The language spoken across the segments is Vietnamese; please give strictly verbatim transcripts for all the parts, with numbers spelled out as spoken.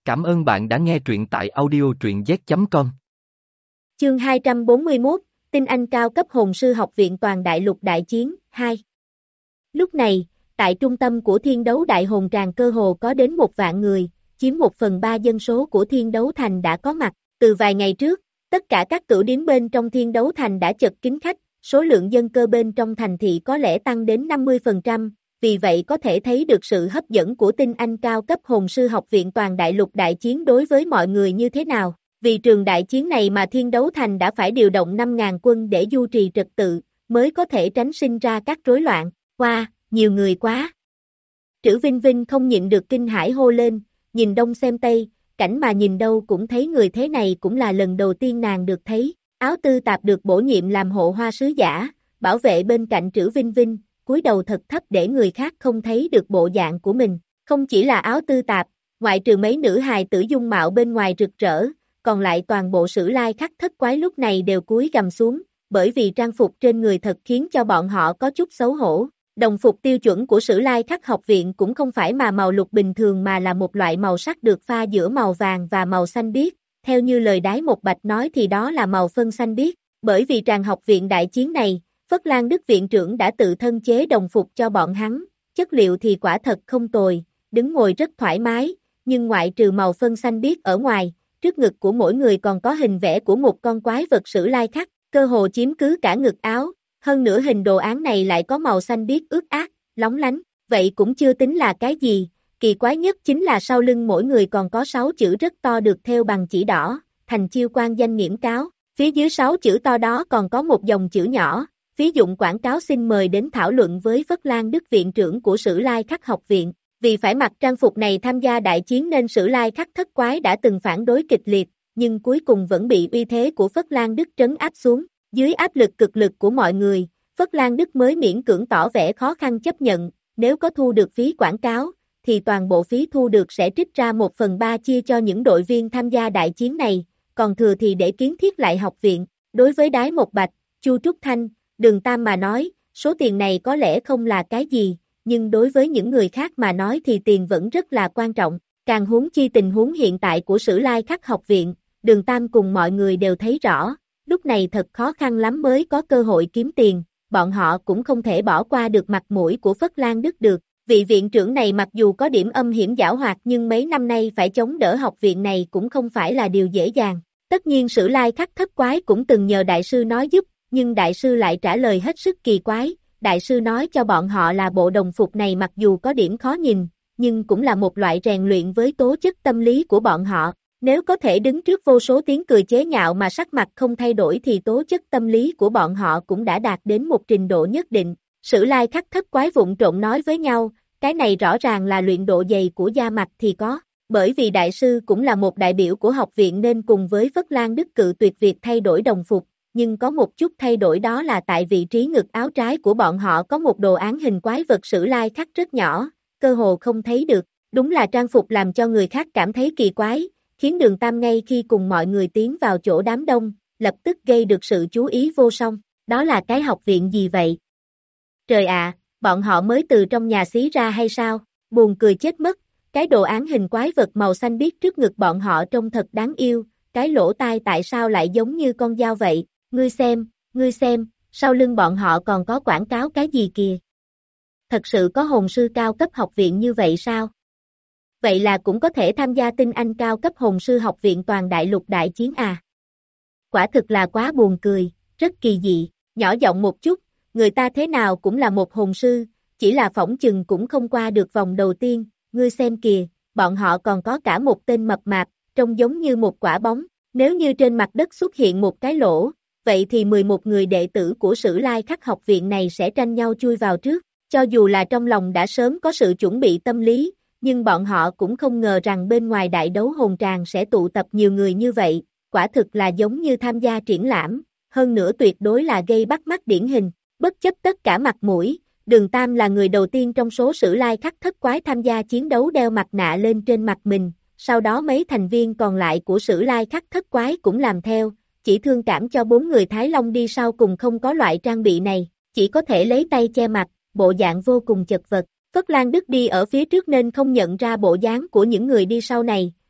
Cảm ơn bạn đã nghe truyện tại audio truyện z chấm com. Chương hai trăm bốn mươi mốt, Tinh Anh cao cấp hồn sư học viện toàn đại lục đại chiến, hai. Lúc này, tại trung tâm của thiên đấu đại hồn tràng cơ hồ có đến một vạn người, chiếm một phần ba dân số của thiên đấu thành đã có mặt. Từ vài ngày trước, tất cả các cửu điếm bên trong thiên đấu thành đã chật kín khách, số lượng dân cơ bên trong thành thị có lẽ tăng đến năm mươi phần trăm, vì vậy có thể thấy được sự hấp dẫn của Tinh Anh cao cấp hồn sư học viện toàn đại lục đại chiến đối với mọi người như thế nào. Vì trường đại chiến này mà thiên đấu thành đã phải điều động năm nghìn quân để duy trì trật tự, mới có thể tránh sinh ra các rối loạn. Wow, nhiều người quá. Trữ Vinh Vinh không nhịn được kinh hãi hô lên, nhìn đông xem tây, cảnh mà nhìn đâu cũng thấy người thế này cũng là lần đầu tiên nàng được thấy. Áo Tư Tạp được bổ nhiệm làm hộ hoa sứ giả, bảo vệ bên cạnh Trữ Vinh Vinh, cúi đầu thật thấp để người khác không thấy được bộ dạng của mình. Không chỉ là Áo Tư Tạp, ngoại trừ mấy nữ hài tử dung mạo bên ngoài rực rỡ, còn lại toàn bộ Sử Lai Khắc thất quái lúc này đều cúi gằm xuống, bởi vì trang phục trên người thật khiến cho bọn họ có chút xấu hổ. Đồng phục tiêu chuẩn của Sử Lai Khắc học viện cũng không phải mà màu lục bình thường mà là một loại màu sắc được pha giữa màu vàng và màu xanh biếc, theo như lời Đái Một Bạch nói thì đó là màu phân xanh biếc, bởi vì tràng học viện đại chiến này, Phất Lan Đức viện trưởng đã tự thân chế đồng phục cho bọn hắn, chất liệu thì quả thật không tồi, đứng ngồi rất thoải mái, nhưng ngoại trừ màu phân xanh biếc ở ngoài, trước ngực của mỗi người còn có hình vẽ của một con quái vật Sử Lai Khắc, cơ hồ chiếm cứ cả ngực áo, hơn nữa hình đồ án này lại có màu xanh biếc ướt át, lóng lánh, vậy cũng chưa tính là cái gì, kỳ quái nhất chính là sau lưng mỗi người còn có sáu chữ rất to được thêu bằng chỉ đỏ, thành chiêu quan danh nghiễm cáo, phía dưới sáu chữ to đó còn có một dòng chữ nhỏ, phí dụng quảng cáo xin mời đến thảo luận với Phất Lan Đức viện trưởng của Sử Lai Khắc học viện. Vì phải mặc trang phục này tham gia đại chiến nên Sử Lai Khắc thất quái đã từng phản đối kịch liệt, nhưng cuối cùng vẫn bị uy thế của Phất Lan Đức trấn áp xuống. Dưới áp lực cực lực của mọi người, Phất Lan Đức mới miễn cưỡng tỏ vẻ khó khăn chấp nhận, nếu có thu được phí quảng cáo, thì toàn bộ phí thu được sẽ trích ra một phần ba chia cho những đội viên tham gia đại chiến này, còn thừa thì để kiến thiết lại học viện. Đối với Đái Một Bạch, Chu Trúc Thanh, Đường Tam mà nói, số tiền này có lẽ không là cái gì, nhưng đối với những người khác mà nói thì tiền vẫn rất là quan trọng, càng huống chi tình huống hiện tại của Sử Lai Khắc học viện, Đường Tam cùng mọi người đều thấy rõ, lúc này thật khó khăn lắm mới có cơ hội kiếm tiền, bọn họ cũng không thể bỏ qua được mặt mũi của Phất Lan Đức được, vị viện trưởng này mặc dù có điểm âm hiểm giảo hoạt nhưng mấy năm nay phải chống đỡ học viện này cũng không phải là điều dễ dàng, tất nhiên Sử Lai Khắc thất quái cũng từng nhờ đại sư nói giúp, nhưng đại sư lại trả lời hết sức kỳ quái. Đại sư nói cho bọn họ là bộ đồng phục này mặc dù có điểm khó nhìn, nhưng cũng là một loại rèn luyện với tố chất tâm lý của bọn họ. Nếu có thể đứng trước vô số tiếng cười chế nhạo mà sắc mặt không thay đổi thì tố chất tâm lý của bọn họ cũng đã đạt đến một trình độ nhất định. Sử Lai Khắc thất quái vụng trộn nói với nhau, cái này rõ ràng là luyện độ dày của da mặt thì có. Bởi vì đại sư cũng là một đại biểu của học viện nên cùng với Phất Lan Đức cự tuyệt việc thay đổi đồng phục. Nhưng có một chút thay đổi đó là tại vị trí ngực áo trái của bọn họ có một đồ án hình quái vật Sử Lai Khắc rất nhỏ, cơ hồ không thấy được, đúng là trang phục làm cho người khác cảm thấy kỳ quái, khiến Đường Tam ngay khi cùng mọi người tiến vào chỗ đám đông, lập tức gây được sự chú ý vô song, đó là cái học viện gì vậy? Trời ạ, bọn họ mới từ trong nhà xí ra hay sao, buồn cười chết mất, cái đồ án hình quái vật màu xanh biếc trước ngực bọn họ trông thật đáng yêu, cái lỗ tai tại sao lại giống như con dao vậy? Ngươi xem, ngươi xem, sau lưng bọn họ còn có quảng cáo cái gì kìa. Thật sự có hồn sư cao cấp học viện như vậy sao? Vậy là cũng có thể tham gia Tinh Anh cao cấp hồn sư học viện toàn đại lục đại chiến à? Quả thực là quá buồn cười, rất kỳ dị, nhỏ giọng một chút, người ta thế nào cũng là một hồn sư, chỉ là phỏng chừng cũng không qua được vòng đầu tiên, ngươi xem kìa, bọn họ còn có cả một tên mập mạp, trông giống như một quả bóng, nếu như trên mặt đất xuất hiện một cái lỗ, vậy thì mười một người đệ tử của Sử Lai Khắc học viện này sẽ tranh nhau chui vào trước, cho dù là trong lòng đã sớm có sự chuẩn bị tâm lý, nhưng bọn họ cũng không ngờ rằng bên ngoài đại đấu hồn tràng sẽ tụ tập nhiều người như vậy, quả thực là giống như tham gia triển lãm, hơn nữa tuyệt đối là gây bắt mắt điển hình, bất chấp tất cả mặt mũi, Đường Tam là người đầu tiên trong số Sử Lai Khắc thất quái tham gia chiến đấu đeo mặt nạ lên trên mặt mình, sau đó mấy thành viên còn lại của Sử Lai Khắc thất quái cũng làm theo. Chỉ thương cảm cho bốn người Thái Long đi sau cùng không có loại trang bị này, chỉ có thể lấy tay che mặt, bộ dạng vô cùng chật vật. Phất Lan Đức đi ở phía trước nên không nhận ra bộ dáng của những người đi sau này,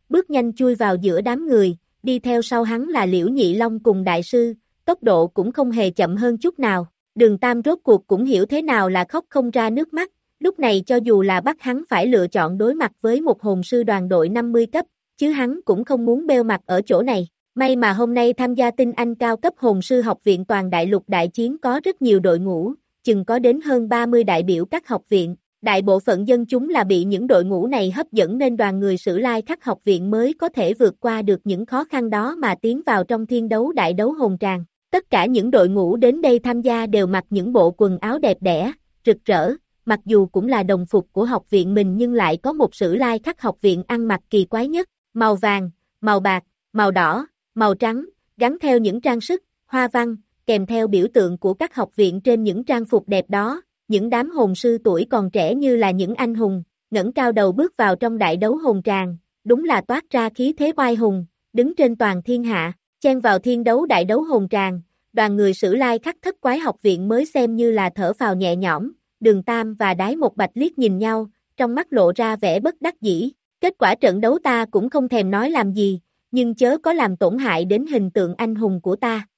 bước nhanh chui vào giữa đám người, đi theo sau hắn là Liễu Nhị Long cùng đại sư, tốc độ cũng không hề chậm hơn chút nào. Đường Tam rốt cuộc cũng hiểu thế nào là khóc không ra nước mắt, lúc này cho dù là bắt hắn phải lựa chọn đối mặt với một hồn sư đoàn đội năm mươi cấp, chứ hắn cũng không muốn bêu mặt ở chỗ này. May mà hôm nay tham gia tinh anh cao cấp hồn sư học viện toàn đại lục đại chiến có rất nhiều đội ngũ, chừng có đến hơn ba mươi đại biểu các học viện. Đại bộ phận dân chúng là bị những đội ngũ này hấp dẫn nên đoàn người Sử Lai Khắc học viện mới có thể vượt qua được những khó khăn đó mà tiến vào trong thiên đấu đại đấu hồn tràng. Tất cả những đội ngũ đến đây tham gia đều mặc những bộ quần áo đẹp đẽ, rực rỡ, mặc dù cũng là đồng phục của học viện mình nhưng lại có một Sử Lai Khắc học viện ăn mặc kỳ quái nhất, màu vàng, màu bạc, màu đỏ, màu trắng, gắn theo những trang sức, hoa văn, kèm theo biểu tượng của các học viện trên những trang phục đẹp đó. Những đám hồn sư tuổi còn trẻ như là những anh hùng, ngẩng cao đầu bước vào trong đại đấu hồn tràng, đúng là toát ra khí thế oai hùng, đứng trên toàn thiên hạ, chen vào thiên đấu đại đấu hồn tràng, đoàn người Sử Lai Khắc thất quái học viện mới xem như là thở phào nhẹ nhõm. Đường Tam và Đái Một Bạch liếc nhìn nhau, trong mắt lộ ra vẻ bất đắc dĩ, kết quả trận đấu ta cũng không thèm nói làm gì, nhưng chớ có làm tổn hại đến hình tượng anh hùng của ta.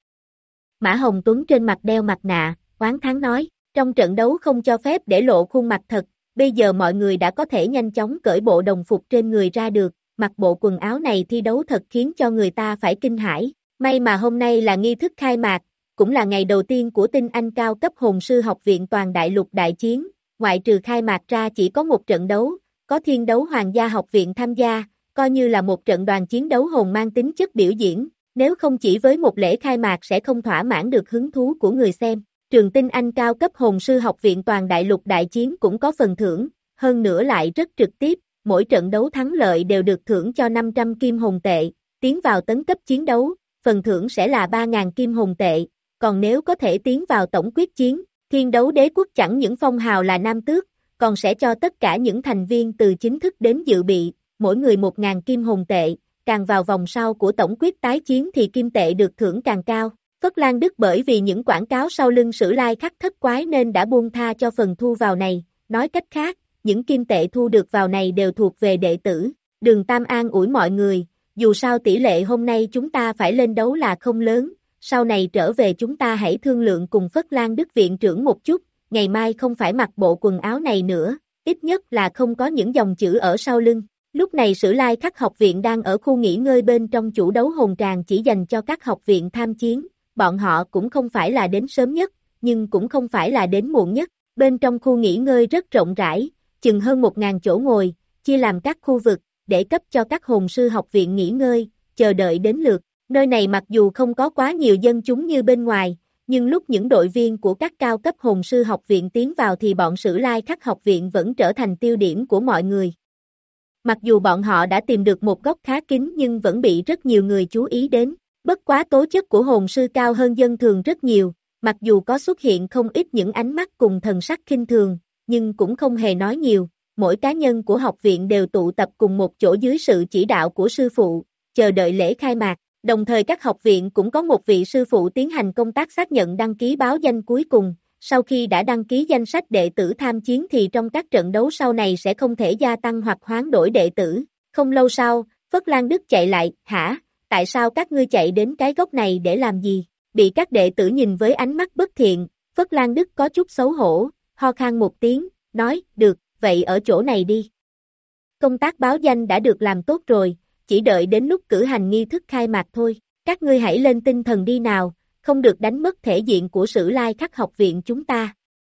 Mã Hồng Tuấn trên mặt đeo mặt nạ, oán thán nói. Trong trận đấu không cho phép để lộ khuôn mặt thật, bây giờ mọi người đã có thể nhanh chóng cởi bộ đồng phục trên người ra được, mặc bộ quần áo này thi đấu thật khiến cho người ta phải kinh hãi. May mà hôm nay là nghi thức khai mạc, cũng là ngày đầu tiên của tinh anh cao cấp hồn sư học viện toàn đại lục đại chiến, ngoại trừ khai mạc ra chỉ có một trận đấu, có thiên đấu hoàng gia học viện tham gia, coi như là một trận đoàn chiến đấu hồn mang tính chất biểu diễn, nếu không chỉ với một lễ khai mạc sẽ không thỏa mãn được hứng thú của người xem. Trường tinh anh cao cấp hồn sư học viện toàn đại lục đại chiến cũng có phần thưởng, hơn nữa lại rất trực tiếp, mỗi trận đấu thắng lợi đều được thưởng cho năm trăm kim hồn tệ, tiến vào tấn cấp chiến đấu, phần thưởng sẽ là ba nghìn kim hồn tệ, còn nếu có thể tiến vào tổng quyết chiến, thiên đấu đế quốc chẳng những phong hào là nam tước, còn sẽ cho tất cả những thành viên từ chính thức đến dự bị, mỗi người một nghìn kim hồn tệ, càng vào vòng sau của tổng quyết tái chiến thì kim tệ được thưởng càng cao. Phất Lan Đức bởi vì những quảng cáo sau lưng Sử Lai Khắc thất quái nên đã buông tha cho phần thu vào này, nói cách khác, những kim tệ thu được vào này đều thuộc về đệ tử. Đường Tam an ủi mọi người, dù sao tỷ lệ hôm nay chúng ta phải lên đấu là không lớn, sau này trở về chúng ta hãy thương lượng cùng Phất Lan Đức viện trưởng một chút, ngày mai không phải mặc bộ quần áo này nữa, ít nhất là không có những dòng chữ ở sau lưng. Lúc này Sử Lai Khắc học viện đang ở khu nghỉ ngơi bên trong chủ đấu hồn tràng chỉ dành cho các học viện tham chiến. Bọn họ cũng không phải là đến sớm nhất, nhưng cũng không phải là đến muộn nhất. Bên trong khu nghỉ ngơi rất rộng rãi, chừng hơn một nghìn chỗ ngồi, chia làm các khu vực, để cấp cho các hồn sư học viện nghỉ ngơi, chờ đợi đến lượt. Nơi này mặc dù không có quá nhiều dân chúng như bên ngoài, nhưng lúc những đội viên của các cao cấp hồn sư học viện tiến vào thì bọn Sử Lai Khắc học viện vẫn trở thành tiêu điểm của mọi người. Mặc dù bọn họ đã tìm được một góc khá kín nhưng vẫn bị rất nhiều người chú ý đến. Bất quá tố chất của hồn sư cao hơn dân thường rất nhiều, mặc dù có xuất hiện không ít những ánh mắt cùng thần sắc khinh thường, nhưng cũng không hề nói nhiều, mỗi cá nhân của học viện đều tụ tập cùng một chỗ dưới sự chỉ đạo của sư phụ, chờ đợi lễ khai mạc, đồng thời các học viện cũng có một vị sư phụ tiến hành công tác xác nhận đăng ký báo danh cuối cùng, sau khi đã đăng ký danh sách đệ tử tham chiến thì trong các trận đấu sau này sẽ không thể gia tăng hoặc hoán đổi đệ tử. Không lâu sau, Phất Lan Đức chạy lại, hả? Tại sao các ngươi chạy đến cái góc này để làm gì? Bị các đệ tử nhìn với ánh mắt bất thiện, Phất Lan Đức có chút xấu hổ, ho khan một tiếng, nói, được, vậy ở chỗ này đi. Công tác báo danh đã được làm tốt rồi, chỉ đợi đến lúc cử hành nghi thức khai mạc thôi, các ngươi hãy lên tinh thần đi nào, không được đánh mất thể diện của Sử Lai Khắc học viện chúng ta.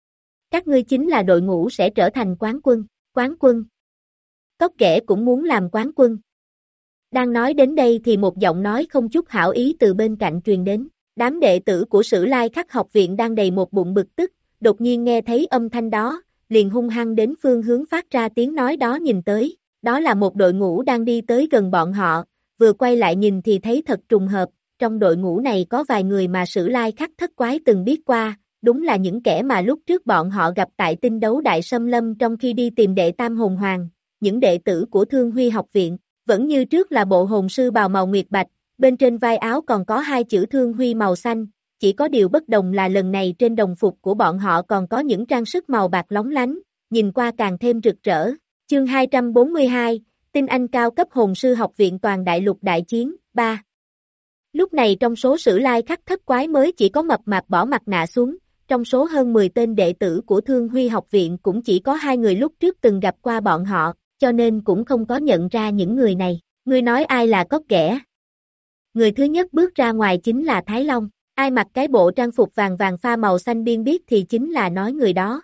Các ngươi chính là đội ngũ sẽ trở thành quán quân, quán quân. Cóc ghẻ cũng muốn làm quán quân. Đang nói đến đây thì một giọng nói không chút hảo ý từ bên cạnh truyền đến, đám đệ tử của Sử Lai Khắc học viện đang đầy một bụng bực tức, đột nhiên nghe thấy âm thanh đó, liền hung hăng đến phương hướng phát ra tiếng nói đó nhìn tới, đó là một đội ngũ đang đi tới gần bọn họ, vừa quay lại nhìn thì thấy thật trùng hợp, trong đội ngũ này có vài người mà Sử Lai Khắc thất quái từng biết qua, đúng là những kẻ mà lúc trước bọn họ gặp tại tinh đấu đại xâm lâm trong khi đi tìm đệ tam hồn hoàng, những đệ tử của Thương Huy học viện. Vẫn như trước là bộ hồn sư bào màu nguyệt bạch, bên trên vai áo còn có hai chữ Thương Huy màu xanh, chỉ có điều bất đồng là lần này trên đồng phục của bọn họ còn có những trang sức màu bạc lóng lánh, nhìn qua càng thêm rực rỡ. Chương hai trăm bốn mươi hai, Tinh Anh cao cấp hồn sư học viện toàn đại lục đại chiến, ba. Lúc này trong số Sử Lai Khắc thất quái mới chỉ có Mập Mạp bỏ mặt nạ xuống, trong số hơn mười tên đệ tử của Thương Huy học viện cũng chỉ có hai người lúc trước từng gặp qua bọn họ, cho nên cũng không có nhận ra những người này. Ngươi nói ai là cóc ghẻ? Người thứ nhất bước ra ngoài chính là Thái Long, ai mặc cái bộ trang phục vàng vàng pha màu xanh biên biết thì chính là nói người đó.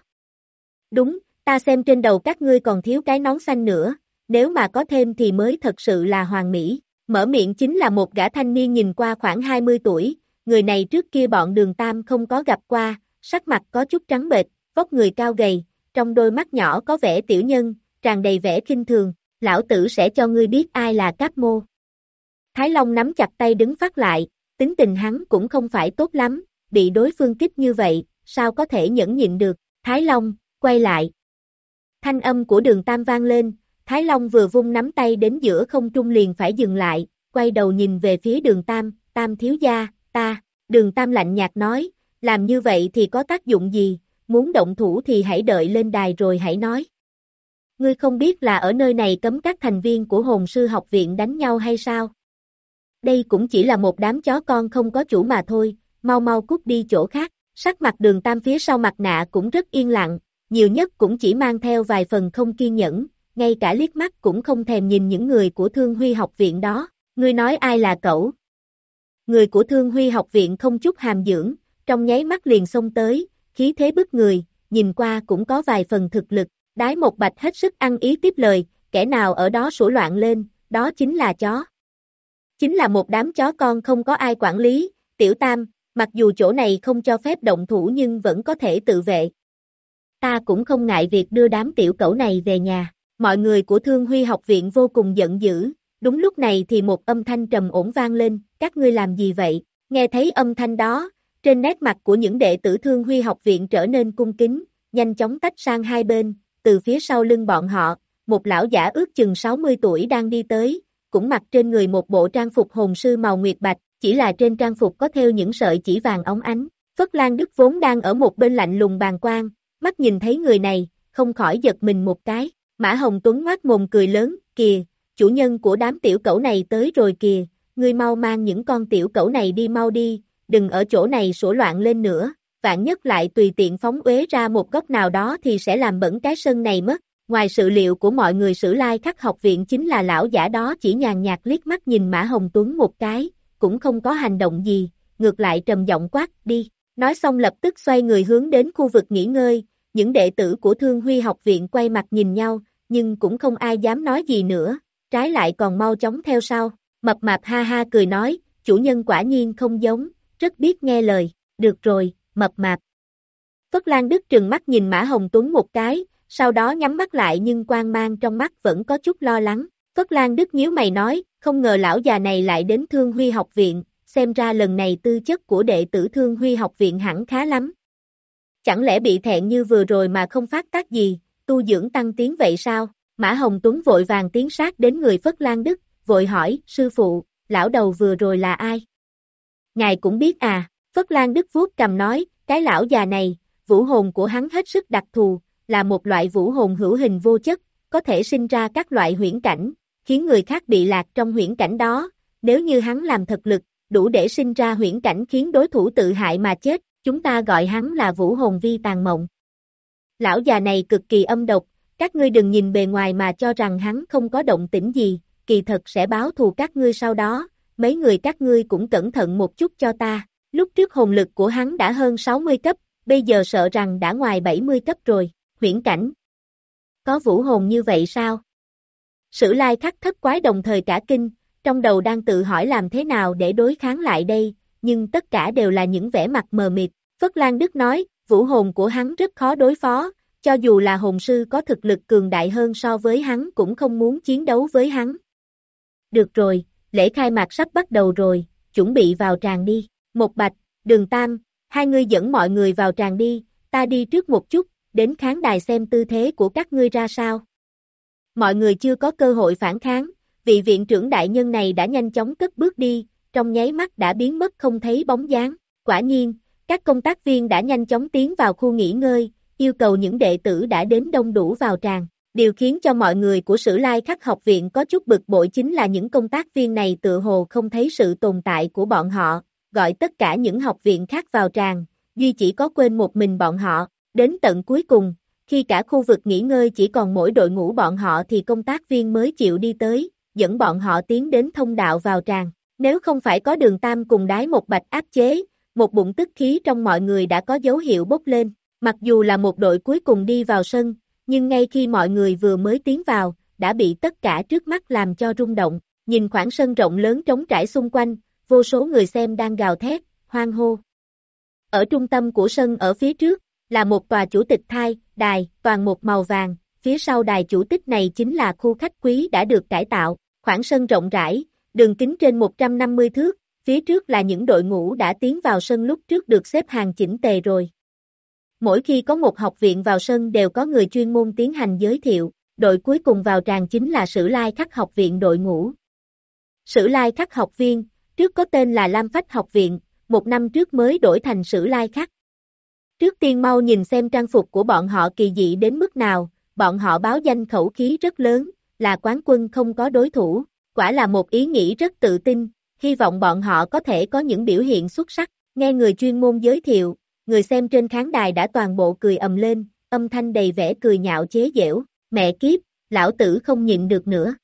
Đúng, ta xem trên đầu các ngươi còn thiếu cái nón xanh nữa, nếu mà có thêm thì mới thật sự là hoàn mỹ. Mở miệng chính là một gã thanh niên nhìn qua khoảng hai mươi tuổi, người này trước kia bọn Đường Tam không có gặp qua, sắc mặt có chút trắng bệch, vóc người cao gầy, trong đôi mắt nhỏ có vẻ tiểu nhân, tràn đầy vẻ khinh thường, lão tử sẽ cho ngươi biết ai là Cáp Mô. Thái Long nắm chặt tay đứng phát lại, tính tình hắn cũng không phải tốt lắm, bị đối phương kích như vậy, sao có thể nhẫn nhịn được, Thái Long, quay lại. Thanh âm của Đường Tam vang lên, Thái Long vừa vung nắm tay đến giữa không trung liền phải dừng lại, quay đầu nhìn về phía Đường Tam, Tam thiếu gia, ta, Đường Tam lạnh nhạt nói, làm như vậy thì có tác dụng gì, muốn động thủ thì hãy đợi lên đài rồi hãy nói. Ngươi không biết là ở nơi này cấm các thành viên của hồn sư học viện đánh nhau hay sao? Đây cũng chỉ là một đám chó con không có chủ mà thôi, mau mau cút đi chỗ khác, sắc mặt Đường Tam phía sau mặt nạ cũng rất yên lặng, nhiều nhất cũng chỉ mang theo vài phần không kiên nhẫn, ngay cả liếc mắt cũng không thèm nhìn những người của Thương Huy học viện đó, ngươi nói ai là cẩu? Người của Thương Huy học viện không chút hàm dưỡng, trong nháy mắt liền xông tới, khí thế bức người, nhìn qua cũng có vài phần thực lực, Đái Một Bạch hết sức ăn ý tiếp lời, kẻ nào ở đó sủa loạn lên, đó chính là chó. Chính là một đám chó con không có ai quản lý, Tiểu Tam, mặc dù chỗ này không cho phép động thủ nhưng vẫn có thể tự vệ. Ta cũng không ngại việc đưa đám tiểu cẩu này về nhà, mọi người của Thương Huy học viện vô cùng giận dữ, đúng lúc này thì một âm thanh trầm ổn vang lên, các ngươi làm gì vậy? Nghe thấy âm thanh đó, trên nét mặt của những đệ tử Thương Huy học viện trở nên cung kính, nhanh chóng tách sang hai bên, từ phía sau lưng bọn họ, một lão giả ước chừng sáu mươi tuổi đang đi tới, cũng mặc trên người một bộ trang phục hồn sư màu nguyệt bạch, chỉ là trên trang phục có thêu những sợi chỉ vàng óng ánh. Phất Lan Đức vốn đang ở một bên lạnh lùng bàng quan, mắt nhìn thấy người này, không khỏi giật mình một cái. Mã Hồng Tuấn ngoác mồm cười lớn, kìa, chủ nhân của đám tiểu cẩu này tới rồi kìa, ngươi mau mang những con tiểu cẩu này đi mau đi, đừng ở chỗ này sủa loạn lên nữa, vạn nhất lại tùy tiện phóng uế ra một góc nào đó thì sẽ làm bẩn cái sân này mất. Ngoài sự liệu của mọi người Sử Lai Khắc học viện chính là lão giả đó chỉ nhàn nhạt liếc mắt nhìn Mã Hồng Tuấn một cái, cũng không có hành động gì, ngược lại trầm giọng quát, đi. Nói xong lập tức xoay người hướng đến khu vực nghỉ ngơi, những đệ tử của Thương Huy học viện quay mặt nhìn nhau, nhưng cũng không ai dám nói gì nữa, trái lại còn mau chóng theo sau. Mập Mạp ha ha cười nói, chủ nhân quả nhiên không giống, rất biết nghe lời, được rồi, Mập Mạp. Phất Lan Đức trừng mắt nhìn Mã Hồng Tuấn một cái, sau đó nhắm mắt lại nhưng quang mang trong mắt vẫn có chút lo lắng. Phất Lan Đức nhíu mày nói, không ngờ lão già này lại đến Thương Huy học viện, xem ra lần này tư chất của đệ tử Thương Huy học viện hẳn khá lắm. Chẳng lẽ bị thẹn như vừa rồi mà không phát tác gì, tu dưỡng tăng tiến vậy sao? Mã Hồng Tuấn vội vàng tiến sát đến người Phất Lan Đức, vội hỏi, sư phụ, lão đầu vừa rồi là ai? Ngài cũng biết à, Phất Lan Đức vuốt cầm nói, cái lão già này, vũ hồn của hắn hết sức đặc thù, là một loại vũ hồn hữu hình vô chất, có thể sinh ra các loại huyễn cảnh, khiến người khác bị lạc trong huyễn cảnh đó, nếu như hắn làm thật lực, đủ để sinh ra huyễn cảnh khiến đối thủ tự hại mà chết, chúng ta gọi hắn là vũ hồn vi tàn mộng. Lão già này cực kỳ âm độc, các ngươi đừng nhìn bề ngoài mà cho rằng hắn không có động tĩnh gì, kỳ thật sẽ báo thù các ngươi sau đó, mấy người các ngươi cũng cẩn thận một chút cho ta, lúc trước hồn lực của hắn đã hơn sáu mươi cấp, bây giờ sợ rằng đã ngoài bảy mươi cấp rồi, huyễn cảnh. Có vũ hồn như vậy sao? Sử Lai Khắc thất quái đồng thời cả kinh, trong đầu đang tự hỏi làm thế nào để đối kháng lại đây, nhưng tất cả đều là những vẻ mặt mờ mịt. Phất Lan Đức nói, vũ hồn của hắn rất khó đối phó, cho dù là hồn sư có thực lực cường đại hơn so với hắn cũng không muốn chiến đấu với hắn. Được rồi, lễ khai mạc sắp bắt đầu rồi, chuẩn bị vào tràng đi. Một Bạch, Đường Tam, hai ngươi dẫn mọi người vào tràng đi, ta đi trước một chút, đến khán đài xem tư thế của các ngươi ra sao. Mọi người chưa có cơ hội phản kháng, vị viện trưởng đại nhân này đã nhanh chóng cất bước đi, trong nháy mắt đã biến mất không thấy bóng dáng. Quả nhiên, các công tác viên đã nhanh chóng tiến vào khu nghỉ ngơi, yêu cầu những đệ tử đã đến đông đủ vào tràng. Điều khiến cho mọi người của Sử Lai Khắc học viện có chút bực bội chính là những công tác viên này tự hồ không thấy sự tồn tại của bọn họ, gọi tất cả những học viện khác vào tràng, duy chỉ có quên một mình bọn họ. Đến tận cuối cùng, khi cả khu vực nghỉ ngơi chỉ còn mỗi đội ngũ bọn họ thì công tác viên mới chịu đi tới, dẫn bọn họ tiến đến thông đạo vào tràng. Nếu không phải có Đường Tam cùng Đái Một Bạch áp chế, một bụng tức khí trong mọi người đã có dấu hiệu bốc lên. Mặc dù là một đội cuối cùng đi vào sân, nhưng ngay khi mọi người vừa mới tiến vào, đã bị tất cả trước mắt làm cho rung động. Nhìn khoảng sân rộng lớn trống trải xung quanh, vô số người xem đang gào thét, hoan hô. Ở trung tâm của sân ở phía trước, là một tòa chủ tịch thai, đài, toàn một màu vàng, phía sau đài chủ tịch này chính là khu khách quý đã được cải tạo, khoảng sân rộng rãi, đường kính trên một trăm năm mươi thước, phía trước là những đội ngũ đã tiến vào sân lúc trước được xếp hàng chỉnh tề rồi. Mỗi khi có một học viện vào sân đều có người chuyên môn tiến hành giới thiệu, đội cuối cùng vào tràng chính là Sử Lai Khắc học viện đội ngũ. Sử Lai Khắc học viên, trước có tên là Lam Phách học viện, một năm trước mới đổi thành Sử Lai Khắc. Trước tiên mau nhìn xem trang phục của bọn họ kỳ dị đến mức nào, bọn họ báo danh khẩu khí rất lớn, là quán quân không có đối thủ, quả là một ý nghĩ rất tự tin, hy vọng bọn họ có thể có những biểu hiện xuất sắc. Nghe người chuyên môn giới thiệu, người xem trên khán đài đã toàn bộ cười ầm lên, âm thanh đầy vẻ cười nhạo chế giễu, mẹ kiếp, lão tử không nhịn được nữa.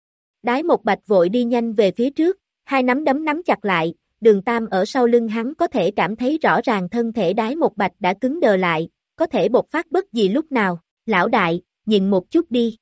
Đái Một Bạch vội đi nhanh về phía trước, hai nắm đấm nắm chặt lại, Đường Tam ở sau lưng hắn có thể cảm thấy rõ ràng thân thể Đái Một Bạch đã cứng đờ lại, có thể bộc phát bất kỳ lúc nào, lão đại, nhìn một chút đi.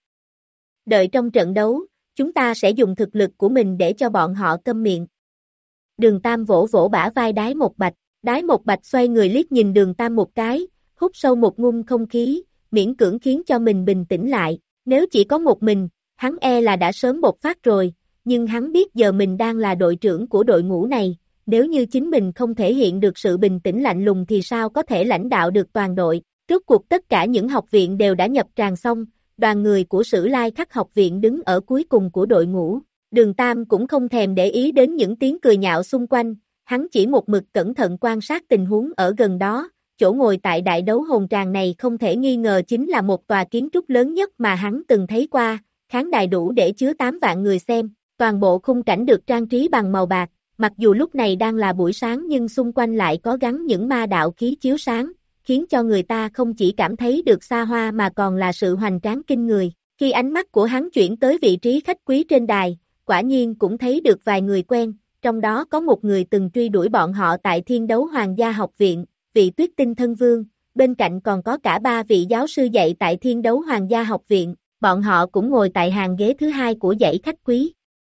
Đợi trong trận đấu, chúng ta sẽ dùng thực lực của mình để cho bọn họ câm miệng. Đường Tam vỗ vỗ bả vai Đái Một Bạch, Đái Một Bạch xoay người liếc nhìn Đường Tam một cái, hút sâu một ngụm không khí, miễn cưỡng khiến cho mình bình tĩnh lại, nếu chỉ có một mình, hắn e là đã sớm bộc phát rồi, nhưng hắn biết giờ mình đang là đội trưởng của đội ngũ này, nếu như chính mình không thể hiện được sự bình tĩnh lạnh lùng thì sao có thể lãnh đạo được toàn đội. Rốt cuộc tất cả những học viện đều đã nhập tràng xong, đoàn người của Sử Lai Khắc học viện đứng ở cuối cùng của đội ngũ. Đường Tam cũng không thèm để ý đến những tiếng cười nhạo xung quanh, hắn chỉ một mực cẩn thận quan sát tình huống ở gần đó. Chỗ ngồi tại đại đấu hồn tràng này không thể nghi ngờ chính là một tòa kiến trúc lớn nhất mà hắn từng thấy qua, khán đài đủ để chứa tám vạn người xem, toàn bộ khung cảnh được trang trí bằng màu bạc, mặc dù lúc này đang là buổi sáng nhưng xung quanh lại có gắn những ma đạo khí chiếu sáng, khiến cho người ta không chỉ cảm thấy được xa hoa mà còn là sự hoành tráng kinh người. Khi ánh mắt của hắn chuyển tới vị trí khách quý trên đài, quả nhiên cũng thấy được vài người quen, trong đó có một người từng truy đuổi bọn họ tại Thiên Đấu Hoàng gia học viện, vị Tuyết Tinh thân vương, bên cạnh còn có cả ba vị giáo sư dạy tại Thiên Đấu Hoàng gia học viện, bọn họ cũng ngồi tại hàng ghế thứ hai của dãy khách quý.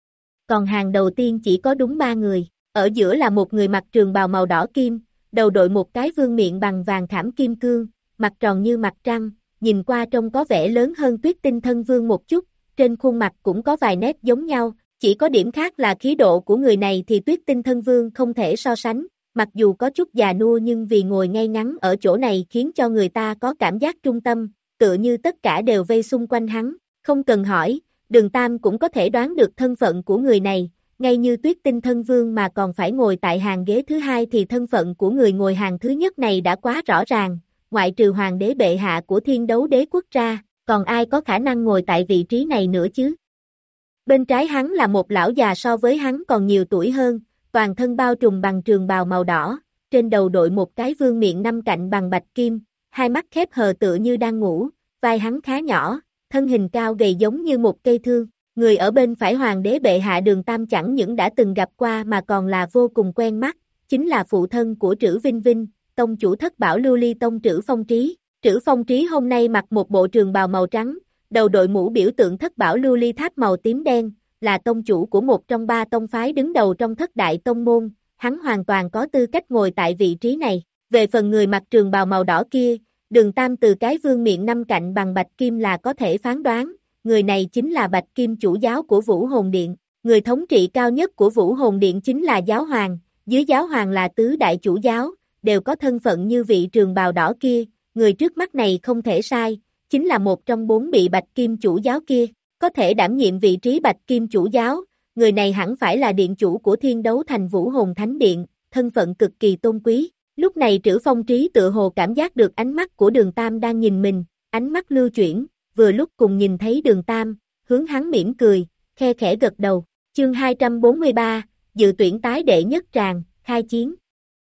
Còn hàng đầu tiên chỉ có đúng ba người, ở giữa là một người mặc trường bào màu đỏ kim, đầu đội một cái vương miện bằng vàng khảm kim cương, mặt tròn như mặt trăng, nhìn qua trông có vẻ lớn hơn Tuyết Tinh thân vương một chút, trên khuôn mặt cũng có vài nét giống nhau, chỉ có điểm khác là khí độ của người này thì Tuyết Tinh thân vương không thể so sánh, mặc dù có chút già nua nhưng vì ngồi ngay ngắn ở chỗ này khiến cho người ta có cảm giác trung tâm, tựa như tất cả đều vây xung quanh hắn, không cần hỏi, Đường Tam cũng có thể đoán được thân phận của người này, ngay như Tuyết Tinh thân vương mà còn phải ngồi tại hàng ghế thứ hai thì thân phận của người ngồi hàng thứ nhất này đã quá rõ ràng, ngoại trừ hoàng đế bệ hạ của Thiên Đấu đế quốc ra, còn ai có khả năng ngồi tại vị trí này nữa chứ? Bên trái hắn là một lão già so với hắn còn nhiều tuổi hơn, toàn thân bao trùm bằng trường bào màu đỏ, trên đầu đội một cái vương miện năm cạnh bằng bạch kim, hai mắt khép hờ tựa như đang ngủ, vai hắn khá nhỏ, thân hình cao gầy giống như một cây thương. Người ở bên phải hoàng đế bệ hạ Đường Tam chẳng những đã từng gặp qua mà còn là vô cùng quen mắt, chính là phụ thân của Trử Vinh Vinh, tông chủ Thất Bảo Lưu Ly tông Trử Phong Trí. Trử Phong Trí hôm nay mặc một bộ trường bào màu trắng, đầu đội mũ biểu tượng Thất Bảo Lưu Ly tháp màu tím đen, là tông chủ của một trong ba tông phái đứng đầu trong thất đại tông môn, hắn hoàn toàn có tư cách ngồi tại vị trí này. Về phần người mặc trường bào màu đỏ kia, Đường Tam từ cái vương miện năm cạnh bằng bạch kim là có thể phán đoán, người này chính là Bạch Kim chủ giáo của Vũ Hồn Điện, người thống trị cao nhất của Vũ Hồn Điện chính là giáo hoàng, dưới giáo hoàng là tứ đại chủ giáo, đều có thân phận như vị trường bào đỏ kia, người trước mắt này không thể sai, chính là một trong bốn vị Bạch Kim chủ giáo kia, có thể đảm nhiệm vị trí Bạch Kim chủ giáo, người này hẳn phải là điện chủ của Thiên Đấu Thành Vũ Hồn Thánh Điện, thân phận cực kỳ tôn quý. Lúc này Trử Phong Trí tự hồ cảm giác được ánh mắt của Đường Tam đang nhìn mình, ánh mắt lưu chuyển, vừa lúc cùng nhìn thấy Đường Tam, hướng hắn mỉm cười, khe khẽ gật đầu. Chương hai trăm bốn mươi ba, dự tuyển tái đệ nhất tràng, khai chiến.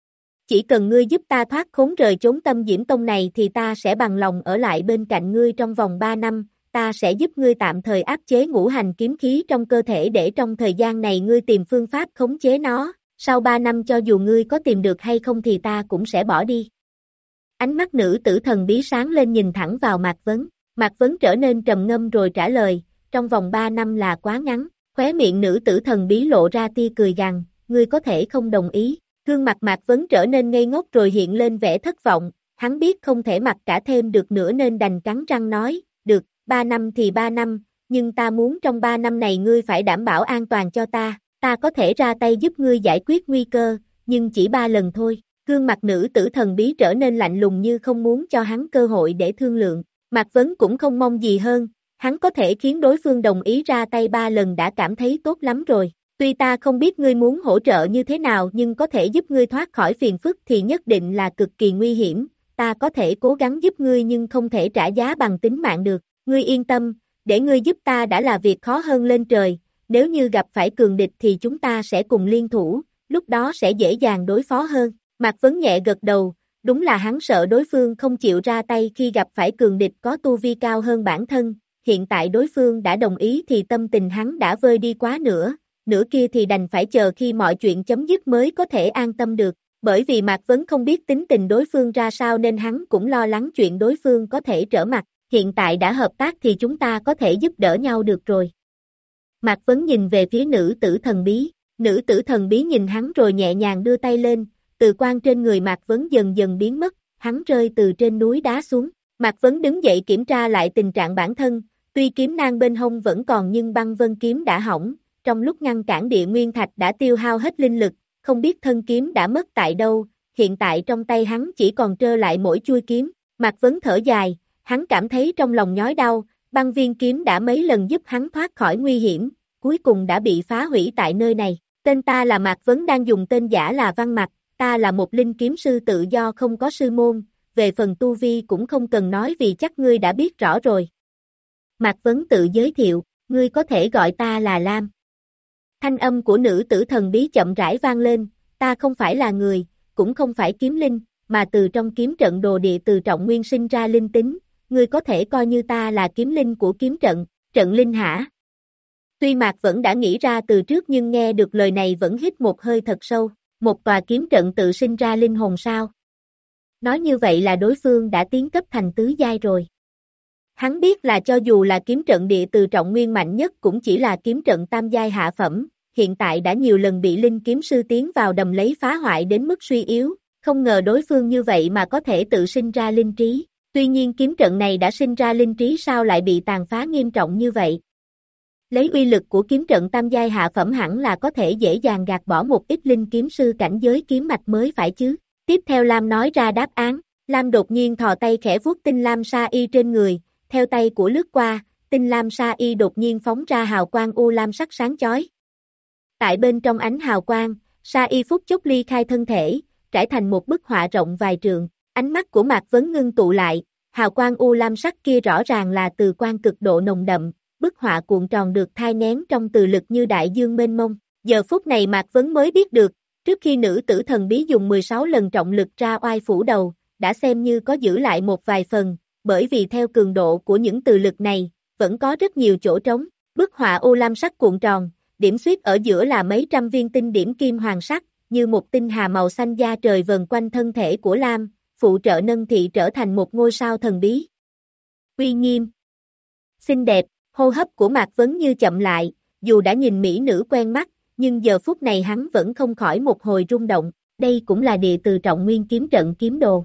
Chỉ cần ngươi giúp ta thoát khốn rời chốn Tâm Diễm Tông này thì ta sẽ bằng lòng ở lại bên cạnh ngươi trong vòng ba năm, ta sẽ giúp ngươi tạm thời áp chế ngũ hành kiếm khí trong cơ thể để trong thời gian này ngươi tìm phương pháp khống chế nó, sau ba năm cho dù ngươi có tìm được hay không thì ta cũng sẽ bỏ đi. Ánh mắt nữ tử thần bí sáng lên nhìn thẳng vào Mạc Vấn, Mạc Vấn trở nên trầm ngâm rồi trả lời, trong vòng ba năm là quá ngắn, khóe miệng nữ tử thần bí lộ ra tia cười gằn, ngươi có thể không đồng ý. Gương mặt Mạc Vấn trở nên ngây ngốc rồi hiện lên vẻ thất vọng, hắn biết không thể mặc cả thêm được nữa nên đành cắn răng nói, được, ba năm thì ba năm, nhưng ta muốn trong ba năm này ngươi phải đảm bảo an toàn cho ta, ta có thể ra tay giúp ngươi giải quyết nguy cơ, nhưng chỉ ba lần thôi. Gương mặt nữ tử thần bí trở nên lạnh lùng như không muốn cho hắn cơ hội để thương lượng, Mạc Vấn cũng không mong gì hơn, hắn có thể khiến đối phương đồng ý ra tay ba lần đã cảm thấy tốt lắm rồi. Tuy ta không biết ngươi muốn hỗ trợ như thế nào nhưng có thể giúp ngươi thoát khỏi phiền phức thì nhất định là cực kỳ nguy hiểm, ta có thể cố gắng giúp ngươi nhưng không thể trả giá bằng tính mạng được, ngươi yên tâm, để ngươi giúp ta đã là việc khó hơn lên trời, nếu như gặp phải cường địch thì chúng ta sẽ cùng liên thủ, lúc đó sẽ dễ dàng đối phó hơn. Mạc Vấn nhẹ gật đầu, đúng là hắn sợ đối phương không chịu ra tay khi gặp phải cường địch có tu vi cao hơn bản thân, hiện tại đối phương đã đồng ý thì tâm tình hắn đã vơi đi quá nữa. Nửa kia thì đành phải chờ khi mọi chuyện chấm dứt mới có thể an tâm được, bởi vì Mạc Vấn không biết tính tình đối phương ra sao nên hắn cũng lo lắng chuyện đối phương có thể trở mặt, hiện tại đã hợp tác thì chúng ta có thể giúp đỡ nhau được rồi. Mạc Vấn nhìn về phía nữ tử thần bí, nữ tử thần bí nhìn hắn rồi nhẹ nhàng đưa tay lên, từ quang trên người Mạc Vấn dần dần biến mất, hắn rơi từ trên núi đá xuống, Mạc Vấn đứng dậy kiểm tra lại tình trạng bản thân, tuy kiếm nang bên hông vẫn còn nhưng băng vân kiếm đã hỏng. Trong lúc ngăn cản địa nguyên thạch đã tiêu hao hết linh lực, không biết thân kiếm đã mất tại đâu, hiện tại trong tay hắn chỉ còn trơ lại mỗi chuôi kiếm, Mạc Vấn thở dài, hắn cảm thấy trong lòng nhói đau, băng viên kiếm đã mấy lần giúp hắn thoát khỏi nguy hiểm, cuối cùng đã bị phá hủy tại nơi này, tên ta là Mạc Vấn đang dùng tên giả là Văn Mặc, ta là một linh kiếm sư tự do không có sư môn, về phần tu vi cũng không cần nói vì chắc ngươi đã biết rõ rồi. Mạc Vấn tự giới thiệu, ngươi có thể gọi ta là Lam. Thanh âm của nữ tử thần bí chậm rãi vang lên, ta không phải là người, cũng không phải kiếm linh, mà từ trong kiếm trận đồ địa từ trọng nguyên sinh ra linh tính, ngươi có thể coi như ta là kiếm linh của kiếm trận, trận linh hả? Tuy Mạc Vẫn đã nghĩ ra từ trước nhưng nghe được lời này vẫn hít một hơi thật sâu, một tòa kiếm trận tự sinh ra linh hồn sao? Nói như vậy là đối phương đã tiến cấp thành tứ giai rồi. Hắn biết là cho dù là kiếm trận địa từ trọng nguyên mạnh nhất cũng chỉ là kiếm trận tam giai hạ phẩm, hiện tại đã nhiều lần bị linh kiếm sư tiến vào đầm lấy phá hoại đến mức suy yếu, không ngờ đối phương như vậy mà có thể tự sinh ra linh trí, tuy nhiên kiếm trận này đã sinh ra linh trí sao lại bị tàn phá nghiêm trọng như vậy. Lấy uy lực của kiếm trận tam giai hạ phẩm hẳn là có thể dễ dàng gạt bỏ một ít linh kiếm sư cảnh giới kiếm mạch mới phải chứ. Tiếp theo Lam nói ra đáp án, Lam đột nhiên thò tay khẽ vuốt tinh lam sa y trên người, theo tay của lướt qua, tinh lam sa y đột nhiên phóng ra hào quang u lam sắc sáng chói. Tại bên trong ánh hào quang, sa y phút chốc ly khai thân thể, trải thành một bức họa rộng vài trượng, ánh mắt của Mạc Vấn ngưng tụ lại, hào quang u lam sắc kia rõ ràng là từ quang cực độ nồng đậm, bức họa cuộn tròn được thai nén trong từ lực như đại dương mênh mông. Giờ phút này Mạc Vấn mới biết được, trước khi nữ tử thần bí dùng mười sáu lần trọng lực ra oai phủ đầu, đã xem như có giữ lại một vài phần, bởi vì theo cường độ của những từ lực này, vẫn có rất nhiều chỗ trống. Bức họa u lam sắc cuộn tròn, điểm xuyết ở giữa là mấy trăm viên tinh điểm kim hoàng sắc, như một tinh hà màu xanh da trời vần quanh thân thể của Lam, phụ trợ nâng thị trở thành một ngôi sao thần bí. Uy nghiêm, xinh đẹp, hô hấp của Mạc Vấn như chậm lại, dù đã nhìn mỹ nữ quen mắt, nhưng giờ phút này hắn vẫn không khỏi một hồi rung động, đây cũng là địa từ trọng nguyên kiếm trận kiếm đồ.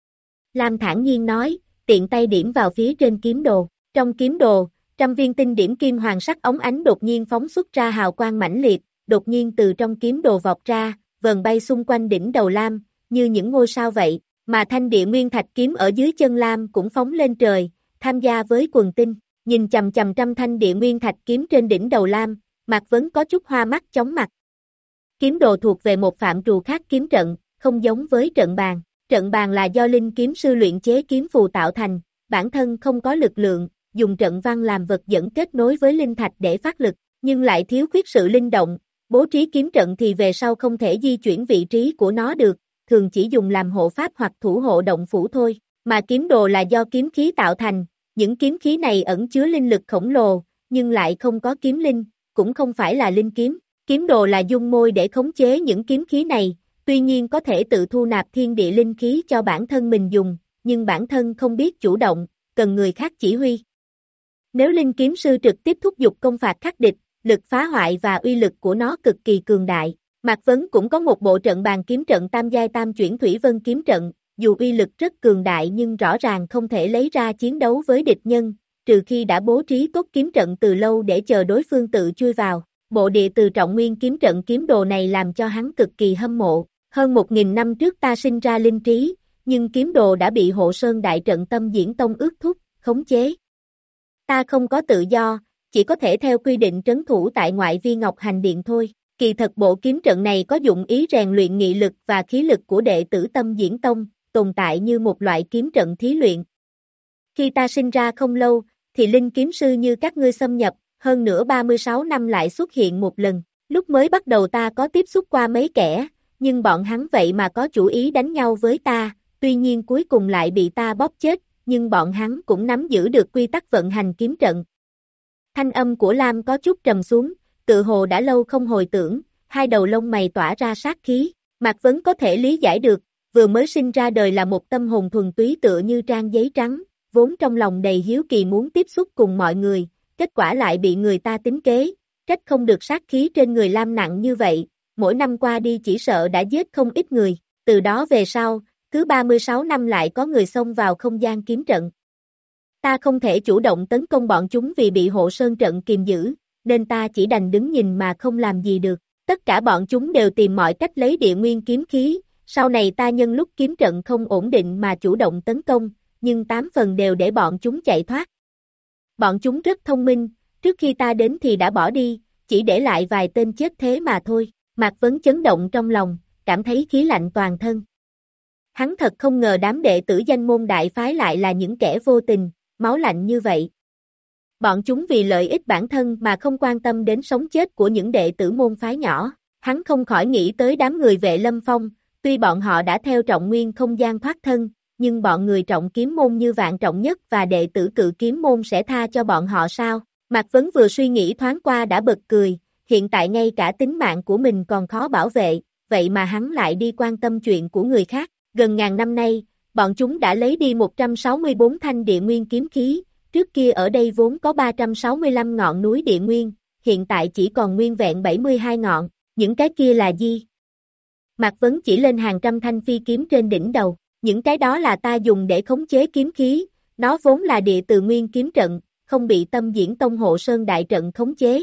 Lam thản nhiên nói, tiện tay điểm vào phía trên kiếm đồ, trong kiếm đồ, trăm viên tinh điểm kim hoàng sắc óng ánh đột nhiên phóng xuất ra hào quang mãnh liệt, đột nhiên từ trong kiếm đồ vọt ra, vần bay xung quanh đỉnh đầu Lam, như những ngôi sao vậy, mà thanh địa nguyên thạch kiếm ở dưới chân Lam cũng phóng lên trời, tham gia với quần tinh, nhìn chầm chầm trăm thanh địa nguyên thạch kiếm trên đỉnh đầu Lam, Mạc Vấn có chút hoa mắt chóng mặt. Kiếm đồ thuộc về một phạm trù khác kiếm trận, không giống với trận bàn. Trận bàn là do linh kiếm sư luyện chế kiếm phù tạo thành, bản thân không có lực lượng, dùng trận văn làm vật dẫn kết nối với linh thạch để phát lực, nhưng lại thiếu khuyết sự linh động, bố trí kiếm trận thì về sau không thể di chuyển vị trí của nó được, thường chỉ dùng làm hộ pháp hoặc thủ hộ động phủ thôi, mà kiếm đồ là do kiếm khí tạo thành, những kiếm khí này ẩn chứa linh lực khổng lồ, nhưng lại không có kiếm linh, cũng không phải là linh kiếm, kiếm đồ là dung môi để khống chế những kiếm khí này, tuy nhiên có thể tự thu nạp thiên địa linh khí cho bản thân mình dùng, nhưng bản thân không biết chủ động, cần người khác chỉ huy. Nếu linh kiếm sư trực tiếp thúc giục công phạt khắc địch, lực phá hoại và uy lực của nó cực kỳ cường đại. Mạc Vấn cũng có một bộ trận bàn kiếm trận tam giai tam chuyển thủy vân kiếm trận, dù uy lực rất cường đại nhưng rõ ràng không thể lấy ra chiến đấu với địch nhân, trừ khi đã bố trí tốt kiếm trận từ lâu để chờ đối phương tự chui vào. Bộ địa từ trọng nguyên kiếm trận kiếm đồ này làm cho hắn cực kỳ hâm mộ. Hơn một nghìn năm trước ta sinh ra linh trí, nhưng kiếm đồ đã bị Hộ Sơn Đại Trận Tâm Diễn Tông ước thúc, khống chế. Ta không có tự do, chỉ có thể theo quy định trấn thủ tại ngoại vi Ngọc Hành Điện thôi. Kỳ thật bộ kiếm trận này có dụng ý rèn luyện nghị lực và khí lực của đệ tử Tâm Diễn Tông, tồn tại như một loại kiếm trận thí luyện. Khi ta sinh ra không lâu, thì linh kiếm sư như các ngươi xâm nhập, hơn nữa ba mươi sáu năm lại xuất hiện một lần. Lúc mới bắt đầu ta có tiếp xúc qua mấy kẻ, nhưng bọn hắn vậy mà có chủ ý đánh nhau với ta, tuy nhiên cuối cùng lại bị ta bóp chết, nhưng bọn hắn cũng nắm giữ được quy tắc vận hành kiếm trận. Thanh âm của Lam có chút trầm xuống, tự hồ đã lâu không hồi tưởng, hai đầu lông mày tỏa ra sát khí, Mạc Vấn có thể lý giải được, vừa mới sinh ra đời là một tâm hồn thuần túy tựa như trang giấy trắng, vốn trong lòng đầy hiếu kỳ muốn tiếp xúc cùng mọi người, kết quả lại bị người ta tính kế, trách không được sát khí trên người Lam nặng như vậy, mỗi năm qua đi chỉ sợ đã giết không ít người, từ đó về sau, cứ ba mươi sáu năm lại có người xông vào không gian kiếm trận. Ta không thể chủ động tấn công bọn chúng vì bị Hộ Sơn trận kiềm giữ, nên ta chỉ đành đứng nhìn mà không làm gì được. Tất cả bọn chúng đều tìm mọi cách lấy địa nguyên kiếm khí, sau này ta nhân lúc kiếm trận không ổn định mà chủ động tấn công, nhưng tám phần đều để bọn chúng chạy thoát. Bọn chúng rất thông minh, trước khi ta đến thì đã bỏ đi, chỉ để lại vài tên chết thế mà thôi. Mạc Vấn chấn động trong lòng, cảm thấy khí lạnh toàn thân. Hắn thật không ngờ đám đệ tử danh môn đại phái lại là những kẻ vô tình, máu lạnh như vậy. Bọn chúng vì lợi ích bản thân mà không quan tâm đến sống chết của những đệ tử môn phái nhỏ. Hắn không khỏi nghĩ tới đám người vệ Lâm Phong, tuy bọn họ đã theo trọng nguyên không gian thoát thân, nhưng bọn người trọng kiếm môn như Vạn Trọng Nhất và đệ tử Cự Kiếm môn sẽ tha cho bọn họ sao? Mạc Vấn vừa suy nghĩ thoáng qua đã bật cười, hiện tại ngay cả tính mạng của mình còn khó bảo vệ, vậy mà hắn lại đi quan tâm chuyện của người khác. Gần ngàn năm nay, bọn chúng đã lấy đi một trăm sáu mươi tư thanh địa nguyên kiếm khí, trước kia ở đây vốn có ba trăm sáu mươi lăm ngọn núi địa nguyên, hiện tại chỉ còn nguyên vẹn bảy mươi hai ngọn, những cái kia là gì? Mạc Vấn chỉ lên hàng trăm thanh phi kiếm trên đỉnh đầu, những cái đó là ta dùng để khống chế kiếm khí, nó vốn là địa từ nguyên kiếm trận, không bị Tâm Diễn Tông Hộ Sơn Đại Trận khống chế.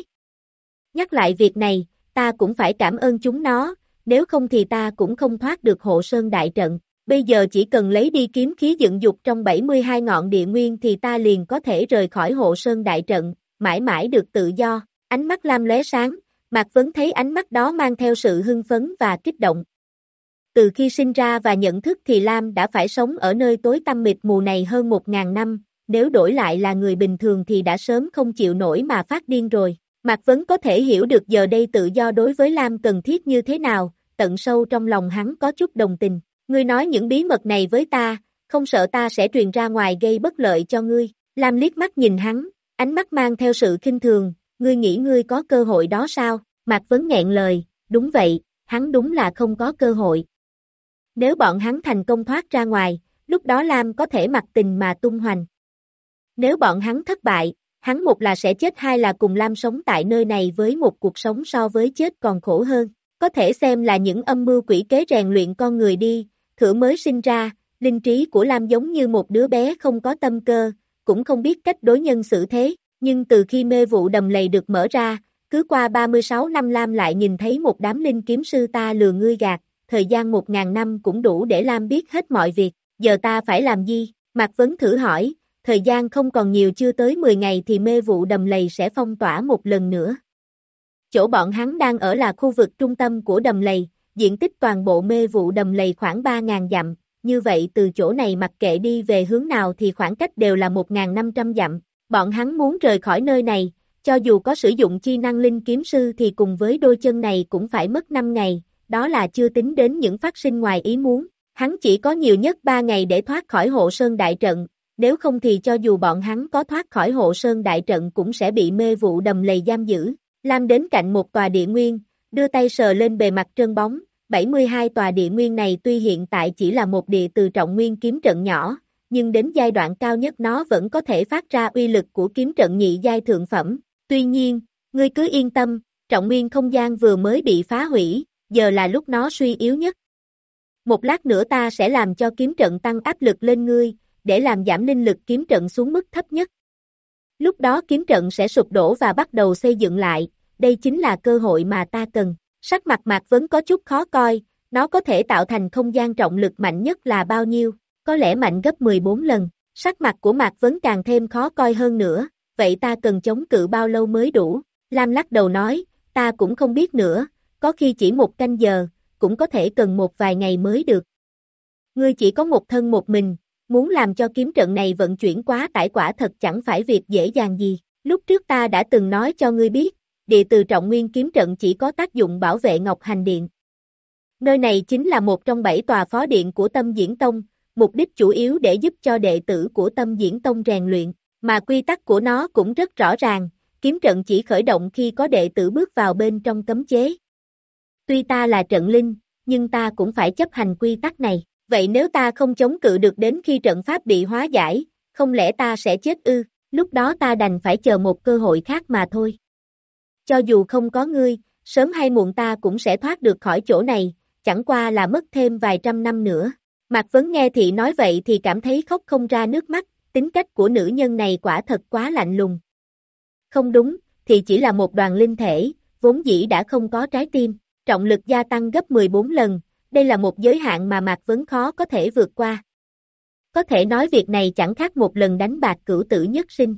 Nhắc lại việc này, ta cũng phải cảm ơn chúng nó, nếu không thì ta cũng không thoát được Hộ Sơn Đại Trận. Bây giờ chỉ cần lấy đi kiếm khí dựng dục trong bảy mươi hai ngọn địa nguyên thì ta liền có thể rời khỏi Hộ Sơn Đại Trận, mãi mãi được tự do. Ánh mắt Lam lóe sáng, Mạc Vấn thấy ánh mắt đó mang theo sự hưng phấn và kích động. Từ khi sinh ra và nhận thức thì Lam đã phải sống ở nơi tối tăm mịt mù này hơn một ngàn năm, nếu đổi lại là người bình thường thì đã sớm không chịu nổi mà phát điên rồi. Mạc Vấn có thể hiểu được giờ đây tự do đối với Lam cần thiết như thế nào, tận sâu trong lòng hắn có chút đồng tình. Ngươi nói những bí mật này với ta, không sợ ta sẽ truyền ra ngoài gây bất lợi cho ngươi. Lam liếc mắt nhìn hắn, ánh mắt mang theo sự khinh thường, ngươi nghĩ ngươi có cơ hội đó sao? Mạc Vấn nghẹn lời, đúng vậy, hắn đúng là không có cơ hội. Nếu bọn hắn thành công thoát ra ngoài, lúc đó Lam có thể mặc tình mà tung hoành. Nếu bọn hắn thất bại, hắn một là sẽ chết hai là cùng Lam sống tại nơi này với một cuộc sống so với chết còn khổ hơn. Có thể xem là những âm mưu quỷ kế rèn luyện con người đi, Thửa mới sinh ra, linh trí của Lam giống như một đứa bé không có tâm cơ, cũng không biết cách đối nhân xử thế, nhưng từ khi mê vụ đầm lầy được mở ra, cứ qua ba mươi sáu năm Lam lại nhìn thấy một đám linh kiếm sư ta lừa ngươi gạt, thời gian một ngàn năm cũng đủ để Lam biết hết mọi việc, giờ ta phải làm gì? Mạc Vấn thử hỏi, thời gian không còn nhiều, chưa tới mười ngày thì mê vụ đầm lầy sẽ phong tỏa một lần nữa. Chỗ bọn hắn đang ở là khu vực trung tâm của đầm lầy, diện tích toàn bộ mê vụ đầm lầy khoảng ba nghìn dặm, như vậy từ chỗ này mặc kệ đi về hướng nào thì khoảng cách đều là một nghìn năm trăm dặm. Bọn hắn muốn rời khỏi nơi này, cho dù có sử dụng chi năng linh kiếm sư thì cùng với đôi chân này cũng phải mất năm ngày, đó là chưa tính đến những phát sinh ngoài ý muốn. Hắn chỉ có nhiều nhất ba ngày để thoát khỏi hộ sơn đại trận, nếu không thì cho dù bọn hắn có thoát khỏi hộ sơn đại trận cũng sẽ bị mê vụ đầm lầy giam giữ. Lam đến cạnh một tòa địa nguyên, đưa tay sờ lên bề mặt trơn bóng, bảy mươi hai tòa địa nguyên này tuy hiện tại chỉ là một địa từ trọng nguyên kiếm trận nhỏ, nhưng đến giai đoạn cao nhất nó vẫn có thể phát ra uy lực của kiếm trận nhị giai thượng phẩm. Tuy nhiên, ngươi cứ yên tâm, trọng nguyên không gian vừa mới bị phá hủy, giờ là lúc nó suy yếu nhất. Một lát nữa ta sẽ làm cho kiếm trận tăng áp lực lên ngươi, để làm giảm linh lực kiếm trận xuống mức thấp nhất. Lúc đó kiếm trận sẽ sụp đổ và bắt đầu xây dựng lại, đây chính là cơ hội mà ta cần. Sắc mặt Mạc Vấn có chút khó coi, nó có thể tạo thành không gian trọng lực mạnh nhất là bao nhiêu, có lẽ mạnh gấp mười bốn lần. Sắc mặt của Mạc Vấn càng thêm khó coi hơn nữa, vậy ta cần chống cự bao lâu mới đủ? Lam lắc đầu nói, ta cũng không biết nữa, có khi chỉ một canh giờ, cũng có thể cần một vài ngày mới được. Ngươi chỉ có một thân một mình, muốn làm cho kiếm trận này vận chuyển quá tải quả thật chẳng phải việc dễ dàng gì. Lúc trước ta đã từng nói cho ngươi biết, địa từ trọng nguyên kiếm trận chỉ có tác dụng bảo vệ Ngọc Hành Điện. Nơi này chính là một trong bảy tòa phó điện của Tâm Diễn Tông, mục đích chủ yếu để giúp cho đệ tử của Tâm Diễn Tông rèn luyện, mà quy tắc của nó cũng rất rõ ràng, kiếm trận chỉ khởi động khi có đệ tử bước vào bên trong cấm chế. Tuy ta là trận linh, nhưng ta cũng phải chấp hành quy tắc này, vậy nếu ta không chống cự được đến khi trận pháp bị hóa giải, không lẽ ta sẽ chết ư? Lúc đó ta đành phải chờ một cơ hội khác mà thôi. Cho dù không có ngươi, sớm hay muộn ta cũng sẽ thoát được khỏi chỗ này, chẳng qua là mất thêm vài trăm năm nữa. Mạc Vấn nghe thị nói vậy thì cảm thấy khóc không ra nước mắt, tính cách của nữ nhân này quả thật quá lạnh lùng. Không đúng, thì chỉ là một đoàn linh thể, vốn dĩ đã không có trái tim, trọng lực gia tăng gấp mười bốn lần, đây là một giới hạn mà Mạc Vấn khó có thể vượt qua. Có thể nói việc này chẳng khác một lần đánh bạc cửu tử nhất sinh.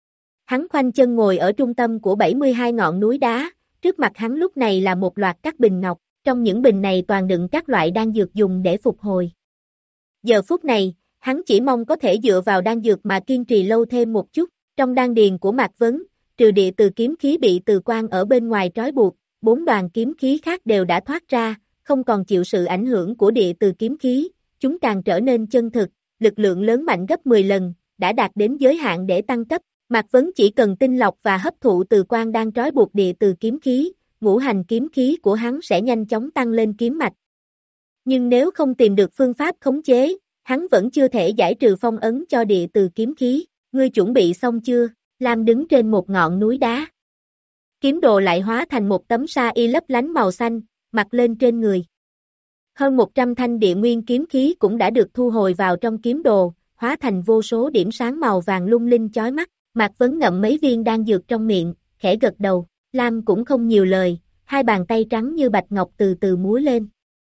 Hắn khoanh chân ngồi ở trung tâm của bảy mươi hai ngọn núi đá, trước mặt hắn lúc này là một loạt các bình ngọc, trong những bình này toàn đựng các loại đan dược dùng để phục hồi. Giờ phút này, hắn chỉ mong có thể dựa vào đan dược mà kiên trì lâu thêm một chút, trong đan điền của Mạc Vấn, trừ địa từ kiếm khí bị từ quan ở bên ngoài trói buộc, bốn đoàn kiếm khí khác đều đã thoát ra, không còn chịu sự ảnh hưởng của địa từ kiếm khí, chúng càng trở nên chân thực, lực lượng lớn mạnh gấp mười lần, đã đạt đến giới hạn để tăng cấp. Mạc Vấn chỉ cần tinh lọc và hấp thụ từ quan đang trói buộc địa từ kiếm khí, ngũ hành kiếm khí của hắn sẽ nhanh chóng tăng lên kiếm mạch. Nhưng nếu không tìm được phương pháp khống chế, hắn vẫn chưa thể giải trừ phong ấn cho địa từ kiếm khí. Ngươi chuẩn bị xong chưa? Lam đứng trên một ngọn núi đá. Kiếm đồ lại hóa thành một tấm sa y lấp lánh màu xanh, mặc lên trên người. Hơn một trăm thanh địa nguyên kiếm khí cũng đã được thu hồi vào trong kiếm đồ, hóa thành vô số điểm sáng màu vàng lung linh chói mắt. Mạc Vấn ngậm mấy viên đan dược trong miệng, khẽ gật đầu, Lam cũng không nhiều lời, hai bàn tay trắng như bạch ngọc từ từ múa lên.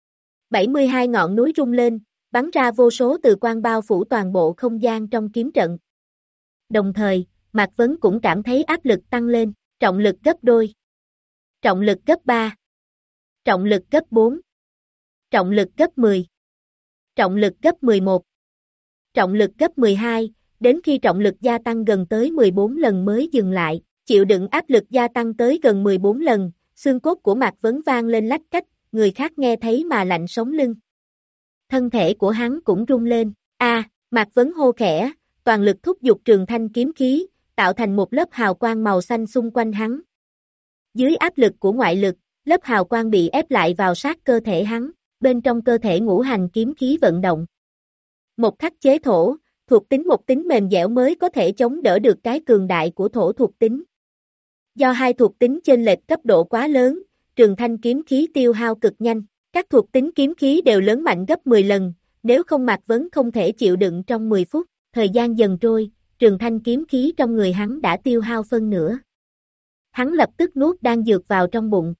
bảy mươi hai ngọn núi rung lên, bắn ra vô số từ quang bao phủ toàn bộ không gian trong kiếm trận. Đồng thời, Mạc Vấn cũng cảm thấy áp lực tăng lên, trọng lực gấp đôi, trọng lực gấp ba, trọng lực gấp bốn, trọng lực gấp mười, trọng lực gấp mười một, trọng lực gấp mười hai, đến khi trọng lực gia tăng gần tới mười bốn lần mới dừng lại, chịu đựng áp lực gia tăng tới gần mười bốn lần, xương cốt của Mạc Vấn vang lên lách cách, người khác nghe thấy mà lạnh sống lưng. Thân thể của hắn cũng rung lên, a, à, Mạc Vấn hô khẽ, toàn lực thúc giục trường thanh kiếm khí, tạo thành một lớp hào quang màu xanh xung quanh hắn. Dưới áp lực của ngoại lực, lớp hào quang bị ép lại vào sát cơ thể hắn, bên trong cơ thể ngũ hành kiếm khí vận động. Một khắc chế thổ, thuộc tính một tính mềm dẻo mới có thể chống đỡ được cái cường đại của thổ thuộc tính. Do hai thuộc tính chênh lệch cấp độ quá lớn, trường thanh kiếm khí tiêu hao cực nhanh, các thuộc tính kiếm khí đều lớn mạnh gấp mười lần, nếu không Mạc Vấn không thể chịu đựng trong mười phút, thời gian dần trôi, trường thanh kiếm khí trong người hắn đã tiêu hao phân nửa. Hắn lập tức nuốt đan dược vào trong bụng.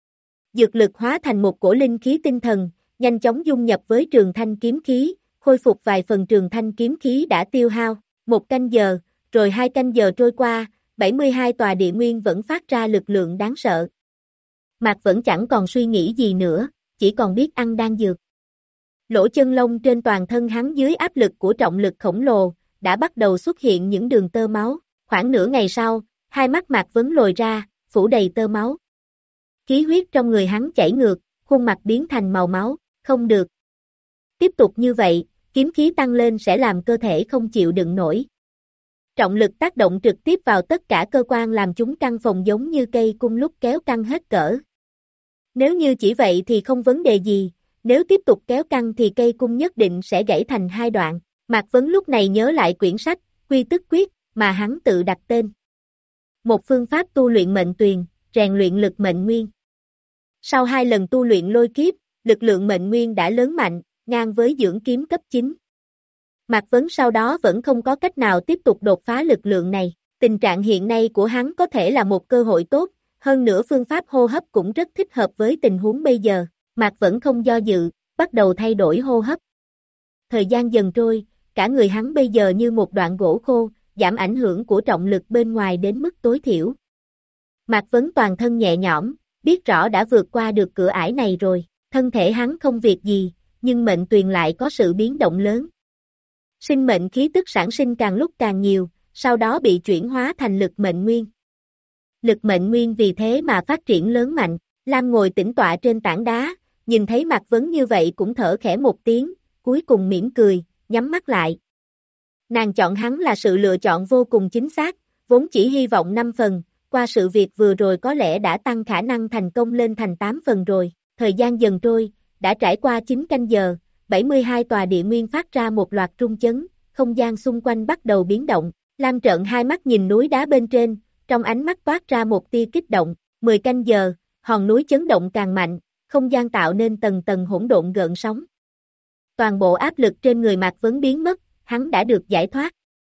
Dược lực hóa thành một cổ linh khí tinh thần, nhanh chóng dung nhập với trường thanh kiếm khí, khôi phục vài phần trường thanh kiếm khí đã tiêu hao, một canh giờ, rồi hai canh giờ trôi qua, bảy mươi hai tòa địa nguyên vẫn phát ra lực lượng đáng sợ. Mạc Vẫn chẳng còn suy nghĩ gì nữa, chỉ còn biết ăn đan dược. Lỗ chân lông trên toàn thân hắn dưới áp lực của trọng lực khổng lồ, đã bắt đầu xuất hiện những đường tơ máu, Khoảng nửa ngày sau, hai mắt Mạc Vấn lồi ra, phủ đầy tơ máu. Khí huyết trong người hắn chảy ngược, khuôn mặt biến thành màu máu, không được. Tiếp tục như vậy, kiếm khí tăng lên sẽ làm cơ thể không chịu đựng nổi. Trọng lực tác động trực tiếp vào tất cả cơ quan làm chúng căng phồng giống như cây cung lúc kéo căng hết cỡ. Nếu như chỉ vậy thì không vấn đề gì, nếu tiếp tục kéo căng thì cây cung nhất định sẽ gãy thành hai đoạn. Mạc Vấn lúc này nhớ lại quyển sách, Quy Tức Quyết, mà hắn tự đặt tên. Một phương pháp tu luyện mệnh tuyền, rèn luyện lực mệnh nguyên. Sau hai lần tu luyện lôi kiếp, lực lượng mệnh nguyên đã lớn mạnh, ngang với dưỡng kiếm cấp chín. Mạc Vấn sau đó vẫn không có cách nào tiếp tục đột phá lực lượng này. Tình trạng hiện nay của hắn có thể là một cơ hội tốt, hơn nữa phương pháp hô hấp cũng rất thích hợp với tình huống bây giờ. Mạc Vấn không do dự, bắt đầu thay đổi hô hấp. Thời gian dần trôi, cả người hắn bây giờ như một đoạn gỗ khô, giảm ảnh hưởng của trọng lực bên ngoài đến mức tối thiểu. Mạc Vấn toàn thân nhẹ nhõm, biết rõ đã vượt qua được cửa ải này rồi, thân thể hắn không việc gì, nhưng mệnh tuyền lại có sự biến động lớn. Sinh mệnh khí tức sản sinh càng lúc càng nhiều, sau đó bị chuyển hóa thành lực mệnh nguyên. Lực mệnh nguyên vì thế mà phát triển lớn mạnh. Lam ngồi tĩnh tọa trên tảng đá, nhìn thấy Mạc Vấn như vậy cũng thở khẽ một tiếng, cuối cùng mỉm cười, nhắm mắt lại. Nàng chọn hắn là sự lựa chọn vô cùng chính xác, vốn chỉ hy vọng năm phần, qua sự việc vừa rồi có lẽ đã tăng khả năng thành công lên thành tám phần rồi. Thời gian dần trôi, đã trải qua chín canh giờ, bảy mươi hai tòa địa nguyên phát ra một loạt rung chấn, không gian xung quanh bắt đầu biến động. Lam trợn hai mắt nhìn núi đá bên trên, trong ánh mắt toát ra một tia kích động. mười canh giờ, hòn núi chấn động càng mạnh, không gian tạo nên tầng tầng hỗn độn gợn sóng. Toàn bộ áp lực trên người Mạc Vấn biến mất, hắn đã được giải thoát.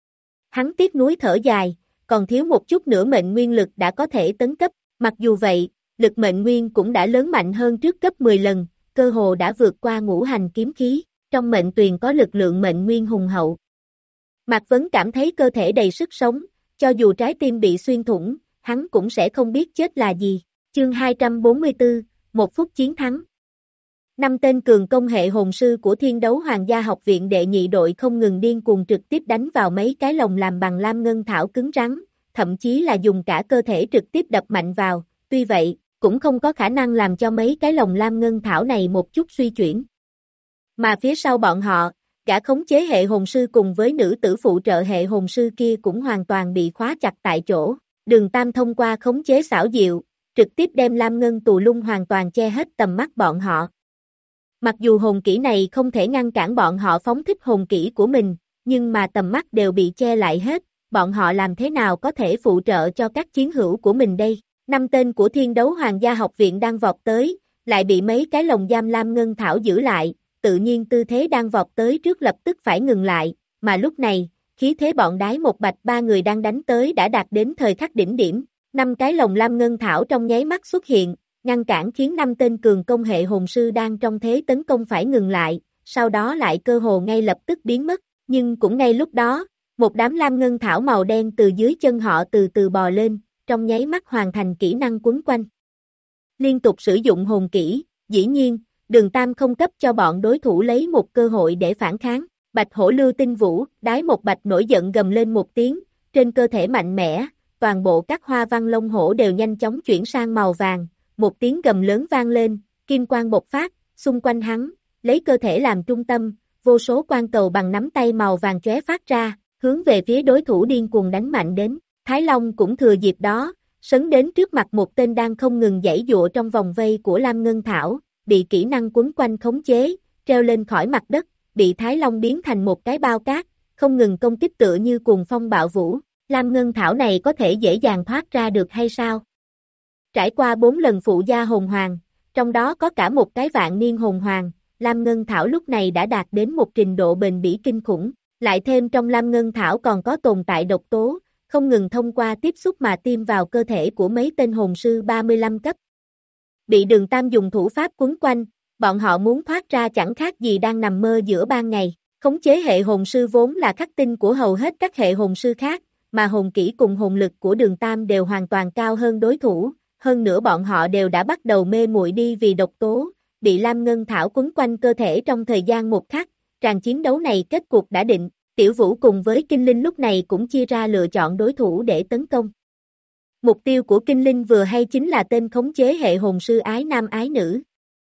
Hắn tiếc nuối thở dài, còn thiếu một chút nữa mệnh nguyên lực đã có thể tấn cấp, mặc dù vậy, lực mệnh nguyên cũng đã lớn mạnh hơn trước gấp mười lần, cơ hồ đã vượt qua ngũ hành kiếm khí, trong mệnh tuyền có lực lượng mệnh nguyên hùng hậu. Mạc Vấn cảm thấy cơ thể đầy sức sống, cho dù trái tim bị xuyên thủng, hắn cũng sẽ không biết chết là gì. Chương hai trăm bốn mươi tư, một phút chiến thắng. Năm tên cường công hệ hồn sư của Thiên Đấu Hoàng gia học viện đệ nhị đội không ngừng điên cuồng trực tiếp đánh vào mấy cái lồng làm bằng lam ngân thảo cứng rắn, thậm chí là dùng cả cơ thể trực tiếp đập mạnh vào, tuy vậy, cũng không có khả năng làm cho mấy cái lồng lam ngân thảo này một chút suy chuyển. Mà phía sau bọn họ, cả khống chế hệ hồn sư cùng với nữ tử phụ trợ hệ hồn sư kia cũng hoàn toàn bị khóa chặt tại chỗ. Đường Tam thông qua khống chế xảo diệu, trực tiếp đem lam ngân tù lung hoàn toàn che hết tầm mắt bọn họ. Mặc dù hồn kỹ này không thể ngăn cản bọn họ phóng thích hồn kỹ của mình, nhưng mà tầm mắt đều bị che lại hết, bọn họ làm thế nào có thể phụ trợ cho các chiến hữu của mình đây? Năm tên của Thiên Đấu Hoàng gia học viện đang vọt tới, lại bị mấy cái lồng giam lam ngân thảo giữ lại, tự nhiên tư thế đang vọt tới trước lập tức phải ngừng lại, mà lúc này, khí thế bọn đái một bạch ba người đang đánh tới đã đạt đến thời khắc đỉnh điểm, năm cái lồng lam ngân thảo trong nháy mắt xuất hiện, ngăn cản khiến năm tên cường công hệ hồn sư đang trong thế tấn công phải ngừng lại, sau đó lại cơ hồ ngay lập tức biến mất, nhưng cũng ngay lúc đó, một đám lam ngân thảo màu đen từ dưới chân họ từ từ bò lên, trong nháy mắt hoàn thành kỹ năng quấn quanh. Liên tục sử dụng hồn kỹ, dĩ nhiên, Đường Tam không cấp cho bọn đối thủ lấy một cơ hội để phản kháng. Bạch hổ lưu tinh vũ, đái một bạch nổi giận gầm lên một tiếng, trên cơ thể mạnh mẽ, toàn bộ các hoa văn lông hổ đều nhanh chóng chuyển sang màu vàng, một tiếng gầm lớn vang lên, kim quang bộc phát, xung quanh hắn, lấy cơ thể làm trung tâm, vô số quang cầu bằng nắm tay màu vàng chóe phát ra, hướng về phía đối thủ điên cuồng đánh mạnh đến. Thái Long cũng thừa dịp đó, sấn đến trước mặt một tên đang không ngừng giãy giụa trong vòng vây của Lam Ngân Thảo, bị kỹ năng quấn quanh khống chế, treo lên khỏi mặt đất, bị Thái Long biến thành một cái bao cát, không ngừng công kích tựa như cuồng phong bạo vũ. Lam Ngân Thảo này có thể dễ dàng thoát ra được hay sao? Trải qua bốn lần phụ gia hồn hoàng, trong đó có cả một cái vạn niên hồn hoàng, Lam Ngân Thảo lúc này đã đạt đến một trình độ bền bỉ kinh khủng, lại thêm trong Lam Ngân Thảo còn có tồn tại độc tố, không ngừng thông qua tiếp xúc mà tiêm vào cơ thể của mấy tên hồn sư ba mươi lăm cấp. Bị Đường Tam dùng thủ pháp quấn quanh, bọn họ muốn thoát ra chẳng khác gì đang nằm mơ giữa ban ngày. Khống chế hệ hồn sư vốn là khắc tinh của hầu hết các hệ hồn sư khác, mà hồn kỹ cùng hồn lực của Đường Tam đều hoàn toàn cao hơn đối thủ, hơn nữa bọn họ đều đã bắt đầu mê muội đi vì độc tố, bị Lam Ngân Thảo quấn quanh cơ thể trong thời gian một khắc, tràng chiến đấu này kết cục đã định, Tiểu Vũ cùng với Kinh Linh lúc này cũng chia ra lựa chọn đối thủ để tấn công. Mục tiêu của Kinh Linh vừa hay chính là tên khống chế hệ hồn sư ái nam ái nữ.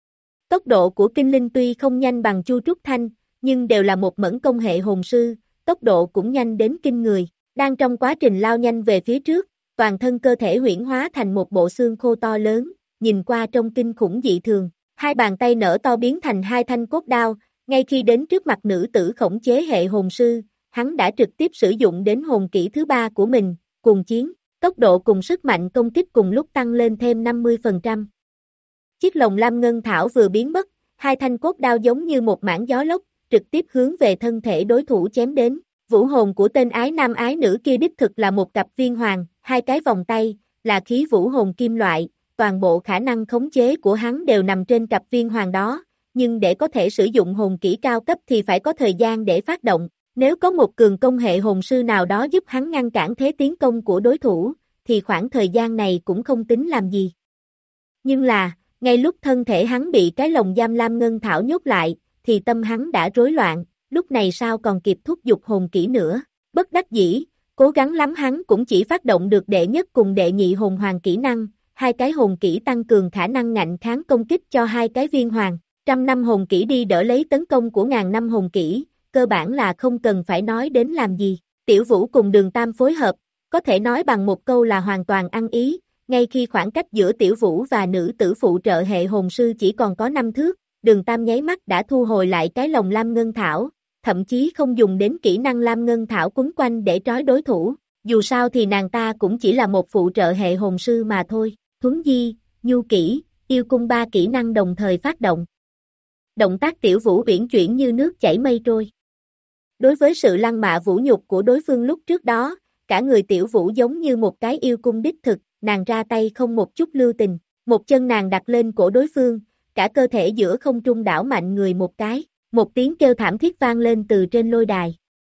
Tốc độ của Kinh Linh tuy không nhanh bằng Chu Trúc Thanh, nhưng đều là một mẫn công hệ hồn sư, tốc độ cũng nhanh đến kinh người. Đang trong quá trình lao nhanh về phía trước, toàn thân cơ thể huyễn hóa thành một bộ xương khô to lớn, nhìn qua trông kinh khủng dị thường. Hai bàn tay nở to biến thành hai thanh cốt đao, ngay khi đến trước mặt nữ tử khống chế hệ hồn sư, hắn đã trực tiếp sử dụng đến hồn kỹ thứ ba của mình, cuồng chiến. Tốc độ cùng sức mạnh công kích cùng lúc tăng lên thêm năm mươi phần trăm. Chiếc lồng lam ngân thảo vừa biến mất, hai thanh cốt đao giống như một mảng gió lốc, trực tiếp hướng về thân thể đối thủ chém đến. Vũ hồn của tên ái nam ái nữ kia đích thực là một cặp viên hoàng, hai cái vòng tay, là khí vũ hồn kim loại, toàn bộ khả năng khống chế của hắn đều nằm trên cặp viên hoàng đó, nhưng để có thể sử dụng hồn kỹ cao cấp thì phải có thời gian để phát động. Nếu có một cường công hệ hồn sư nào đó giúp hắn ngăn cản thế tiến công của đối thủ, thì khoảng thời gian này cũng không tính làm gì. Nhưng là, ngay lúc thân thể hắn bị cái lồng giam lam ngân thảo nhốt lại, thì tâm hắn đã rối loạn, lúc này sao còn kịp thúc giục hồn kỹ nữa. Bất đắc dĩ, cố gắng lắm hắn cũng chỉ phát động được đệ nhất cùng đệ nhị hồn hoàng kỹ năng, hai cái hồn kỹ tăng cường khả năng ngạnh kháng công kích cho hai cái viên hoàng. Trăm năm hồn kỹ đi đỡ lấy tấn công của ngàn năm hồn kỹ, cơ bản là không cần phải nói đến làm gì. Tiểu Vũ cùng Đường Tam phối hợp, có thể nói bằng một câu là hoàn toàn ăn ý, ngay khi khoảng cách giữa Tiểu Vũ và nữ tử phụ trợ hệ hồn sư chỉ còn có năm thước, Đường Tam nháy mắt đã thu hồi lại cái lồng lam ngân thảo, thậm chí không dùng đến kỹ năng lam ngân thảo quấn quanh để trói đối thủ, dù sao thì nàng ta cũng chỉ là một phụ trợ hệ hồn sư mà thôi. Thuấn di, nhu kỹ, yêu cung ba kỹ năng đồng thời phát động. Động tác Tiểu Vũ uyển chuyển như nước chảy mây trôi. Đối với sự lăng mạ vũ nhục của đối phương lúc trước đó, cả người Tiểu Vũ giống như một cái yêu cung đích thực, nàng ra tay không một chút lưu tình, một chân nàng đặt lên cổ đối phương, cả cơ thể giữa không trung đảo mạnh người một cái, một tiếng kêu thảm thiết vang lên từ trên lôi đài.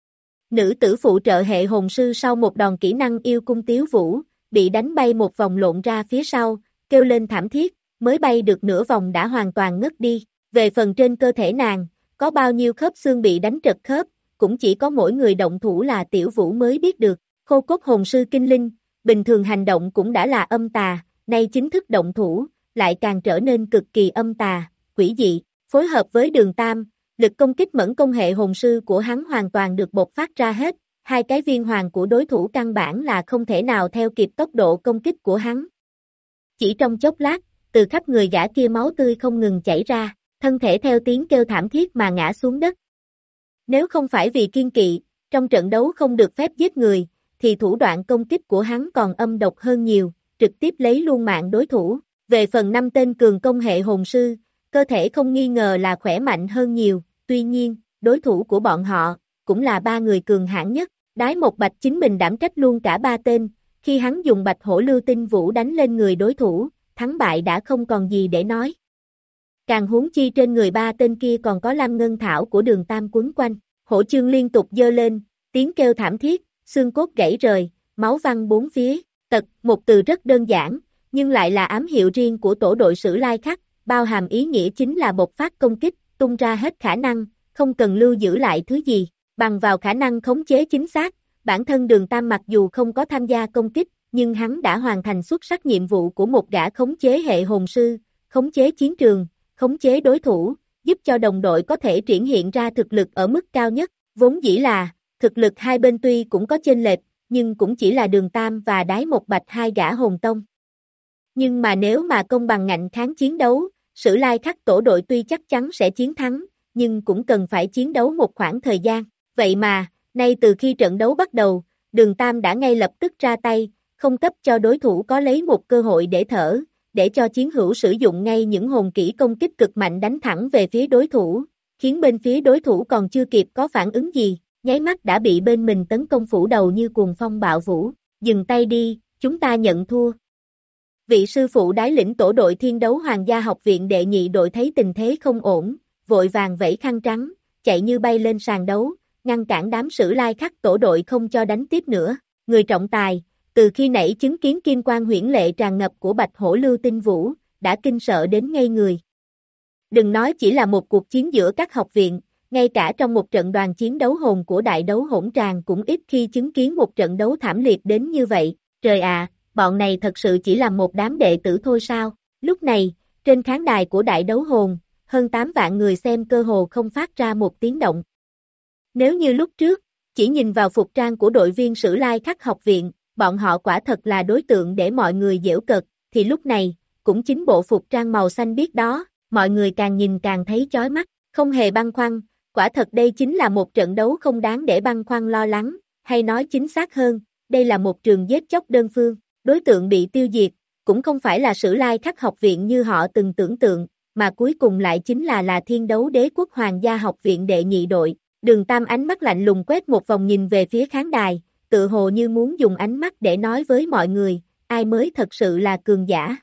Nữ tử phụ trợ hệ hồn sư sau một đòn kỹ năng yêu cung Tiểu Vũ, bị đánh bay một vòng lộn ra phía sau, kêu lên thảm thiết, mới bay được nửa vòng đã hoàn toàn ngất đi. Về phần trên cơ thể nàng, có bao nhiêu khớp xương bị đánh trật khớp, cũng chỉ có mỗi người động thủ là Tiểu Vũ mới biết được. Khô cốt hồn sư Kinh Linh, bình thường hành động cũng đã là âm tà, nay chính thức động thủ, lại càng trở nên cực kỳ âm tà, quỷ dị, phối hợp với Đường Tam, lực công kích mẫn công hệ hồn sư của hắn hoàn toàn được bộc phát ra hết, hai cái viên hoàng của đối thủ căn bản là không thể nào theo kịp tốc độ công kích của hắn. Chỉ trong chốc lát, từ khắp người gã kia máu tươi không ngừng chảy ra, thân thể theo tiếng kêu thảm thiết mà ngã xuống đất. Nếu không phải vì kiên kỵ, trong trận đấu không được phép giết người, thì thủ đoạn công kích của hắn còn âm độc hơn nhiều, trực tiếp lấy luôn mạng đối thủ. Về phần năm tên cường công hệ hồn sư, cơ thể không nghi ngờ là khỏe mạnh hơn nhiều, tuy nhiên, đối thủ của bọn họ, cũng là ba người cường hãn nhất. Đái Một Bạch chính mình đảm trách luôn cả ba tên, khi hắn dùng bạch hổ lưu tinh vũ đánh lên người đối thủ, thắng bại đã không còn gì để nói. Càng huống chi trên người ba tên kia còn có lam ngân thảo của Đường Tam quấn quanh, hổ chương liên tục giơ lên, tiếng kêu thảm thiết, xương cốt gãy rời, máu văng bốn phía, tật, một từ rất đơn giản, nhưng lại là ám hiệu riêng của tổ đội Sử Lai Khắc, bao hàm ý nghĩa chính là bộc phát công kích, tung ra hết khả năng, không cần lưu giữ lại thứ gì, bằng vào khả năng khống chế chính xác, bản thân Đường Tam mặc dù không có tham gia công kích, nhưng hắn đã hoàn thành xuất sắc nhiệm vụ của một gã khống chế hệ hồn sư, khống chế chiến trường, khống chế đối thủ, giúp cho đồng đội có thể triển hiện ra thực lực ở mức cao nhất, vốn dĩ là, thực lực hai bên tuy cũng có chênh lệch, nhưng cũng chỉ là Đường Tam và Đái Một Bạch hai gã hồn tông. Nhưng mà nếu mà công bằng ngạnh kháng chiến đấu, Sử Lai Khắc tổ đội tuy chắc chắn sẽ chiến thắng, nhưng cũng cần phải chiến đấu một khoảng thời gian, vậy mà, nay từ khi trận đấu bắt đầu, Đường Tam đã ngay lập tức ra tay, không cấp cho đối thủ có lấy một cơ hội để thở, để cho chiến hữu sử dụng ngay những hồn kỹ công kích cực mạnh đánh thẳng về phía đối thủ, khiến bên phía đối thủ còn chưa kịp có phản ứng gì, nháy mắt đã bị bên mình tấn công phủ đầu như cuồng phong bạo vũ, dừng tay đi, chúng ta nhận thua. Vị sư phụ đái lĩnh tổ đội Thiên Đấu Hoàng gia học viện đệ nhị đội thấy tình thế không ổn, vội vàng vẫy khăn trắng, chạy như bay lên sàn đấu, ngăn cản đám Sử Lai Khắc tổ đội không cho đánh tiếp nữa. Người trọng tài, từ khi nãy chứng kiến kim quang huyễn lệ tràn ngập của bạch hổ lưu tinh vũ, đã kinh sợ đến ngây người. Đừng nói chỉ là một cuộc chiến giữa các học viện, ngay cả trong một trận đoàn chiến đấu hồn của đại đấu hỗn tràng cũng ít khi chứng kiến một trận đấu thảm liệt đến như vậy, trời ạ, bọn này thật sự chỉ là một đám đệ tử thôi sao? Lúc này, trên khán đài của đại đấu hồn, hơn tám vạn người xem cơ hồ không phát ra một tiếng động. Nếu như lúc trước, chỉ nhìn vào phục trang của đội viên Sử Lai Khắc học viện, bọn họ quả thật là đối tượng để mọi người giễu cợt, thì lúc này, cũng chính bộ phục trang màu xanh biếc đó, mọi người càng nhìn càng thấy chói mắt, không hề băn khoăn, quả thật đây chính là một trận đấu không đáng để băn khoăn lo lắng, hay nói chính xác hơn, đây là một trường giết chóc đơn phương, đối tượng bị tiêu diệt, cũng không phải là Sử Lai Khắc học viện như họ từng tưởng tượng, mà cuối cùng lại chính là là Thiên Đấu Đế Quốc Hoàng gia học viện đệ nhị đội. Đường Tam ánh mắt lạnh lùng quét một vòng nhìn về phía khán đài, tự hồ như muốn dùng ánh mắt để nói với mọi người, ai mới thật sự là cường giả.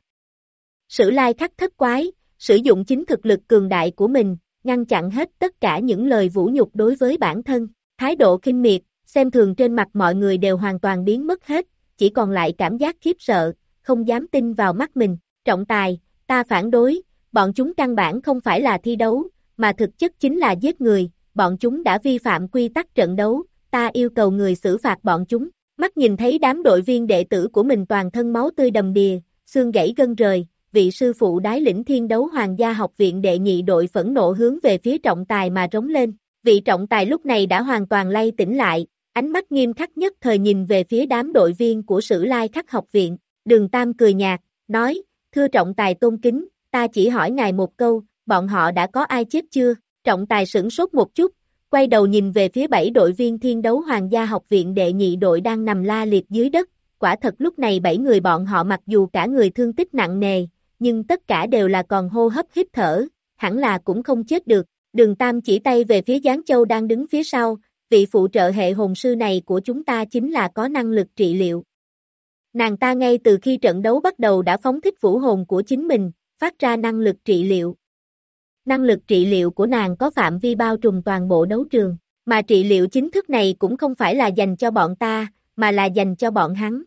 Sử Lai Khắc thất quái, sử dụng chính thực lực cường đại của mình, ngăn chặn hết tất cả những lời vũ nhục đối với bản thân, thái độ khinh miệt, xem thường trên mặt mọi người đều hoàn toàn biến mất hết, chỉ còn lại cảm giác khiếp sợ, không dám tin vào mắt mình, trọng tài, ta phản đối, bọn chúng căn bản không phải là thi đấu, mà thực chất chính là giết người, bọn chúng đã vi phạm quy tắc trận đấu, ta yêu cầu người xử phạt bọn chúng, mắt nhìn thấy đám đội viên đệ tử của mình toàn thân máu tươi đầm đìa, xương gãy gân rời, vị sư phụ đái lĩnh Thiên Đấu Hoàng gia học viện đệ nhị đội phẫn nộ hướng về phía trọng tài mà rống lên, vị trọng tài lúc này đã hoàn toàn lay tỉnh lại, ánh mắt nghiêm khắc nhất thời nhìn về phía đám đội viên của Sử Lai Khắc học viện, Đường Tam cười nhạt, nói, thưa trọng tài tôn kính, ta chỉ hỏi ngài một câu, bọn họ đã có ai chết chưa? Trọng tài sửng sốt một chút, quay đầu nhìn về phía bảy đội viên Thiên Đấu Hoàng gia học viện đệ nhị đội đang nằm la liệt dưới đất, quả thật lúc này bảy người bọn họ mặc dù cả người thương tích nặng nề, nhưng tất cả đều là còn hô hấp hít thở, hẳn là cũng không chết được. Đường Tam chỉ tay về phía Giáng Châu đang đứng phía sau, vị phụ trợ hệ hồn sư này của chúng ta chính là có năng lực trị liệu. Nàng ta ngay từ khi trận đấu bắt đầu đã phóng thích vũ hồn của chính mình, phát ra năng lực trị liệu. Năng lực trị liệu của nàng có phạm vi bao trùm toàn bộ đấu trường, mà trị liệu chính thức này cũng không phải là dành cho bọn ta, mà là dành cho bọn hắn.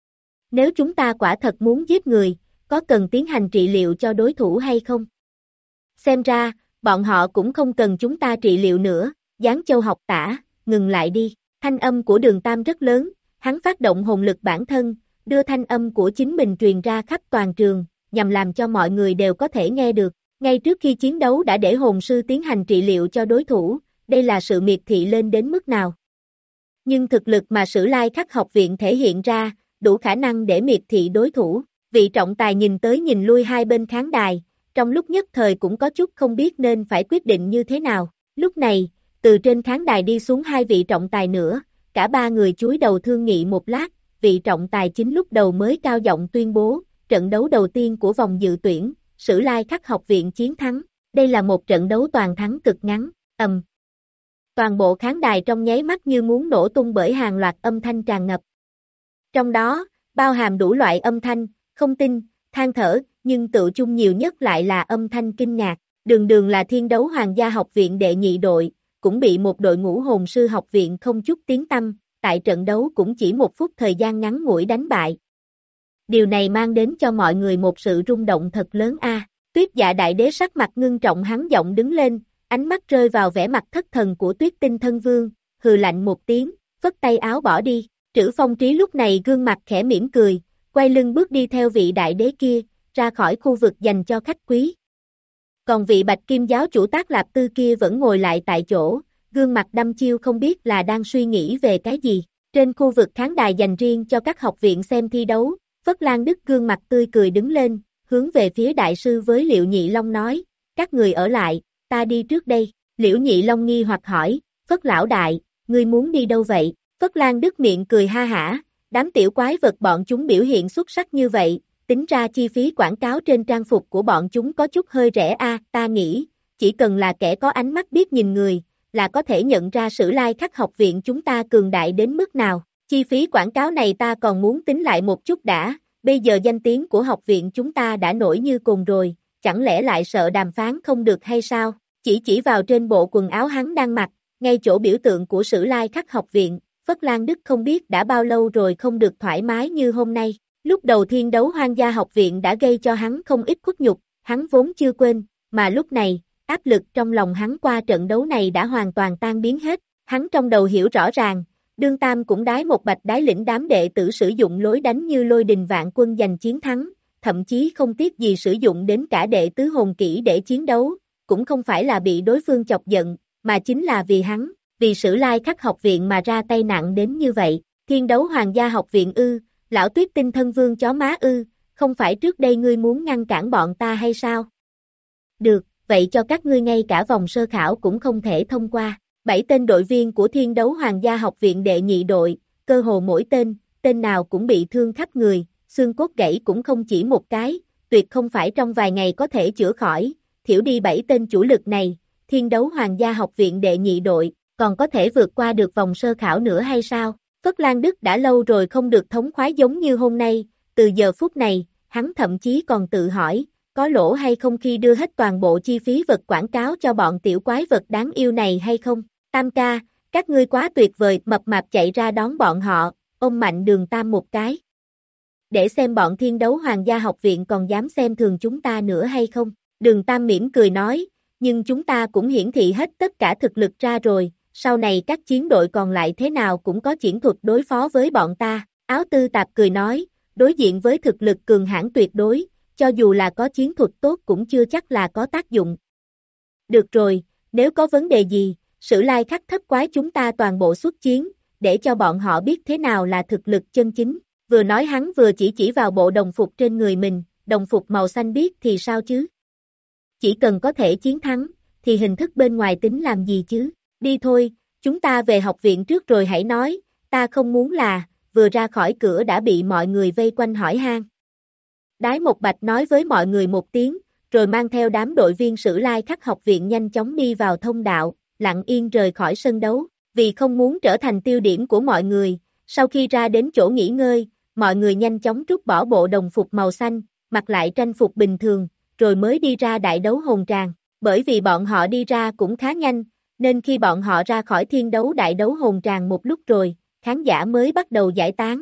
Nếu chúng ta quả thật muốn giết người, có cần tiến hành trị liệu cho đối thủ hay không? Xem ra, bọn họ cũng không cần chúng ta trị liệu nữa, Giáng Châu học tả, ngừng lại đi, thanh âm của Đường Tam rất lớn, hắn phát động hồn lực bản thân, đưa thanh âm của chính mình truyền ra khắp toàn trường, nhằm làm cho mọi người đều có thể nghe được. Ngay trước khi chiến đấu đã để hồn sư tiến hành trị liệu cho đối thủ, đây là sự miệt thị lên đến mức nào. Nhưng thực lực mà Sử Lai Khắc học viện thể hiện ra, đủ khả năng để miệt thị đối thủ. Vị trọng tài nhìn tới nhìn lui hai bên khán đài, trong lúc nhất thời cũng có chút không biết nên phải quyết định như thế nào. Lúc này, từ trên khán đài đi xuống hai vị trọng tài nữa, cả ba người cúi đầu thương nghị một lát, vị trọng tài chính lúc đầu mới cao giọng tuyên bố, trận đấu đầu tiên của vòng dự tuyển, Sử Lai Khắc học viện chiến thắng, đây là một trận đấu toàn thắng cực ngắn, ầm. Toàn bộ khán đài trong nháy mắt như muốn nổ tung bởi hàng loạt âm thanh tràn ngập. Trong đó, bao hàm đủ loại âm thanh, không tin, than thở, nhưng tự chung nhiều nhất lại là âm thanh kinh ngạc. Đường đường là Thiên Đấu Hoàng gia học viện đệ nhị đội, cũng bị một đội ngũ hồn sư học viện không chút tiếng tăm, tại trận đấu cũng chỉ một phút thời gian ngắn ngủi đánh bại. Điều này mang đến cho mọi người một sự rung động thật lớn a. À. Tuyết Dạ Đại Đế sắc mặt ngưng trọng hắn giọng đứng lên, ánh mắt rơi vào vẻ mặt thất thần của Tuyết Tinh Thân Vương, hừ lạnh một tiếng, phất tay áo bỏ đi. Trữ Phong Trí lúc này gương mặt khẽ mỉm cười, quay lưng bước đi theo vị đại đế kia, ra khỏi khu vực dành cho khách quý. Còn vị Bạch Kim giáo chủ Tác Lạp Tư kia vẫn ngồi lại tại chỗ, gương mặt đăm chiêu không biết là đang suy nghĩ về cái gì. Trên khu vực khán đài dành riêng cho các học viện xem thi đấu, Phất Lan Đức gương mặt tươi cười đứng lên, hướng về phía đại sư với Liệu Nhị Long nói, các người ở lại, ta đi trước đây. Liễu Nhị Long nghi hoặc hỏi, Phất lão đại, ngươi muốn đi đâu vậy? Phất Lan Đức miệng cười ha hả, đám tiểu quái vật bọn chúng biểu hiện xuất sắc như vậy, tính ra chi phí quảng cáo trên trang phục của bọn chúng có chút hơi rẻ a, à, ta nghĩ, chỉ cần là kẻ có ánh mắt biết nhìn người, là có thể nhận ra Sử Lai Khắc học viện chúng ta cường đại đến mức nào. Chi phí quảng cáo này ta còn muốn tính lại một chút đã, bây giờ danh tiếng của học viện chúng ta đã nổi như cồn rồi, chẳng lẽ lại sợ đàm phán không được hay sao? Chỉ chỉ vào trên bộ quần áo hắn đang mặc, ngay chỗ biểu tượng của Sử Lai Khắc học viện, Phất Lan Đức không biết đã bao lâu rồi không được thoải mái như hôm nay. Lúc đầu Thiên Đấu Hoang gia học viện đã gây cho hắn không ít khuất nhục, hắn vốn chưa quên, mà lúc này, áp lực trong lòng hắn qua trận đấu này đã hoàn toàn tan biến hết, hắn trong đầu hiểu rõ ràng, Đương Tam cũng đái một bạch đái lĩnh đám đệ tử sử dụng lối đánh như lôi đình vạn quân giành chiến thắng, thậm chí không tiếc gì sử dụng đến cả đệ tứ hồn kỹ để chiến đấu, cũng không phải là bị đối phương chọc giận, mà chính là vì hắn, vì Sử Lai Khắc học viện mà ra tay nặng đến như vậy. Thiên Đấu Hoàng gia học viện ư, lão Tuyết Tinh thân vương chó má ư, không phải trước đây ngươi muốn ngăn cản bọn ta hay sao? Được, vậy cho các ngươi ngay cả vòng sơ khảo cũng không thể thông qua. Bảy tên đội viên của Thiên Đấu Hoàng gia học viện đệ nhị đội, cơ hồ mỗi tên, tên nào cũng bị thương khắp người, xương cốt gãy cũng không chỉ một cái, tuyệt không phải trong vài ngày có thể chữa khỏi, thiểu đi bảy tên chủ lực này, Thiên Đấu Hoàng gia học viện đệ nhị đội, còn có thể vượt qua được vòng sơ khảo nữa hay sao? Phất Lan Đức đã lâu rồi không được thống khoái giống như hôm nay, từ giờ phút này, hắn thậm chí còn tự hỏi, có lỗ hay không khi đưa hết toàn bộ chi phí vật quảng cáo cho bọn tiểu quái vật đáng yêu này hay không? Tam ca, các ngươi quá tuyệt vời, mập mạp chạy ra đón bọn họ, ôm mạnh Đường Tam một cái. Để xem bọn Thiên Đấu Hoàng gia học viện còn dám xem thường chúng ta nữa hay không? Đường Tam mỉm cười nói, nhưng chúng ta cũng hiển thị hết tất cả thực lực ra rồi, sau này các chiến đội còn lại thế nào cũng có chiến thuật đối phó với bọn ta. Áo Tư Tạp cười nói, đối diện với thực lực cường hãn tuyệt đối, cho dù là có chiến thuật tốt cũng chưa chắc là có tác dụng. Được rồi, nếu có vấn đề gì, Sử Lai Khắc thất quái chúng ta toàn bộ xuất chiến, để cho bọn họ biết thế nào là thực lực chân chính. Vừa nói hắn vừa chỉ chỉ vào bộ đồng phục trên người mình, đồng phục màu xanh biếc thì sao chứ? Chỉ cần có thể chiến thắng, thì hình thức bên ngoài tính làm gì chứ? Đi thôi, chúng ta về học viện trước rồi hãy nói, ta không muốn là, vừa ra khỏi cửa đã bị mọi người vây quanh hỏi han. Đái Một Bạch nói với mọi người một tiếng, rồi mang theo đám đội viên Sử Lai Khắc học viện nhanh chóng đi vào thông đạo, lặng yên rời khỏi sân đấu, vì không muốn trở thành tiêu điểm của mọi người. Sau khi ra đến chỗ nghỉ ngơi, mọi người nhanh chóng trút bỏ bộ đồng phục màu xanh, mặc lại tranh phục bình thường, rồi mới đi ra đại đấu hồn tràng. Bởi vì bọn họ đi ra cũng khá nhanh, nên khi bọn họ ra khỏi thiên đấu đại đấu hồn tràng một lúc rồi, khán giả mới bắt đầu giải tán.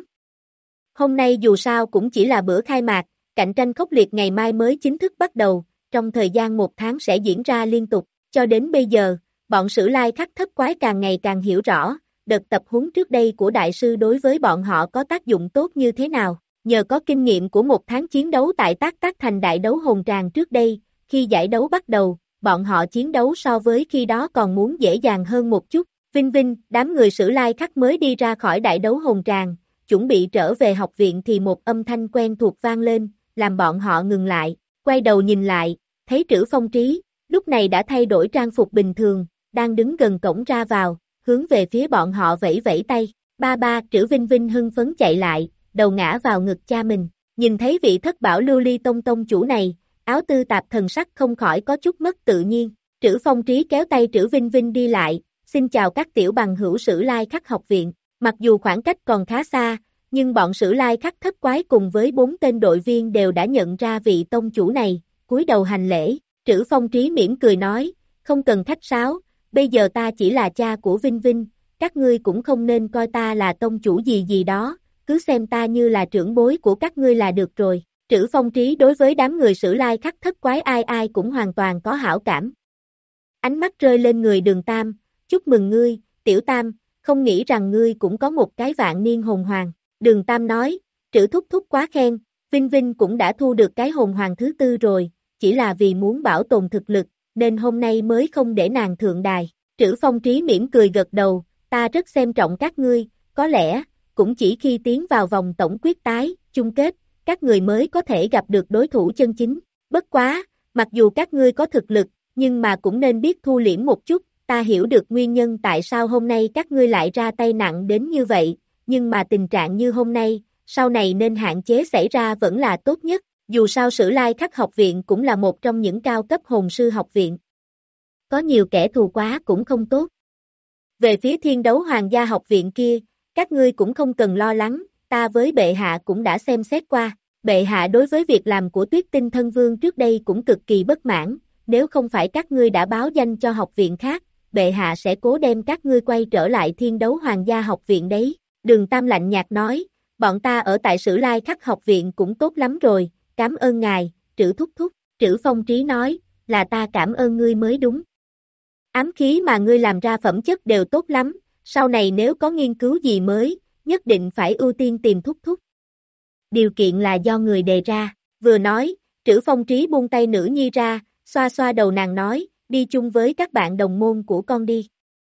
Hôm nay dù sao cũng chỉ là bữa khai mạc, cạnh tranh khốc liệt ngày mai mới chính thức bắt đầu, trong thời gian một tháng sẽ diễn ra liên tục. Cho đến bây giờ, bọn Sử Lai Khắc thất quái càng ngày càng hiểu rõ, đợt tập huấn trước đây của đại sư đối với bọn họ có tác dụng tốt như thế nào. Nhờ có kinh nghiệm của một tháng chiến đấu tại Tác Tác Thành đại đấu hồn tràng trước đây, khi giải đấu bắt đầu, bọn họ chiến đấu so với khi đó còn muốn dễ dàng hơn một chút. Vinh Vinh, đám người Sử Lai Khắc mới đi ra khỏi đại đấu hồn tràng, chuẩn bị trở về học viện thì một âm thanh quen thuộc vang lên, làm bọn họ ngừng lại, quay đầu nhìn lại, thấy Trữ Phong Trí, lúc này đã thay đổi trang phục bình thường, đang đứng gần cổng ra vào, hướng về phía bọn họ vẫy vẫy tay. Ba ba, Trữ Vinh Vinh hưng phấn chạy lại, đầu ngã vào ngực cha mình, nhìn thấy vị thất bảo lưu ly tông tông chủ này, Áo Tư Tạp thần sắc không khỏi có chút mất tự nhiên. Trữ Phong Trí kéo tay Trữ Vinh Vinh đi lại, xin chào các tiểu bằng hữu Sử Lai Khắc học viện. Mặc dù khoảng cách còn khá xa, nhưng bọn Sử Lai Khắc thất quái cùng với bốn tên đội viên đều đã nhận ra vị tông chủ này, cúi đầu hành lễ. Trữ Phong Trí mỉm cười nói, không cần khách sáo, bây giờ ta chỉ là cha của Vinh Vinh, các ngươi cũng không nên coi ta là tông chủ gì gì đó, cứ xem ta như là trưởng bối của các ngươi là được rồi. Trữ Phong Trí đối với đám người Sử Lai Khắc thất quái ai ai cũng hoàn toàn có hảo cảm. Ánh mắt rơi lên người Đường Tam, chúc mừng ngươi, Tiểu Tam, không nghĩ rằng ngươi cũng có một cái vạn niên hồn hoàng. Đường Tam nói, Trữ thúc thúc quá khen, Vinh Vinh cũng đã thu được cái hồn hoàng thứ tư rồi, chỉ là vì muốn bảo tồn thực lực, nên hôm nay mới không để nàng thượng đài. Trữ Phong Trí mỉm cười gật đầu, ta rất xem trọng các ngươi, có lẽ, cũng chỉ khi tiến vào vòng tổng quyết tái, chung kết, các người mới có thể gặp được đối thủ chân chính. Bất quá, mặc dù các ngươi có thực lực, nhưng mà cũng nên biết thu liễm một chút, ta hiểu được nguyên nhân tại sao hôm nay các ngươi lại ra tay nặng đến như vậy, nhưng mà tình trạng như hôm nay, sau này nên hạn chế xảy ra vẫn là tốt nhất, dù sao Sử Lai Khắc học viện cũng là một trong những cao cấp hồn sư học viện. Có nhiều kẻ thù quá cũng không tốt. Về phía Thiên Đấu Hoàng gia học viện kia, các ngươi cũng không cần lo lắng, ta với bệ hạ cũng đã xem xét qua, bệ hạ đối với việc làm của Tuyết Tinh thân vương trước đây cũng cực kỳ bất mãn, nếu không phải các ngươi đã báo danh cho học viện khác, bệ hạ sẽ cố đem các ngươi quay trở lại Thiên Đấu Hoàng gia học viện đấy. Đường Tam lạnh nhạt nói, bọn ta ở tại Sử Lai Khắc học viện cũng tốt lắm rồi, cảm ơn ngài, Trữ thúc thúc. Trữ Phong Trí nói, là ta cảm ơn ngươi mới đúng. Ám khí mà ngươi làm ra phẩm chất đều tốt lắm, sau này nếu có nghiên cứu gì mới, nhất định phải ưu tiên tìm Thúc Thúc. Điều kiện là do người đề ra, vừa nói, Trữ Phong Trí buông tay nữ nhi ra, xoa xoa đầu nàng nói, đi chung với các bạn đồng môn của con đi.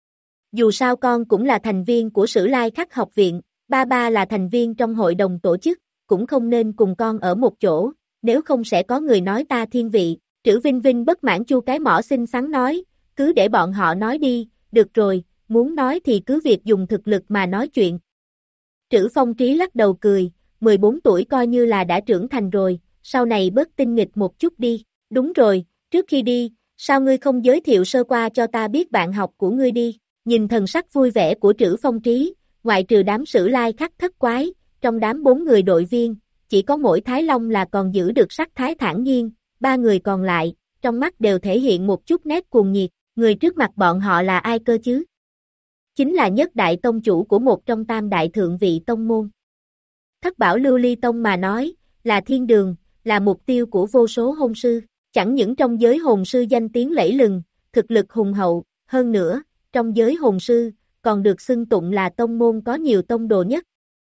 Dù sao con cũng là thành viên của Sử Lai Khắc học viện, ba ba là thành viên trong hội đồng tổ chức, cũng không nên cùng con ở một chỗ, nếu không sẽ có người nói ta thiên vị. Trữ Vinh Vinh bất mãn chu cái mỏ xinh xắn nói, cứ để bọn họ nói đi, được rồi, muốn nói thì cứ việc dùng thực lực mà nói chuyện. Trữ Phong Trí lắc đầu cười, mười bốn tuổi coi như là đã trưởng thành rồi, sau này bớt tinh nghịch một chút đi, đúng rồi, trước khi đi, sao ngươi không giới thiệu sơ qua cho ta biết bạn học của ngươi đi, nhìn thần sắc vui vẻ của Trữ Phong Trí, ngoại trừ đám Sử Lai Khắc thất quái, trong đám bốn người đội viên, chỉ có mỗi Thái Long là còn giữ được sắc thái thản nhiên, ba người còn lại, trong mắt đều thể hiện một chút nét cuồng nhiệt, người trước mặt bọn họ là ai cơ chứ? Chính là nhất đại tông chủ của một trong tam đại thượng vị tông môn. Thất bảo lưu ly tông mà nói, là thiên đường, là mục tiêu của vô số hôn sư, chẳng những trong giới hồn sư danh tiếng lẫy lừng, thực lực hùng hậu, hơn nữa, trong giới hồn sư, còn được xưng tụng là tông môn có nhiều tông đồ nhất.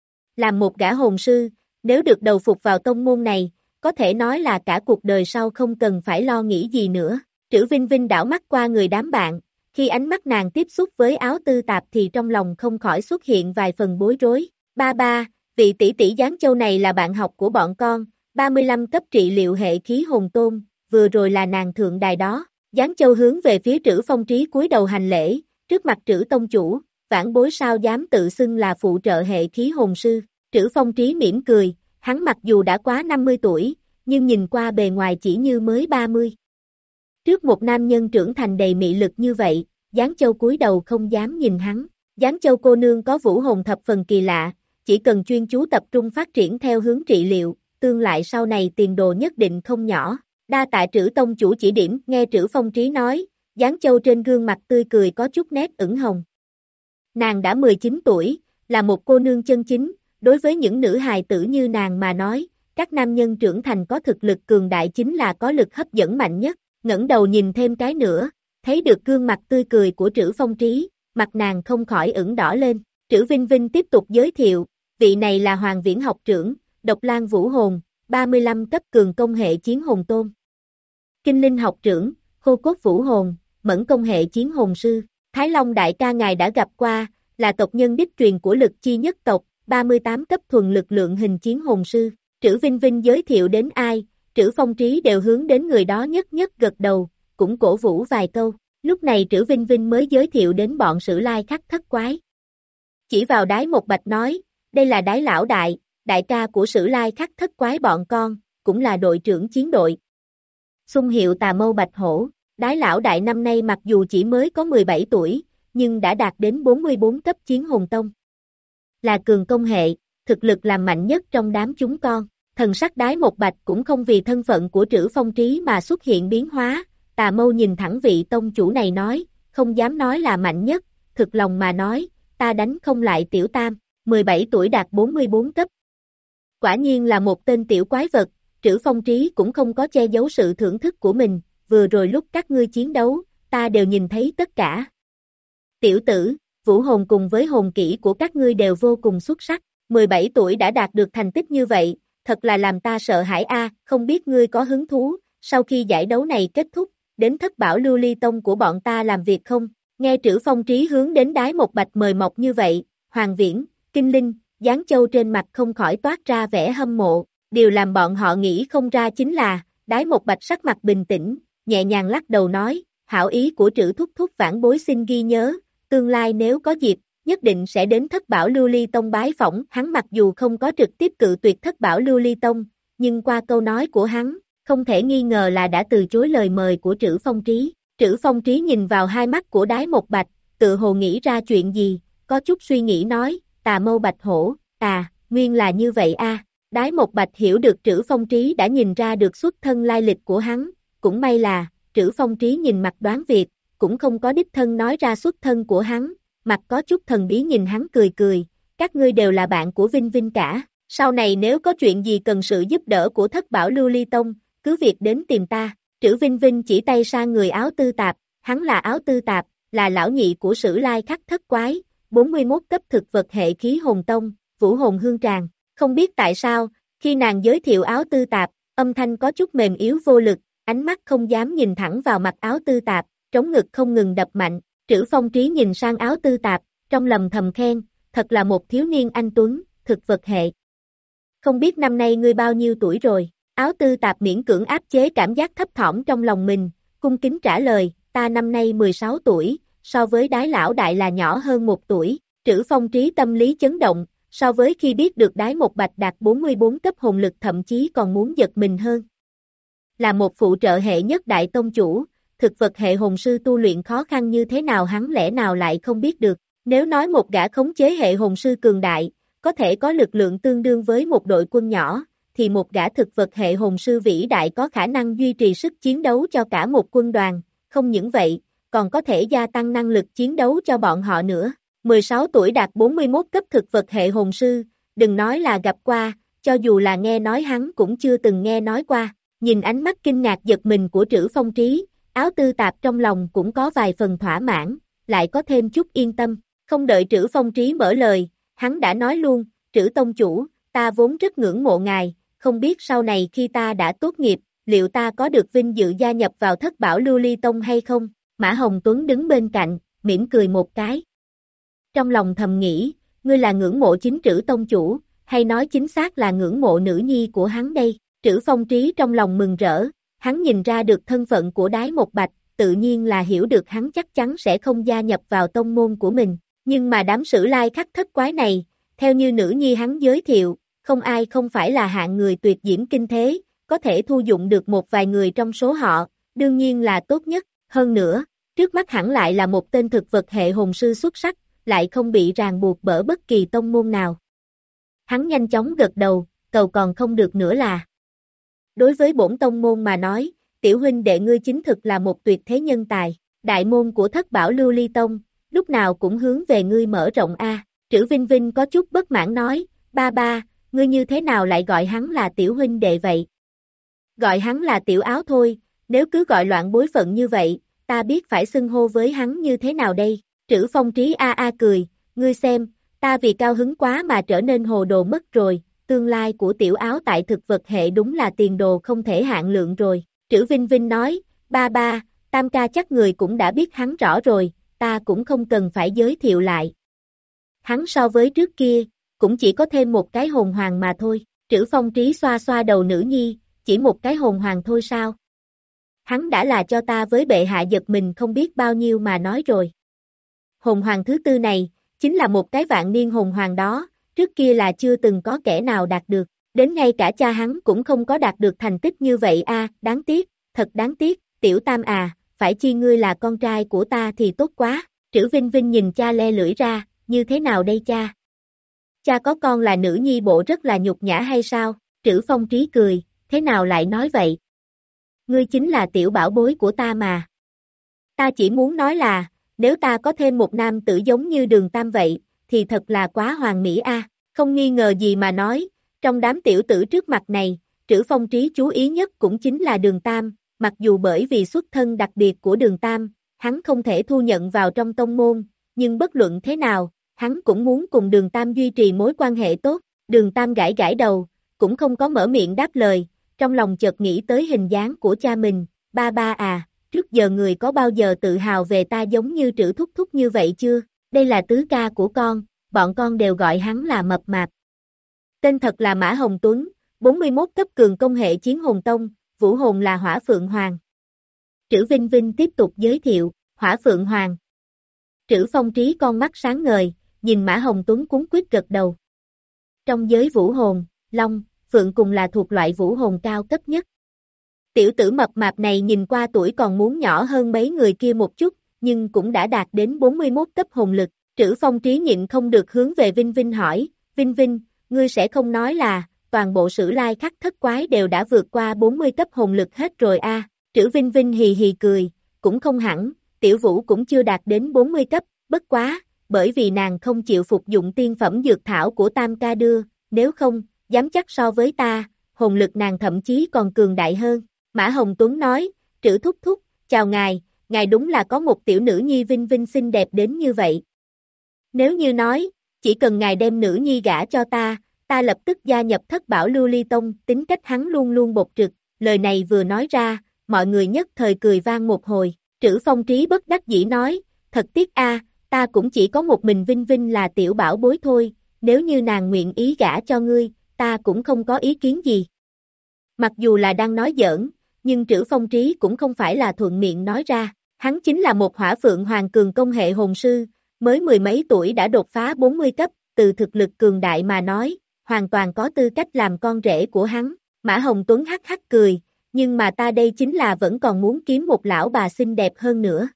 Làm một gã hồn sư, nếu được đầu phục vào tông môn này, có thể nói là cả cuộc đời sau không cần phải lo nghĩ gì nữa. Trữ Vinh Vinh đảo mắt qua người đám bạn, khi ánh mắt nàng tiếp xúc với áo tư tạp thì trong lòng không khỏi xuất hiện vài phần bối rối. Ba ba, vị tỷ tỷ Giáng Châu này là bạn học của bọn con, ba mươi lăm cấp trị liệu hệ khí hồn tôn, vừa rồi là nàng thượng đài đó. Giáng Châu hướng về phía Trữ Phong Trí cúi đầu hành lễ, trước mặt Trữ tông chủ, vãn bối sao dám tự xưng là phụ trợ hệ khí hồn sư. Trữ Phong Trí mỉm cười, hắn mặc dù đã quá năm mươi tuổi, nhưng nhìn qua bề ngoài chỉ như mới ba mươi. Trước một nam nhân trưởng thành đầy mị lực như vậy, Giáng Châu cúi đầu không dám nhìn hắn. Giáng Châu cô nương có vũ hồn thập phần kỳ lạ, chỉ cần chuyên chú tập trung phát triển theo hướng trị liệu, tương lai sau này tiền đồ nhất định không nhỏ. Đa tạ Trữ tông chủ chỉ điểm, nghe Trữ Phong Trí nói, Giáng Châu trên gương mặt tươi cười có chút nét ửng hồng. Nàng đã mười chín tuổi, là một cô nương chân chính, đối với những nữ hài tử như nàng mà nói, các nam nhân trưởng thành có thực lực cường đại chính là có lực hấp dẫn mạnh nhất. Ngẩng đầu nhìn thêm cái nữa, thấy được gương mặt tươi cười của Trữ Phong Trí, mặt nàng không khỏi ửng đỏ lên. Trữ Vinh Vinh tiếp tục giới thiệu, vị này là Hoàng Viễn học trưởng, Độc Lan Vũ Hồn, ba mươi lăm cấp cường công hệ chiến hồn tôn. Kinh Linh học trưởng, Khô Cốt Vũ Hồn, Mẫn công hệ chiến hồn sư. Thái Long đại ca ngài đã gặp qua, là tộc nhân đích truyền của Lực Chi nhất tộc, ba mươi tám cấp thuần lực lượng hình chiến hồn sư. Trữ Vinh Vinh giới thiệu đến ai, Trữ Phong Trí đều hướng đến người đó nhất nhất gật đầu, cũng cổ vũ vài câu. Lúc này Trữ Vinh Vinh mới giới thiệu đến bọn Sử Lai Khắc thất quái. Chỉ vào Đái Một Bạch nói, đây là Đái lão đại, đại ca của Sử Lai Khắc thất quái bọn con, cũng là đội trưởng chiến đội. Xung hiệu Tà Mâu Bạch Hổ, Đái lão đại năm nay mặc dù chỉ mới có mười bảy tuổi, nhưng đã đạt đến bốn mươi bốn cấp chiến hồn tông. Là cường công hệ, thực lực làm mạnh nhất trong đám chúng con. Thần sắc Đái Một Bạch cũng không vì thân phận của Trữ Phong Trí mà xuất hiện biến hóa, Tà Mâu nhìn thẳng vị tông chủ này nói, không dám nói là mạnh nhất, thực lòng mà nói, ta đánh không lại tiểu tam, mười bảy tuổi đạt bốn mươi bốn cấp. Quả nhiên là một tên tiểu quái vật, Trữ Phong Trí cũng không có che giấu sự thưởng thức của mình, vừa rồi lúc các ngươi chiến đấu, ta đều nhìn thấy tất cả. Tiểu tử, vũ hồn cùng với hồn kỹ của các ngươi đều vô cùng xuất sắc, mười bảy tuổi đã đạt được thành tích như vậy, thật là làm ta sợ hãi a, không biết ngươi có hứng thú, sau khi giải đấu này kết thúc, đến Thất Bảo Lưu Ly Tông của bọn ta làm việc không? Nghe Trữ Phong Trí hướng đến Đái Một Bạch mời mọc như vậy, Hoàng Viễn, Kinh Linh, Giáng Châu trên mặt không khỏi toát ra vẻ hâm mộ, điều làm bọn họ nghĩ không ra chính là, Đái Một Bạch sắc mặt bình tĩnh, nhẹ nhàng lắc đầu nói, hảo ý của Trữ thúc thúc vãn bối xin ghi nhớ, tương lai nếu có dịp, nhất định sẽ đến Thất Bảo Lưu Ly Tông bái phỏng. Hắn mặc dù không có trực tiếp cự tuyệt Thất Bảo Lưu Ly Tông, nhưng qua câu nói của hắn, không thể nghi ngờ là đã từ chối lời mời của Trữ Phong Trí. Trữ Phong Trí nhìn vào hai mắt của Đái Một Bạch, tự hồ nghĩ ra chuyện gì, có chút suy nghĩ nói, Tà Mâu Bạch Hổ, à, nguyên là như vậy a. Đái Một Bạch hiểu được Trữ Phong Trí đã nhìn ra được xuất thân lai lịch của hắn, cũng may là, Trữ Phong Trí nhìn mặt đoán việc, cũng không có đích thân nói ra xuất thân của hắn, mặt có chút thần bí nhìn hắn cười cười, các ngươi đều là bạn của Vinh Vinh cả, sau này nếu có chuyện gì cần sự giúp đỡ của Thất Bảo Lưu Ly Tông, cứ việc đến tìm ta. Trữ Vinh Vinh chỉ tay sang người áo tư tạp, hắn là áo tư tạp, là lão nhị của Sử Lai Khắc Thất Quái, bốn mươi mốt cấp thực vật hệ khí hồn tông, vũ hồn hương tràng. Không biết tại sao, khi nàng giới thiệu áo tư tạp, âm thanh có chút mềm yếu vô lực, ánh mắt không dám nhìn thẳng vào mặt áo tư tạp, trống ngực không ngừng đập mạnh. Trữ Phong Trí nhìn sang áo tư tạp, trong lầm thầm khen, thật là một thiếu niên anh tuấn, thực vật hệ. Không biết năm nay ngươi bao nhiêu tuổi rồi? Áo tư tạp miễn cưỡng áp chế cảm giác thấp thỏm trong lòng mình, cung kính trả lời, ta năm nay mười sáu tuổi, so với đái lão đại là nhỏ hơn một tuổi. Trữ Phong Trí tâm lý chấn động, so với khi biết được đái một bạch đạt bốn mươi bốn cấp hồn lực thậm chí còn muốn giật mình hơn. Là một phụ trợ hệ nhất đại tông chủ, thực vật hệ hồn sư tu luyện khó khăn như thế nào hắn lẽ nào lại không biết được. Nếu nói một gã khống chế hệ hồn sư cường đại, có thể có lực lượng tương đương với một đội quân nhỏ, thì một gã thực vật hệ hồn sư vĩ đại có khả năng duy trì sức chiến đấu cho cả một quân đoàn, không những vậy, còn có thể gia tăng năng lực chiến đấu cho bọn họ nữa. mười sáu tuổi đạt bốn mươi mốt cấp thực vật hệ hồn sư, đừng nói là gặp qua, cho dù là nghe nói hắn cũng chưa từng nghe nói qua. Nhìn ánh mắt kinh ngạc giật mình của Trữ Phong Trí, áo tư tạp trong lòng cũng có vài phần thỏa mãn, lại có thêm chút yên tâm. Không đợi Trữ Phong Trí mở lời, hắn đã nói luôn, Trữ tông chủ, ta vốn rất ngưỡng mộ ngài, không biết sau này khi ta đã tốt nghiệp, liệu ta có được vinh dự gia nhập vào Thất Bảo Lưu Ly Tông hay không? Mã Hồng Tuấn đứng bên cạnh, mỉm cười một cái. Trong lòng thầm nghĩ, ngươi là ngưỡng mộ chính Trữ tông chủ, hay nói chính xác là ngưỡng mộ nữ nhi của hắn đây? Trữ Phong Trí trong lòng mừng rỡ, hắn nhìn ra được thân phận của đái một bạch, tự nhiên là hiểu được hắn chắc chắn sẽ không gia nhập vào tông môn của mình. Nhưng mà đám Sử Lai Khắc Thất Quái này, theo như nữ nhi hắn giới thiệu, không ai không phải là hạng người tuyệt diễm kinh thế, có thể thu dụng được một vài người trong số họ, đương nhiên là tốt nhất. Hơn nữa, trước mắt hẳn lại là một tên thực vật hệ hồn sư xuất sắc, lại không bị ràng buộc bởi bất kỳ tông môn nào. Hắn nhanh chóng gật đầu, cầu còn không được nữa là. Đối với bổn tông môn mà nói, tiểu huynh đệ ngươi chính thực là một tuyệt thế nhân tài, đại môn của Thất Bảo Lưu Ly Tông, lúc nào cũng hướng về ngươi mở rộng a. Trữ Vinh Vinh có chút bất mãn nói, ba ba, ngươi như thế nào lại gọi hắn là tiểu huynh đệ vậy? Gọi hắn là tiểu áo thôi, nếu cứ gọi loạn bối phận như vậy, ta biết phải xưng hô với hắn như thế nào đây? Trữ Phong Trí a a cười, ngươi xem, ta vì cao hứng quá mà trở nên hồ đồ mất rồi, tương lai của tiểu áo tại thực vật hệ đúng là tiền đồ không thể hạn lượng rồi. Trữ Vinh Vinh nói, ba ba, tam ca chắc người cũng đã biết hắn rõ rồi, ta cũng không cần phải giới thiệu lại. Hắn so với trước kia, cũng chỉ có thêm một cái hồn hoàng mà thôi. Trữ Phong Trí xoa xoa đầu nữ nhi, chỉ một cái hồn hoàng thôi sao? Hắn đã là cho ta với bệ hạ giật mình không biết bao nhiêu mà nói rồi. Hồn hoàng thứ tư này, chính là một cái vạn niên hồn hoàng đó, trước kia là chưa từng có kẻ nào đạt được, đến ngay cả cha hắn cũng không có đạt được thành tích như vậy a, đáng tiếc, thật đáng tiếc, tiểu tam à, phải chi ngươi là con trai của ta thì tốt quá. Trữ Vinh Vinh nhìn cha le lưỡi ra, như thế nào đây cha? Cha có con là nữ nhi bộ rất là nhục nhã hay sao? Trữ Phong Trí cười, thế nào lại nói vậy? Ngươi chính là tiểu bảo bối của ta mà. Ta chỉ muốn nói là, nếu ta có thêm một nam tử giống như Đường Tam vậy, thì thật là quá hoàn mỹ a. Không nghi ngờ gì mà nói, trong đám tiểu tử trước mặt này, Trữ Phong Trí chú ý nhất cũng chính là Đường Tam, mặc dù bởi vì xuất thân đặc biệt của Đường Tam, hắn không thể thu nhận vào trong tông môn, nhưng bất luận thế nào, hắn cũng muốn cùng Đường Tam duy trì mối quan hệ tốt. Đường Tam gãi gãi đầu, cũng không có mở miệng đáp lời, trong lòng chợt nghĩ tới hình dáng của cha mình, ba ba à, trước giờ người có bao giờ tự hào về ta giống như Trữ thúc thúc như vậy chưa? Đây là tứ ca của con, bọn con đều gọi hắn là mập mạp. Tên thật là Mã Hồng Tuấn, bốn mươi mốt cấp cường công hệ chiến hồn tông, vũ hồn là Hỏa Phượng Hoàng. Trữ Vinh Vinh tiếp tục giới thiệu, Hỏa Phượng Hoàng. Trữ Phong Trí con mắt sáng ngời, nhìn Mã Hồng Tuấn cuống quýt gật đầu. Trong giới vũ hồn, Long, Phượng cùng là thuộc loại vũ hồn cao cấp nhất. Tiểu tử mập mạp này nhìn qua tuổi còn muốn nhỏ hơn mấy người kia một chút, nhưng cũng đã đạt đến bốn mươi mốt cấp hồn lực. Trữ Phong Trí nhịn không được hướng về Vinh Vinh hỏi, Vinh Vinh, ngươi sẽ không nói là, toàn bộ Sử Lai Khắc Thất Quái đều đã vượt qua bốn mươi cấp hồn lực hết rồi a? À? Trữ Vinh Vinh hì hì cười, cũng không hẳn, Tiểu Vũ cũng chưa đạt đến bốn mươi cấp, bất quá, bởi vì nàng không chịu phục dụng tiên phẩm dược thảo của Tam ca đưa, nếu không, dám chắc so với ta, hồn lực nàng thậm chí còn cường đại hơn. Mã Hồng Tuấn nói, Trữ thúc thúc, chào ngài, ngài đúng là có một tiểu nữ nhi vinh vinh xinh đẹp đến như vậy. Nếu như nói, chỉ cần ngài đem nữ nhi gả cho ta, ta lập tức gia nhập Thất Bảo Lưu Ly Tông. Tính cách hắn luôn luôn bộc trực, lời này vừa nói ra, mọi người nhất thời cười vang một hồi. Trữ Phong Trí bất đắc dĩ nói, thật tiếc a, ta cũng chỉ có một mình Vinh Vinh là tiểu bảo bối thôi, nếu như nàng nguyện ý gả cho ngươi, ta cũng không có ý kiến gì. Mặc dù là đang nói giỡn, nhưng Trữ Phong Trí cũng không phải là thuận miệng nói ra, hắn chính là một hỏa phượng hoàng cường công hệ hồn sư, mới mười mấy tuổi đã đột phá bốn mươi cấp, từ thực lực cường đại mà nói, hoàn toàn có tư cách làm con rể của hắn. Mã Hồng Tuấn hắc hắc cười, nhưng mà ta đây chính là vẫn còn muốn kiếm một lão bà xinh đẹp hơn nữa.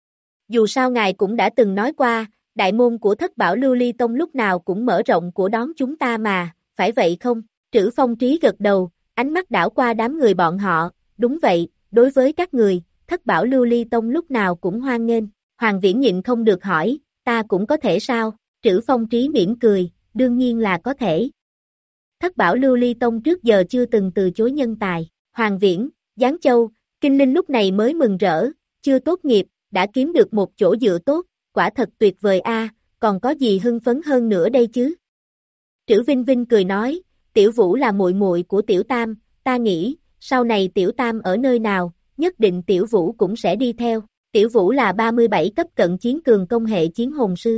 Dù sao ngài cũng đã từng nói qua, đại môn của Thất Bảo Lưu Ly Tông lúc nào cũng mở rộng của đón chúng ta mà, phải vậy không? Trữ Phong Trí gật đầu, ánh mắt đảo qua đám người bọn họ, đúng vậy, đối với các người, Thất Bảo Lưu Ly Tông lúc nào cũng hoan nghênh. Hoàng Viễn nhịn không được hỏi, ta cũng có thể sao? Trữ Phong Trí mỉm cười, đương nhiên là có thể. Thất Bảo Lưu Ly Tông trước giờ chưa từng từ chối nhân tài. Hoàng Viễn, Giáng Châu, Kinh Linh lúc này mới mừng rỡ, chưa tốt nghiệp, đã kiếm được một chỗ dựa tốt, quả thật tuyệt vời a, còn có gì hưng phấn hơn nữa đây chứ? Trữ Vinh Vinh cười nói, Tiểu Vũ là muội muội của Tiểu Tam, ta nghĩ, sau này Tiểu Tam ở nơi nào, nhất định Tiểu Vũ cũng sẽ đi theo. Tiểu Vũ là ba mươi bảy cấp cận chiến cường công hệ chiến hồn sư.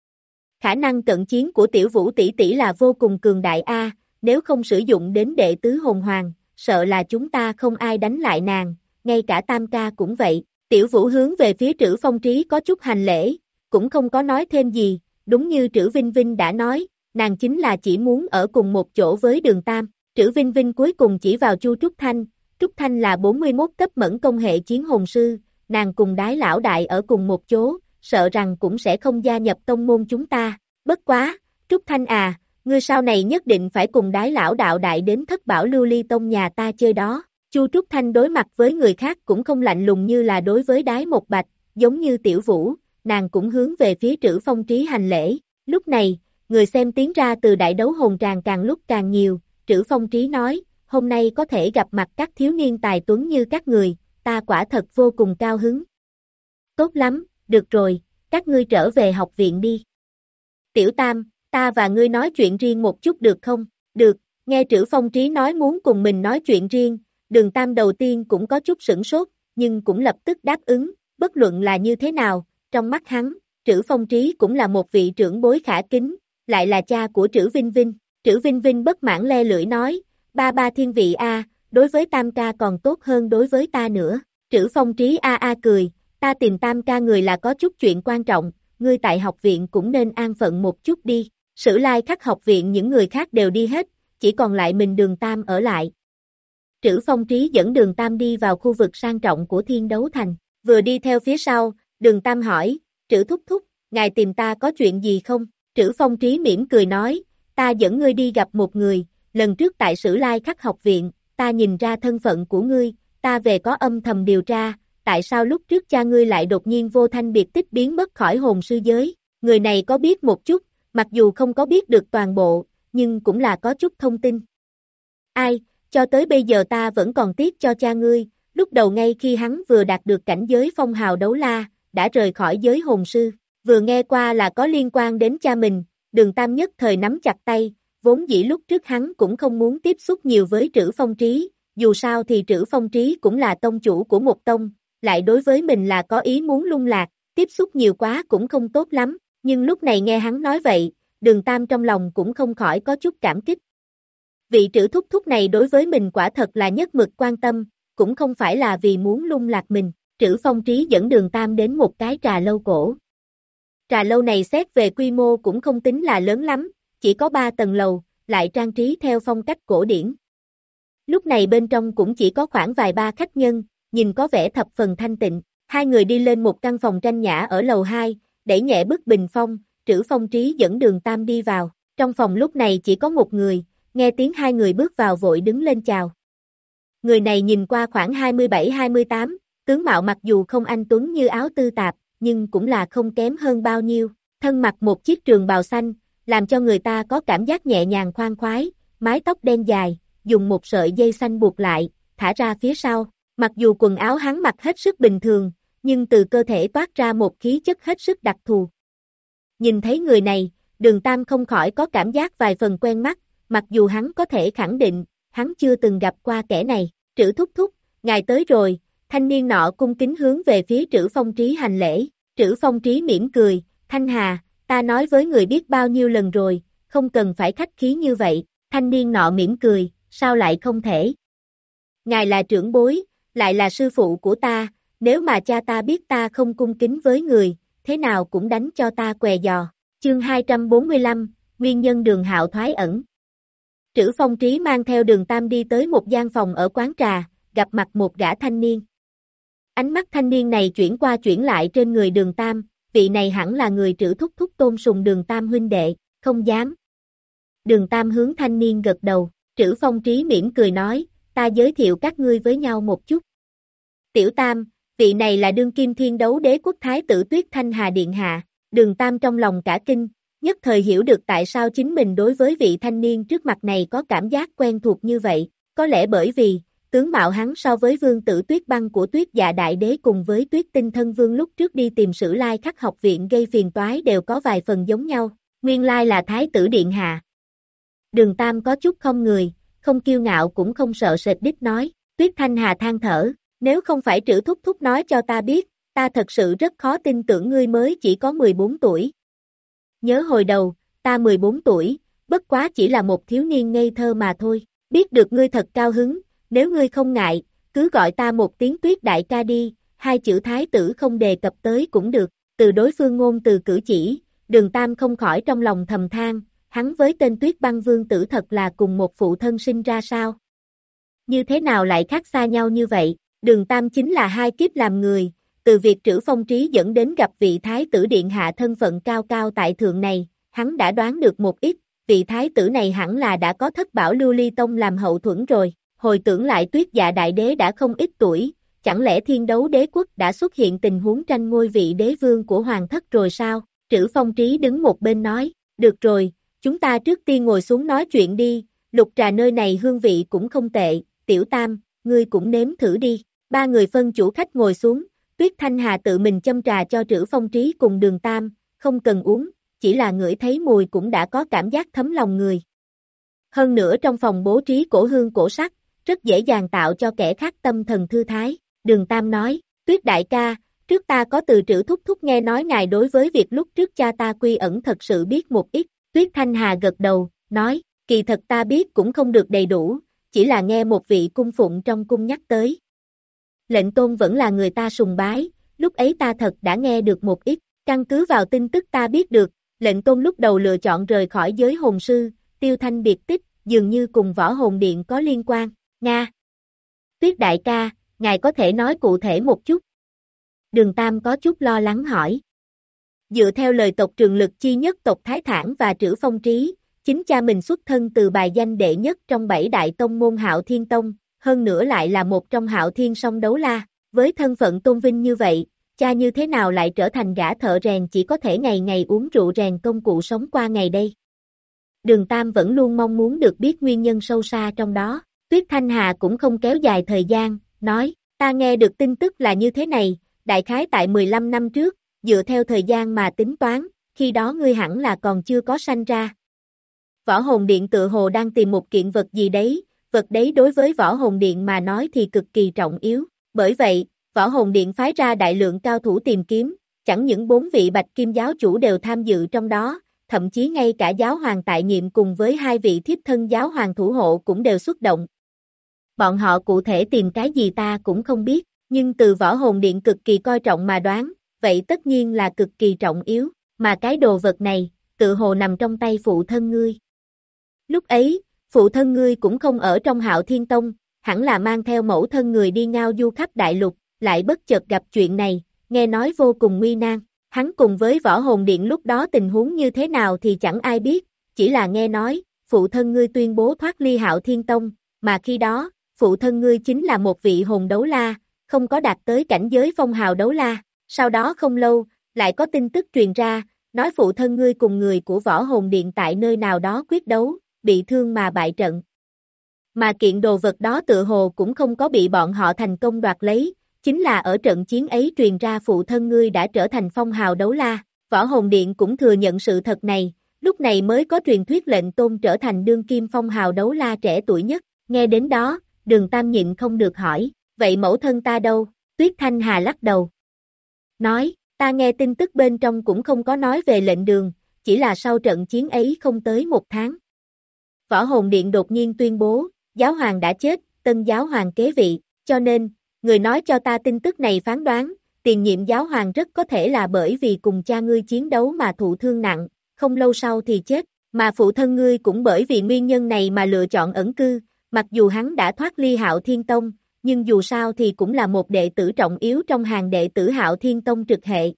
Khả năng cận chiến của Tiểu Vũ tỷ tỷ là vô cùng cường đại a, nếu không sử dụng đến đệ tứ hồn hoàng, sợ là chúng ta không ai đánh lại nàng, ngay cả Tam ca cũng vậy. Tiểu Vũ hướng về phía Trữ Phong Trí có chút hành lễ, cũng không có nói thêm gì, đúng như Trữ Vinh Vinh đã nói, nàng chính là chỉ muốn ở cùng một chỗ với Đường Tam. Trữ Vinh Vinh cuối cùng chỉ vào Chu Trúc Thanh, Trúc Thanh là bốn mươi mốt cấp mẫn công hệ chiến hồn sư, nàng cùng Đái lão đại ở cùng một chỗ, sợ rằng cũng sẽ không gia nhập tông môn chúng ta. Bất quá, Trúc Thanh à, ngươi sau này nhất định phải cùng Đái lão đạo đại đến Thất Bảo Lưu Ly Tông nhà ta chơi đó. Chu Trúc Thanh đối mặt với người khác cũng không lạnh lùng như là đối với Đái Một Bạch, giống như Tiểu Vũ, nàng cũng hướng về phía Trữ Phong Trí hành lễ. Lúc này, người xem tiến ra từ đại đấu hồn tràng càng lúc càng nhiều, Trữ Phong Trí nói, hôm nay có thể gặp mặt các thiếu niên tài tuấn như các người, ta quả thật vô cùng cao hứng. Tốt lắm, được rồi, các ngươi trở về học viện đi. Tiểu Tam, ta và ngươi nói chuyện riêng một chút được không? Được, nghe Trữ Phong Trí nói muốn cùng mình nói chuyện riêng, Đường Tam đầu tiên cũng có chút sửng sốt, nhưng cũng lập tức đáp ứng, bất luận là như thế nào, trong mắt hắn, Trữ Phong Trí cũng là một vị trưởng bối khả kính, lại là cha của Trữ Vinh Vinh. Trữ Vinh Vinh bất mãn le lưỡi nói, ba ba thiên vị a, đối với Tam ca còn tốt hơn đối với ta nữa. Trữ Phong Trí a a cười, ta tìm Tam ca người là có chút chuyện quan trọng, ngươi tại học viện cũng nên an phận một chút đi. Sử Lai Khắc học viện những người khác đều đi hết, chỉ còn lại mình Đường Tam ở lại. Trữ Phong Trí dẫn Đường Tam đi vào khu vực sang trọng của Thiên Đấu Thành, vừa đi theo phía sau, Đường Tam hỏi, Trữ thúc thúc, ngài tìm ta có chuyện gì không? Trữ Phong Trí mỉm cười nói, ta dẫn ngươi đi gặp một người, lần trước tại Sử Lai Khắc học viện, ta nhìn ra thân phận của ngươi, ta về có âm thầm điều tra, tại sao lúc trước cha ngươi lại đột nhiên vô thanh biệt tích biến mất khỏi hồn sư giới, người này có biết một chút, mặc dù không có biết được toàn bộ, nhưng cũng là có chút thông tin. Ai, cho tới bây giờ ta vẫn còn tiếc cho cha ngươi, lúc đầu ngay khi hắn vừa đạt được cảnh giới phong hào đấu la, đã rời khỏi giới hồn sư, vừa nghe qua là có liên quan đến cha mình, Đường Tam nhất thời nắm chặt tay, vốn dĩ lúc trước hắn cũng không muốn tiếp xúc nhiều với Trữ Phong Trí, dù sao thì Trữ Phong Trí cũng là tông chủ của một tông, lại đối với mình là có ý muốn lung lạc, tiếp xúc nhiều quá cũng không tốt lắm, nhưng lúc này nghe hắn nói vậy, Đường Tam trong lòng cũng không khỏi có chút cảm kích. Vị Trữ thúc thúc này đối với mình quả thật là nhất mực quan tâm, cũng không phải là vì muốn lung lạc mình. Trữ Phong Trí dẫn Đường Tam đến một cái trà lâu cổ. Trà lâu này xét về quy mô cũng không tính là lớn lắm, chỉ có ba tầng lầu, lại trang trí theo phong cách cổ điển. Lúc này bên trong cũng chỉ có khoảng vài ba khách nhân, nhìn có vẻ thập phần thanh tịnh. Hai người đi lên một căn phòng tranh nhã ở lầu hai, đẩy nhẹ bức bình phong, Trữ Phong Trí dẫn Đường Tam đi vào. Trong phòng lúc này chỉ có một người, nghe tiếng hai người bước vào vội đứng lên chào. Người này nhìn qua khoảng hai mươi bảy hai mươi tám, tướng mạo mặc dù không anh tuấn như áo tư tạp, nhưng cũng là không kém hơn bao nhiêu. Thân mặc một chiếc trường bào xanh, làm cho người ta có cảm giác nhẹ nhàng khoan khoái, mái tóc đen dài, dùng một sợi dây xanh buộc lại, thả ra phía sau. Mặc dù quần áo hắn mặc hết sức bình thường, nhưng từ cơ thể toát ra một khí chất hết sức đặc thù. Nhìn thấy người này, Đường Tam không khỏi có cảm giác vài phần quen mắt, mặc dù hắn có thể khẳng định, hắn chưa từng gặp qua kẻ này. Trữ thúc thúc, ngài tới rồi, thanh niên nọ cung kính hướng về phía Trữ Phong Trí hành lễ. Trữ Phong Trí mỉm cười, Thanh Hà, ta nói với người biết bao nhiêu lần rồi, không cần phải khách khí như vậy. Thanh niên nọ mỉm cười, sao lại không thể? Ngài là trưởng bối, lại là sư phụ của ta, nếu mà cha ta biết ta không cung kính với người, thế nào cũng đánh cho ta què giò. Chương hai trăm bốn mươi lăm, Nguyên nhân Đường Hạo thoái ẩn. Trữ Phong Trí mang theo Đường Tam đi tới một gian phòng ở quán trà, gặp mặt một gã thanh niên. Ánh mắt thanh niên này chuyển qua chuyển lại trên người Đường Tam, vị này hẳn là người Trữ thúc thúc tôn sùng Đường Tam huynh đệ, không dám. Đường Tam hướng thanh niên gật đầu, Trữ Phong Trí mỉm cười nói, ta giới thiệu các ngươi với nhau một chút. Tiểu Tam, vị này là đương kim thiên đấu đế quốc thái tử Tuyết Thanh Hà điện hạ. Đường Tam trong lòng cả kinh, nhất thời hiểu được tại sao chính mình đối với vị thanh niên trước mặt này có cảm giác quen thuộc như vậy, có lẽ bởi vì, tướng mạo hắn so với vương tử Tuyết Băng của Tuyết Dạ Đại Đế cùng với Tuyết Tinh Thân Vương lúc trước đi tìm Sử Lai Khắc học viện gây phiền toái đều có vài phần giống nhau, nguyên lai là thái tử điện hạ. Đường Tam có chút không người, không kiêu ngạo cũng không sợ sệt đích nói, Tuyết Thanh Hà than thở, nếu không phải Trữ thúc thúc nói cho ta biết, ta thật sự rất khó tin tưởng ngươi mới chỉ có mười bốn tuổi. Nhớ hồi đầu, ta mười bốn tuổi, bất quá chỉ là một thiếu niên ngây thơ mà thôi, biết được ngươi thật cao hứng, nếu ngươi không ngại, cứ gọi ta một tiếng Tuyết đại ca đi, hai chữ thái tử không đề cập tới cũng được, từ đối phương ngôn từ cử chỉ, Đường Tam không khỏi trong lòng thầm than, hắn với tên Tuyết Băng vương tử thật là cùng một phụ thân sinh ra sao? Như thế nào lại khác xa nhau như vậy? Đường Tam chính là hai kiếp làm người, từ việc Trữ Phong Trí dẫn đến gặp vị thái tử điện hạ thân phận cao cao tại thượng này, hắn đã đoán được một ít, vị thái tử này hẳn là đã có thất bảo lưu ly tông làm hậu thuẫn rồi, hồi tưởng lại Tuyết Dạ Đại Đế đã không ít tuổi, chẳng lẽ thiên đấu đế quốc đã xuất hiện tình huống tranh ngôi vị đế vương của hoàng thất rồi sao? Trữ Phong Trí đứng một bên nói, được rồi, chúng ta trước tiên ngồi xuống nói chuyện đi, lục trà nơi này hương vị cũng không tệ, Tiểu Tam, ngươi cũng nếm thử đi. Ba người phân chủ khách ngồi xuống, Tuyết Thanh Hà tự mình châm trà cho Trữ Phong Trí cùng Đường Tam, không cần uống, chỉ là ngửi thấy mùi cũng đã có cảm giác thấm lòng người. Hơn nữa trong phòng bố trí cổ hương cổ sắc, rất dễ dàng tạo cho kẻ khác tâm thần thư thái. Đường Tam nói, Tuyết đại ca, trước ta có từ Trữ thúc thúc nghe nói ngài đối với việc lúc trước cha ta quy ẩn thật sự biết một ít. Tuyết Thanh Hà gật đầu, nói, kỳ thật ta biết cũng không được đầy đủ, chỉ là nghe một vị cung phụng trong cung nhắc tới. Lệnh tôn vẫn là người ta sùng bái, lúc ấy ta thật đã nghe được một ít, căn cứ vào tin tức ta biết được, lệnh tôn lúc đầu lựa chọn rời khỏi giới hồn sư, tiêu thanh biệt tích, dường như cùng võ hồn điện có liên quan, Nga. Tuyết đại ca, ngài có thể nói cụ thể một chút. Đường Tam có chút lo lắng hỏi. Dựa theo lời tộc Trường Lực chi nhất tộc Thái Thản và Trữ Phong Trí, chính cha mình xuất thân từ bài danh đệ nhất trong bảy đại tông môn Hạo Thiên Tông, hơn nữa lại là một trong Hạo Thiên Song Đấu La, với thân phận tôn vinh như vậy, cha như thế nào lại trở thành gã thợ rèn chỉ có thể ngày ngày uống rượu rèn công cụ sống qua ngày đây? Đường Tam vẫn luôn mong muốn được biết nguyên nhân sâu xa trong đó, Tuyết Thanh Hà cũng không kéo dài thời gian, nói, ta nghe được tin tức là như thế này, đại khái tại mười lăm năm trước, dựa theo thời gian mà tính toán, khi đó ngươi hẳn là còn chưa có sanh ra. Võ Hồn Điện tự hồ đang tìm một kiện vật gì đấy, vật đấy đối với Võ Hồn Điện mà nói thì cực kỳ trọng yếu, bởi vậy, Võ Hồn Điện phái ra đại lượng cao thủ tìm kiếm, chẳng những bốn vị Bạch Kim giáo chủ đều tham dự trong đó, thậm chí ngay cả giáo hoàng tại nhiệm cùng với hai vị thiếp thân giáo hoàng thủ hộ cũng đều xuất động. Bọn họ cụ thể tìm cái gì ta cũng không biết, nhưng từ Võ Hồn Điện cực kỳ coi trọng mà đoán, vậy tất nhiên là cực kỳ trọng yếu, mà cái đồ vật này, tự hồ nằm trong tay phụ thân ngươi. Lúc ấy, phụ thân ngươi cũng không ở trong Hạo Thiên Tông, hẳn là mang theo mẫu thân người đi ngao du khắp đại lục, lại bất chợt gặp chuyện này, nghe nói vô cùng nguy nan. Hắn cùng với Võ Hồn Điện lúc đó tình huống như thế nào thì chẳng ai biết, chỉ là nghe nói, phụ thân ngươi tuyên bố thoát ly Hạo Thiên Tông, mà khi đó, phụ thân ngươi chính là một vị hồn đấu la, không có đạt tới cảnh giới phong hào đấu la. Sau đó không lâu, lại có tin tức truyền ra, nói phụ thân ngươi cùng người của Võ Hồn Điện tại nơi nào đó quyết đấu, bị thương mà bại trận. Mà kiện đồ vật đó tựa hồ cũng không có bị bọn họ thành công đoạt lấy, chính là ở trận chiến ấy truyền ra phụ thân ngươi đã trở thành phong hào đấu la. Võ Hồn Điện cũng thừa nhận sự thật này, lúc này mới có truyền thuyết lệnh tôn trở thành đương kim phong hào đấu la trẻ tuổi nhất. Nghe đến đó, Đường Tam nhịn không được hỏi, vậy mẫu thân ta đâu? Tuyết Thanh Hà lắc đầu. Nói, ta nghe tin tức bên trong cũng không có nói về lệnh đường, chỉ là sau trận chiến ấy không tới một tháng. Võ Hồn Điện đột nhiên tuyên bố, giáo hoàng đã chết, tân giáo hoàng kế vị, cho nên, người nói cho ta tin tức này phán đoán, tiền nhiệm giáo hoàng rất có thể là bởi vì cùng cha ngươi chiến đấu mà thụ thương nặng, không lâu sau thì chết, mà phụ thân ngươi cũng bởi vì nguyên nhân này mà lựa chọn ẩn cư, mặc dù hắn đã thoát ly Hạo Thiên Tông, nhưng dù sao thì cũng là một đệ tử trọng yếu trong hàng đệ tử Hạo Thiên Tông trực hệ.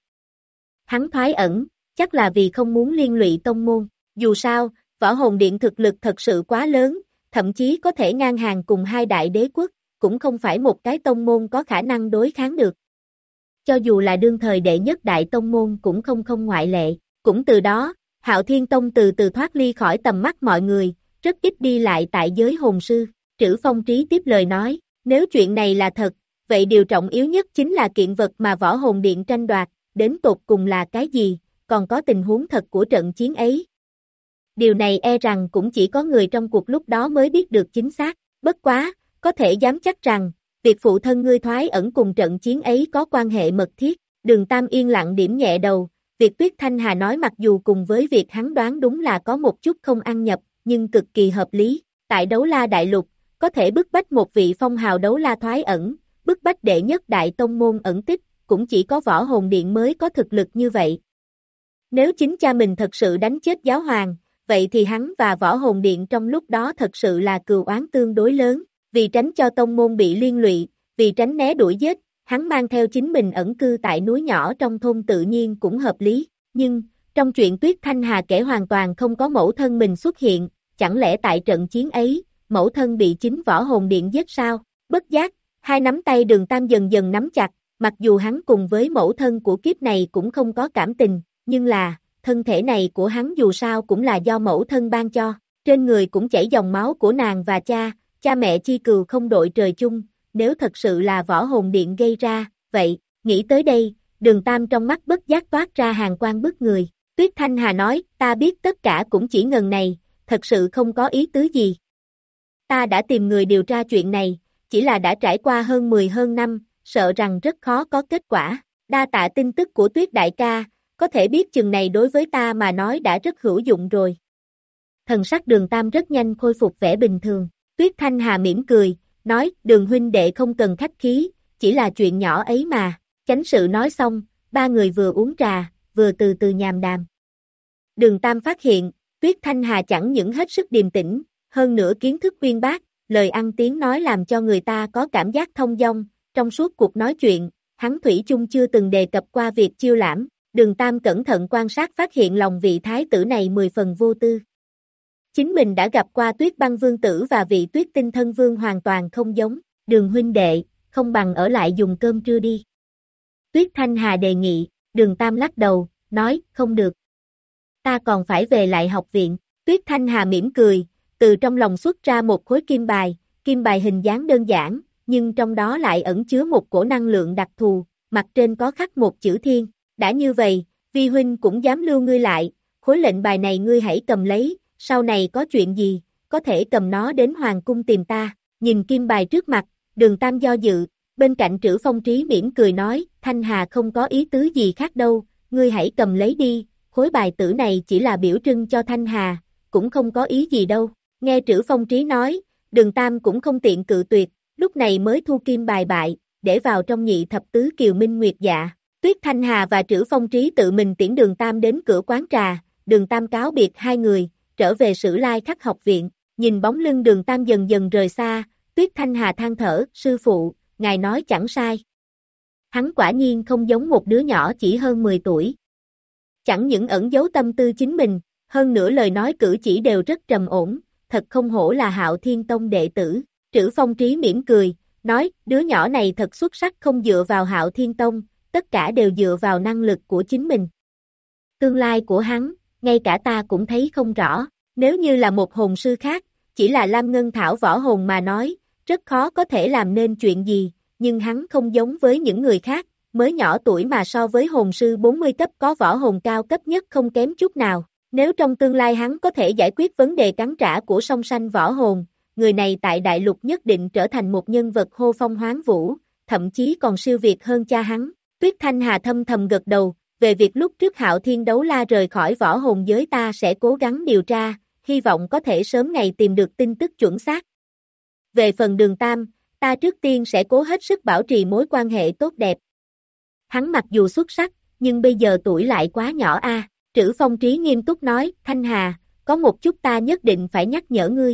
Hắn thoái ẩn, chắc là vì không muốn liên lụy tông môn, dù sao, Võ Hồn Điện thực lực thật sự quá lớn, thậm chí có thể ngang hàng cùng hai đại đế quốc, cũng không phải một cái tông môn có khả năng đối kháng được. Cho dù là đương thời đệ nhất đại tông môn cũng không không ngoại lệ, cũng từ đó, Hạo Thiên Tông từ từ thoát ly khỏi tầm mắt mọi người, rất ít đi lại tại giới hồn sư. Trữ Phong Trí tiếp lời nói, nếu chuyện này là thật, vậy điều trọng yếu nhất chính là kiện vật mà Võ Hồn Điện tranh đoạt, đến tột cùng là cái gì, còn có tình huống thật của trận chiến ấy. Điều này e rằng cũng chỉ có người trong cuộc lúc đó mới biết được chính xác, bất quá, có thể dám chắc rằng, việc phụ thân ngươi thoái ẩn cùng trận chiến ấy có quan hệ mật thiết. Đường Tam yên lặng điểm nhẹ đầu, việc Tuyết Thanh Hà nói mặc dù cùng với việc hắn đoán đúng là có một chút không ăn nhập, nhưng cực kỳ hợp lý. Tại Đấu La Đại Lục, có thể bức bách một vị phong hào đấu la thoái ẩn, bức bách đệ nhất đại tông môn ẩn tích, cũng chỉ có Võ Hồn Điện mới có thực lực như vậy. Nếu chính cha mình thật sự đánh chết giáo hoàng, vậy thì hắn và Võ Hồn Điện trong lúc đó thật sự là cừu oán tương đối lớn, vì tránh cho tông môn bị liên lụy, vì tránh né đuổi giết, hắn mang theo chính mình ẩn cư tại núi nhỏ trong thôn tự nhiên cũng hợp lý, nhưng, trong chuyện Tuyết Thanh Hà kể hoàn toàn không có mẫu thân mình xuất hiện, chẳng lẽ tại trận chiến ấy, mẫu thân bị chính Võ Hồn Điện giết sao? Bất giác, hai nắm tay Đường Tam dần dần nắm chặt, mặc dù hắn cùng với mẫu thân của kiếp này cũng không có cảm tình, nhưng là, thân thể này của hắn dù sao cũng là do mẫu thân ban cho, trên người cũng chảy dòng máu của nàng và cha, cha mẹ chi cừu không đội trời chung, nếu thật sự là Võ Hồn Điện gây ra, vậy, nghĩ tới đây, Đường Tam trong mắt bất giác toát ra hàn quang bức người. Tuyết Thanh Hà nói, ta biết tất cả cũng chỉ ngần này, thật sự không có ý tứ gì. Ta đã tìm người điều tra chuyện này, chỉ là đã trải qua hơn mười hơn năm, sợ rằng rất khó có kết quả. Đa tạ tin tức của Tuyết đại ca, có thể biết chừng này đối với ta mà nói đã rất hữu dụng rồi. Thần sắc Đường Tam rất nhanh khôi phục vẻ bình thường. Tuyết Thanh Hà mỉm cười, nói, Đường huynh đệ không cần khách khí, chỉ là chuyện nhỏ ấy mà. Chánh sự nói xong, ba người vừa uống trà, vừa từ từ nhàm đàm. Đường Tam phát hiện, Tuyết Thanh Hà chẳng những hết sức điềm tĩnh, hơn nữa kiến thức uyên bác, lời ăn tiếng nói làm cho người ta có cảm giác thông dong. Trong suốt cuộc nói chuyện, hắn thủy chung chưa từng đề cập qua việc chiêu lãm. Đường Tam cẩn thận quan sát phát hiện lòng vị thái tử này mười phần vô tư. Chính mình đã gặp qua Tuyết Băng Vương tử và vị Tuyết Tinh Thân Vương hoàn toàn không giống. Đường huynh đệ, không bằng ở lại dùng cơm trưa đi. Tuyết Thanh Hà đề nghị, Đường Tam lắc đầu, nói, không được. Ta còn phải về lại học viện. Tuyết Thanh Hà mỉm cười, từ trong lòng xuất ra một khối kim bài, kim bài hình dáng đơn giản, nhưng trong đó lại ẩn chứa một cổ năng lượng đặc thù, mặt trên có khắc một chữ thiên. Đã như vậy, vi huynh cũng dám lưu ngươi lại, khối lệnh bài này ngươi hãy cầm lấy, sau này có chuyện gì, có thể cầm nó đến hoàng cung tìm ta. Nhìn kim bài trước mặt, Đường Tam do dự, bên cạnh Trữ Phong Trí mỉm cười nói, Thanh Hà không có ý tứ gì khác đâu, ngươi hãy cầm lấy đi, khối bài tử này chỉ là biểu trưng cho Thanh Hà, cũng không có ý gì đâu. Nghe Trữ Phong Trí nói, Đường Tam cũng không tiện cự tuyệt, lúc này mới thu kim bài bại, để vào trong nhị thập tứ kiều minh nguyệt dạ. Tuyết Thanh Hà và Trữ Phong Trí tự mình tiễn Đường Tam đến cửa quán trà, Đường Tam cáo biệt hai người, trở về Sử Lai Khắc học viện, nhìn bóng lưng Đường Tam dần dần rời xa, Tuyết Thanh Hà than thở, sư phụ, ngài nói chẳng sai. Hắn quả nhiên không giống một đứa nhỏ chỉ hơn mười tuổi. Chẳng những ẩn giấu tâm tư chính mình, hơn nữa lời nói cử chỉ đều rất trầm ổn, thật không hổ là Hạo Thiên Tông đệ tử. Trữ Phong Trí mỉm cười, nói, đứa nhỏ này thật xuất sắc không dựa vào Hạo Thiên Tông, tất cả đều dựa vào năng lực của chính mình. Tương lai của hắn, ngay cả ta cũng thấy không rõ, nếu như là một hồn sư khác, chỉ là Lam Ngân Thảo võ hồn mà nói, rất khó có thể làm nên chuyện gì, nhưng hắn không giống với những người khác, mới nhỏ tuổi mà so với hồn sư bốn mươi cấp có võ hồn cao cấp nhất không kém chút nào. Nếu trong tương lai hắn có thể giải quyết vấn đề cắn trả của song sanh võ hồn, người này tại đại lục nhất định trở thành một nhân vật hô phong hoán vũ, thậm chí còn siêu việt hơn cha hắn. Tuyết Thanh Hà thâm thầm gật đầu, về việc lúc trước Hạo Thiên Đấu La rời khỏi võ hồn giới ta sẽ cố gắng điều tra, hy vọng có thể sớm ngày tìm được tin tức chuẩn xác. Về phần Đường Tam, ta trước tiên sẽ cố hết sức bảo trì mối quan hệ tốt đẹp. Hắn mặc dù xuất sắc, nhưng bây giờ tuổi lại quá nhỏ a. À. Trữ Phong Trí nghiêm túc nói, Thanh Hà, có một chút ta nhất định phải nhắc nhở ngươi.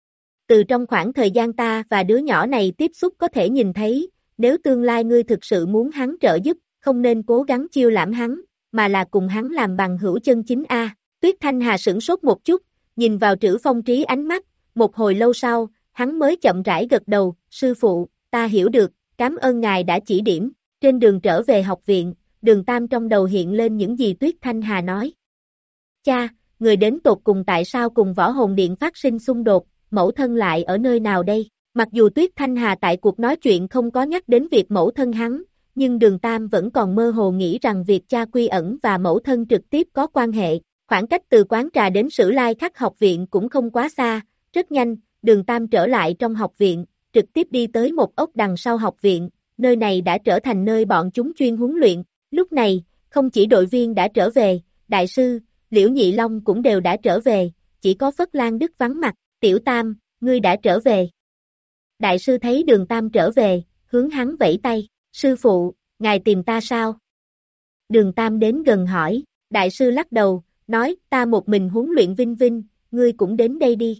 Từ trong khoảng thời gian ta và đứa nhỏ này tiếp xúc có thể nhìn thấy, nếu tương lai ngươi thực sự muốn hắn trợ giúp, không nên cố gắng chiêu lãm hắn, mà là cùng hắn làm bằng hữu chân chính a. À. Tuyết Thanh Hà sửng sốt một chút, nhìn vào Trữ Phong Trí ánh mắt, một hồi lâu sau, hắn mới chậm rãi gật đầu, sư phụ, ta hiểu được, cảm ơn ngài đã chỉ điểm. Trên đường trở về học viện, Đường Tam trong đầu hiện lên những gì Tuyết Thanh Hà nói. Cha, người đến tột cùng tại sao cùng võ hồn điện phát sinh xung đột, mẫu thân lại ở nơi nào đây? Mặc dù Tuyết Thanh Hà tại cuộc nói chuyện không có nhắc đến việc mẫu thân hắn, nhưng Đường Tam vẫn còn mơ hồ nghĩ rằng việc cha quy ẩn và mẫu thân trực tiếp có quan hệ. Khoảng cách từ quán trà đến Sử Lai Khắc học viện cũng không quá xa, rất nhanh, Đường Tam trở lại trong học viện, trực tiếp đi tới một ốc đằng sau học viện, nơi này đã trở thành nơi bọn chúng chuyên huấn luyện. Lúc này, không chỉ đội viên đã trở về, đại sư, Liễu Nhị Long cũng đều đã trở về, chỉ có Phất Lan Đức vắng mặt. Tiểu Tam, ngươi đã trở về. Đại sư thấy Đường Tam trở về, hướng hắn vẫy tay, sư phụ, ngài tìm ta sao? Đường Tam đến gần hỏi, đại sư lắc đầu, nói, ta một mình huấn luyện Vinh Vinh, ngươi cũng đến đây đi.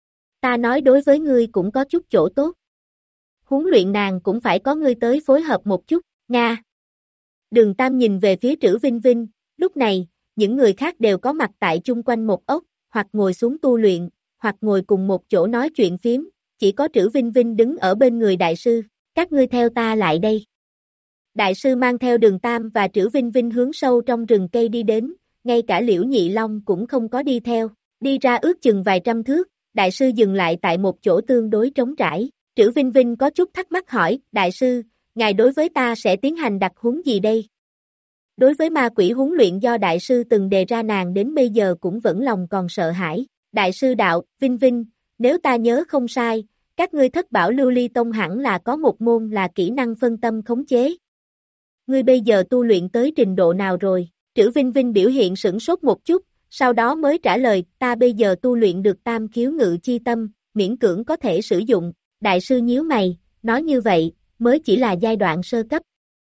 Ta nói đối với ngươi cũng có chút chỗ tốt. Huấn luyện nàng cũng phải có ngươi tới phối hợp một chút, Nga. Đường Tam nhìn về phía Trữ Vinh Vinh, lúc này, những người khác đều có mặt tại chung quanh một ốc, hoặc ngồi xuống tu luyện, hoặc ngồi cùng một chỗ nói chuyện phiếm, chỉ có Trữ Vinh Vinh đứng ở bên người đại sư, các ngươi theo ta lại đây. Đại sư mang theo Đường Tam và Trữ Vinh Vinh hướng sâu trong rừng cây đi đến, ngay cả Liễu Nhị Long cũng không có đi theo, đi ra ước chừng vài trăm thước, đại sư dừng lại tại một chỗ tương đối trống trải, Trữ Vinh Vinh có chút thắc mắc hỏi, đại sư, ngài đối với ta sẽ tiến hành đặc huấn gì đây? Đối với ma quỷ huấn luyện do đại sư từng đề ra nàng đến bây giờ cũng vẫn lòng còn sợ hãi. Đại sư đạo, Vinh Vinh, nếu ta nhớ không sai, các ngươi Thất Bảo Lưu Ly Tông hẳn là có một môn là kỹ năng phân tâm khống chế. Ngươi bây giờ tu luyện tới trình độ nào rồi? Trữ Vinh Vinh biểu hiện sửng sốt một chút, sau đó mới trả lời, ta bây giờ tu luyện được tam khiếu ngự chi tâm, miễn cưỡng có thể sử dụng. Đại sư nhíu mày, nói như vậy, mới chỉ là giai đoạn sơ cấp.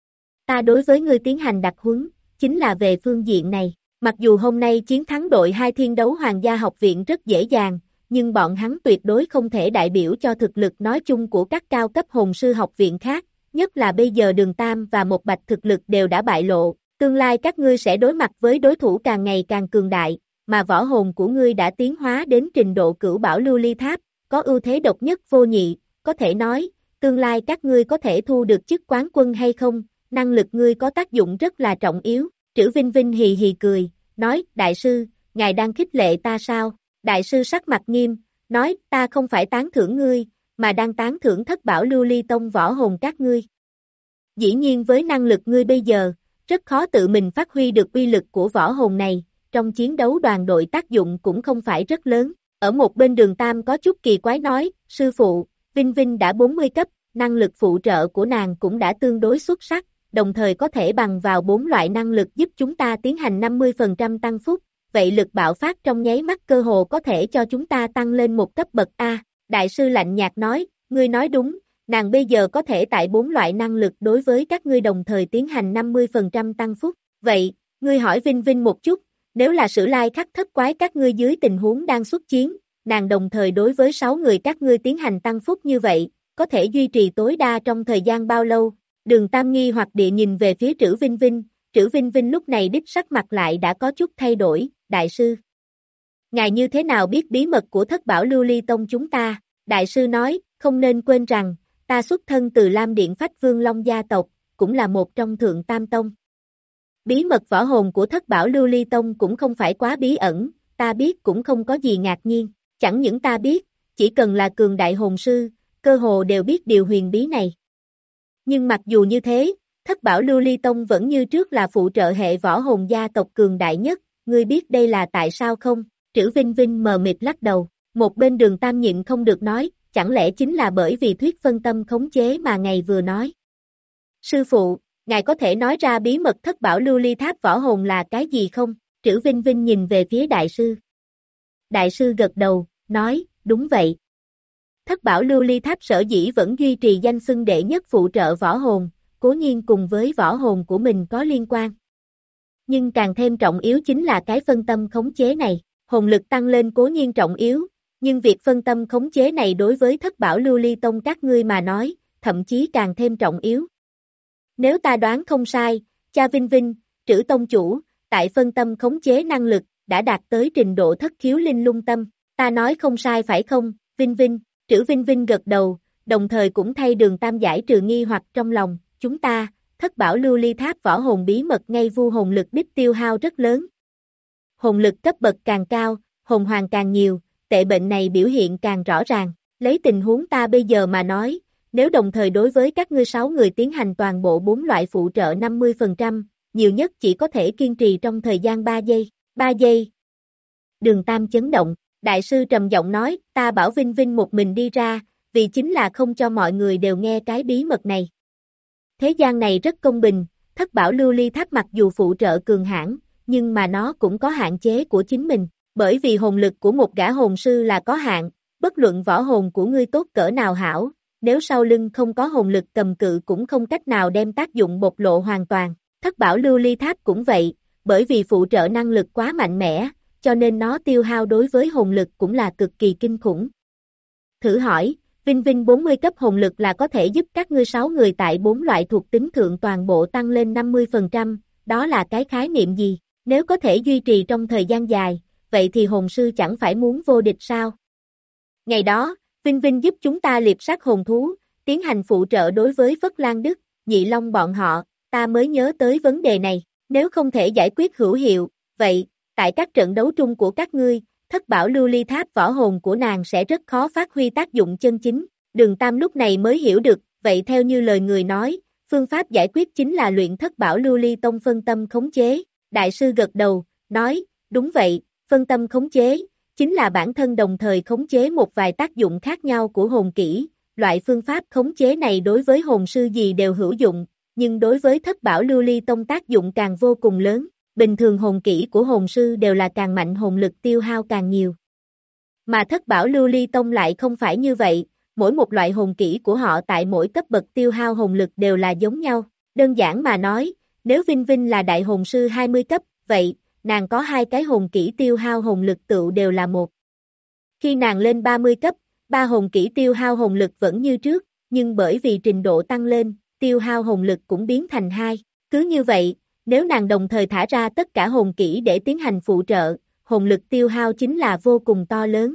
Ta đối với ngươi tiến hành đặc huấn, chính là về phương diện này. Mặc dù hôm nay chiến thắng đội hai Thiên Đấu Hoàng gia học viện rất dễ dàng, nhưng bọn hắn tuyệt đối không thể đại biểu cho thực lực nói chung của các cao cấp hồn sư học viện khác, nhất là bây giờ Đường Tam và Một Bạch thực lực đều đã bại lộ, tương lai các ngươi sẽ đối mặt với đối thủ càng ngày càng cường đại, mà võ hồn của ngươi đã tiến hóa đến trình độ Cửu Bảo Lưu Ly Tháp, có ưu thế độc nhất vô nhị, có thể nói, tương lai các ngươi có thể thu được chức quán quân hay không, năng lực ngươi có tác dụng rất là trọng yếu. Trữ Vinh Vinh hì hì cười, nói, đại sư, ngài đang khích lệ ta sao? Đại sư sắc mặt nghiêm, nói, ta không phải tán thưởng ngươi, mà đang tán thưởng Thất Bảo Lưu Ly Tông võ hồn các ngươi. Dĩ nhiên với năng lực ngươi bây giờ, rất khó tự mình phát huy được uy lực của võ hồn này, trong chiến đấu đoàn đội tác dụng cũng không phải rất lớn. Ở một bên Đường Tam có chút kỳ quái nói, sư phụ, Vinh Vinh đã bốn mươi cấp, năng lực phụ trợ của nàng cũng đã tương đối xuất sắc, đồng thời có thể bằng vào bốn loại năng lực giúp chúng ta tiến hành năm mươi phần trăm tăng phúc, vậy lực bạo phát trong nháy mắt cơ hồ có thể cho chúng ta tăng lên một cấp bậc A. Đại sư lạnh nhạt nói, ngươi nói đúng, nàng bây giờ có thể tại bốn loại năng lực đối với các ngươi đồng thời tiến hành năm mươi phần trăm tăng phúc, vậy, ngươi hỏi Vinh Vinh một chút, nếu là Sử Lai Khắc thất quái các ngươi dưới tình huống đang xuất chiến, nàng đồng thời đối với sáu người các ngươi tiến hành tăng phúc như vậy, có thể duy trì tối đa trong thời gian bao lâu? Đường Tam nghi hoặc địa nhìn về phía Trữ Vinh Vinh, Trữ Vinh Vinh lúc này đích sắc mặt lại đã có chút thay đổi, đại sư. Ngài như thế nào biết bí mật của Thất Bảo Lưu Ly Tông chúng ta? Đại sư nói, không nên quên rằng, ta xuất thân từ Lam Điện Phách Vương Long gia tộc, cũng là một trong Thượng Tam Tông. Bí mật võ hồn của Thất Bảo Lưu Ly Tông cũng không phải quá bí ẩn, ta biết cũng không có gì ngạc nhiên, chẳng những ta biết, chỉ cần là cường đại hồn sư, cơ hồ đều biết điều huyền bí này. Nhưng mặc dù như thế, Thất Bảo Lưu Ly Tông vẫn như trước là phụ trợ hệ võ hồn gia tộc cường đại nhất, ngươi biết đây là tại sao không? Trữ Vinh Vinh mờ mịt lắc đầu, một bên Đường Tam nhịn không được nói, chẳng lẽ chính là bởi vì thuyết phân tâm khống chế mà ngài vừa nói. Sư phụ, ngài có thể nói ra bí mật Thất Bảo Lưu Ly Tháp võ hồn là cái gì không? Trữ Vinh Vinh nhìn về phía đại sư. Đại sư gật đầu, nói, đúng vậy. Thất Bảo Lưu Ly Tháp sở dĩ vẫn duy trì danh xưng đệ nhất phụ trợ võ hồn, cố nhiên cùng với võ hồn của mình có liên quan. Nhưng càng thêm trọng yếu chính là cái phân tâm khống chế này, hồn lực tăng lên cố nhiên trọng yếu, nhưng việc phân tâm khống chế này đối với Thất Bảo Lưu Ly Tông các ngươi mà nói, thậm chí càng thêm trọng yếu. Nếu ta đoán không sai, cha Vinh Vinh, Trữ Tông chủ, tại phân tâm khống chế năng lực, đã đạt tới trình độ thất khiếu linh lung tâm, ta nói không sai phải không, Vinh Vinh, Trữ Vinh Vinh gật đầu, đồng thời cũng thay Đường Tam giải trừ nghi hoặc trong lòng, chúng ta, Thất Bảo Lưu Ly Tháp võ hồn bí mật ngay vu hồn lực đích tiêu hao rất lớn. Hồn lực cấp bậc càng cao, hồn hoàng càng nhiều, tệ bệnh này biểu hiện càng rõ ràng, lấy tình huống ta bây giờ mà nói, nếu đồng thời đối với các ngươi sáu người tiến hành toàn bộ bốn loại phụ trợ năm mươi phần trăm, nhiều nhất chỉ có thể kiên trì trong thời gian ba giây, ba giây. Đường Tam chấn động, đại sư trầm giọng nói, ta bảo Vinh Vinh một mình đi ra, vì chính là không cho mọi người đều nghe cái bí mật này. Thế gian này rất công bình, Thất Bảo Lưu Ly Tháp mặc dù phụ trợ cường hãn, nhưng mà nó cũng có hạn chế của chính mình, bởi vì hồn lực của một gã hồn sư là có hạn, bất luận võ hồn của ngươi tốt cỡ nào hảo, nếu sau lưng không có hồn lực cầm cự cũng không cách nào đem tác dụng bộc lộ hoàn toàn. Thất Bảo Lưu Ly Tháp cũng vậy, bởi vì phụ trợ năng lực quá mạnh mẽ, cho nên nó tiêu hao đối với hồn lực cũng là cực kỳ kinh khủng. Thử hỏi, Vinh Vinh bốn mươi cấp hồn lực là có thể giúp các ngươi sáu người tại bốn loại thuộc tính thượng toàn bộ tăng lên năm mươi phần trăm, đó là cái khái niệm gì? Nếu có thể duy trì trong thời gian dài, vậy thì hồn sư chẳng phải muốn vô địch sao? Ngày đó, Vinh Vinh giúp chúng ta liệp sát hồn thú, tiến hành phụ trợ đối với Phất Lan Đức, Nhị Long bọn họ, ta mới nhớ tới vấn đề này, nếu không thể giải quyết hữu hiệu, vậy, tại các trận đấu chung của các ngươi, Thất Bảo Lưu Ly Tháp võ hồn của nàng sẽ rất khó phát huy tác dụng chân chính. Đường Tam lúc này mới hiểu được, vậy theo như lời người nói, phương pháp giải quyết chính là luyện Thất Bảo Lưu Ly Tông phân tâm khống chế. Đại sư gật đầu, nói, đúng vậy, phân tâm khống chế, chính là bản thân đồng thời khống chế một vài tác dụng khác nhau của hồn kỹ. Loại phương pháp khống chế này đối với hồn sư gì đều hữu dụng, nhưng đối với Thất Bảo Lưu Ly Tông tác dụng càng vô cùng lớn. Bình thường hồn kỹ của hồn sư đều là càng mạnh hồn lực tiêu hao càng nhiều. Mà Thất Bảo Lưu Ly Tông lại không phải như vậy, mỗi một loại hồn kỹ của họ tại mỗi cấp bậc tiêu hao hồn lực đều là giống nhau. Đơn giản mà nói, nếu Vinh Vinh là đại hồn sư hai mươi cấp, vậy, nàng có hai cái hồn kỹ tiêu hao hồn lực tựu đều là một. Khi nàng lên ba mươi cấp, ba hồn kỹ tiêu hao hồn lực vẫn như trước, nhưng bởi vì trình độ tăng lên, tiêu hao hồn lực cũng biến thành hai. Cứ như vậy, nếu nàng đồng thời thả ra tất cả hồn kỹ để tiến hành phụ trợ, hồn lực tiêu hao chính là vô cùng to lớn.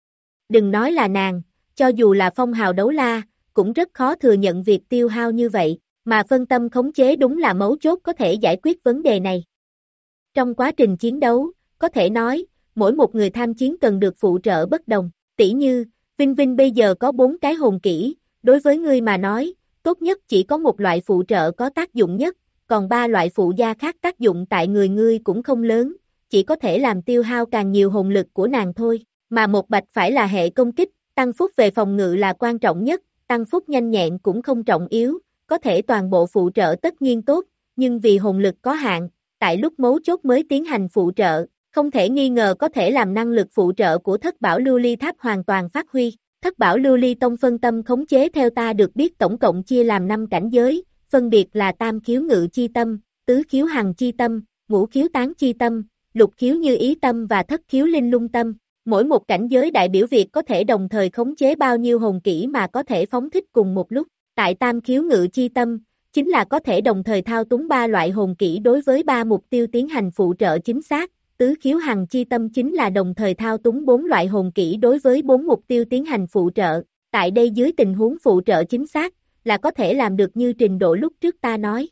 Đừng nói là nàng, cho dù là Phong Hào Đấu La, cũng rất khó thừa nhận việc tiêu hao như vậy, mà phân tâm khống chế đúng là mấu chốt có thể giải quyết vấn đề này. Trong quá trình chiến đấu, có thể nói, mỗi một người tham chiến cần được phụ trợ bất đồng, tỉ như, Vinh Vinh bây giờ có bốn cái hồn kỹ, đối với ngươi mà nói, tốt nhất chỉ có một loại phụ trợ có tác dụng nhất, còn ba loại phụ gia khác tác dụng tại người ngươi cũng không lớn, chỉ có thể làm tiêu hao càng nhiều hồn lực của nàng thôi, mà một bạch phải là hệ công kích, tăng phúc về phòng ngự là quan trọng nhất, tăng phúc nhanh nhẹn cũng không trọng yếu, có thể toàn bộ phụ trợ tất nhiên tốt, nhưng vì hồn lực có hạn, tại lúc mấu chốt mới tiến hành phụ trợ, không thể nghi ngờ có thể làm năng lực phụ trợ của Thất Bảo Lưu Ly Tháp hoàn toàn phát huy. Thất Bảo Lưu Ly Tông phân tâm khống chế theo ta được biết tổng cộng chia làm năm cảnh giới, phân biệt là tam khiếu ngự chi tâm, tứ khiếu hằng chi tâm, ngũ khiếu tán chi tâm, lục khiếu như ý tâm và thất khiếu linh lung tâm. Mỗi một cảnh giới đại biểu việc có thể đồng thời khống chế bao nhiêu hồn kỹ mà có thể phóng thích cùng một lúc. Tại tam khiếu ngự chi tâm, chính là có thể đồng thời thao túng ba loại hồn kỹ đối với ba mục tiêu tiến hành phụ trợ chính xác. Tứ khiếu hằng chi tâm chính là đồng thời thao túng bốn loại hồn kỹ đối với bốn mục tiêu tiến hành phụ trợ. Tại đây dưới tình huống phụ trợ chính xác, là có thể làm được như trình độ lúc trước ta nói.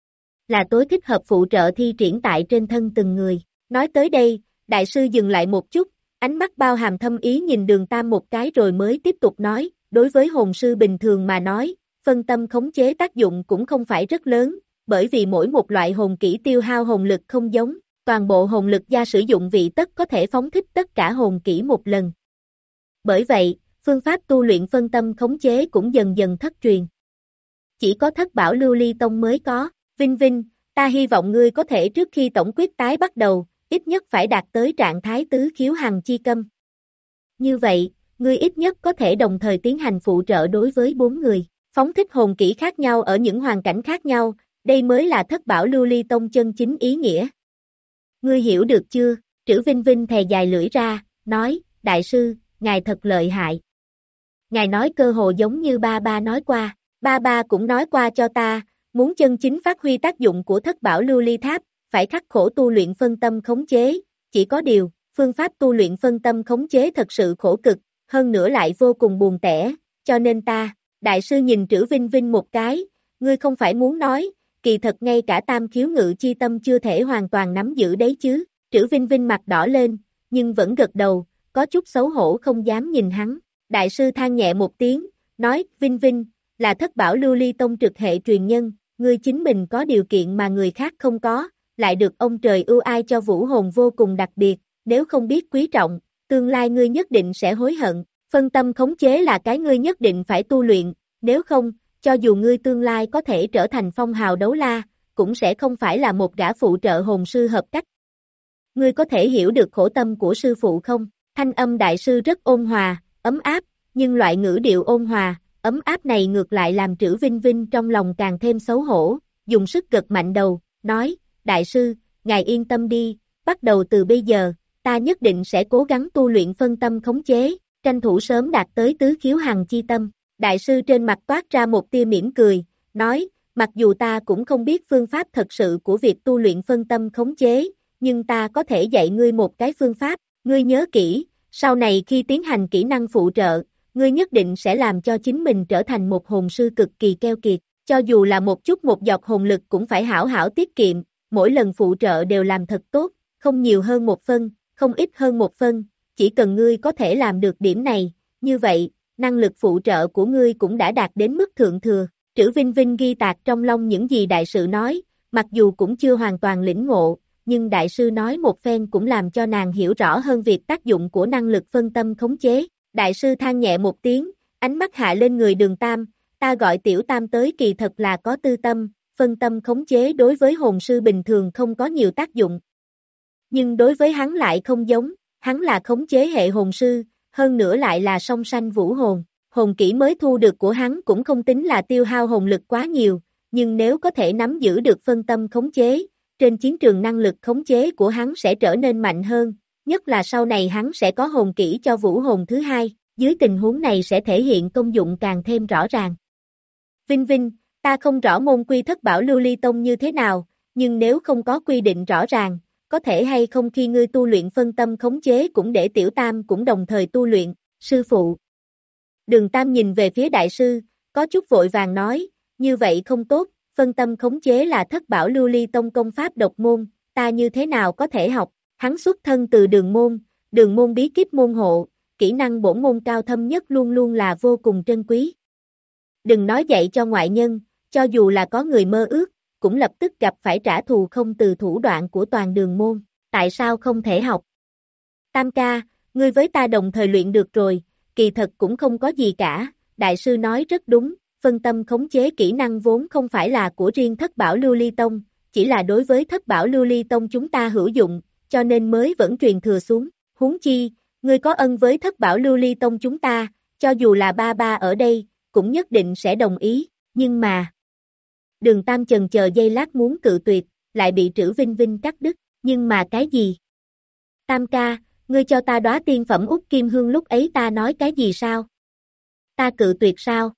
Là tối thích hợp phụ trợ thi triển tại trên thân từng người. Nói tới đây, đại sư dừng lại một chút, ánh mắt bao hàm thâm ý nhìn Đường Tam một cái rồi mới tiếp tục nói, đối với hồn sư bình thường mà nói, phân tâm khống chế tác dụng cũng không phải rất lớn, bởi vì mỗi một loại hồn kỹ tiêu hao hồn lực không giống, toàn bộ hồn lực gia sử dụng vị tất có thể phóng thích tất cả hồn kỹ một lần. Bởi vậy, phương pháp tu luyện phân tâm khống chế cũng dần dần thất truyền. Chỉ có Thất Bảo Lưu Ly Tông mới có. Vinh Vinh, ta hy vọng ngươi có thể trước khi tổng quyết tái bắt đầu, ít nhất phải đạt tới trạng thái tứ khiếu hằng chi câm. Như vậy, ngươi ít nhất có thể đồng thời tiến hành phụ trợ đối với bốn người, phóng thích hồn kỹ khác nhau ở những hoàn cảnh khác nhau, đây mới là Thất Bảo Lưu Ly Tông chân chính ý nghĩa. Ngươi hiểu được chưa? Trữ Vinh Vinh thè dài lưỡi ra, nói, đại sư, ngài thật lợi hại. Ngài nói cơ hồ giống như ba ba nói qua, ba ba cũng nói qua cho ta, muốn chân chính phát huy tác dụng của Thất Bảo Lưu Ly Tháp, phải khắc khổ tu luyện phân tâm khống chế, chỉ có điều, phương pháp tu luyện phân tâm khống chế thật sự khổ cực, hơn nữa lại vô cùng buồn tẻ, cho nên ta, đại sư nhìn Trữ Vinh Vinh một cái, ngươi không phải muốn nói, kỳ thật ngay cả tam khiếu ngự chi tâm chưa thể hoàn toàn nắm giữ đấy chứ, Trữ Vinh Vinh mặt đỏ lên, nhưng vẫn gật đầu, có chút xấu hổ không dám nhìn hắn, đại sư than nhẹ một tiếng, nói, Vinh Vinh, là Thất Bảo Lưu Ly Tông trực hệ truyền nhân, ngươi chính mình có điều kiện mà người khác không có, lại được ông trời ưu ái cho vũ hồn vô cùng đặc biệt, nếu không biết quý trọng, tương lai ngươi nhất định sẽ hối hận, phân tâm khống chế là cái ngươi nhất định phải tu luyện, nếu không, cho dù ngươi tương lai có thể trở thành phong hào đấu la, cũng sẽ không phải là một gã phụ trợ hồn sư hợp cách. Ngươi có thể hiểu được khổ tâm của sư phụ không? Thanh âm đại sư rất ôn hòa, ấm áp, nhưng loại ngữ điệu ôn hòa, ấm áp này ngược lại làm Trữ Vinh Vinh trong lòng càng thêm xấu hổ, dùng sức gật mạnh đầu, nói, đại sư, ngài yên tâm đi, bắt đầu từ bây giờ, ta nhất định sẽ cố gắng tu luyện phân tâm khống chế, tranh thủ sớm đạt tới tứ khiếu hằng chi tâm. Đại sư trên mặt toát ra một tia mỉm cười, nói, mặc dù ta cũng không biết phương pháp thật sự của việc tu luyện phân tâm khống chế, nhưng ta có thể dạy ngươi một cái phương pháp, ngươi nhớ kỹ, sau này khi tiến hành kỹ năng phụ trợ, ngươi nhất định sẽ làm cho chính mình trở thành một hồn sư cực kỳ keo kiệt, cho dù là một chút một giọt hồn lực cũng phải hảo hảo tiết kiệm, mỗi lần phụ trợ đều làm thật tốt, không nhiều hơn một phân, không ít hơn một phân, chỉ cần ngươi có thể làm được điểm này, như vậy, năng lực phụ trợ của ngươi cũng đã đạt đến mức thượng thừa. Trữ Vinh Vinh ghi tạc trong lòng những gì đại sư nói, mặc dù cũng chưa hoàn toàn lĩnh ngộ, nhưng đại sư nói một phen cũng làm cho nàng hiểu rõ hơn việc tác dụng của năng lực phân tâm khống chế. Đại sư than nhẹ một tiếng, ánh mắt hạ lên người Đường Tam, ta gọi Tiểu Tam tới kỳ thật là có tư tâm, phân tâm khống chế đối với hồn sư bình thường không có nhiều tác dụng. Nhưng đối với hắn lại không giống, hắn là khống chế hệ hồn sư, hơn nữa lại là song sanh vũ hồn, hồn kỹ mới thu được của hắn cũng không tính là tiêu hao hồn lực quá nhiều, nhưng nếu có thể nắm giữ được phân tâm khống chế, trên chiến trường năng lực khống chế của hắn sẽ trở nên mạnh hơn, nhất là sau này hắn sẽ có hồn kỹ cho vũ hồn thứ hai, dưới tình huống này sẽ thể hiện công dụng càng thêm rõ ràng. Vinh Vinh, ta không rõ môn quy Thất Bảo Lưu Ly Tông như thế nào, nhưng nếu không có quy định rõ ràng, có thể hay không khi ngươi tu luyện phân tâm khống chế cũng để Tiểu Tam cũng đồng thời tu luyện, sư phụ. Đường Tam nhìn về phía đại sư, có chút vội vàng nói, như vậy không tốt, phân tâm khống chế là Thất Bảo Lưu Ly Tông công pháp độc môn, ta như thế nào có thể học, hắn xuất thân từ đường môn, đường môn bí kíp môn hộ, kỹ năng bổn môn cao thâm nhất luôn luôn là vô cùng trân quý. Đừng nói dạy cho ngoại nhân, cho dù là có người mơ ước, cũng lập tức gặp phải trả thù không từ thủ đoạn của toàn đường môn, tại sao không thể học? Tam ca, ngươi với ta đồng thời luyện được rồi, kỳ thật cũng không có gì cả, đại sư nói rất đúng, phân tâm khống chế kỹ năng vốn không phải là của riêng Thất Bảo Lưu Ly Tông, chỉ là đối với Thất Bảo Lưu Ly Tông chúng ta hữu dụng, cho nên mới vẫn truyền thừa xuống, huống chi, ngươi có ân với Thất Bảo Lưu Ly Tông chúng ta, cho dù là ba ba ở đây, cũng nhất định sẽ đồng ý, nhưng mà... Đường Tam chần chờ giây lát muốn cự tuyệt, lại bị Trữ Vinh Vinh cắt đứt, nhưng mà cái gì? Tam ca, ngươi cho ta đóa tiên phẩm Úc Kim Hương lúc ấy ta nói cái gì sao? Ta cự tuyệt sao?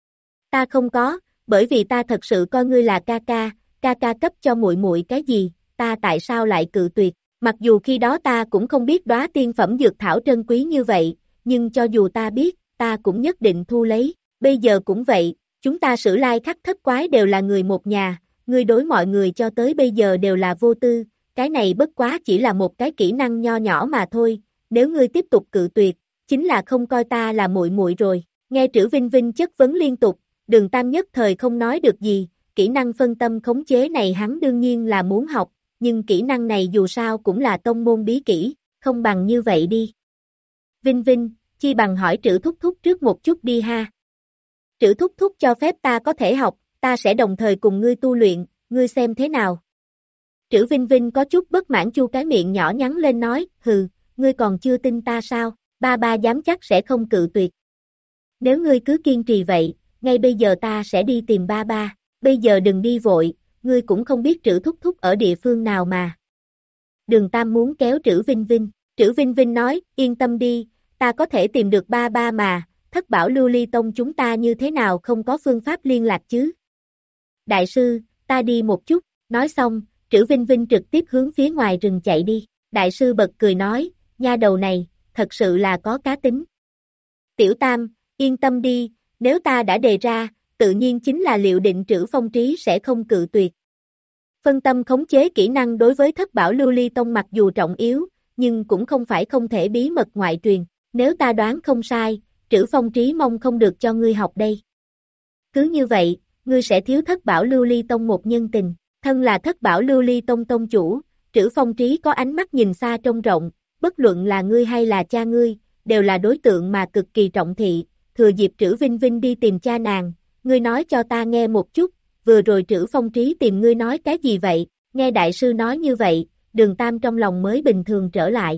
Ta không có, bởi vì ta thật sự coi ngươi là ca ca, ca ca cấp cho muội muội cái gì, ta tại sao lại cự tuyệt? Mặc dù khi đó ta cũng không biết đóa tiên phẩm dược thảo trân quý như vậy, nhưng cho dù ta biết, ta cũng nhất định thu lấy, bây giờ cũng vậy. Chúng ta Sử Lai Khắc Thất Quái đều là người một nhà, ngươi đối mọi người cho tới bây giờ đều là vô tư, cái này bất quá chỉ là một cái kỹ năng nho nhỏ mà thôi, nếu ngươi tiếp tục cự tuyệt, chính là không coi ta là muội muội rồi. Nghe Trữ Vinh Vinh chất vấn liên tục, Đường Tam nhất thời không nói được gì, kỹ năng phân tâm khống chế này hắn đương nhiên là muốn học, nhưng kỹ năng này dù sao cũng là tông môn bí kỹ, không bằng như vậy đi. Vinh Vinh, chi bằng hỏi Trữ Thúc Thúc trước một chút đi ha. Trữ Thúc Thúc cho phép ta có thể học, ta sẽ đồng thời cùng ngươi tu luyện, ngươi xem thế nào. Trữ Vinh Vinh có chút bất mãn chu cái miệng nhỏ nhắn lên nói, hừ, ngươi còn chưa tin ta sao, ba ba dám chắc sẽ không cự tuyệt. Nếu ngươi cứ kiên trì vậy, ngay bây giờ ta sẽ đi tìm ba ba, bây giờ đừng đi vội, ngươi cũng không biết Trữ Thúc Thúc ở địa phương nào mà. Đường Tam muốn kéo Trữ Vinh Vinh, Trữ Vinh Vinh nói, yên tâm đi, ta có thể tìm được ba ba mà, Thất Bảo Lưu Ly Tông chúng ta như thế nào không có phương pháp liên lạc chứ. Đại sư, ta đi một chút, nói xong, Trữ Vinh Vinh trực tiếp hướng phía ngoài rừng chạy đi, đại sư bật cười nói, nha đầu này, thật sự là có cá tính. Tiểu Tam, yên tâm đi, nếu ta đã đề ra, tự nhiên chính là liệu định Trữ Phong Trí sẽ không cự tuyệt. Phân tâm khống chế kỹ năng đối với Thất Bảo Lưu Ly Tông mặc dù trọng yếu, nhưng cũng không phải không thể bí mật ngoại truyền, nếu ta đoán không sai, Trữ Phong Trí mong không được cho ngươi học đây. Cứ như vậy, ngươi sẽ thiếu Thất Bảo Lưu Ly Tông một nhân tình, thân là Thất Bảo Lưu Ly Tông tông chủ, Trữ Phong Trí có ánh mắt nhìn xa trông rộng, bất luận là ngươi hay là cha ngươi, đều là đối tượng mà cực kỳ trọng thị, thừa dịp Trữ Vinh Vinh đi tìm cha nàng, ngươi nói cho ta nghe một chút, vừa rồi Trữ Phong Trí tìm ngươi nói cái gì vậy, nghe đại sư nói như vậy, Đường Tam trong lòng mới bình thường trở lại.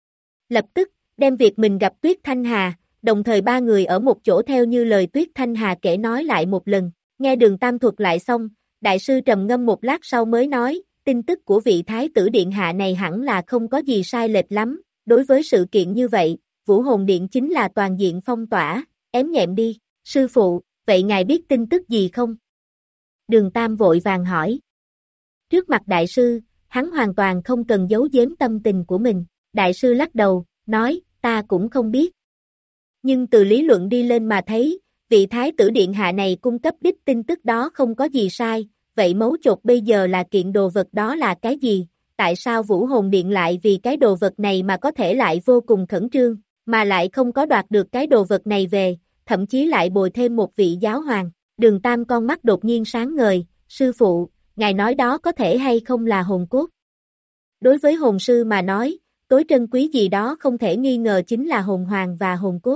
Lập tức, đem việc mình gặp Tuyết Thanh Hà, đồng thời ba người ở một chỗ theo như lời Tuyết Thanh Hà kể nói lại một lần, nghe Đường Tam thuật lại xong, đại sư trầm ngâm một lát sau mới nói, tin tức của vị thái tử điện hạ này hẳn là không có gì sai lệch lắm, đối với sự kiện như vậy, Vũ Hồn Điện chính là toàn diện phong tỏa, ém nhẹm đi, sư phụ, vậy ngài biết tin tức gì không? Đường Tam vội vàng hỏi. Trước mặt đại sư, hắn hoàn toàn không cần giấu giếm tâm tình của mình, đại sư lắc đầu, nói, ta cũng không biết. Nhưng từ lý luận đi lên mà thấy, vị thái tử điện hạ này cung cấp đích tin tức đó không có gì sai, vậy mấu chốt bây giờ là kiện đồ vật đó là cái gì? Tại sao Vũ Hồn Điện lại vì cái đồ vật này mà có thể lại vô cùng khẩn trương, mà lại không có đoạt được cái đồ vật này về, thậm chí lại bồi thêm một vị giáo hoàng? Đường Tam con mắt đột nhiên sáng ngời, sư phụ, ngài nói đó có thể hay không là hồn cốt? Đối với hồn sư mà nói, tối trân quý gì đó không thể nghi ngờ chính là hồn hoàng và hồn cốt.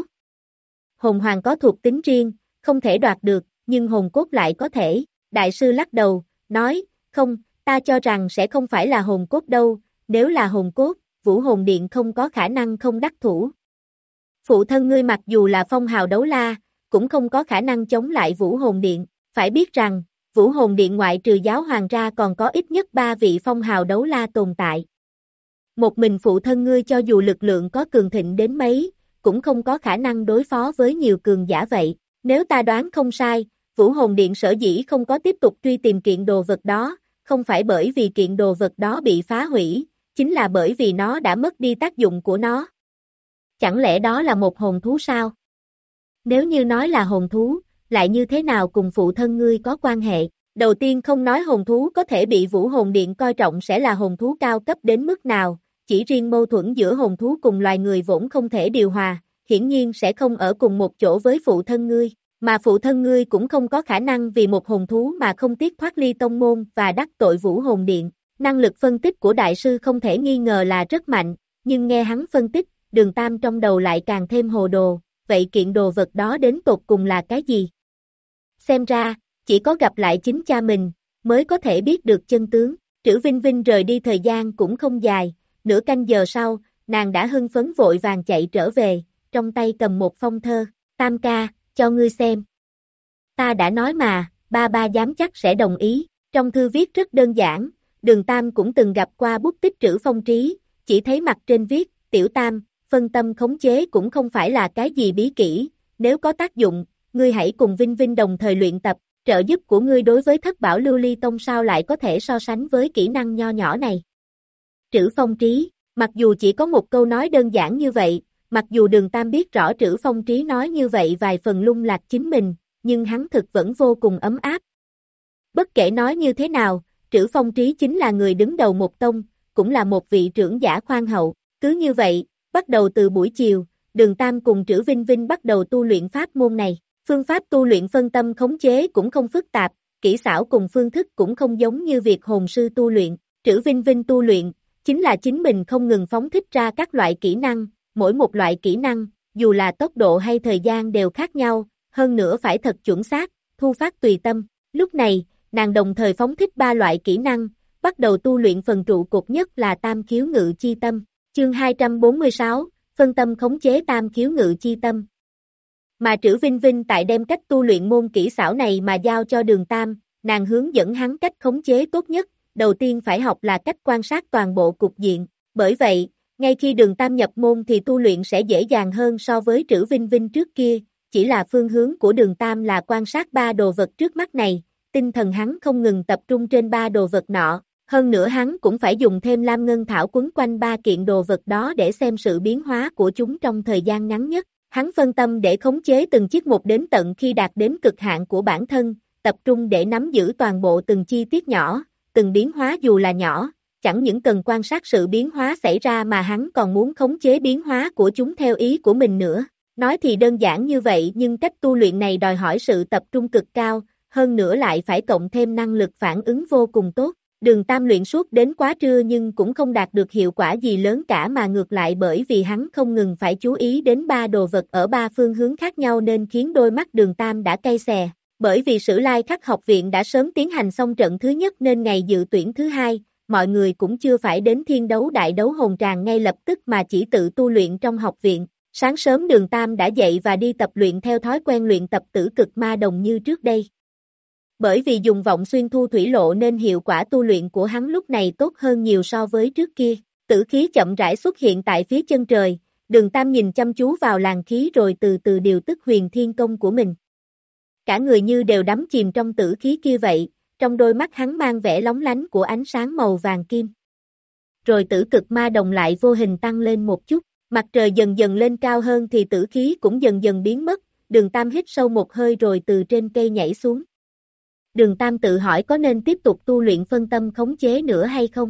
Hồn hoàng có thuộc tính riêng, không thể đoạt được, nhưng hồn cốt lại có thể. Đại sư lắc đầu, nói, không, ta cho rằng sẽ không phải là hồn cốt đâu, nếu là hồn cốt, Vũ Hồn Điện không có khả năng không đắc thủ. Phụ thân ngươi mặc dù là phong hào đấu la, cũng không có khả năng chống lại Vũ Hồn Điện, phải biết rằng, Vũ Hồn Điện ngoại trừ giáo hoàng ra còn có ít nhất ba vị phong hào đấu la tồn tại. Một mình phụ thân ngươi cho dù lực lượng có cường thịnh đến mấy, cũng không có khả năng đối phó với nhiều cường giả vậy. Nếu ta đoán không sai, Vũ Hồn Điện sở dĩ không có tiếp tục truy tìm kiện đồ vật đó, không phải bởi vì kiện đồ vật đó bị phá hủy, chính là bởi vì nó đã mất đi tác dụng của nó. Chẳng lẽ đó là một hồn thú sao? Nếu như nói là hồn thú, lại như thế nào cùng phụ thân ngươi có quan hệ? Đầu tiên không nói hồn thú có thể bị Vũ Hồn Điện coi trọng sẽ là hồn thú cao cấp đến mức nào, chỉ riêng mâu thuẫn giữa hồn thú cùng loài người vốn không thể điều hòa, hiển nhiên sẽ không ở cùng một chỗ với phụ thân ngươi, mà phụ thân ngươi cũng không có khả năng vì một hồn thú mà không tiếc thoát ly tông môn và đắc tội Vũ Hồn Điện. Năng lực phân tích của đại sư không thể nghi ngờ là rất mạnh, nhưng nghe hắn phân tích, Đường Tam trong đầu lại càng thêm hồ đồ, vậy kiện đồ vật đó đến tột cùng là cái gì? Xem ra, chỉ có gặp lại chính cha mình, mới có thể biết được chân tướng. Trữ Vinh Vinh rời đi thời gian cũng không dài, nửa canh giờ sau, nàng đã hưng phấn vội vàng chạy trở về, trong tay cầm một phong thơ, Tam ca, cho ngươi xem. Ta đã nói mà, ba ba dám chắc sẽ đồng ý, trong thư viết rất đơn giản, Đường Tam cũng từng gặp qua bút tích Trữ Phong Trí, chỉ thấy mặt trên viết, Tiểu Tam, phân tâm khống chế cũng không phải là cái gì bí kỹ, nếu có tác dụng, ngươi hãy cùng Vinh Vinh đồng thời luyện tập, trợ giúp của ngươi đối với Thất Bảo Lưu Ly Tông sao lại có thể so sánh với kỹ năng nho nhỏ này. Trữ Phong Trí, mặc dù chỉ có một câu nói đơn giản như vậy, mặc dù Đường Tam biết rõ Trữ Phong Trí nói như vậy vài phần lung lạc chính mình, nhưng hắn thực vẫn vô cùng ấm áp. Bất kể nói như thế nào, Trữ Phong Trí chính là người đứng đầu một tông, cũng là một vị trưởng giả khoan hậu, cứ như vậy, Bắt đầu từ buổi chiều, Đường Tam cùng Trữ Vinh Vinh bắt đầu tu luyện pháp môn này. Phương pháp tu luyện phân tâm khống chế cũng không phức tạp, kỹ xảo cùng phương thức cũng không giống như việc hồn sư tu luyện. Trữ Vinh Vinh tu luyện, chính là chính mình không ngừng phóng thích ra các loại kỹ năng, mỗi một loại kỹ năng, dù là tốc độ hay thời gian đều khác nhau, hơn nữa phải thật chuẩn xác, thu phát tùy tâm. Lúc này, nàng đồng thời phóng thích ba loại kỹ năng, bắt đầu tu luyện phần trụ cột nhất là tam khiếu ngự chi tâm. Chương hai trăm bốn mươi sáu, phân tâm khống chế tam khiếu ngự chi tâm. Mà Trữ Vinh Vinh tại đem cách tu luyện môn kỹ xảo này mà giao cho Đường Tam, nàng hướng dẫn hắn cách khống chế tốt nhất, đầu tiên phải học là cách quan sát toàn bộ cục diện. Bởi vậy, ngay khi Đường Tam nhập môn thì tu luyện sẽ dễ dàng hơn so với Trữ Vinh Vinh trước kia, chỉ là phương hướng của Đường Tam là quan sát ba đồ vật trước mắt này, tinh thần hắn không ngừng tập trung trên ba đồ vật nọ, hơn nữa hắn cũng phải dùng thêm Lam Ngân Thảo quấn quanh ba kiện đồ vật đó để xem sự biến hóa của chúng trong thời gian ngắn nhất. Hắn phân tâm để khống chế từng chiếc một đến tận khi đạt đến cực hạn của bản thân, tập trung để nắm giữ toàn bộ từng chi tiết nhỏ, từng biến hóa dù là nhỏ, chẳng những cần quan sát sự biến hóa xảy ra mà hắn còn muốn khống chế biến hóa của chúng theo ý của mình nữa. Nói thì đơn giản như vậy nhưng cách tu luyện này đòi hỏi sự tập trung cực cao, hơn nữa lại phải cộng thêm năng lực phản ứng vô cùng tốt. Đường Tam luyện suốt đến quá trưa nhưng cũng không đạt được hiệu quả gì lớn cả mà ngược lại bởi vì hắn không ngừng phải chú ý đến ba đồ vật ở ba phương hướng khác nhau nên khiến đôi mắt Đường Tam đã cay xè. Bởi vì Sử Lai Khắc học viện đã sớm tiến hành xong trận thứ nhất nên ngày dự tuyển thứ hai, mọi người cũng chưa phải đến thiên đấu đại đấu hồn tràng ngay lập tức mà chỉ tự tu luyện trong học viện. Sáng sớm Đường Tam đã dậy và đi tập luyện theo thói quen luyện tập tử cực ma đồng như trước đây. Bởi vì dùng vọng xuyên thu thủy lộ nên hiệu quả tu luyện của hắn lúc này tốt hơn nhiều so với trước kia. Tử khí chậm rãi xuất hiện tại phía chân trời, Đường Tam nhìn chăm chú vào làn khí rồi từ từ điều tức huyền thiên công của mình. Cả người như đều đắm chìm trong tử khí kia vậy, trong đôi mắt hắn mang vẻ lóng lánh của ánh sáng màu vàng kim. Rồi tử cực ma đồng lại vô hình tăng lên một chút, mặt trời dần dần lên cao hơn thì tử khí cũng dần dần biến mất, Đường Tam hít sâu một hơi rồi từ trên cây nhảy xuống. Đường Tam tự hỏi có nên tiếp tục tu luyện phân tâm khống chế nữa hay không.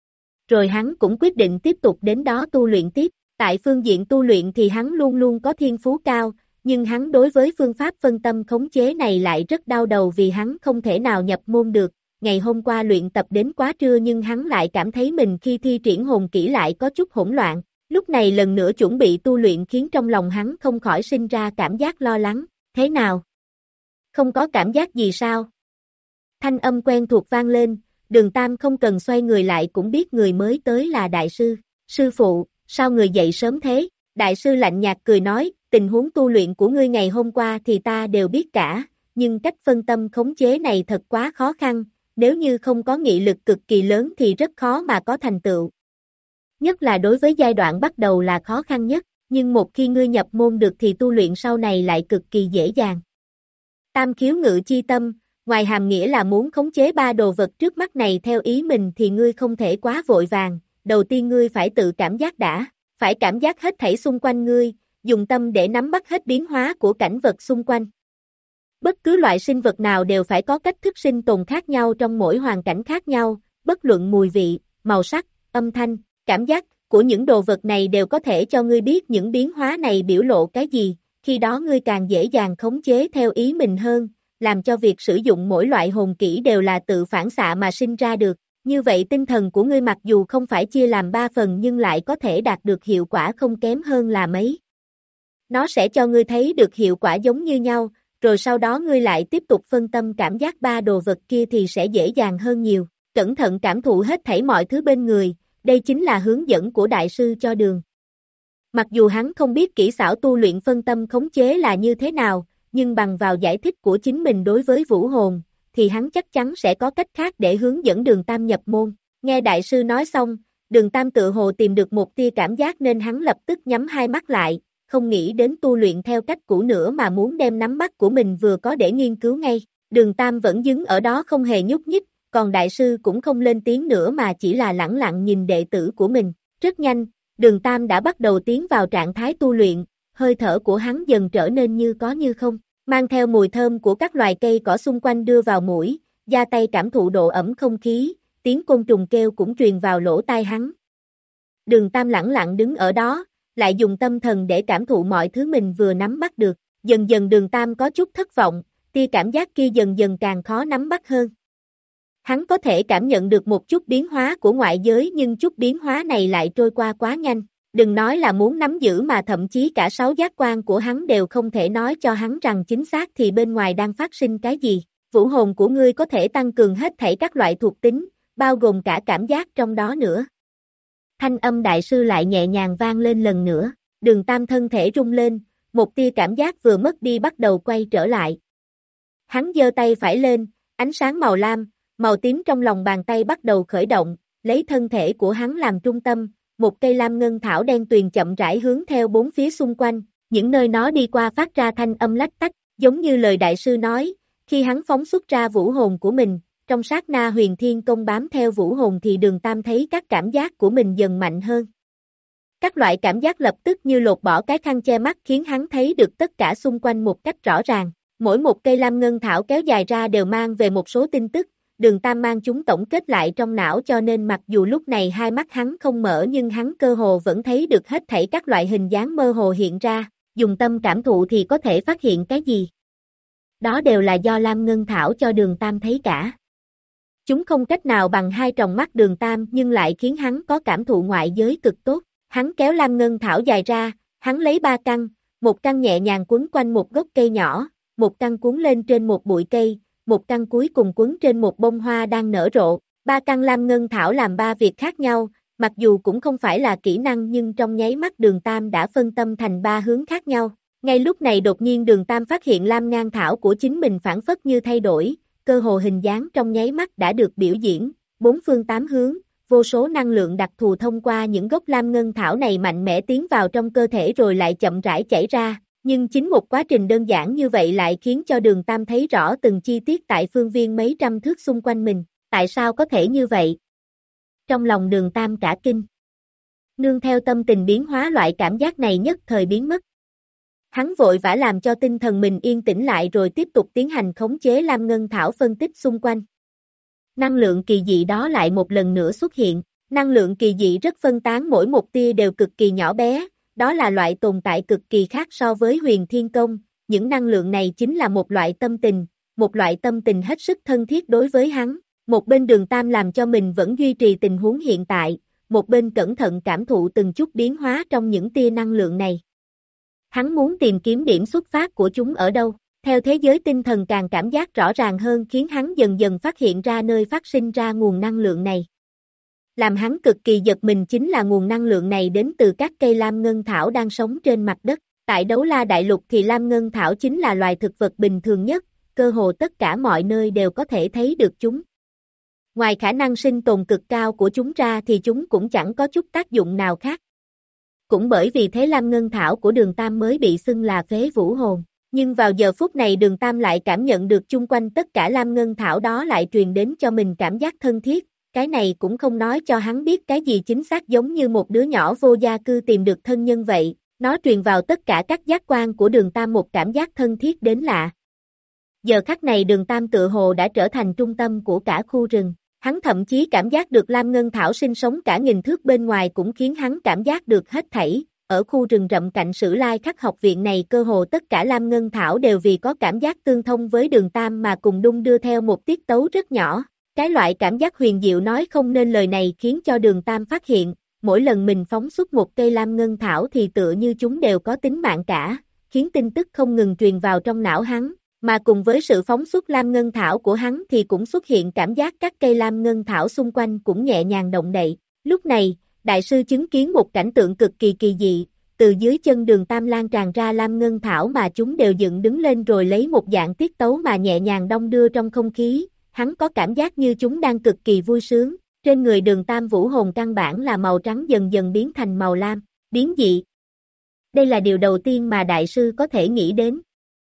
Rồi hắn cũng quyết định tiếp tục đến đó tu luyện tiếp, tại phương diện tu luyện thì hắn luôn luôn có thiên phú cao, nhưng hắn đối với phương pháp phân tâm khống chế này lại rất đau đầu vì hắn không thể nào nhập môn được. Ngày hôm qua luyện tập đến quá trưa nhưng hắn lại cảm thấy mình khi thi triển hồn kỹ lại có chút hỗn loạn, lúc này lần nữa chuẩn bị tu luyện khiến trong lòng hắn không khỏi sinh ra cảm giác lo lắng. Thế nào? Không có cảm giác gì sao? Thanh âm quen thuộc vang lên, Đường Tam không cần xoay người lại cũng biết người mới tới là đại sư. Sư phụ, sao người dậy sớm thế? Đại sư lạnh nhạt cười nói, tình huống tu luyện của ngươi ngày hôm qua thì ta đều biết cả, nhưng cách phân tâm khống chế này thật quá khó khăn, nếu như không có nghị lực cực kỳ lớn thì rất khó mà có thành tựu. Nhất là đối với giai đoạn bắt đầu là khó khăn nhất, nhưng một khi ngươi nhập môn được thì tu luyện sau này lại cực kỳ dễ dàng. Tam khiếu ngự chi tâm, ngoài hàm nghĩa là muốn khống chế ba đồ vật trước mắt này theo ý mình thì ngươi không thể quá vội vàng, đầu tiên ngươi phải tự cảm giác đã, phải cảm giác hết thảy xung quanh ngươi, dùng tâm để nắm bắt hết biến hóa của cảnh vật xung quanh. Bất cứ loại sinh vật nào đều phải có cách thức sinh tồn khác nhau trong mỗi hoàn cảnh khác nhau, bất luận mùi vị, màu sắc, âm thanh, cảm giác của những đồ vật này đều có thể cho ngươi biết những biến hóa này biểu lộ cái gì, khi đó ngươi càng dễ dàng khống chế theo ý mình hơn, làm cho việc sử dụng mỗi loại hồn kỹ đều là tự phản xạ mà sinh ra được. Như vậy tinh thần của ngươi mặc dù không phải chia làm ba phần nhưng lại có thể đạt được hiệu quả không kém hơn là mấy. Nó sẽ cho ngươi thấy được hiệu quả giống như nhau, rồi sau đó ngươi lại tiếp tục phân tâm cảm giác ba đồ vật kia thì sẽ dễ dàng hơn nhiều. Cẩn thận cảm thụ hết thảy mọi thứ bên người, đây chính là hướng dẫn của đại sư cho Đường. Mặc dù hắn không biết kỹ xảo tu luyện phân tâm khống chế là như thế nào, nhưng bằng vào giải thích của chính mình đối với vũ hồn, thì hắn chắc chắn sẽ có cách khác để hướng dẫn Đường Tam nhập môn. Nghe đại sư nói xong, Đường Tam tự hồ tìm được một tia cảm giác nên hắn lập tức nhắm hai mắt lại, không nghĩ đến tu luyện theo cách cũ nữa mà muốn đem nắm bắt của mình vừa có để nghiên cứu ngay. Đường Tam vẫn đứng ở đó không hề nhúc nhích, còn đại sư cũng không lên tiếng nữa mà chỉ là lẳng lặng nhìn đệ tử của mình. Rất nhanh, Đường Tam đã bắt đầu tiến vào trạng thái tu luyện, hơi thở của hắn dần trở nên như có như không, mang theo mùi thơm của các loài cây cỏ xung quanh đưa vào mũi, da tay cảm thụ độ ẩm không khí, tiếng côn trùng kêu cũng truyền vào lỗ tai hắn. Đường Tam lẳng lặng đứng ở đó, lại dùng tâm thần để cảm thụ mọi thứ mình vừa nắm bắt được. Dần dần Đường Tam có chút thất vọng, tia cảm giác kia dần dần càng khó nắm bắt hơn. Hắn có thể cảm nhận được một chút biến hóa của ngoại giới nhưng chút biến hóa này lại trôi qua quá nhanh. Đừng nói là muốn nắm giữ mà thậm chí cả sáu giác quan của hắn đều không thể nói cho hắn rằng chính xác thì bên ngoài đang phát sinh cái gì. Vũ hồn của ngươi có thể tăng cường hết thảy các loại thuộc tính, bao gồm cả cảm giác trong đó nữa. Thanh âm đại sư lại nhẹ nhàng vang lên lần nữa, Đường Tam thân thể rung lên, một tia cảm giác vừa mất đi bắt đầu quay trở lại. Hắn giơ tay phải lên, ánh sáng màu lam, màu tím trong lòng bàn tay bắt đầu khởi động, lấy thân thể của hắn làm trung tâm, một cây lam ngân thảo đen tuyền chậm rãi hướng theo bốn phía xung quanh, những nơi nó đi qua phát ra thanh âm lách tách, giống như lời đại sư nói, khi hắn phóng xuất ra vũ hồn của mình, trong sát na huyền thiên công bám theo vũ hồn thì Đường Tam thấy các cảm giác của mình dần mạnh hơn. Các loại cảm giác lập tức như lột bỏ cái khăn che mắt khiến hắn thấy được tất cả xung quanh một cách rõ ràng, mỗi một cây lam ngân thảo kéo dài ra đều mang về một số tin tức, Đường Tam mang chúng tổng kết lại trong não cho nên mặc dù lúc này hai mắt hắn không mở nhưng hắn cơ hồ vẫn thấy được hết thảy các loại hình dáng mơ hồ hiện ra, dùng tâm cảm thụ thì có thể phát hiện cái gì. Đó đều là do lam ngân thảo cho Đường Tam thấy cả. Chúng không cách nào bằng hai tròng mắt Đường Tam nhưng lại khiến hắn có cảm thụ ngoại giới cực tốt. Hắn kéo lam ngân thảo dài ra, hắn lấy ba căn, một căn nhẹ nhàng quấn quanh một gốc cây nhỏ, một căn cuốn lên trên một bụi cây, một căn cuối cùng quấn trên một bông hoa đang nở rộ. Ba căn lam ngân thảo làm ba việc khác nhau, mặc dù cũng không phải là kỹ năng nhưng trong nháy mắt Đường Tam đã phân tâm thành ba hướng khác nhau. Ngay lúc này đột nhiên Đường Tam phát hiện lam ngang thảo của chính mình phản phất như thay đổi, cơ hồ hình dáng trong nháy mắt đã được biểu diễn, bốn phương tám hướng, vô số năng lượng đặc thù thông qua những gốc lam ngân thảo này mạnh mẽ tiến vào trong cơ thể rồi lại chậm rãi chảy ra, nhưng chính một quá trình đơn giản như vậy lại khiến cho Đường Tam thấy rõ từng chi tiết tại phương viên mấy trăm thước xung quanh mình, tại sao có thể như vậy? Trong lòng Đường Tam cả kinh. Nương theo tâm tình biến hóa loại cảm giác này nhất thời biến mất. Hắn vội vã làm cho tinh thần mình yên tĩnh lại rồi tiếp tục tiến hành khống chế lam ngân thảo phân tích xung quanh. Năng lượng kỳ dị đó lại một lần nữa xuất hiện, năng lượng kỳ dị rất phân tán mỗi một tia đều cực kỳ nhỏ bé, đó là loại tồn tại cực kỳ khác so với huyền thiên công, những năng lượng này chính là một loại tâm tình, một loại tâm tình hết sức thân thiết đối với hắn, một bên Đường Tam làm cho mình vẫn duy trì tình huống hiện tại, một bên cẩn thận cảm thụ từng chút biến hóa trong những tia năng lượng này. Hắn muốn tìm kiếm điểm xuất phát của chúng ở đâu. Theo thế giới tinh thần càng cảm giác rõ ràng hơn khiến hắn dần dần phát hiện ra nơi phát sinh ra nguồn năng lượng này. Làm hắn cực kỳ giật mình chính là nguồn năng lượng này đến từ các cây lam ngân thảo đang sống trên mặt đất. Tại Đấu La Đại Lục thì lam ngân thảo chính là loài thực vật bình thường nhất, cơ hồ tất cả mọi nơi đều có thể thấy được chúng. Ngoài khả năng sinh tồn cực cao của chúng ra thì chúng cũng chẳng có chút tác dụng nào khác. Cũng bởi vì thế lam ngân thảo của Đường Tam mới bị xưng là phế vũ hồn. Nhưng vào giờ phút này Đường Tam lại cảm nhận được chung quanh tất cả lam ngân thảo đó lại truyền đến cho mình cảm giác thân thiết, cái này cũng không nói cho hắn biết cái gì chính xác giống như một đứa nhỏ vô gia cư tìm được thân nhân vậy, nó truyền vào tất cả các giác quan của Đường Tam một cảm giác thân thiết đến lạ. Giờ khắc này Đường Tam tự hồ đã trở thành trung tâm của cả khu rừng, hắn thậm chí cảm giác được lam ngân thảo sinh sống cả nghìn thước bên ngoài cũng khiến hắn cảm giác được hết thảy. Ở khu rừng rậm cạnh Sử Lai Khắc học viện này cơ hồ tất cả lam ngân thảo đều vì có cảm giác tương thông với Đường Tam mà cùng đung đưa theo một tiết tấu rất nhỏ. Cái loại cảm giác huyền diệu nói không nên lời này khiến cho Đường Tam phát hiện, mỗi lần mình phóng xuất một cây lam ngân thảo thì tựa như chúng đều có tính mạng cả, khiến tin tức không ngừng truyền vào trong não hắn, mà cùng với sự phóng xuất lam ngân thảo của hắn thì cũng xuất hiện cảm giác các cây lam ngân thảo xung quanh cũng nhẹ nhàng động đậy. Lúc này, đại sư chứng kiến một cảnh tượng cực kỳ kỳ dị, từ dưới chân Đường Tam lan tràn ra lam ngân thảo mà chúng đều dựng đứng lên rồi lấy một dạng tiết tấu mà nhẹ nhàng đong đưa trong không khí, hắn có cảm giác như chúng đang cực kỳ vui sướng, trên người Đường Tam vũ hồn căn bản là màu trắng dần dần biến thành màu lam, biến dị. Đây là điều đầu tiên mà đại sư có thể nghĩ đến.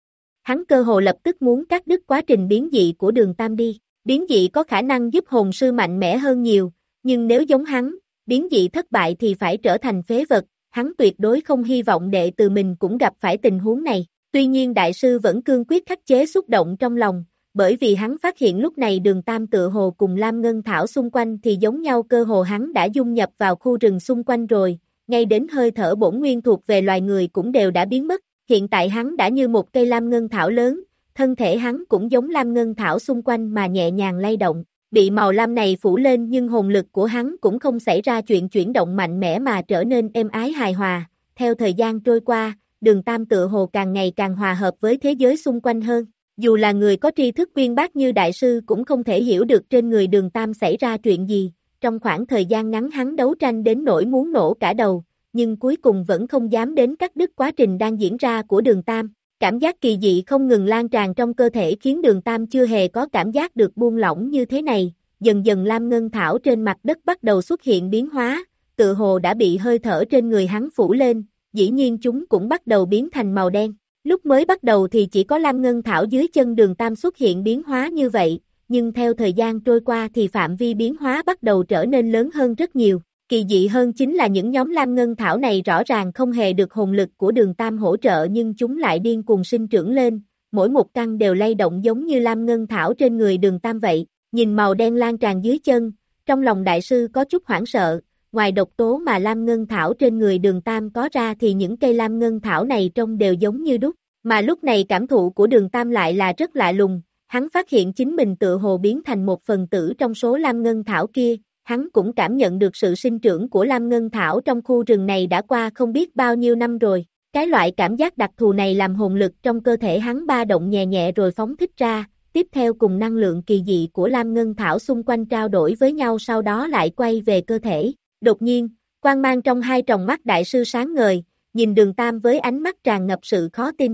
Hắn cơ hồ lập tức muốn cắt đứt quá trình biến dị của Đường Tam đi, biến dị có khả năng giúp hồn sư mạnh mẽ hơn nhiều, nhưng nếu giống hắn, biến dị thất bại thì phải trở thành phế vật, hắn tuyệt đối không hy vọng đệ từ mình cũng gặp phải tình huống này. Tuy nhiên đại sư vẫn cương quyết khắc chế xúc động trong lòng, bởi vì hắn phát hiện lúc này Đường Tam tựa hồ cùng lam ngân thảo xung quanh thì giống nhau, cơ hồ hắn đã dung nhập vào khu rừng xung quanh rồi, ngay đến hơi thở bổn nguyên thuộc về loài người cũng đều đã biến mất, hiện tại hắn đã như một cây lam ngân thảo lớn, thân thể hắn cũng giống lam ngân thảo xung quanh mà nhẹ nhàng lay động, bị màu lam này phủ lên nhưng hồn lực của hắn cũng không xảy ra chuyện chuyển động mạnh mẽ mà trở nên êm ái hài hòa, theo thời gian trôi qua, Đường Tam tựa hồ càng ngày càng hòa hợp với thế giới xung quanh hơn. Dù là người có tri thức uyên bác như đại sư cũng không thể hiểu được trên người Đường Tam xảy ra chuyện gì, trong khoảng thời gian ngắn hắn đấu tranh đến nỗi muốn nổ cả đầu, nhưng cuối cùng vẫn không dám đến cắt đứt quá trình đang diễn ra của Đường Tam. Cảm giác kỳ dị không ngừng lan tràn trong cơ thể khiến Đường Tam chưa hề có cảm giác được buông lỏng như thế này, dần dần lam ngân thảo trên mặt đất bắt đầu xuất hiện biến hóa, tự hồ đã bị hơi thở trên người hắn phủ lên, dĩ nhiên chúng cũng bắt đầu biến thành màu đen. Lúc mới bắt đầu thì chỉ có lam ngân thảo dưới chân Đường Tam xuất hiện biến hóa như vậy, nhưng theo thời gian trôi qua thì phạm vi biến hóa bắt đầu trở nên lớn hơn rất nhiều. Kỳ dị hơn chính là những nhóm lam ngân thảo này rõ ràng không hề được hồn lực của Đường Tam hỗ trợ nhưng chúng lại điên cuồng sinh trưởng lên, mỗi một căn đều lay động giống như lam ngân thảo trên người Đường Tam vậy. Nhìn màu đen lan tràn dưới chân, trong lòng đại sư có chút hoảng sợ, ngoài độc tố mà lam ngân thảo trên người Đường Tam có ra thì những cây lam ngân thảo này trông đều giống như đúc, mà lúc này cảm thụ của Đường Tam lại là rất lạ lùng, hắn phát hiện chính mình tựa hồ biến thành một phần tử trong số lam ngân thảo kia, hắn cũng cảm nhận được sự sinh trưởng của lam ngân thảo trong khu rừng này đã qua không biết bao nhiêu năm rồi, cái loại cảm giác đặc thù này làm hồn lực trong cơ thể hắn ba động nhẹ nhẹ rồi phóng thích ra. Tiếp theo cùng năng lượng kỳ dị của lam ngân thảo xung quanh trao đổi với nhau sau đó lại quay về cơ thể. Đột nhiên, quang mang trong hai tròng mắt đại sư sáng ngời, nhìn Đường Tam với ánh mắt tràn ngập sự khó tin.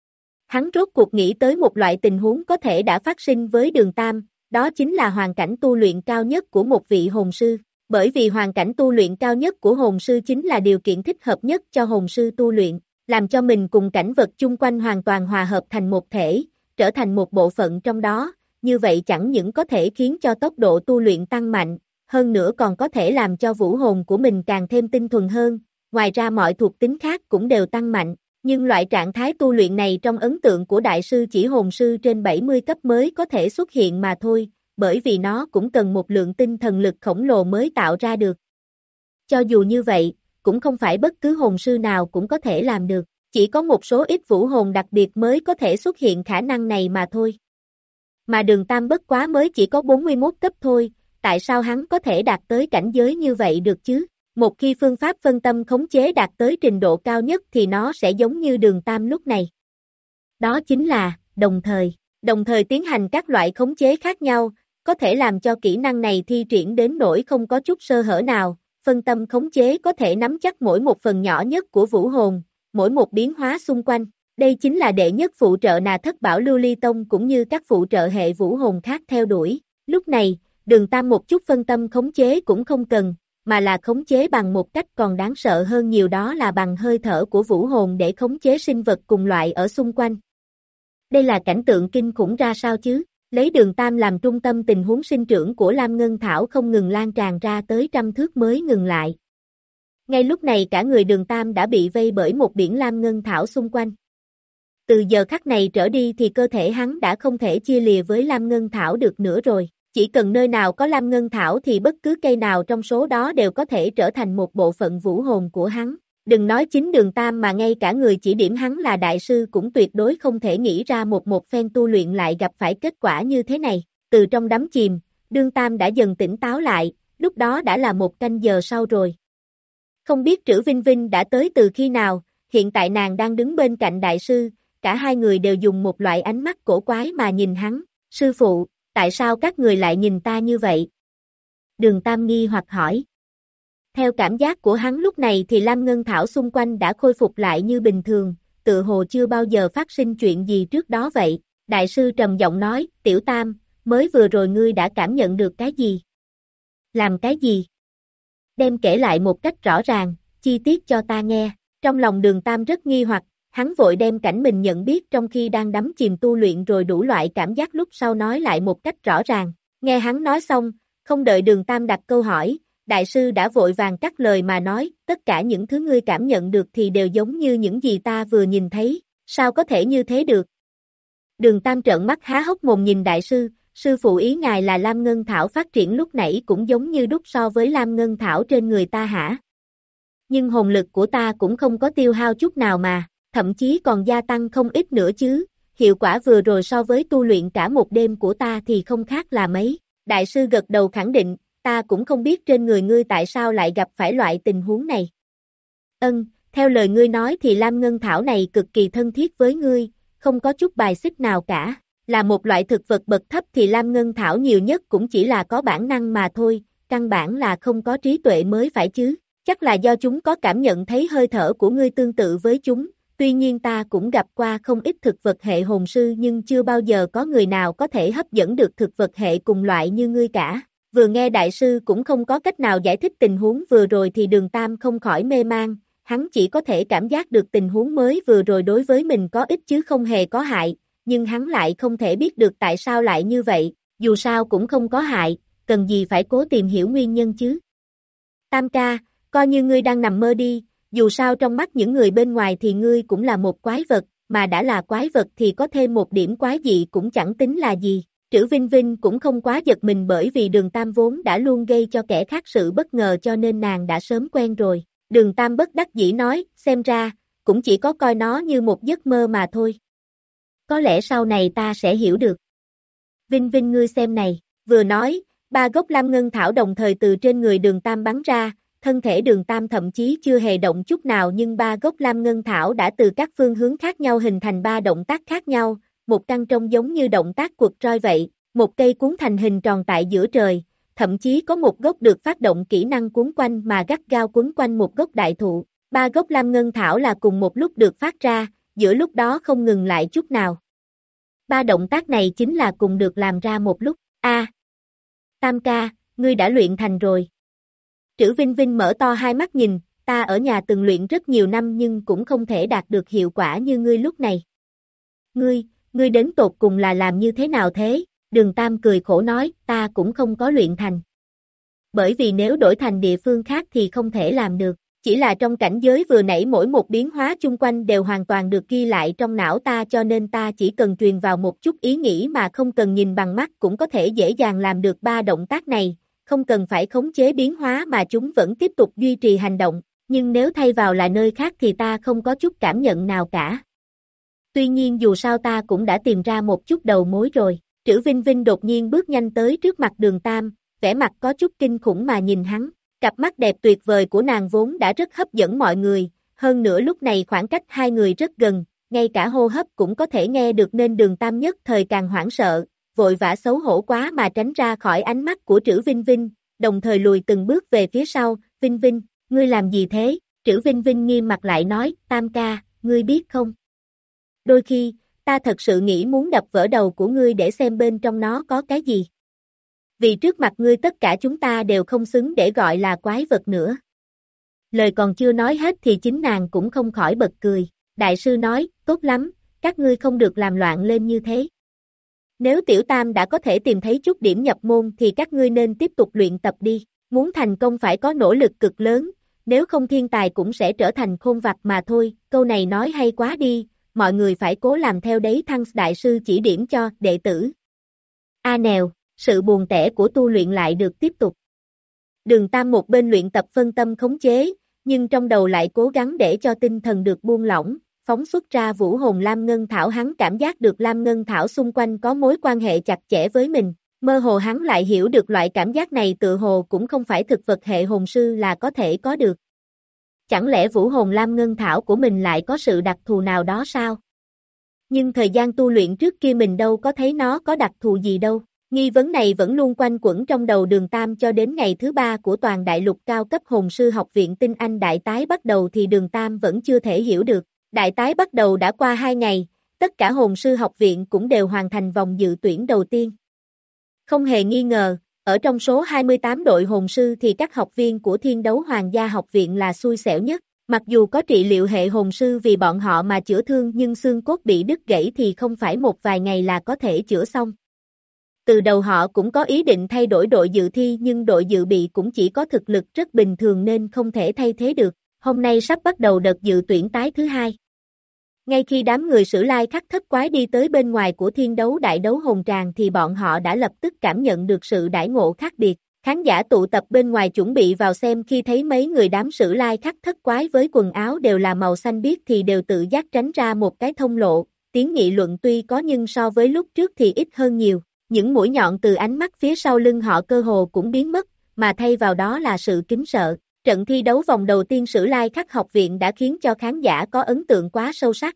Hắn rốt cuộc nghĩ tới một loại tình huống có thể đã phát sinh với Đường Tam, đó chính là hoàn cảnh tu luyện cao nhất của một vị hồn sư. Bởi vì hoàn cảnh tu luyện cao nhất của hồn sư chính là điều kiện thích hợp nhất cho hồn sư tu luyện, làm cho mình cùng cảnh vật chung quanh hoàn toàn hòa hợp thành một thể, trở thành một bộ phận trong đó, như vậy chẳng những có thể khiến cho tốc độ tu luyện tăng mạnh, hơn nữa còn có thể làm cho vũ hồn của mình càng thêm tinh thuần hơn, ngoài ra mọi thuộc tính khác cũng đều tăng mạnh, nhưng loại trạng thái tu luyện này trong ấn tượng của đại sư chỉ hồn sư trên bảy mươi cấp mới có thể xuất hiện mà thôi, bởi vì nó cũng cần một lượng tinh thần lực khổng lồ mới tạo ra được. Cho dù như vậy, cũng không phải bất cứ hồn sư nào cũng có thể làm được. Chỉ có một số ít vũ hồn đặc biệt mới có thể xuất hiện khả năng này mà thôi. Mà Đường Tam bất quá mới chỉ có bốn mươi mốt cấp thôi, tại sao hắn có thể đạt tới cảnh giới như vậy được chứ? Một khi phương pháp phân tâm khống chế đạt tới trình độ cao nhất thì nó sẽ giống như Đường Tam lúc này. Đó chính là, đồng thời, đồng thời tiến hành các loại khống chế khác nhau, có thể làm cho kỹ năng này thi triển đến nỗi không có chút sơ hở nào, phân tâm khống chế có thể nắm chắc mỗi một phần nhỏ nhất của vũ hồn, mỗi một biến hóa xung quanh. Đây chính là đệ nhất phụ trợ Nà Thất Bảo Lưu Ly Tông cũng như các phụ trợ hệ vũ hồn khác theo đuổi. Lúc này, Đường Tam một chút phân tâm khống chế cũng không cần, mà là khống chế bằng một cách còn đáng sợ hơn nhiều, đó là bằng hơi thở của vũ hồn để khống chế sinh vật cùng loại ở xung quanh. Đây là cảnh tượng kinh khủng ra sao chứ? Lấy Đường Tam làm trung tâm, tình huống sinh trưởng của Lam Ngân Thảo không ngừng lan tràn ra tới trăm thước mới ngừng lại. Ngay lúc này cả người Đường Tam đã bị vây bởi một biển Lam Ngân Thảo xung quanh. Từ giờ khắc này trở đi thì cơ thể hắn đã không thể chia lìa với Lam Ngân Thảo được nữa rồi. Chỉ cần nơi nào có Lam Ngân Thảo thì bất cứ cây nào trong số đó đều có thể trở thành một bộ phận vũ hồn của hắn. Đừng nói chính Đường Tam mà ngay cả người chỉ điểm hắn là đại sư cũng tuyệt đối không thể nghĩ ra một một phen tu luyện lại gặp phải kết quả như thế này. Từ trong đắm chìm, Đường Tam đã dần tỉnh táo lại, lúc đó đã là một canh giờ sau rồi. Không biết Trữ Vinh Vinh đã tới từ khi nào, hiện tại nàng đang đứng bên cạnh đại sư, cả hai người đều dùng một loại ánh mắt cổ quái mà nhìn hắn. Sư phụ, tại sao các người lại nhìn ta như vậy? Đường Tam nghi hoặc hỏi. Theo cảm giác của hắn lúc này thì Lam Ngân Thảo xung quanh đã khôi phục lại như bình thường, tự hồ chưa bao giờ phát sinh chuyện gì trước đó vậy. Đại sư trầm giọng nói, Tiểu Tam, mới vừa rồi ngươi đã cảm nhận được cái gì? Làm cái gì? Đem kể lại một cách rõ ràng, chi tiết cho ta nghe. Trong lòng Đường Tam rất nghi hoặc, hắn vội đem cảnh mình nhận biết trong khi đang đắm chìm tu luyện rồi đủ loại cảm giác lúc sau nói lại một cách rõ ràng. Nghe hắn nói xong, không đợi Đường Tam đặt câu hỏi, đại sư đã vội vàng cắt lời mà nói, tất cả những thứ ngươi cảm nhận được thì đều giống như những gì ta vừa nhìn thấy, sao có thể như thế được? Đường Tam trợn mắt há hốc mồm nhìn đại sư, sư phụ ý ngài là Lam Ngân Thảo phát triển lúc nãy cũng giống như đúc so với Lam Ngân Thảo trên người ta hả? nhưng hồn lực của ta cũng không có tiêu hao chút nào mà, thậm chí còn gia tăng không ít nữa chứ, hiệu quả vừa rồi so với tu luyện cả một đêm của ta thì không khác là mấy. Đại sư gật đầu khẳng định, ta cũng không biết trên người ngươi tại sao lại gặp phải loại tình huống này. Ân, theo lời ngươi nói thì Lam Ngân Thảo này cực kỳ thân thiết với ngươi, không có chút bài xích nào cả. Là một loại thực vật bậc thấp thì Lam Ngân Thảo nhiều nhất cũng chỉ là có bản năng mà thôi, căn bản là không có trí tuệ mới phải chứ. Chắc là do chúng có cảm nhận thấy hơi thở của ngươi tương tự với chúng, tuy nhiên ta cũng gặp qua không ít thực vật hệ hồn sư nhưng chưa bao giờ có người nào có thể hấp dẫn được thực vật hệ cùng loại như ngươi cả. Vừa nghe đại sư cũng không có cách nào giải thích tình huống vừa rồi thì Đường Tam không khỏi mê man, hắn chỉ có thể cảm giác được tình huống mới vừa rồi đối với mình có ích chứ không hề có hại, nhưng hắn lại không thể biết được tại sao lại như vậy, dù sao cũng không có hại, cần gì phải cố tìm hiểu nguyên nhân chứ. Tam ca, coi như ngươi đang nằm mơ đi, dù sao trong mắt những người bên ngoài thì ngươi cũng là một quái vật, mà đã là quái vật thì có thêm một điểm quái dị cũng chẳng tính là gì. Trữ Vinh Vinh cũng không quá giật mình bởi vì Đường Tam vốn đã luôn gây cho kẻ khác sự bất ngờ cho nên nàng đã sớm quen rồi. Đường Tam bất đắc dĩ nói, xem ra, cũng chỉ có coi nó như một giấc mơ mà thôi. Có lẽ sau này ta sẽ hiểu được. Vinh Vinh ngươi xem này, vừa nói, ba gốc Lam Ngân Thảo đồng thời từ trên người Đường Tam bắn ra, thân thể Đường Tam thậm chí chưa hề động chút nào nhưng ba gốc Lam Ngân Thảo đã từ các phương hướng khác nhau hình thành ba động tác khác nhau, một căn trông giống như động tác quật roi vậy, một cây cuốn thành hình tròn tại giữa trời, thậm chí có một gốc được phát động kỹ năng cuốn quanh mà gắt gao quấn quanh một gốc đại thụ, ba gốc Lam Ngân Thảo là cùng một lúc được phát ra, giữa lúc đó không ngừng lại chút nào. Ba động tác này chính là cùng được làm ra một lúc, a Tam ca, ngươi đã luyện thành rồi. Trữ Vinh Vinh mở to hai mắt nhìn, ta ở nhà từng luyện rất nhiều năm nhưng cũng không thể đạt được hiệu quả như ngươi lúc này. Ngươi, ngươi đến tột cùng là làm như thế nào thế? Đường Tam cười khổ nói, ta cũng không có luyện thành. Bởi vì nếu đổi thành địa phương khác thì không thể làm được, chỉ là trong cảnh giới vừa nãy mỗi một biến hóa chung quanh đều hoàn toàn được ghi lại trong não ta cho nên ta chỉ cần truyền vào một chút ý nghĩ mà không cần nhìn bằng mắt cũng có thể dễ dàng làm được ba động tác này, không cần phải khống chế biến hóa mà chúng vẫn tiếp tục duy trì hành động, nhưng nếu thay vào là nơi khác thì ta không có chút cảm nhận nào cả. Tuy nhiên dù sao ta cũng đã tìm ra một chút đầu mối rồi. Trữ Vinh Vinh đột nhiên bước nhanh tới trước mặt Đường Tam, vẻ mặt có chút kinh khủng mà nhìn hắn, cặp mắt đẹp tuyệt vời của nàng vốn đã rất hấp dẫn mọi người, hơn nữa lúc này khoảng cách hai người rất gần, ngay cả hô hấp cũng có thể nghe được nên Đường Tam nhất thời càng hoảng sợ, vội vã xấu hổ quá mà tránh ra khỏi ánh mắt của Trữ Vinh Vinh, đồng thời lùi từng bước về phía sau, Vinh Vinh, ngươi làm gì thế? Trữ Vinh Vinh nghiêm mặt lại nói, Tam ca, ngươi biết không? Đôi khi, ta thật sự nghĩ muốn đập vỡ đầu của ngươi để xem bên trong nó có cái gì. Vì trước mặt ngươi tất cả chúng ta đều không xứng để gọi là quái vật nữa. Lời còn chưa nói hết thì chính nàng cũng không khỏi bật cười. Đại sư nói, tốt lắm, các ngươi không được làm loạn lên như thế. Nếu Tiểu Tam đã có thể tìm thấy chút điểm nhập môn thì các ngươi nên tiếp tục luyện tập đi. Muốn thành công phải có nỗ lực cực lớn, nếu không thiên tài cũng sẽ trở thành khôn vặt mà thôi. Câu này nói hay quá đi. Mọi người phải cố làm theo đấy thăng đại sư chỉ điểm cho đệ tử. A nèo, sự buồn tẻ của tu luyện lại được tiếp tục. Đường Tam một bên luyện tập phân tâm khống chế, nhưng trong đầu lại cố gắng để cho tinh thần được buông lỏng, phóng xuất ra vũ hồn Lam Ngân Thảo hắn cảm giác được Lam Ngân Thảo xung quanh có mối quan hệ chặt chẽ với mình. Mơ hồ hắn lại hiểu được loại cảm giác này tự hồ cũng không phải thực vật hệ hồn sư là có thể có được. Chẳng lẽ vũ hồn Lam Ngân Thảo của mình lại có sự đặc thù nào đó sao? Nhưng thời gian tu luyện trước kia mình đâu có thấy nó có đặc thù gì đâu. Nghi vấn này vẫn luôn quanh quẩn trong đầu Đường Tam cho đến ngày thứ ba của toàn đại lục cao cấp hồn sư học viện Tinh Anh đại tái bắt đầu thì Đường Tam vẫn chưa thể hiểu được. Đại tái bắt đầu đã qua hai ngày, tất cả hồn sư học viện cũng đều hoàn thành vòng dự tuyển đầu tiên. Không hề nghi ngờ, ở trong số hai mươi tám đội hồn sư thì các học viên của Thiên Đấu Hoàng gia học viện là xui xẻo nhất. Mặc dù có trị liệu hệ hồn sư vì bọn họ mà chữa thương nhưng xương cốt bị đứt gãy thì không phải một vài ngày là có thể chữa xong. Từ đầu họ cũng có ý định thay đổi đội dự thi nhưng đội dự bị cũng chỉ có thực lực rất bình thường nên không thể thay thế được. Hôm nay sắp bắt đầu đợt dự tuyển tái thứ hai. Ngay khi đám người Sử Lai Khắc Thất Quái đi tới bên ngoài của Thiên Đấu Đại Đấu Hồn Tràng thì bọn họ đã lập tức cảm nhận được sự đãi ngộ khác biệt. Khán giả tụ tập bên ngoài chuẩn bị vào xem khi thấy mấy người đám Sử Lai Khắc thất quái với quần áo đều là màu xanh biếc thì đều tự giác tránh ra một cái thông lộ, tiếng nghị luận tuy có nhưng so với lúc trước thì ít hơn nhiều, những mũi nhọn từ ánh mắt phía sau lưng họ cơ hồ cũng biến mất, mà thay vào đó là sự kính sợ. Trận thi đấu vòng đầu tiên Sử Lai Khắc học viện đã khiến cho khán giả có ấn tượng quá sâu sắc.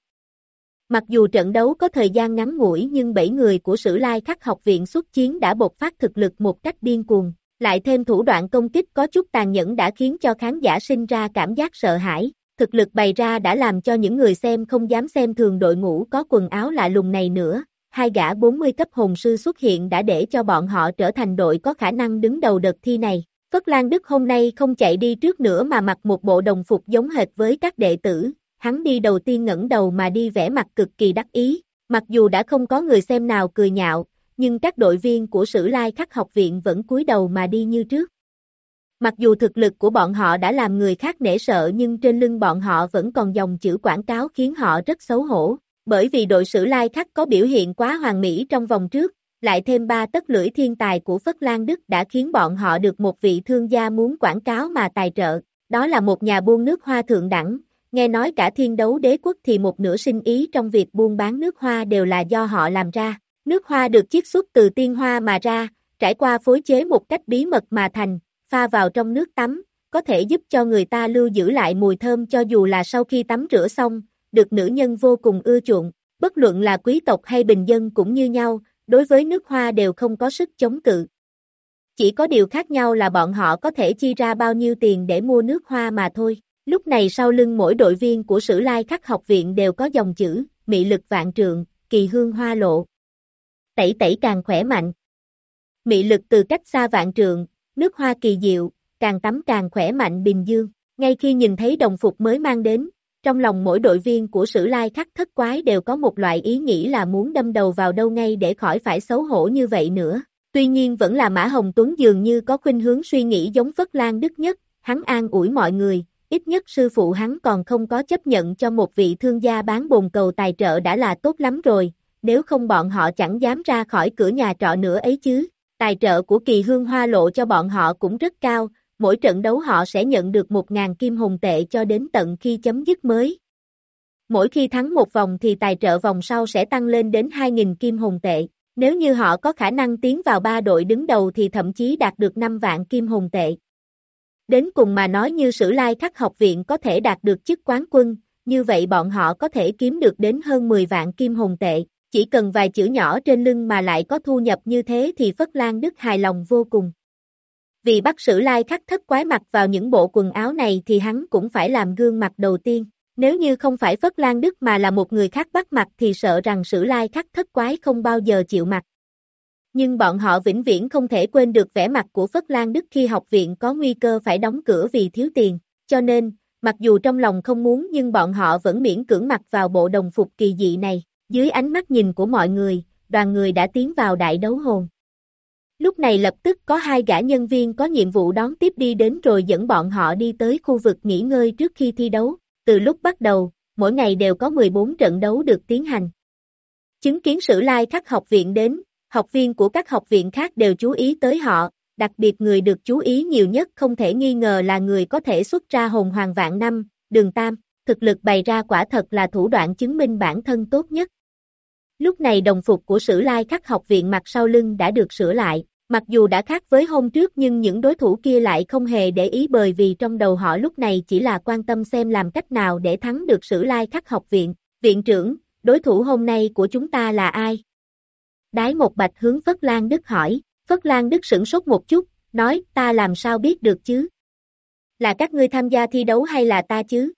Mặc dù trận đấu có thời gian ngắn ngủi nhưng bảy người của Sử Lai Khắc học viện xuất chiến đã bộc phát thực lực một cách điên cuồng, lại thêm thủ đoạn công kích có chút tàn nhẫn đã khiến cho khán giả sinh ra cảm giác sợ hãi. Thực lực bày ra đã làm cho những người xem không dám xem thường đội ngũ có quần áo lạ lùng này nữa. Hai gã bốn mươi cấp hồn sư xuất hiện đã để cho bọn họ trở thành đội có khả năng đứng đầu đợt thi này. Phất Lan Đức hôm nay không chạy đi trước nữa mà mặc một bộ đồng phục giống hệt với các đệ tử, hắn đi đầu tiên ngẩng đầu mà đi vẻ mặt cực kỳ đắc ý, mặc dù đã không có người xem nào cười nhạo, nhưng các đội viên của Sử Lai Khắc học viện vẫn cúi đầu mà đi như trước. Mặc dù thực lực của bọn họ đã làm người khác nể sợ nhưng trên lưng bọn họ vẫn còn dòng chữ quảng cáo khiến họ rất xấu hổ, bởi vì đội Sử Lai Khắc có biểu hiện quá hoàn mỹ trong vòng trước, lại thêm ba tấc lưỡi thiên tài của Phất Lan Đức đã khiến bọn họ được một vị thương gia muốn quảng cáo mà tài trợ, đó là một nhà buôn nước hoa thượng đẳng, nghe nói cả Thiên Đấu Đế quốc thì một nửa sinh ý trong việc buôn bán nước hoa đều là do họ làm ra, nước hoa được chiết xuất từ tiên hoa mà ra, trải qua phối chế một cách bí mật mà thành, pha vào trong nước tắm, có thể giúp cho người ta lưu giữ lại mùi thơm cho dù là sau khi tắm rửa xong, được nữ nhân vô cùng ưa chuộng, bất luận là quý tộc hay bình dân cũng như nhau, đối với nước hoa đều không có sức chống cự. Chỉ có điều khác nhau là bọn họ có thể chi ra bao nhiêu tiền để mua nước hoa mà thôi. Lúc này sau lưng mỗi đội viên của Sử Lai Khắc học viện đều có dòng chữ, mị lực vạn trượng, kỳ hương hoa lộ. Tẩy tẩy càng khỏe mạnh. Mị lực từ cách xa vạn trượng, nước hoa kỳ diệu, càng tắm càng khỏe mạnh bình dương. Ngay khi nhìn thấy đồng phục mới mang đến, trong lòng mỗi đội viên của Sử Lai Khắc thất quái đều có một loại ý nghĩ là muốn đâm đầu vào đâu ngay để khỏi phải xấu hổ như vậy nữa. Tuy nhiên vẫn là Mã Hồng Tuấn dường như có khuynh hướng suy nghĩ giống Phất Lan Đức nhất, hắn an ủi mọi người, ít nhất sư phụ hắn còn không có chấp nhận cho một vị thương gia bán bồn cầu tài trợ đã là tốt lắm rồi, nếu không bọn họ chẳng dám ra khỏi cửa nhà trọ nữa ấy chứ. Tài trợ của kỳ hương hoa lộ cho bọn họ cũng rất cao, mỗi trận đấu họ sẽ nhận được một nghìn kim hồn tệ cho đến tận khi chấm dứt mới. Mỗi khi thắng một vòng thì tài trợ vòng sau sẽ tăng lên đến hai nghìn kim hồn tệ, nếu như họ có khả năng tiến vào ba đội đứng đầu thì thậm chí đạt được năm vạn kim hồn tệ. Đến cùng mà nói như Sử Lai Khắc học viện có thể đạt được chức quán quân, như vậy bọn họ có thể kiếm được đến hơn mười vạn kim hồn tệ, chỉ cần vài chữ nhỏ trên lưng mà lại có thu nhập như thế thì Phất Lan Đức hài lòng vô cùng. Vì bắt Sử Lai Khắc thất quái mặc vào những bộ quần áo này thì hắn cũng phải làm gương mặt đầu tiên, nếu như không phải Phất Lan Đức mà là một người khác bắt mặc thì sợ rằng Sử Lai Khắc thất quái không bao giờ chịu mặc. Nhưng bọn họ vĩnh viễn không thể quên được vẻ mặt của Phất Lan Đức khi học viện có nguy cơ phải đóng cửa vì thiếu tiền, cho nên, mặc dù trong lòng không muốn nhưng bọn họ vẫn miễn cưỡng mặc vào bộ đồng phục kỳ dị này, dưới ánh mắt nhìn của mọi người, đoàn người đã tiến vào đại đấu hồn. Lúc này lập tức có hai gã nhân viên có nhiệm vụ đón tiếp đi đến rồi dẫn bọn họ đi tới khu vực nghỉ ngơi trước khi thi đấu, từ lúc bắt đầu, mỗi ngày đều có mười bốn trận đấu được tiến hành. Chứng kiến Sử Lai Khắc học viện đến, học viên của các học viện khác đều chú ý tới họ, đặc biệt người được chú ý nhiều nhất không thể nghi ngờ là người có thể xuất ra hồn hoàng vạn năm, Đường Tam, thực lực bày ra quả thật là thủ đoạn chứng minh bản thân tốt nhất. Lúc này đồng phục của Sử Lai Khắc học viện mặt sau lưng đã được sửa lại, mặc dù đã khác với hôm trước nhưng những đối thủ kia lại không hề để ý bởi vì trong đầu họ lúc này chỉ là quan tâm xem làm cách nào để thắng được Sử Lai Khắc học viện. Viện trưởng, đối thủ hôm nay của chúng ta là ai? Đái Một Bạch hướng Phất Lan Đức hỏi, Phất Lan Đức sửng sốt một chút, nói, ta làm sao biết được chứ? Là các ngươi tham gia thi đấu hay là ta chứ?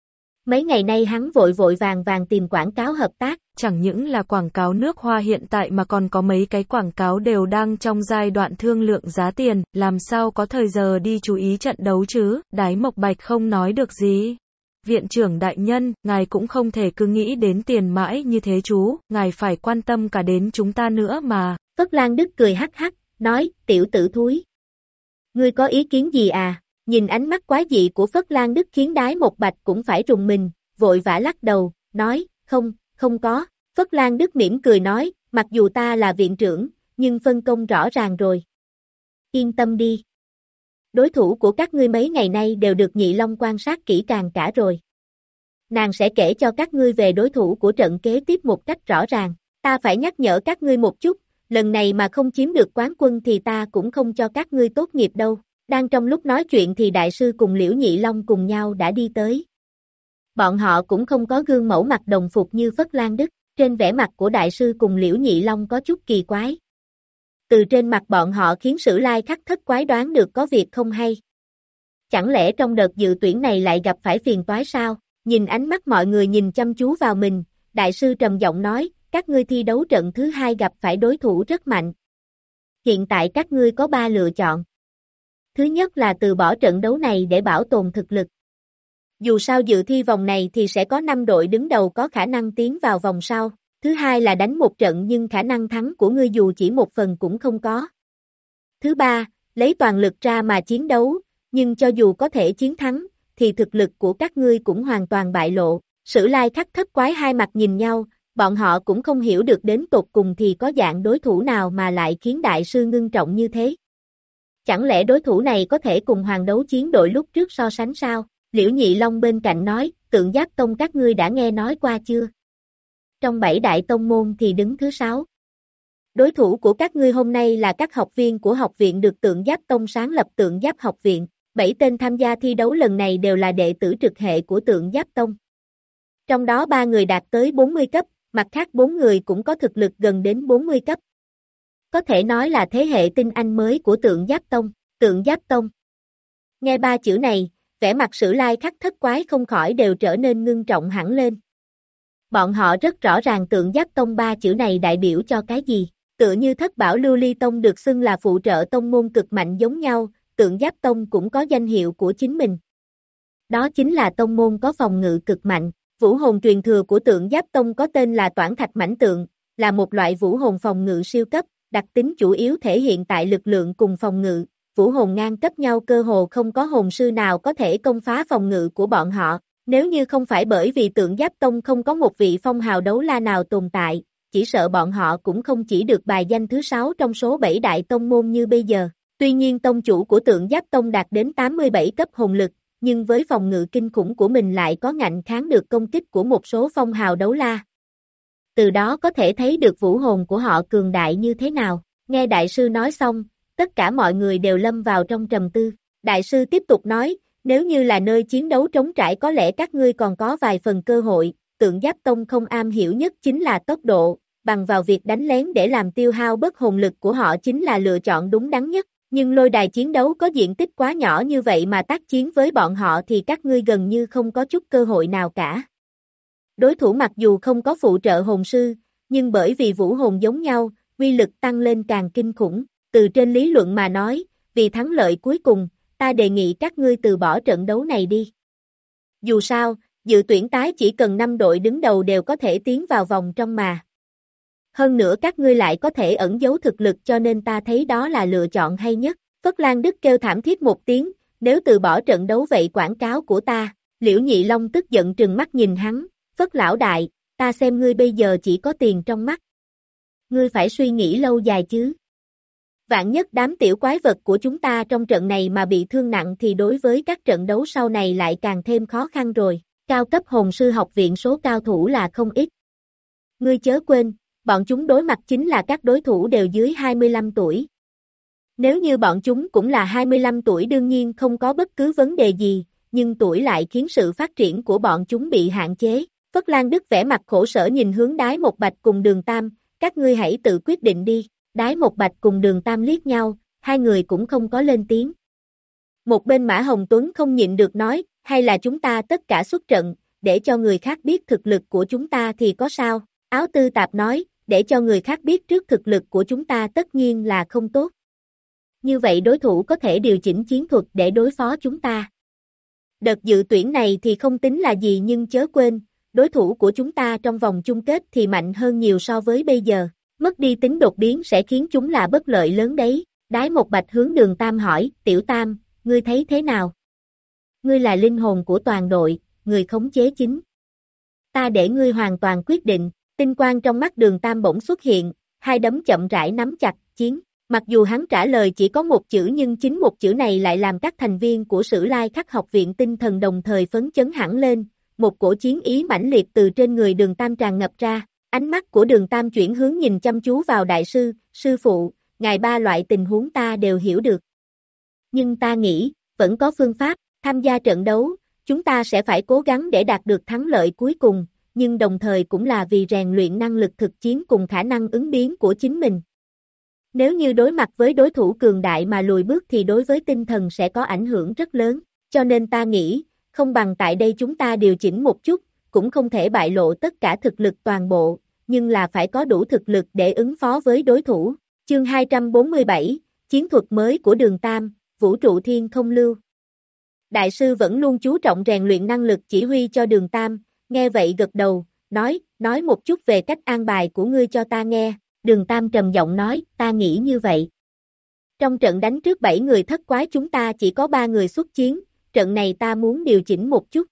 Mấy ngày nay hắn vội vội vàng vàng tìm quảng cáo hợp tác. Chẳng những là quảng cáo nước hoa hiện tại mà còn có mấy cái quảng cáo đều đang trong giai đoạn thương lượng giá tiền, làm sao có thời giờ đi chú ý trận đấu chứ? Đái Mộc Bạch không nói được gì. Viện trưởng đại nhân, ngài cũng không thể cứ nghĩ đến tiền mãi như thế chú, ngài phải quan tâm cả đến chúng ta nữa mà. Phất Lan Đức cười hắc hắc, nói, tiểu tử thúi. Ngươi có ý kiến gì à? Nhìn ánh mắt quái dị của Phất Lan Đức khiến Đái Một Bạch cũng phải rùng mình, vội vã lắc đầu, nói, không, không có. Phất Lan Đức mỉm cười nói, mặc dù ta là viện trưởng, nhưng phân công rõ ràng rồi. yên tâm đi. Đối thủ của các ngươi mấy ngày nay đều được Nhị Long quan sát kỹ càng cả rồi. Nàng sẽ kể cho các ngươi về đối thủ của trận kế tiếp một cách rõ ràng. Ta phải nhắc nhở các ngươi một chút, lần này mà không chiếm được quán quân thì ta cũng không cho các ngươi tốt nghiệp đâu. Đang trong lúc nói chuyện thì đại sư cùng Liễu Nhị Long cùng nhau đã đi tới. Bọn họ cũng không có gương mẫu mặc đồng phục như Phất Lan Đức, trên vẻ mặt của đại sư cùng Liễu Nhị Long có chút kỳ quái. Từ trên mặt bọn họ khiến Sử Lai Khắc Thất Quái đoán được có việc không hay. Chẳng lẽ trong đợt dự tuyển này lại gặp phải phiền toái sao? Nhìn ánh mắt mọi người nhìn chăm chú vào mình, đại sư trầm giọng nói, các ngươi thi đấu trận thứ hai gặp phải đối thủ rất mạnh. Hiện tại các ngươi có ba lựa chọn. Thứ nhất là từ bỏ trận đấu này để bảo tồn thực lực. Dù sao dự thi vòng này thì sẽ có năm đội đứng đầu có khả năng tiến vào vòng sau. Thứ hai là đánh một trận nhưng khả năng thắng của ngươi dù chỉ một phần cũng không có. Thứ ba, lấy toàn lực ra mà chiến đấu, nhưng cho dù có thể chiến thắng, thì thực lực của các ngươi cũng hoàn toàn bại lộ. Sử Lai Khắc Thất Quái hai mặt nhìn nhau, bọn họ cũng không hiểu được đến tột cùng thì có dạng đối thủ nào mà lại khiến đại sư ngưng trọng như thế. Chẳng lẽ đối thủ này có thể cùng Hoàng Đấu Chiến đội lúc trước so sánh sao? Liễu Nhị Long bên cạnh nói, Tượng Giáp Tông các ngươi đã nghe nói qua chưa? Trong bảy đại tông môn thì đứng thứ sáu. Đối thủ của các ngươi hôm nay là các học viên của học viện được Tượng Giáp Tông sáng lập Tượng Giáp học viện. Bảy tên tham gia thi đấu lần này đều là đệ tử trực hệ của Tượng Giáp Tông. Trong đó ba người đạt tới bốn mươi cấp, mặt khác bốn người cũng có thực lực gần đến bốn mươi cấp. Có thể nói là thế hệ tinh anh mới của Tượng Giáp Tông, Tượng Giáp Tông. Nghe ba chữ này, vẻ mặt Sử Lai Khắc Thất Quái không khỏi đều trở nên ngưng trọng hẳn lên. Bọn họ rất rõ ràng Tượng Giáp Tông ba chữ này đại biểu cho cái gì, tựa như Thất Bảo Lưu Ly Tông được xưng là phụ trợ tông môn cực mạnh giống nhau, Tượng Giáp Tông cũng có danh hiệu của chính mình. Đó chính là tông môn có phòng ngự cực mạnh. Vũ hồn truyền thừa của Tượng Giáp Tông có tên là Toản Thạch Mãnh Tượng, là một loại vũ hồn phòng ngự siêu cấp, đặc tính chủ yếu thể hiện tại lực lượng cùng phòng ngự. Vũ hồn ngang cấp nhau cơ hồ không có hồn sư nào có thể công phá phòng ngự của bọn họ. Nếu như không phải bởi vì Tượng Giáp Tông không có một vị phong hào đấu la nào tồn tại, chỉ sợ bọn họ cũng không chỉ được bài danh thứ sáu trong số bảy đại tông môn như bây giờ. Tuy nhiên tông chủ của Tượng Giáp Tông đạt đến tám mươi bảy cấp hồn lực, nhưng với phòng ngự kinh khủng của mình lại có ngạnh kháng được công kích của một số phong hào đấu la. Từ đó có thể thấy được vũ hồn của họ cường đại như thế nào. Nghe đại sư nói xong, tất cả mọi người đều lâm vào trong trầm tư. Đại sư tiếp tục nói, nếu như là nơi chiến đấu trống trải có lẽ các ngươi còn có vài phần cơ hội, Tượng Giáp Tông không am hiểu nhất chính là tốc độ, bằng vào việc đánh lén để làm tiêu hao bất hồn lực của họ chính là lựa chọn đúng đắn nhất. Nhưng lôi đài chiến đấu có diện tích quá nhỏ như vậy mà tác chiến với bọn họ thì các ngươi gần như không có chút cơ hội nào cả. Đối thủ mặc dù không có phụ trợ hồn sư, nhưng bởi vì vũ hồn giống nhau, uy lực tăng lên càng kinh khủng. Từ trên lý luận mà nói, vì thắng lợi cuối cùng, ta đề nghị các ngươi từ bỏ trận đấu này đi. Dù sao, dự tuyển tái chỉ cần năm đội đứng đầu đều có thể tiến vào vòng trong mà. Hơn nữa các ngươi lại có thể ẩn giấu thực lực cho nên ta thấy đó là lựa chọn hay nhất. Phất Lan Đức kêu thảm thiết một tiếng, nếu từ bỏ trận đấu vậy quảng cáo của ta. Liễu Nhị Long tức giận trừng mắt nhìn hắn, Phất lão đại, ta xem ngươi bây giờ chỉ có tiền trong mắt. Ngươi phải suy nghĩ lâu dài chứ. Vạn nhất đám tiểu quái vật của chúng ta trong trận này mà bị thương nặng thì đối với các trận đấu sau này lại càng thêm khó khăn rồi. Cao cấp hồn sư học viện số cao thủ là không ít. Ngươi chớ quên, bọn chúng đối mặt chính là các đối thủ đều dưới hai mươi lăm tuổi. Nếu như bọn chúng cũng là hai mươi lăm tuổi đương nhiên không có bất cứ vấn đề gì, nhưng tuổi lại khiến sự phát triển của bọn chúng bị hạn chế. Phất Lan Đức vẻ mặt khổ sở nhìn hướng Đái Một Bạch cùng Đường Tam, các ngươi hãy tự quyết định đi. Đái Một Bạch cùng Đường Tam liếc nhau, hai người cũng không có lên tiếng. Một bên Mã Hồng Tuấn không nhịn được nói, hay là chúng ta tất cả xuất trận, để cho người khác biết thực lực của chúng ta thì có sao? Áo Tư Tạp nói, để cho người khác biết trước thực lực của chúng ta tất nhiên là không tốt. Như vậy đối thủ có thể điều chỉnh chiến thuật để đối phó chúng ta. Đợt dự tuyển này thì không tính là gì nhưng chớ quên, đối thủ của chúng ta trong vòng chung kết thì mạnh hơn nhiều so với bây giờ. Mất đi tính đột biến sẽ khiến chúng là bất lợi lớn đấy. Đái Một Bạch hướng Đường Tam hỏi, Tiểu Tam, ngươi thấy thế nào? Ngươi là linh hồn của toàn đội, người khống chế chính. Ta để ngươi hoàn toàn quyết định. Tinh quang trong mắt Đường Tam bỗng xuất hiện, hai đấm chậm rãi nắm chặt, chiến. Mặc dù hắn trả lời chỉ có một chữ nhưng chính một chữ này lại làm các thành viên của Sử Lai Khắc học viện tinh thần đồng thời phấn chấn hẳn lên, một cổ chiến ý mãnh liệt từ trên người Đường Tam tràn ngập ra, ánh mắt của Đường Tam chuyển hướng nhìn chăm chú vào đại sư, sư phụ, ngài ba loại tình huống ta đều hiểu được. Nhưng ta nghĩ, vẫn có phương pháp, tham gia trận đấu, chúng ta sẽ phải cố gắng để đạt được thắng lợi cuối cùng, nhưng đồng thời cũng là vì rèn luyện năng lực thực chiến cùng khả năng ứng biến của chính mình. Nếu như đối mặt với đối thủ cường đại mà lùi bước thì đối với tinh thần sẽ có ảnh hưởng rất lớn, cho nên ta nghĩ, không bằng tại đây chúng ta điều chỉnh một chút, cũng không thể bại lộ tất cả thực lực toàn bộ, nhưng là phải có đủ thực lực để ứng phó với đối thủ. Chương hai trăm bốn mươi bảy, Chiến thuật mới của Đường Tam, Vũ trụ thiên không lưu. Đại sư vẫn luôn chú trọng rèn luyện năng lực chỉ huy cho Đường Tam, nghe vậy gật đầu, nói, nói một chút về cách an bài của ngươi cho ta nghe. Đường Tam trầm giọng nói, ta nghĩ như vậy. Trong trận đánh trước bảy người thất quái chúng ta chỉ có ba người xuất chiến, trận này ta muốn điều chỉnh một chút.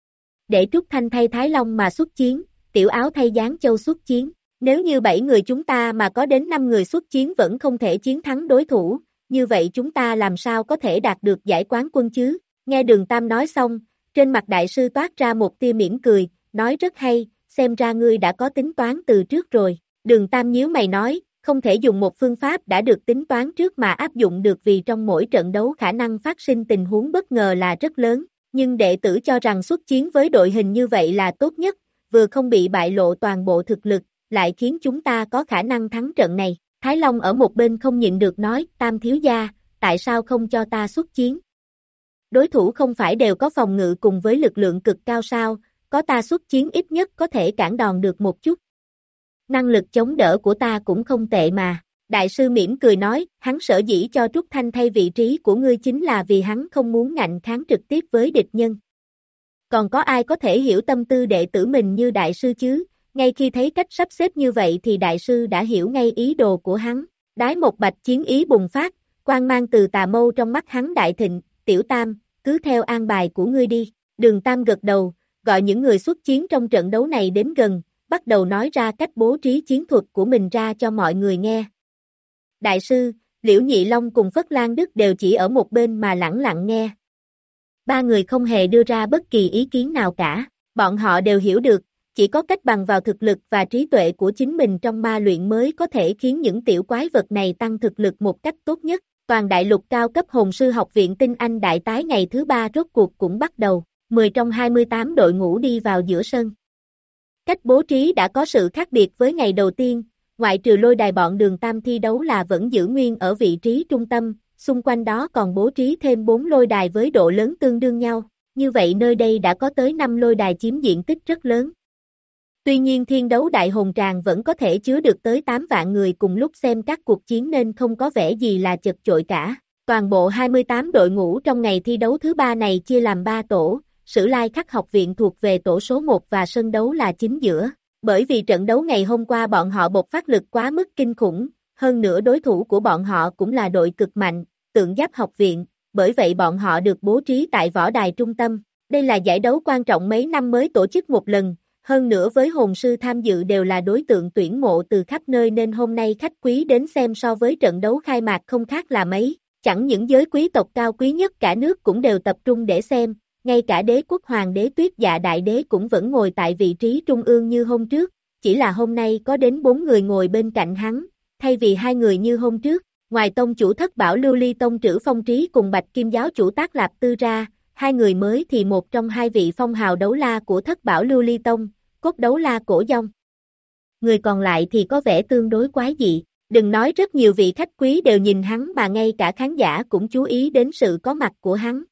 Để Trúc Thanh thay Thái Long mà xuất chiến, Tiểu Áo thay Giáng Châu xuất chiến. Nếu như bảy người chúng ta mà có đến năm người xuất chiến vẫn không thể chiến thắng đối thủ, như vậy chúng ta làm sao có thể đạt được giải quán quân chứ? Nghe Đường Tam nói xong, trên mặt đại sư toát ra một tia mỉm cười, nói rất hay, xem ra ngươi đã có tính toán từ trước rồi. Đường Tam nhíu mày nói, không thể dùng một phương pháp đã được tính toán trước mà áp dụng được vì trong mỗi trận đấu khả năng phát sinh tình huống bất ngờ là rất lớn, nhưng đệ tử cho rằng xuất chiến với đội hình như vậy là tốt nhất, vừa không bị bại lộ toàn bộ thực lực, lại khiến chúng ta có khả năng thắng trận này. Thái Long ở một bên không nhịn được nói, Tam thiếu gia, tại sao không cho ta xuất chiến? Đối thủ không phải đều có phòng ngự cùng với lực lượng cực cao sao, có ta xuất chiến ít nhất có thể cản đòn được một chút. Năng lực chống đỡ của ta cũng không tệ mà. Đại sư mỉm cười nói, hắn sở dĩ cho Trúc Thanh thay vị trí của ngươi chính là vì hắn không muốn ngạnh kháng trực tiếp với địch nhân. Còn có ai có thể hiểu tâm tư đệ tử mình như đại sư chứ? Ngay khi thấy cách sắp xếp như vậy thì đại sư đã hiểu ngay ý đồ của hắn. Đái một bạch chiến ý bùng phát, quang mang từ tà mâu trong mắt hắn đại thịnh, Tiểu Tam, cứ theo an bài của ngươi đi. Đường Tam gật đầu, gọi những người xuất chiến trong trận đấu này đến gần, bắt đầu nói ra cách bố trí chiến thuật của mình ra cho mọi người nghe. Đại sư, Liễu Nhị Long cùng Phất Lan Đức đều chỉ ở một bên mà lẳng lặng nghe. Ba người không hề đưa ra bất kỳ ý kiến nào cả, bọn họ đều hiểu được, chỉ có cách bằng vào thực lực và trí tuệ của chính mình trong ma luyện mới có thể khiến những tiểu quái vật này tăng thực lực một cách tốt nhất. Toàn đại lục cao cấp hồn sư học viện tinh anh đại tái ngày thứ ba rốt cuộc cũng bắt đầu, mười trong hai mươi tám đội ngũ đi vào giữa sân. Cách bố trí đã có sự khác biệt với ngày đầu tiên, ngoại trừ lôi đài bọn Đường Tam thi đấu là vẫn giữ nguyên ở vị trí trung tâm, xung quanh đó còn bố trí thêm bốn lôi đài với độ lớn tương đương nhau, như vậy nơi đây đã có tới năm lôi đài chiếm diện tích rất lớn. Tuy nhiên thiên đấu đại hồn tràng vẫn có thể chứa được tới tám vạn người cùng lúc xem các cuộc chiến nên không có vẻ gì là chật chội cả. Toàn bộ hai mươi tám đội ngũ trong ngày thi đấu thứ ba này chia làm ba tổ, Sử Lai Khắc học viện thuộc về tổ số một và sân đấu là chính giữa. Bởi vì trận đấu ngày hôm qua bọn họ bộc phát lực quá mức kinh khủng, hơn nữa đối thủ của bọn họ cũng là đội cực mạnh, Tượng Giáp học viện, bởi vậy bọn họ được bố trí tại võ đài trung tâm. Đây là giải đấu quan trọng mấy năm mới tổ chức một lần, hơn nữa với hồn sư tham dự đều là đối tượng tuyển mộ từ khắp nơi nên hôm nay khách quý đến xem so với trận đấu khai mạc không khác là mấy. Chẳng những giới quý tộc cao quý nhất cả nước cũng đều tập trung để xem, ngay cả đế quốc hoàng đế Tuyết Dạ đại đế cũng vẫn ngồi tại vị trí trung ương như hôm trước, chỉ là hôm nay có đến bốn người ngồi bên cạnh hắn, thay vì hai người như hôm trước. Ngoài tông chủ Thất Bảo Lưu Ly tông Trữ Phong Trí cùng Bạch Kim giáo chủ Tác Lạp Tư ra, hai người mới thì một trong hai vị phong hào đấu la của Thất Bảo Lưu Ly tông, Cốt Đấu La Cổ Dông. Người còn lại thì có vẻ tương đối quái dị, đừng nói rất nhiều vị khách quý đều nhìn hắn mà ngay cả khán giả cũng chú ý đến sự có mặt của hắn.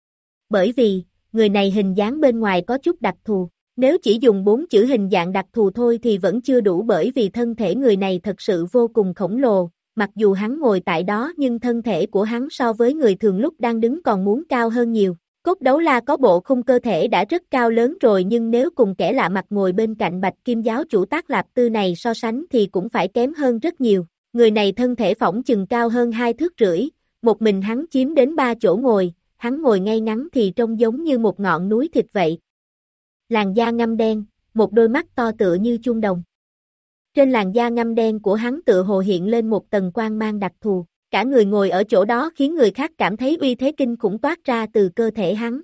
Bởi vì, người này hình dáng bên ngoài có chút đặc thù, nếu chỉ dùng bốn chữ hình dạng đặc thù thôi thì vẫn chưa đủ bởi vì thân thể người này thật sự vô cùng khổng lồ, mặc dù hắn ngồi tại đó nhưng thân thể của hắn so với người thường lúc đang đứng còn muốn cao hơn nhiều. Cốt Đấu La có bộ khung cơ thể đã rất cao lớn rồi nhưng nếu cùng kẻ lạ mặt ngồi bên cạnh Bạch Kim giáo chủ Tác Lạp Tư này so sánh thì cũng phải kém hơn rất nhiều. Người này thân thể phỏng chừng cao hơn hai thước rưỡi, một mình hắn chiếm đến ba chỗ ngồi, hắn ngồi ngay ngắn thì trông giống như một ngọn núi thịt vậy. Làn da ngăm đen, một đôi mắt to tựa như chuông đồng. Trên làn da ngăm đen của hắn tựa hồ hiện lên một tầng quang mang đặc thù, cả người ngồi ở chỗ đó khiến người khác cảm thấy uy thế kinh khủng toát ra từ cơ thể hắn.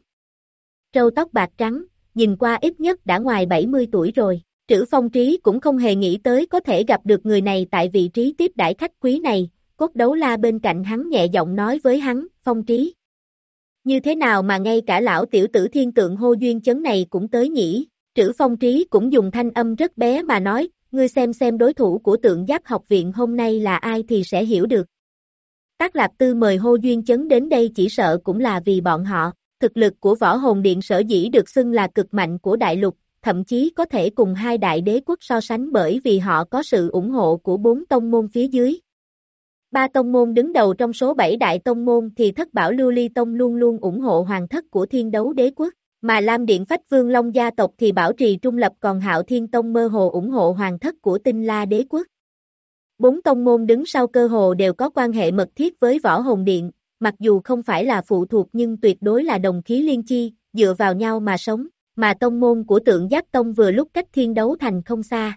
Râu tóc bạc trắng, nhìn qua ít nhất đã ngoài bảy mươi tuổi rồi. Trữ Phong Trí cũng không hề nghĩ tới có thể gặp được người này tại vị trí tiếp đãi khách quý này. Cốt Đấu La bên cạnh hắn nhẹ giọng nói với hắn, Phong Trí. Như thế nào mà ngay cả lão tiểu tử thiên tượng hô duyên chấn này cũng tới nhỉ? Trữ Phong Trí cũng dùng thanh âm rất bé mà nói, ngươi xem xem đối thủ của Tượng Giáp học viện hôm nay là ai thì sẽ hiểu được. Tác Lạp Tư mời hô duyên chấn đến đây chỉ sợ cũng là vì bọn họ. Thực lực của Võ Hồn Điện sở dĩ được xưng là cực mạnh của đại lục, thậm chí có thể cùng hai đại đế quốc so sánh bởi vì họ có sự ủng hộ của bốn tông môn phía dưới. Ba tông môn đứng đầu trong số bảy đại tông môn thì Thất Bảo Lưu Ly Tông luôn luôn ủng hộ hoàng thất của Thiên Đấu Đế Quốc, mà Lam Điện Phách Vương Long gia tộc thì bảo trì trung lập, còn Hạo Thiên Tông mơ hồ ủng hộ hoàng thất của Tinh La Đế Quốc. Bốn tông môn đứng sau cơ hồ đều có quan hệ mật thiết với Võ Hồn Điện, mặc dù không phải là phụ thuộc nhưng tuyệt đối là đồng khí liên chi, dựa vào nhau mà sống, mà tông môn của Tượng Giáp Tông vừa lúc cách Thiên Đấu Thành không xa.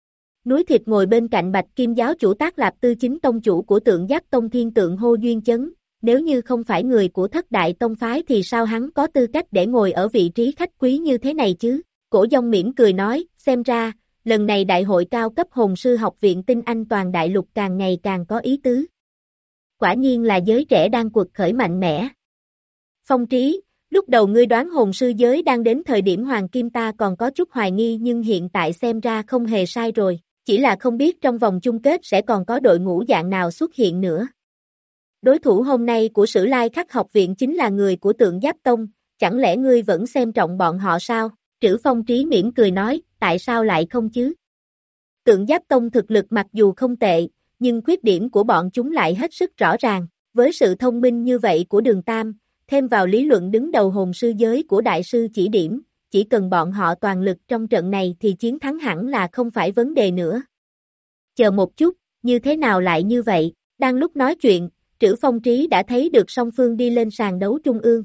Núi Thịt ngồi bên cạnh Bạch Kim giáo chủ Tác Lạp Tư, chính tông chủ của Tượng Giáp Tông Thiên Tượng hô duyên chấn, nếu như không phải người của thất đại tông phái thì sao hắn có tư cách để ngồi ở vị trí khách quý như thế này chứ? Cổ Dông mỉm cười nói, xem ra, lần này đại hội cao cấp hồn sư học viện tinh anh toàn đại lục càng ngày càng có ý tứ. Quả nhiên là giới trẻ đang quật khởi mạnh mẽ. Phong Trí, lúc đầu ngươi đoán hồn sư giới đang đến thời điểm hoàng kim ta còn có chút hoài nghi, nhưng hiện tại xem ra không hề sai rồi, chỉ là không biết trong vòng chung kết sẽ còn có đội ngũ dạng nào xuất hiện nữa. Đối thủ hôm nay của Sử Lai Khắc học viện chính là người của Tượng Giáp Tông, chẳng lẽ ngươi vẫn xem trọng bọn họ sao? Trữ Phong Trí mỉm cười nói, tại sao lại không chứ? Tượng Giáp Tông thực lực mặc dù không tệ, nhưng khuyết điểm của bọn chúng lại hết sức rõ ràng, với sự thông minh như vậy của Đường Tam, thêm vào lý luận đứng đầu hồn sư giới của đại sư chỉ điểm, chỉ cần bọn họ toàn lực trong trận này thì chiến thắng hẳn là không phải vấn đề nữa. Chờ một chút, như thế nào lại như vậy? Đang lúc nói chuyện, Trữ Phong Trí đã thấy được song phương đi lên sàn đấu trung ương.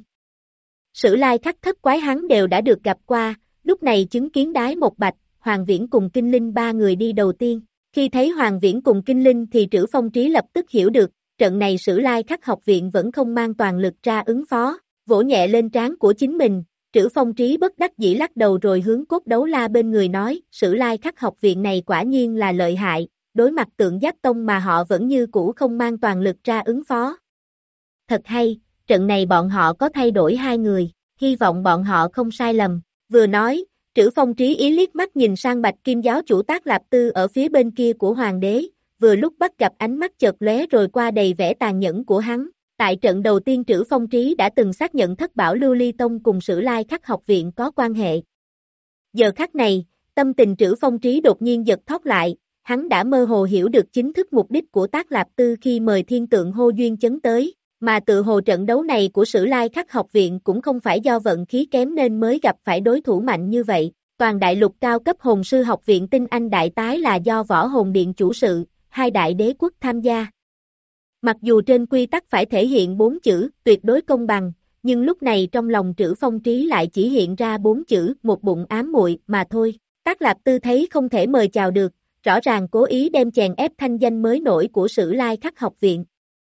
Sử Lai Khắc thất quái hắn đều đã được gặp qua, lúc này chứng kiến Đái Một Bạch, Hoàng Viễn cùng Kinh Linh ba người đi đầu tiên. Khi thấy Hoàng Viễn cùng Kinh Linh thì Trữ Phong Trí lập tức hiểu được, trận này Sử Lai Khắc học viện vẫn không mang toàn lực ra ứng phó, vỗ nhẹ lên trán của chính mình. Trữ Phong Trí bất đắc dĩ lắc đầu rồi hướng Cốt Đấu La bên người nói, Sử Lai Khắc học viện này quả nhiên là lợi hại, đối mặt Tượng Giáp Tông mà họ vẫn như cũ không mang toàn lực ra ứng phó. Thật hay, trận này bọn họ có thay đổi hai người, hy vọng bọn họ không sai lầm. Vừa nói, Trữ Phong Trí ý liếc mắt nhìn sang Bạch Kim giáo chủ Tác Lạp Tư ở phía bên kia của Hoàng đế, vừa lúc bắt gặp ánh mắt chợt lóe rồi qua đầy vẻ tàn nhẫn của hắn. Tại trận đầu tiên Trữ Phong Trí đã từng xác nhận Thất Bảo Lưu Ly Tông cùng Sử Lai Khắc học viện có quan hệ. Giờ khắc này, tâm tình Trữ Phong Trí đột nhiên giật thót lại, hắn đã mơ hồ hiểu được chính thức mục đích của Tác Lạp Tư khi mời Thiên Tượng hô duyên chấn tới, mà tự hồ trận đấu này của Sử Lai Khắc học viện cũng không phải do vận khí kém nên mới gặp phải đối thủ mạnh như vậy. Toàn đại lục cao cấp hồn sư học viện tinh anh đại tái là do Võ Hồn Điện chủ sự, hai đại đế quốc tham gia. Mặc dù trên quy tắc phải thể hiện bốn chữ tuyệt đối công bằng, nhưng lúc này trong lòng Trữ Phong Trí lại chỉ hiện ra bốn chữ một bụng ám muội mà thôi. Tác Lạp Tư thấy không thể mời chào được, rõ ràng cố ý đem chèn ép thanh danh mới nổi của Sử Lai Khắc học viện.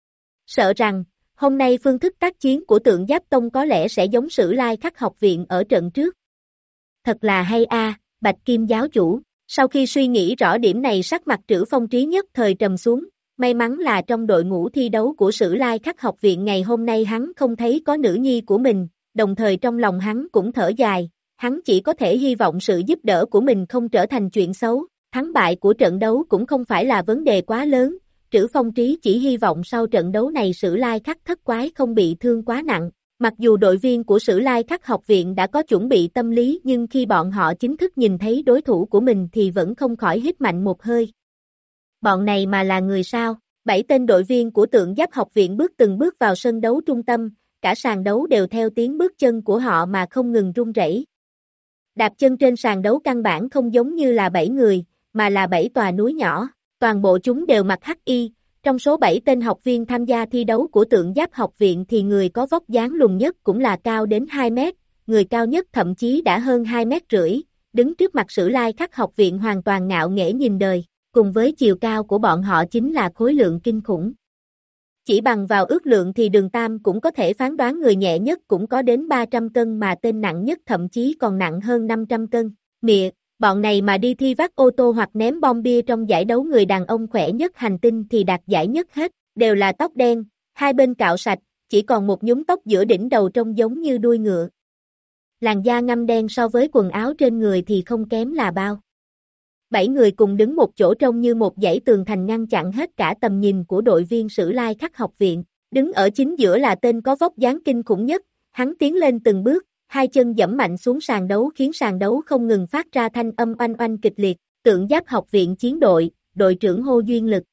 Sợ rằng, hôm nay phương thức tác chiến của Tượng Giáp Tông có lẽ sẽ giống Sử Lai Khắc học viện ở trận trước. Thật là hay a, à, Bạch Kim giáo chủ. Sau khi suy nghĩ rõ điểm này sắc mặt Trữ Phong Trí nhất thời trầm xuống, may mắn là trong đội ngũ thi đấu của Sử Lai Khắc học viện ngày hôm nay hắn không thấy có nữ nhi của mình, đồng thời trong lòng hắn cũng thở dài, hắn chỉ có thể hy vọng sự giúp đỡ của mình không trở thành chuyện xấu, thắng bại của trận đấu cũng không phải là vấn đề quá lớn, Trữ Phong Trí chỉ hy vọng sau trận đấu này Sử Lai Khắc thất quái không bị thương quá nặng. Mặc dù đội viên của Sử Lai Khắc học viện đã có chuẩn bị tâm lý nhưng khi bọn họ chính thức nhìn thấy đối thủ của mình thì vẫn không khỏi hít mạnh một hơi. Bọn này mà là người sao? Bảy tên đội viên của Tượng Giáp học viện bước từng bước vào sân đấu trung tâm, cả sàn đấu đều theo tiếng bước chân của họ mà không ngừng rung rẩy. Đạp chân trên sàn đấu căn bản không giống như là bảy người, mà là bảy tòa núi nhỏ, toàn bộ chúng đều mặc hắc y. Trong số bảy tên học viên tham gia thi đấu của Tượng Giáp học viện thì người có vóc dáng lùn nhất cũng là cao đến hai mét, người cao nhất thậm chí đã hơn hai mét rưỡi, đứng trước mặt Sử Lai Khắc học viện hoàn toàn ngạo nghễ nhìn đời. cùng với chiều cao của bọn họ chính là khối lượng kinh khủng. Chỉ bằng vào ước lượng thì Đường Tam cũng có thể phán đoán người nhẹ nhất cũng có đến ba trăm cân mà tên nặng nhất thậm chí còn nặng hơn năm trăm cân. Mịa, bọn này mà đi thi vác ô tô hoặc ném bom bia trong giải đấu người đàn ông khỏe nhất hành tinh thì đạt giải nhất hết, đều là tóc đen, hai bên cạo sạch, chỉ còn một nhúm tóc giữa đỉnh đầu trông giống như đuôi ngựa. Làn da ngăm đen so với quần áo trên người thì không kém là bao. Bảy người cùng đứng một chỗ trông như một dãy tường thành ngăn chặn hết cả tầm nhìn của đội viên Sử Lai Khắc học viện. Đứng ở chính giữa là tên có vóc dáng kinh khủng nhất, hắn tiến lên từng bước, hai chân giẫm mạnh xuống sàn đấu khiến sàn đấu không ngừng phát ra thanh âm oanh oanh kịch liệt. Tượng Giáp học viện chiến đội, đội trưởng Hồ Duyên Lực.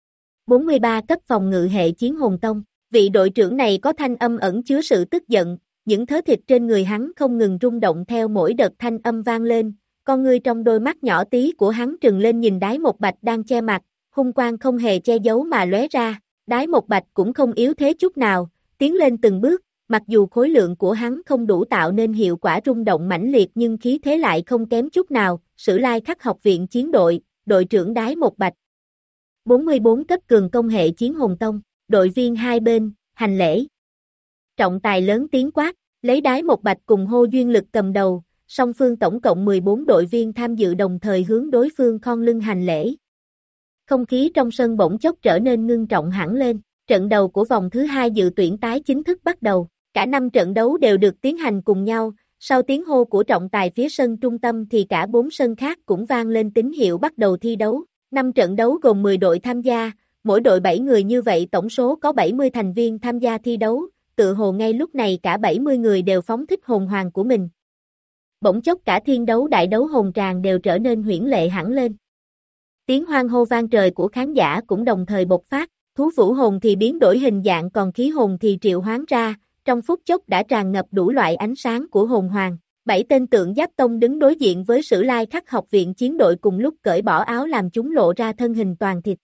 bốn mươi ba cấp phòng ngự hệ chiến hồn tông, vị đội trưởng này có thanh âm ẩn chứa sự tức giận, những thớ thịt trên người hắn không ngừng rung động theo mỗi đợt thanh âm vang lên. Con ngươi trong đôi mắt nhỏ tí của hắn trừng lên nhìn Đái Một Bạch đang che mặt, hung quang không hề che giấu mà lóe ra. Đái Một Bạch cũng không yếu thế chút nào, tiến lên từng bước, mặc dù khối lượng của hắn không đủ tạo nên hiệu quả rung động mãnh liệt nhưng khí thế lại không kém chút nào. Sử Lai Khắc học viện chiến đội, đội trưởng Đái Một Bạch. bốn mươi bốn cấp cường công hệ chiến hồn tông, đội viên hai bên, hành lễ. Trọng tài lớn tiếng quát, lấy Đái Một Bạch cùng Hồ Duyên Lực cầm đầu. Song phương tổng cộng mười bốn đội viên tham dự đồng thời hướng đối phương khom lưng hành lễ. Không khí trong sân bỗng chốc trở nên ngưng trọng hẳn lên, trận đầu của vòng thứ hai dự tuyển tái chính thức bắt đầu, cả năm trận đấu đều được tiến hành cùng nhau, sau tiếng hô của trọng tài phía sân trung tâm thì cả bốn sân khác cũng vang lên tín hiệu bắt đầu thi đấu. Năm trận đấu gồm mười đội tham gia, mỗi đội bảy người như vậy tổng số có bảy mươi thành viên tham gia thi đấu, tự hồ ngay lúc này cả bảy mươi người đều phóng thích hồn hoàng của mình. Bỗng chốc cả thiên đấu đại đấu hồn tràng đều trở nên huyễn lệ hẳn lên. Tiếng hoan hô vang trời của khán giả cũng đồng thời bộc phát, thú vũ hồn thì biến đổi hình dạng còn khí hồn thì triệu hoán ra, trong phút chốc đã tràn ngập đủ loại ánh sáng của hồn hoàng. Bảy tên Tượng Giáp tông đứng đối diện với Sử Lai Khắc học viện chiến đội cùng lúc cởi bỏ áo làm chúng lộ ra thân hình toàn thịt.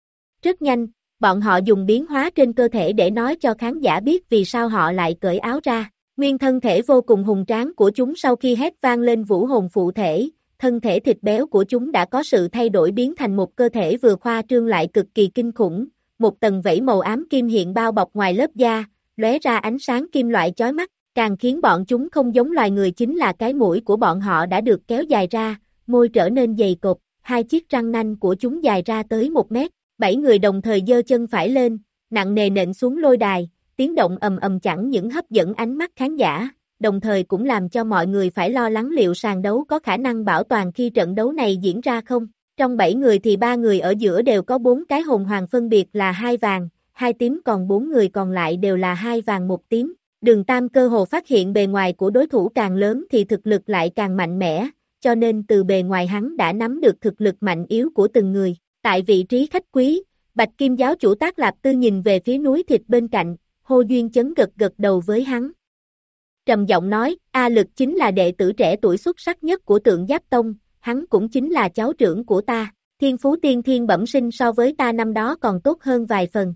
Rất nhanh, bọn họ dùng biến hóa trên cơ thể để nói cho khán giả biết vì sao họ lại cởi áo ra. Nguyên thân thể vô cùng hùng tráng của chúng sau khi hét vang lên vũ hồn phụ thể, thân thể thịt béo của chúng đã có sự thay đổi biến thành một cơ thể vừa khoa trương lại cực kỳ kinh khủng, một tầng vảy màu ám kim hiện bao bọc ngoài lớp da, lóe ra ánh sáng kim loại chói mắt, càng khiến bọn chúng không giống loài người chính là cái mũi của bọn họ đã được kéo dài ra, môi trở nên dày cộp, hai chiếc răng nanh của chúng dài ra tới một mét, bảy người đồng thời giơ chân phải lên, nặng nề nện xuống lôi đài. Tiếng động ầm ầm chẳng những hấp dẫn ánh mắt khán giả, đồng thời cũng làm cho mọi người phải lo lắng liệu sàn đấu có khả năng bảo toàn khi trận đấu này diễn ra không. Trong bảy người thì ba người ở giữa đều có bốn cái hồn hoàng phân biệt là hai vàng, hai tím còn bốn người còn lại đều là hai vàng một tím. Đường Tam cơ hồ phát hiện bề ngoài của đối thủ càng lớn thì thực lực lại càng mạnh mẽ, cho nên từ bề ngoài hắn đã nắm được thực lực mạnh yếu của từng người. Tại vị trí khách quý, Bạch Kim giáo chủ Tác Lạp Tư nhìn về phía núi thịt bên cạnh. Hồ Duyên Chấn gật gật đầu với hắn. Trầm giọng nói, A Lực chính là đệ tử trẻ tuổi xuất sắc nhất của Tượng Giáp Tông, hắn cũng chính là cháu trưởng của ta, thiên phú tiên thiên bẩm sinh so với ta năm đó còn tốt hơn vài phần.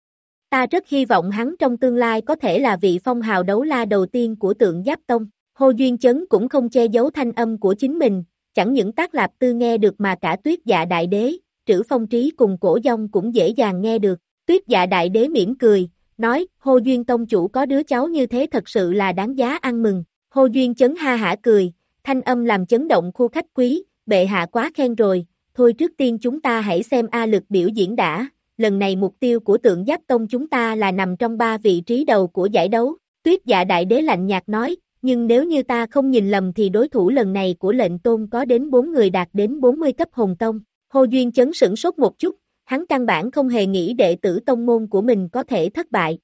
Ta rất hy vọng hắn trong tương lai có thể là vị phong hào đấu la đầu tiên của Tượng Giáp Tông. Hồ Duyên Chấn cũng không che giấu thanh âm của chính mình, chẳng những Tác Lạp Tư nghe được mà cả Tuyết Dạ Đại Đế, Trữ Phong Trí cùng Cổ Dông cũng dễ dàng nghe được. Tuyết Dạ Đại Đế mỉm cười, nói, Hồ Duyên tông chủ có đứa cháu như thế thật sự là đáng giá ăn mừng. Hồ Duyên Chấn ha hả cười, thanh âm làm chấn động khu khách quý, bệ hạ quá khen rồi, thôi trước tiên chúng ta hãy xem A Lực biểu diễn đã, lần này mục tiêu của Tượng Giáp tông chúng ta là nằm trong ba vị trí đầu của giải đấu. Tuyết Dạ Đại Đế lạnh nhạt nói, nhưng nếu như ta không nhìn lầm thì đối thủ lần này của lệnh tôn có đến bốn người đạt đến bốn mươi cấp hồn tông. Hồ Duyên Chấn sửng sốt một chút. Hắn căn bản không hề nghĩ đệ tử tông môn của mình có thể thất bại.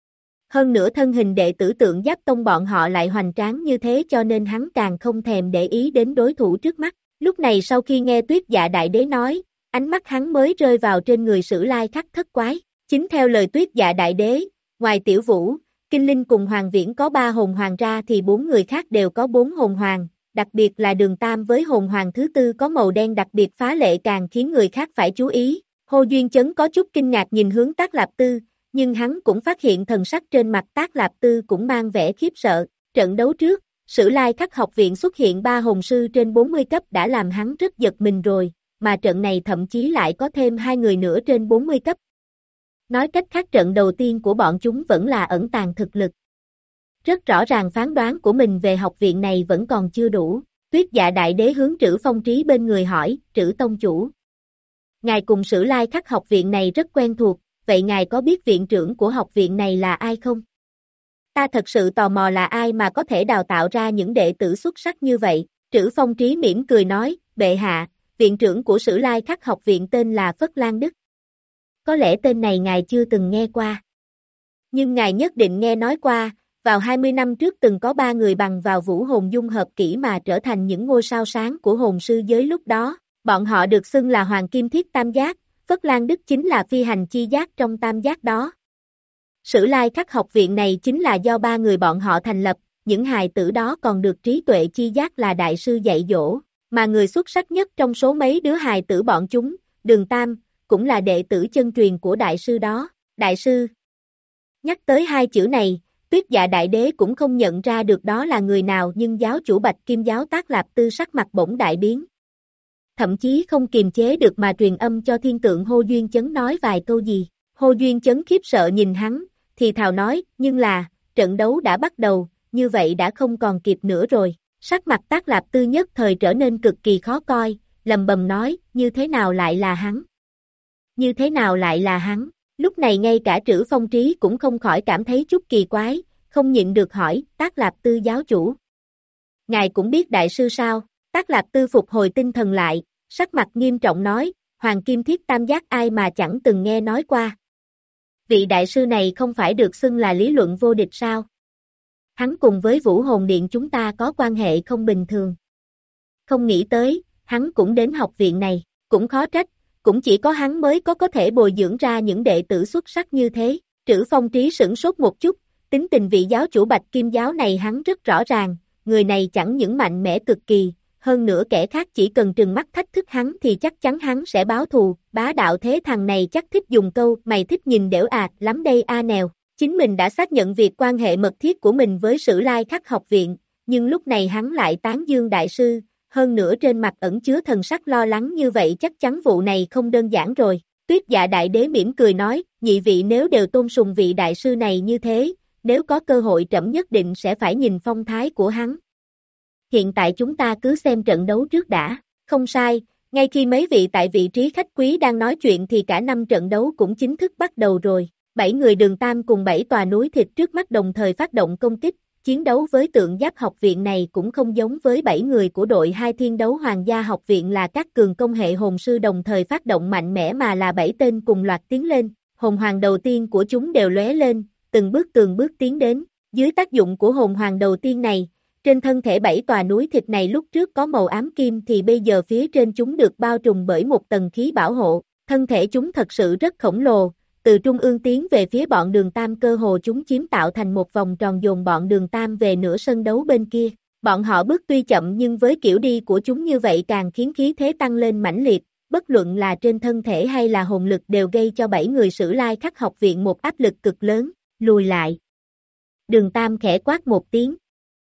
Hơn nữa thân hình đệ tử Tượng Giáp tông bọn họ lại hoành tráng như thế cho nên hắn càng không thèm để ý đến đối thủ trước mắt. Lúc này sau khi nghe Tuyết Dạ Đại Đế nói, ánh mắt hắn mới rơi vào trên người Sử Lai Khắc thất quái. Chính theo lời Tuyết Dạ Đại Đế, ngoài Tiểu Vũ, Kinh Linh cùng Hoàng Viễn có ba hồn hoàng ra thì bốn người khác đều có bốn hồn hoàng, đặc biệt là Đường Tam với hồn hoàng thứ tư có màu đen đặc biệt phá lệ càng khiến người khác phải chú ý. Hồ Duyên Chấn có chút kinh ngạc nhìn hướng Tác Lạp Tư, nhưng hắn cũng phát hiện thần sắc trên mặt Tác Lạp Tư cũng mang vẻ khiếp sợ. Trận đấu trước, Sử Lai Khắc học viện xuất hiện ba hồn sư trên bốn mươi cấp đã làm hắn rất giật mình rồi, mà trận này thậm chí lại có thêm hai người nữa trên bốn mươi cấp. Nói cách khác trận đầu tiên của bọn chúng vẫn là ẩn tàng thực lực. Rất rõ ràng phán đoán của mình về học viện này vẫn còn chưa đủ. Tuyết Dạ Đại Đế hướng Trữ Phong Trí bên người hỏi, Trữ Tông Chủ. Ngài cùng Sử Lai Khắc học viện này rất quen thuộc, vậy ngài có biết viện trưởng của học viện này là ai không? Ta thật sự tò mò là ai mà có thể đào tạo ra những đệ tử xuất sắc như vậy. Trữ Phong Trí mỉm cười nói, bệ hạ, viện trưởng của Sử Lai Khắc học viện tên là Phất Lan Đức. Có lẽ tên này ngài chưa từng nghe qua. Nhưng ngài nhất định nghe nói qua, vào hai mươi năm trước từng có ba người bằng vào vũ hồn dung hợp kỹ mà trở thành những ngôi sao sáng của hồn sư giới lúc đó. Bọn họ được xưng là Hoàng Kim Thiết Tam Giác, Phất Lan Đức chính là phi hành chi giác trong tam giác đó. Sử Lai Khắc học viện này chính là do ba người bọn họ thành lập, những hài tử đó còn được trí tuệ chi giác là đại sư dạy dỗ, mà người xuất sắc nhất trong số mấy đứa hài tử bọn chúng, Đường Tam, cũng là đệ tử chân truyền của đại sư đó. Đại sư. Nhắc tới hai chữ này, Tuyết Dạ Đại Đế cũng không nhận ra được đó là người nào, nhưng giáo chủ Bạch Kim Giáo Tác Lạp Tư sắc mặt bỗng đại biến. Thậm chí không kiềm chế được mà truyền âm cho thiên tượng Hô Duyên Chấn nói vài câu gì. Hô Duyên Chấn khiếp sợ nhìn hắn, thì thào nói, nhưng là, trận đấu đã bắt đầu, như vậy đã không còn kịp nữa rồi. Sắc mặt Tác Lạp Tư nhất thời trở nên cực kỳ khó coi, lầm bầm nói, như thế nào lại là hắn? Như thế nào lại là hắn? Lúc này ngay cả Trữ Phong Trí cũng không khỏi cảm thấy chút kỳ quái, không nhịn được hỏi, Tác Lạp Tư giáo chủ. Ngài cũng biết đại sư sao? Tác Lạp Tư phục hồi tinh thần lại, sắc mặt nghiêm trọng nói, Hoàng Kim Thiết Tam Giác ai mà chẳng từng nghe nói qua. Vị đại sư này không phải được xưng là lý luận vô địch sao? Hắn cùng với Vũ Hồn Điện chúng ta có quan hệ không bình thường. Không nghĩ tới, hắn cũng đến học viện này, cũng khó trách, cũng chỉ có hắn mới có có thể bồi dưỡng ra những đệ tử xuất sắc như thế. Trữ Phong Trí sửng sốt một chút, tính tình vị giáo chủ Bạch Kim Giáo này hắn rất rõ ràng, người này chẳng những mạnh mẽ cực kỳ, hơn nữa kẻ khác chỉ cần trừng mắt thách thức hắn thì chắc chắn hắn sẽ báo thù. Bá đạo thế thằng này chắc thích dùng câu, mày thích nhìn đểu à, lắm đây a nèo. Chính mình đã xác nhận việc quan hệ mật thiết của mình với Sử Lai Khắc học viện, nhưng lúc này hắn lại tán dương đại sư, hơn nữa trên mặt ẩn chứa thần sắc lo lắng như vậy, chắc chắn vụ này không đơn giản rồi. Tuyết Dạ Đại Đế mỉm cười nói, nhị vị nếu đều tôn sùng vị đại sư này như thế, nếu có cơ hội trẫm nhất định sẽ phải nhìn phong thái của hắn. Hiện tại chúng ta cứ xem trận đấu trước đã. Không sai, ngay khi mấy vị tại vị trí khách quý đang nói chuyện thì cả năm trận đấu cũng chính thức bắt đầu rồi. Bảy người Đường Tam cùng bảy tòa núi thịt trước mắt đồng thời phát động công kích, chiến đấu với tượng giáp học viện này cũng không giống với bảy người của đội hai thiên đấu hoàng gia học viện là các cường công hệ hồn sư đồng thời phát động mạnh mẽ, mà là bảy tên cùng loạt tiến lên. Hồn hoàng đầu tiên của chúng đều lóe lên, từng bước từng bước tiến đến. Dưới tác dụng của hồn hoàng đầu tiên này, trên thân thể bảy tòa núi thịt này lúc trước có màu ám kim thì bây giờ phía trên chúng được bao trùm bởi một tầng khí bảo hộ. Thân thể chúng thật sự rất khổng lồ, từ trung ương tiến về phía bọn Đường Tam, cơ hồ chúng chiếm tạo thành một vòng tròn dồn bọn Đường Tam về nửa sân đấu bên kia. Bọn họ bước tuy chậm nhưng với kiểu đi của chúng như vậy càng khiến khí thế tăng lên mãnh liệt, bất luận là trên thân thể hay là hồn lực đều gây cho bảy người Sử Lai Khắc học viện một áp lực cực lớn. Lùi lại. Đường Tam khẽ quát một tiếng.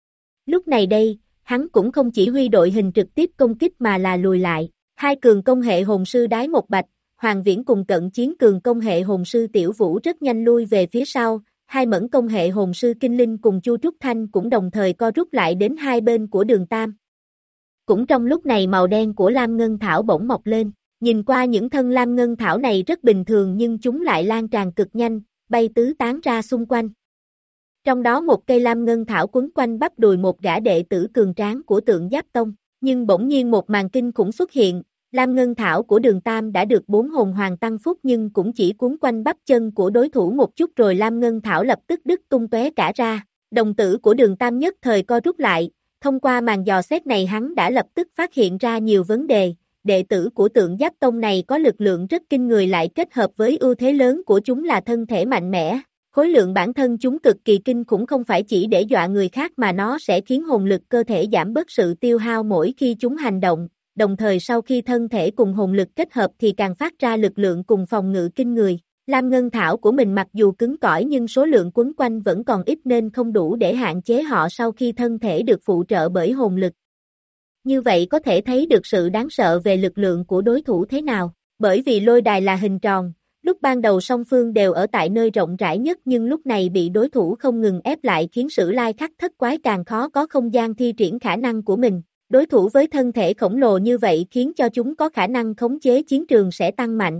Lúc này đây, hắn cũng không chỉ huy đội hình trực tiếp công kích mà là lùi lại. Hai cường công hệ hồn sư Đái Một Bạch, Hoàng Viễn cùng cận chiến cường công hệ hồn sư Tiểu Vũ rất nhanh lui về phía sau, hai mẫn công hệ hồn sư Kinh Linh cùng Chu Trúc Thanh cũng đồng thời co rút lại đến hai bên của Đường Tam. Cũng trong lúc này màu đen của Lam Ngân Thảo bỗng mọc lên, nhìn qua những thân Lam Ngân Thảo này rất bình thường nhưng chúng lại lan tràn cực nhanh, bay tứ tán ra xung quanh. Trong đó một cây Lam Ngân Thảo quấn quanh bắp đùi một gã đệ tử cường tráng của Tượng Giáp Tông, nhưng bỗng nhiên một màn kinh khủng xuất hiện. Lam Ngân Thảo của Đường Tam đã được bốn hồn hoàng tăng phúc nhưng cũng chỉ cuốn quanh bắp chân của đối thủ một chút rồi Lam Ngân Thảo lập tức đứt tung tóe cả ra. Đồng tử của Đường Tam nhất thời co rút lại, thông qua màn dò xét này hắn đã lập tức phát hiện ra nhiều vấn đề. Đệ tử của Tượng Giáp Tông này có lực lượng rất kinh người, lại kết hợp với ưu thế lớn của chúng là thân thể mạnh mẽ. Khối lượng bản thân chúng cực kỳ kinh khủng, không phải chỉ để dọa người khác mà nó sẽ khiến hồn lực cơ thể giảm bớt sự tiêu hao mỗi khi chúng hành động. Đồng thời sau khi thân thể cùng hồn lực kết hợp thì càng phát ra lực lượng cùng phòng ngự kinh người. Lam Ngân Thảo của mình mặc dù cứng cỏi nhưng số lượng quấn quanh vẫn còn ít nên không đủ để hạn chế họ sau khi thân thể được phụ trợ bởi hồn lực. Như vậy có thể thấy được sự đáng sợ về lực lượng của đối thủ thế nào, bởi vì lôi đài là hình tròn, lúc ban đầu song phương đều ở tại nơi rộng rãi nhất nhưng lúc này bị đối thủ không ngừng ép lại khiến Sử Lai Khắc Thất Quái càng khó có không gian thi triển khả năng của mình. Đối thủ với thân thể khổng lồ như vậy khiến cho chúng có khả năng khống chế chiến trường sẽ tăng mạnh.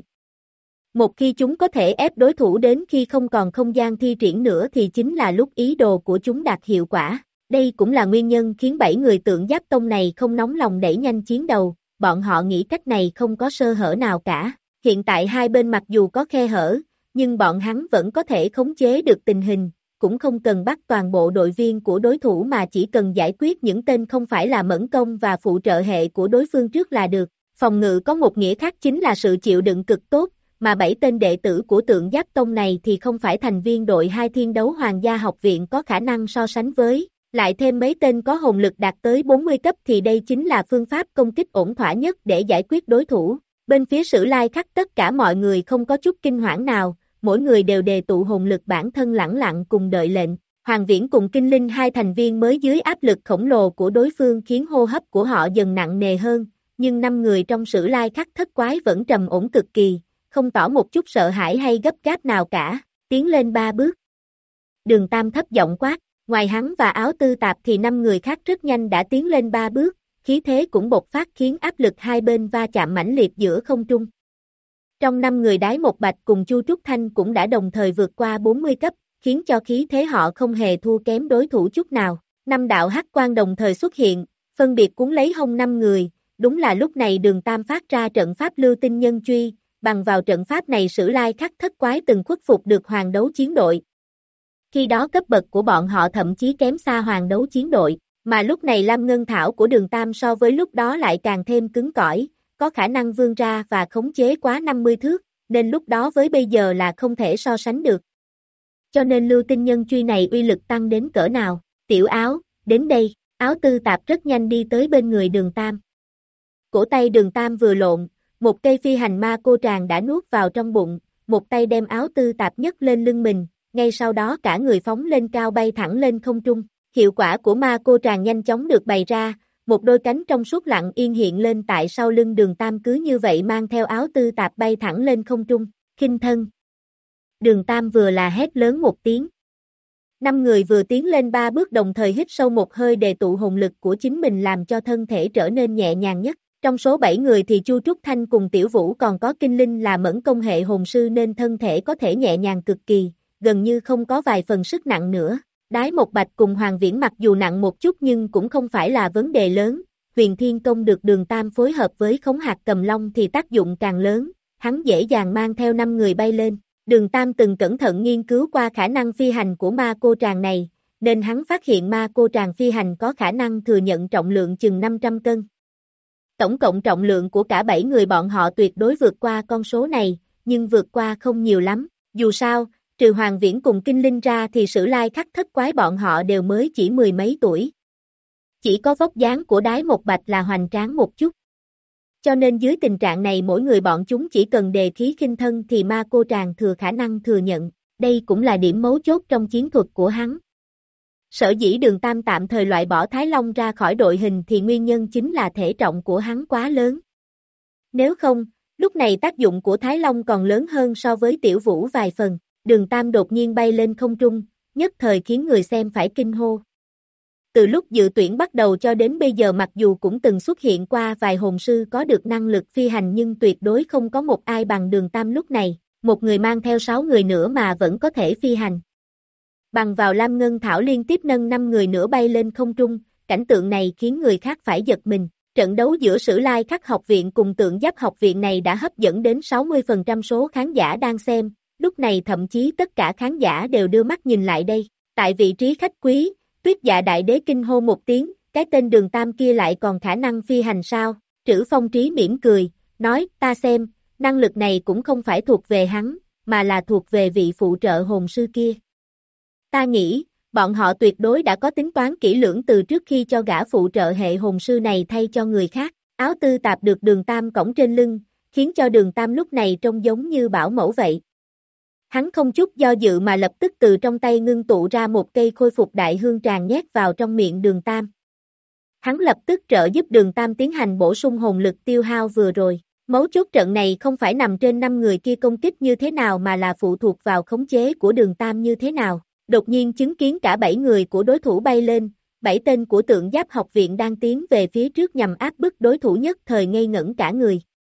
Một khi chúng có thể ép đối thủ đến khi không còn không gian thi triển nữa thì chính là lúc ý đồ của chúng đạt hiệu quả. Đây cũng là nguyên nhân khiến bảy người Tượng Giáp Tông này không nóng lòng đẩy nhanh chiến đầu, bọn họ nghĩ cách này không có sơ hở nào cả. Hiện tại hai bên mặc dù có khe hở, nhưng bọn hắn vẫn có thể khống chế được tình hình, cũng không cần bắt toàn bộ đội viên của đối thủ mà chỉ cần giải quyết những tên không phải là mẫn công và phụ trợ hệ của đối phương trước là được. Phòng ngự có một nghĩa khác chính là sự chịu đựng cực tốt, mà bảy tên đệ tử của Tượng Giáp Tông này thì không phải thành viên đội hai Thiên Đấu Hoàng gia học viện có khả năng so sánh với, lại thêm mấy tên có hồn lực đạt tới bốn mươi cấp thì đây chính là phương pháp công kích ổn thỏa nhất để giải quyết đối thủ. Bên phía Sử Lai Khắc tất cả mọi người không có chút kinh hoảng nào, mỗi người đều đề tụ hồn lực bản thân lẳng lặng cùng đợi lệnh. Hoàng Viễn cùng Kinh Linh hai thành viên mới dưới áp lực khổng lồ của đối phương khiến hô hấp của họ dần nặng nề hơn, nhưng năm người trong Sử Lai Khắc Thất Quái vẫn trầm ổn cực kỳ, không tỏ một chút sợ hãi hay gấp gáp nào cả, tiến lên ba bước. Đường Tam thấp giọng quát, ngoài hắn và Áo Tư Tạp thì năm người khác rất nhanh đã tiến lên ba bước, khí thế cũng bộc phát khiến áp lực hai bên va chạm mãnh liệt giữa không trung. Trong năm người Đái Một Bạch cùng Chu Trúc Thanh cũng đã đồng thời vượt qua bốn mươi cấp, khiến cho khí thế họ không hề thua kém đối thủ chút nào. Năm đạo hắc quang đồng thời xuất hiện, phân biệt cuốn lấy hông năm người, đúng là lúc này Đường Tam phát ra trận pháp Lưu Tinh Nhân Truy, bằng vào trận pháp này Sử Lai Khắc Thất Quái từng khuất phục được Hoàng Đấu Chiến đội. Khi đó cấp bậc của bọn họ thậm chí kém xa Hoàng Đấu Chiến đội, mà lúc này Lam Ngân Thảo của Đường Tam so với lúc đó lại càng thêm cứng cỏi, có khả năng vươn ra và khống chế quá năm mươi thước, nên lúc đó với bây giờ là không thể so sánh được. Cho nên Lưu Tinh Nhân Truy này uy lực tăng đến cỡ nào, Tiểu Áo, đến đây, Áo Tư Tạp rất nhanh đi tới bên người Đường Tam. Cổ tay Đường Tam vừa lộn, một cây phi hành ma cô tràng đã nuốt vào trong bụng, một tay đem Áo Tư Tạp nhấc lên lưng mình, ngay sau đó cả người phóng lên cao bay thẳng lên không trung. Hiệu quả của ma cô tràng nhanh chóng được bày ra, một đôi cánh trong suốt lặng yên hiện lên tại sau lưng Đường Tam cứ như vậy mang theo Áo Tư Tạp bay thẳng lên không trung, khinh thân. Đường Tam vừa là hét lớn một tiếng. Năm người vừa tiến lên ba bước đồng thời hít sâu một hơi đề tụ hồn lực của chính mình làm cho thân thể trở nên nhẹ nhàng nhất. Trong số bảy người thì Chu Trúc Thanh cùng Tiểu Vũ còn có Kinh Linh là mẫn công hệ hồn sư nên thân thể có thể nhẹ nhàng cực kỳ, gần như không có vài phần sức nặng nữa. Đái Một Bạch cùng Hoàng Viễn mặc dù nặng một chút nhưng cũng không phải là vấn đề lớn, Huyền Thiên Công được Đường Tam phối hợp với Khống Hạt Cầm Long thì tác dụng càng lớn, hắn dễ dàng mang theo năm người bay lên. Đường Tam từng cẩn thận nghiên cứu qua khả năng phi hành của ma cô tràng này, nên hắn phát hiện ma cô tràng phi hành có khả năng thừa nhận trọng lượng chừng năm trăm cân. Tổng cộng trọng lượng của cả bảy người bọn họ tuyệt đối vượt qua con số này, nhưng vượt qua không nhiều lắm, dù sao, trừ Hoàng Viễn cùng Kinh Linh ra thì Sử Lai Khắc Thất Quái bọn họ đều mới chỉ mười mấy tuổi. Chỉ có vóc dáng của Đái Một Bạch là hoành tráng một chút. Cho nên dưới tình trạng này mỗi người bọn chúng chỉ cần đề khí khinh thân thì ma cô tràng thừa khả năng thừa nhận, đây cũng là điểm mấu chốt trong chiến thuật của hắn. Sở dĩ Đường Tam tạm thời loại bỏ Thái Long ra khỏi đội hình thì nguyên nhân chính là thể trọng của hắn quá lớn. Nếu không, lúc này tác dụng của Thái Long còn lớn hơn so với Tiểu Vũ vài phần. Đường Tam đột nhiên bay lên không trung, nhất thời khiến người xem phải kinh hô. Từ lúc dự tuyển bắt đầu cho đến bây giờ mặc dù cũng từng xuất hiện qua vài hồn sư có được năng lực phi hành nhưng tuyệt đối không có một ai bằng Đường Tam lúc này, một người mang theo sáu người nữa mà vẫn có thể phi hành. Bằng vào Lam Ngân Thảo liên tiếp nâng năm người nữa bay lên không trung, cảnh tượng này khiến người khác phải giật mình. Trận đấu giữa Sử Lai Khắc học viện cùng Tượng Giáp học viện này đã hấp dẫn đến sáu mươi phần trăm số khán giả đang xem. Lúc này thậm chí tất cả khán giả đều đưa mắt nhìn lại đây. Tại vị trí khách quý, Tuyết Dạ Đại Đế kinh hô một tiếng, cái tên Đường Tam kia lại còn khả năng phi hành sao? Trữ Phong Trí mỉm cười, nói, ta xem, năng lực này cũng không phải thuộc về hắn, mà là thuộc về vị phụ trợ hồn sư kia. Ta nghĩ, bọn họ tuyệt đối đã có tính toán kỹ lưỡng từ trước khi cho gã phụ trợ hệ hồn sư này thay cho người khác. Áo Tư Tạp được Đường Tam cõng trên lưng, khiến cho Đường Tam lúc này trông giống như bảo mẫu vậy. Hắn không chút do dự mà lập tức từ trong tay ngưng tụ ra một cây khôi phục đại hương tràng nhét vào trong miệng Đường Tam. Hắn lập tức trợ giúp Đường Tam tiến hành bổ sung hồn lực tiêu hao vừa rồi. Mấu chốt trận này không phải nằm trên năm người kia công kích như thế nào mà là phụ thuộc vào khống chế của Đường Tam như thế nào. Đột nhiên chứng kiến cả bảy người của đối thủ bay lên, bảy tên của Tượng Giáp học viện đang tiến về phía trước nhằm áp bức đối thủ nhất thời ngây ngẩn cả người.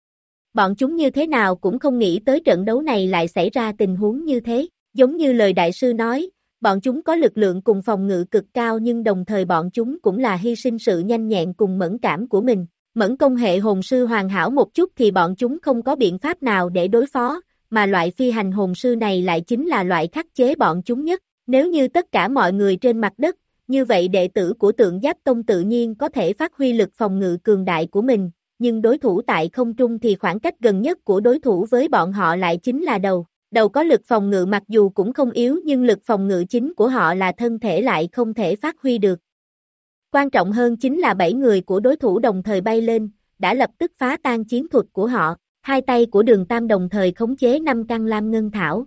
Bọn chúng như thế nào cũng không nghĩ tới trận đấu này lại xảy ra tình huống như thế. Giống như lời đại sư nói, bọn chúng có lực lượng cùng phòng ngự cực cao nhưng đồng thời bọn chúng cũng là hy sinh sự nhanh nhẹn cùng mẫn cảm của mình. Mẫn công hệ hồn sư hoàn hảo một chút thì bọn chúng không có biện pháp nào để đối phó, mà loại phi hành hồn sư này lại chính là loại khắc chế bọn chúng nhất. Nếu như tất cả mọi người trên mặt đất, như vậy đệ tử của Tượng Giáp Tông tự nhiên có thể phát huy lực phòng ngự cường đại của mình, nhưng đối thủ tại không trung thì khoảng cách gần nhất của đối thủ với bọn họ lại chính là đầu. Đầu có lực phòng ngự mặc dù cũng không yếu nhưng lực phòng ngự chính của họ là thân thể lại không thể phát huy được. Quan trọng hơn chính là bảy người của đối thủ đồng thời bay lên, đã lập tức phá tan chiến thuật của họ. Hai tay của Đường Tam đồng thời khống chế năm căn lam ngân thảo.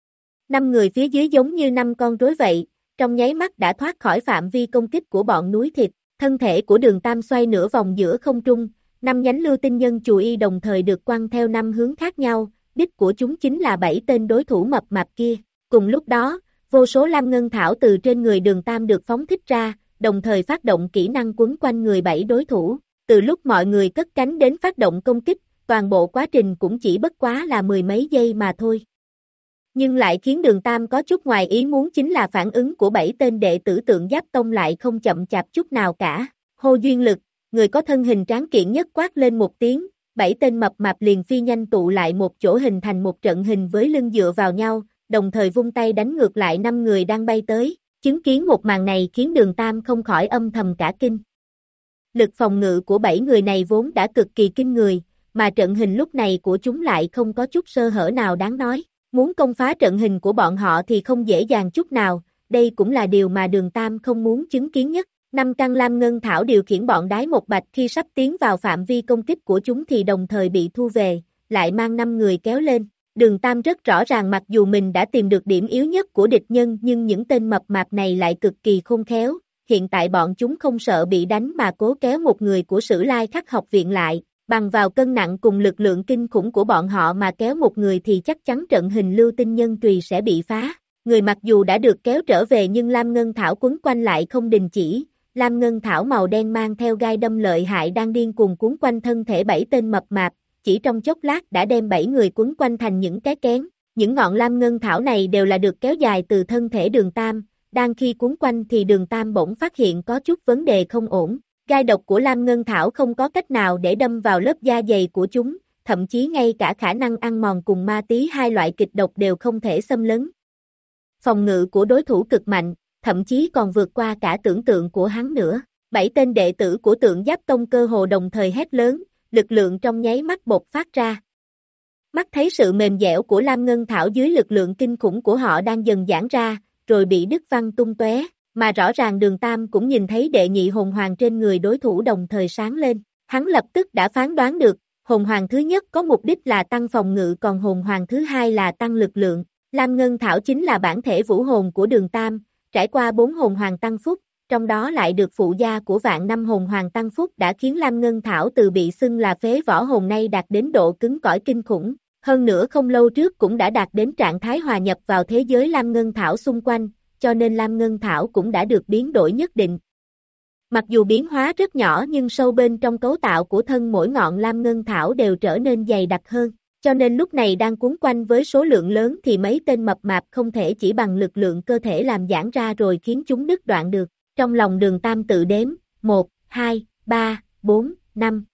Năm người phía dưới giống như năm con rối vậy, trong nháy mắt đã thoát khỏi phạm vi công kích của bọn núi thịt. Thân thể của Đường Tam xoay nửa vòng giữa không trung, năm nhánh lưu tinh nhân chù y đồng thời được quăng theo năm hướng khác nhau, đích của chúng chính là bảy tên đối thủ mập mạp kia. Cùng lúc đó, vô số lam ngân thảo từ trên người Đường Tam được phóng thích ra, đồng thời phát động kỹ năng quấn quanh người bảy đối thủ. Từ lúc mọi người cất cánh đến phát động công kích, toàn bộ quá trình cũng chỉ bất quá là mười mấy giây mà thôi. Nhưng lại khiến Đường Tam có chút ngoài ý muốn chính là phản ứng của bảy tên đệ tử Tượng Giáp Tông lại không chậm chạp chút nào cả. Hô duyên lực, người có thân hình tráng kiện nhất quát lên một tiếng, bảy tên mập mạp liền phi nhanh tụ lại một chỗ hình thành một trận hình với lưng dựa vào nhau, đồng thời vung tay đánh ngược lại năm người đang bay tới. Chứng kiến một màn này khiến Đường Tam không khỏi âm thầm cả kinh. Lực phòng ngự của bảy người này vốn đã cực kỳ kinh người, mà trận hình lúc này của chúng lại không có chút sơ hở nào đáng nói. Muốn công phá trận hình của bọn họ thì không dễ dàng chút nào, đây cũng là điều mà Đường Tam không muốn chứng kiến nhất. Năm căn lam ngân thảo điều khiển bọn đái một bạch khi sắp tiến vào phạm vi công kích của chúng thì đồng thời bị thu về, lại mang năm người kéo lên. Đường Tam rất rõ ràng mặc dù mình đã tìm được điểm yếu nhất của địch nhân nhưng những tên mập mạp này lại cực kỳ khôn khéo, hiện tại bọn chúng không sợ bị đánh mà cố kéo một người của Sử Lai Khắc học viện lại, bằng vào cân nặng cùng lực lượng kinh khủng của bọn họ mà kéo một người thì chắc chắn trận hình lưu tinh nhân tùy sẽ bị phá. Người mặc dù đã được kéo trở về nhưng lam ngân thảo quấn quanh lại không đình chỉ. Lam ngân thảo màu đen mang theo gai đâm lợi hại đang điên cuồng cuốn quanh thân thể bảy tên mập mạp, chỉ trong chốc lát đã đem bảy người quấn quanh thành những cái kén. Những ngọn lam ngân thảo này đều là được kéo dài từ thân thể Đường Tam, đang khi cuốn quanh thì Đường Tam bỗng phát hiện có chút vấn đề không ổn. Gai độc của lam ngân thảo không có cách nào để đâm vào lớp da dày của chúng, thậm chí ngay cả khả năng ăn mòn cùng ma tí hai loại kịch độc đều không thể xâm lấn. Phòng ngự của đối thủ cực mạnh, thậm chí còn vượt qua cả tưởng tượng của hắn nữa. Bảy tên đệ tử của Tượng Giáp Tông cơ hồ đồng thời hét lớn, lực lượng trong nháy mắt bộc phát ra. Mắt thấy sự mềm dẻo của lam ngân thảo dưới lực lượng kinh khủng của họ đang dần giãn ra, rồi bị đứt văng tung tóe, mà rõ ràng Đường Tam cũng nhìn thấy đệ nhị hồn hoàng trên người đối thủ đồng thời sáng lên. Hắn lập tức đã phán đoán được, hồn hoàng thứ nhất có mục đích là tăng phòng ngự còn hồn hoàng thứ hai là tăng lực lượng. Lam ngân thảo chính là bản thể vũ hồn của Đường Tam, trải qua bốn hồn hoàng tăng phúc, trong đó lại được phụ gia của vạn năm hồn hoàng tăng phúc đã khiến Lam ngân thảo từ bị xưng là phế võ hồn nay đạt đến độ cứng cỏi kinh khủng. Hơn nữa không lâu trước cũng đã đạt đến trạng thái hòa nhập vào thế giới Lam ngân thảo xung quanh, cho nên Lam ngân thảo cũng đã được biến đổi nhất định. Mặc dù biến hóa rất nhỏ nhưng sâu bên trong cấu tạo của thân mỗi ngọn lam ngân thảo đều trở nên dày đặc hơn, cho nên lúc này đang cuốn quanh với số lượng lớn thì mấy tên mập mạp không thể chỉ bằng lực lượng cơ thể làm giãn ra rồi khiến chúng đứt đoạn được. Trong lòng Đường Tam tự đếm, một, hai, ba, bốn, năm.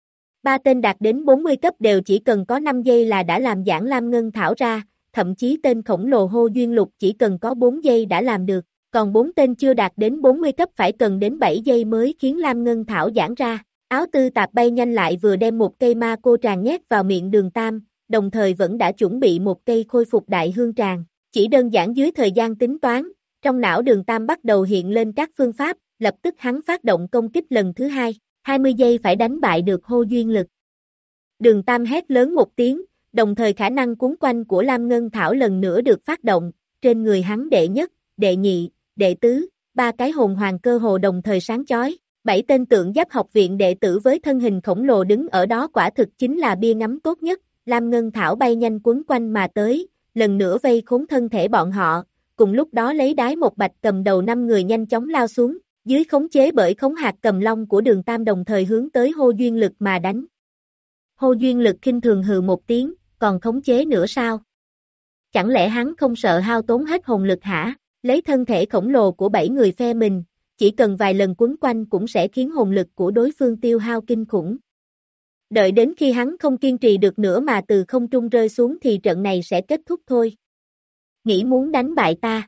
Ba tên đạt đến bốn mươi cấp đều chỉ cần có năm giây là đã làm giãn lam ngân thảo ra, thậm chí tên khổng lồ Hô Duyên Lục chỉ cần có bốn giây đã làm được, còn bốn tên chưa đạt đến bốn mươi cấp phải cần đến bảy giây mới khiến lam ngân thảo giãn ra. Áo tư tạp bay nhanh lại vừa đem một cây ma cô tràng nhét vào miệng Đường Tam, đồng thời vẫn đã chuẩn bị một cây khôi phục đại hương tràng. Chỉ đơn giản dưới thời gian tính toán, trong não Đường Tam bắt đầu hiện lên các phương pháp, lập tức hắn phát động công kích lần thứ hai, hai mươi giây phải đánh bại được Hô Duyên Lực. Đường Tam hét lớn một tiếng, đồng thời khả năng cuốn quanh của Lam Ngân Thảo lần nữa được phát động, trên người hắn đệ nhất, đệ nhị, đệ tứ, ba cái hồn hoàng cơ hồ đồng thời sáng chói, Bảy tên tượng giáp học viện đệ tử với thân hình khổng lồ đứng ở đó quả thực chính là bia ngắm tốt nhất, Lam Ngân Thảo bay nhanh quấn quanh mà tới, lần nữa vây khốn thân thể bọn họ, cùng lúc đó lấy đái một bạch cầm đầu năm người nhanh chóng lao xuống, dưới khống chế bởi khống hạt cầm long của Đường Tam đồng thời hướng tới Hô Duyên Lực mà đánh. Hô Duyên Lực khinh thường hừ một tiếng, còn khống chế nữa sao? Chẳng lẽ hắn không sợ hao tốn hết hồn lực hả? Lấy thân thể khổng lồ của bảy người phe mình, chỉ cần vài lần quấn quanh cũng sẽ khiến hồn lực của đối phương tiêu hao kinh khủng. Đợi đến khi hắn không kiên trì được nữa mà từ không trung rơi xuống thì trận này sẽ kết thúc thôi. Nghĩ muốn đánh bại ta?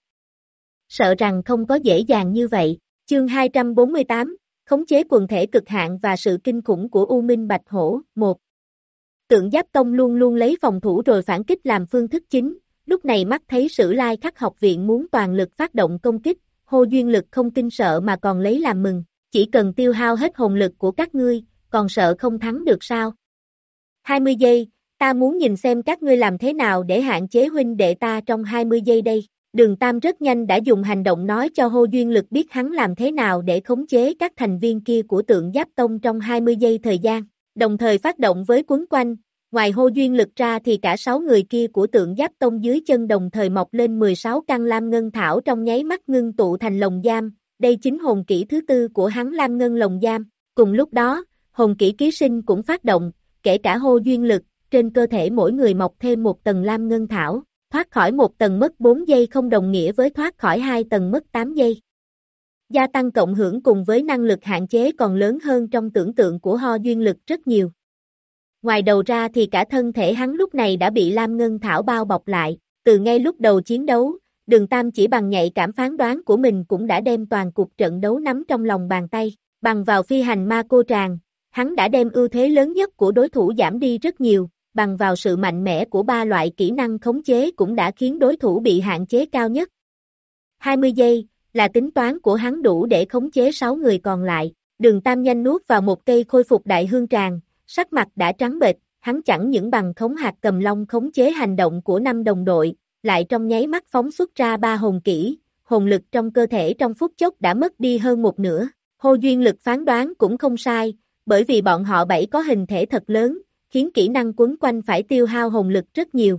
Sợ rằng không có dễ dàng như vậy. Chương hai trăm bốn mươi tám, khống chế quần thể cực hạn và sự kinh khủng của U Minh Bạch Hổ, một. Tượng Giáp Tông luôn luôn lấy phòng thủ rồi phản kích làm phương thức chính, lúc này mắt thấy Sử Lai Khắc học viện muốn toàn lực phát động công kích, Hô Duyên Lực không kinh sợ mà còn lấy làm mừng, chỉ cần tiêu hao hết hồn lực của các ngươi, còn sợ không thắng được sao? hai mươi giây, ta muốn nhìn xem các ngươi làm thế nào để hạn chế huynh đệ ta trong hai mươi giây đây. Đường Tam rất nhanh đã dùng hành động nói cho Hô Duyên Lực biết hắn làm thế nào để khống chế các thành viên kia của Tượng Giáp Tông trong hai mươi giây thời gian, đồng thời phát động với quấn quanh. Ngoài Hô Duyên Lực ra thì cả sáu người kia của Tượng Giáp Tông dưới chân đồng thời mọc lên mười sáu căn Lam Ngân Thảo trong nháy mắt ngưng tụ thành lồng giam, đây chính hồn kỹ thứ tư của hắn Lam Ngân lồng giam. Cùng lúc đó, hồn kỹ ký sinh cũng phát động, kể cả Hô Duyên Lực, trên cơ thể mỗi người mọc thêm một tầng Lam Ngân Thảo, thoát khỏi một tầng mất bốn giây không đồng nghĩa với thoát khỏi hai tầng mất tám giây. Gia tăng cộng hưởng cùng với năng lực hạn chế còn lớn hơn trong tưởng tượng của Hô Duyên Lực rất nhiều. Ngoài đầu ra thì cả thân thể hắn lúc này đã bị Lam Ngân Thảo bao bọc lại, từ ngay lúc đầu chiến đấu, Đường Tam chỉ bằng nhạy cảm phán đoán của mình cũng đã đem toàn cục trận đấu nắm trong lòng bàn tay, bằng vào phi hành ma cô tràng, hắn đã đem ưu thế lớn nhất của đối thủ giảm đi rất nhiều, bằng vào sự mạnh mẽ của ba loại kỹ năng khống chế cũng đã khiến đối thủ bị hạn chế cao nhất. hai mươi giây, là tính toán của hắn đủ để khống chế sáu người còn lại, Đường Tam nhanh nuốt vào một cây khôi phục đại hương tràng, sắc mặt đã trắng bệch, hắn chẳng những bằng khống hạt cầm long khống chế hành động của năm đồng đội, lại trong nháy mắt phóng xuất ra ba hồn kỹ, hồn lực trong cơ thể trong phút chốc đã mất đi hơn một nửa. Hô Duyên Lực phán đoán cũng không sai, bởi vì bọn họ bảy có hình thể thật lớn, khiến kỹ năng quấn quanh phải tiêu hao hồn lực rất nhiều.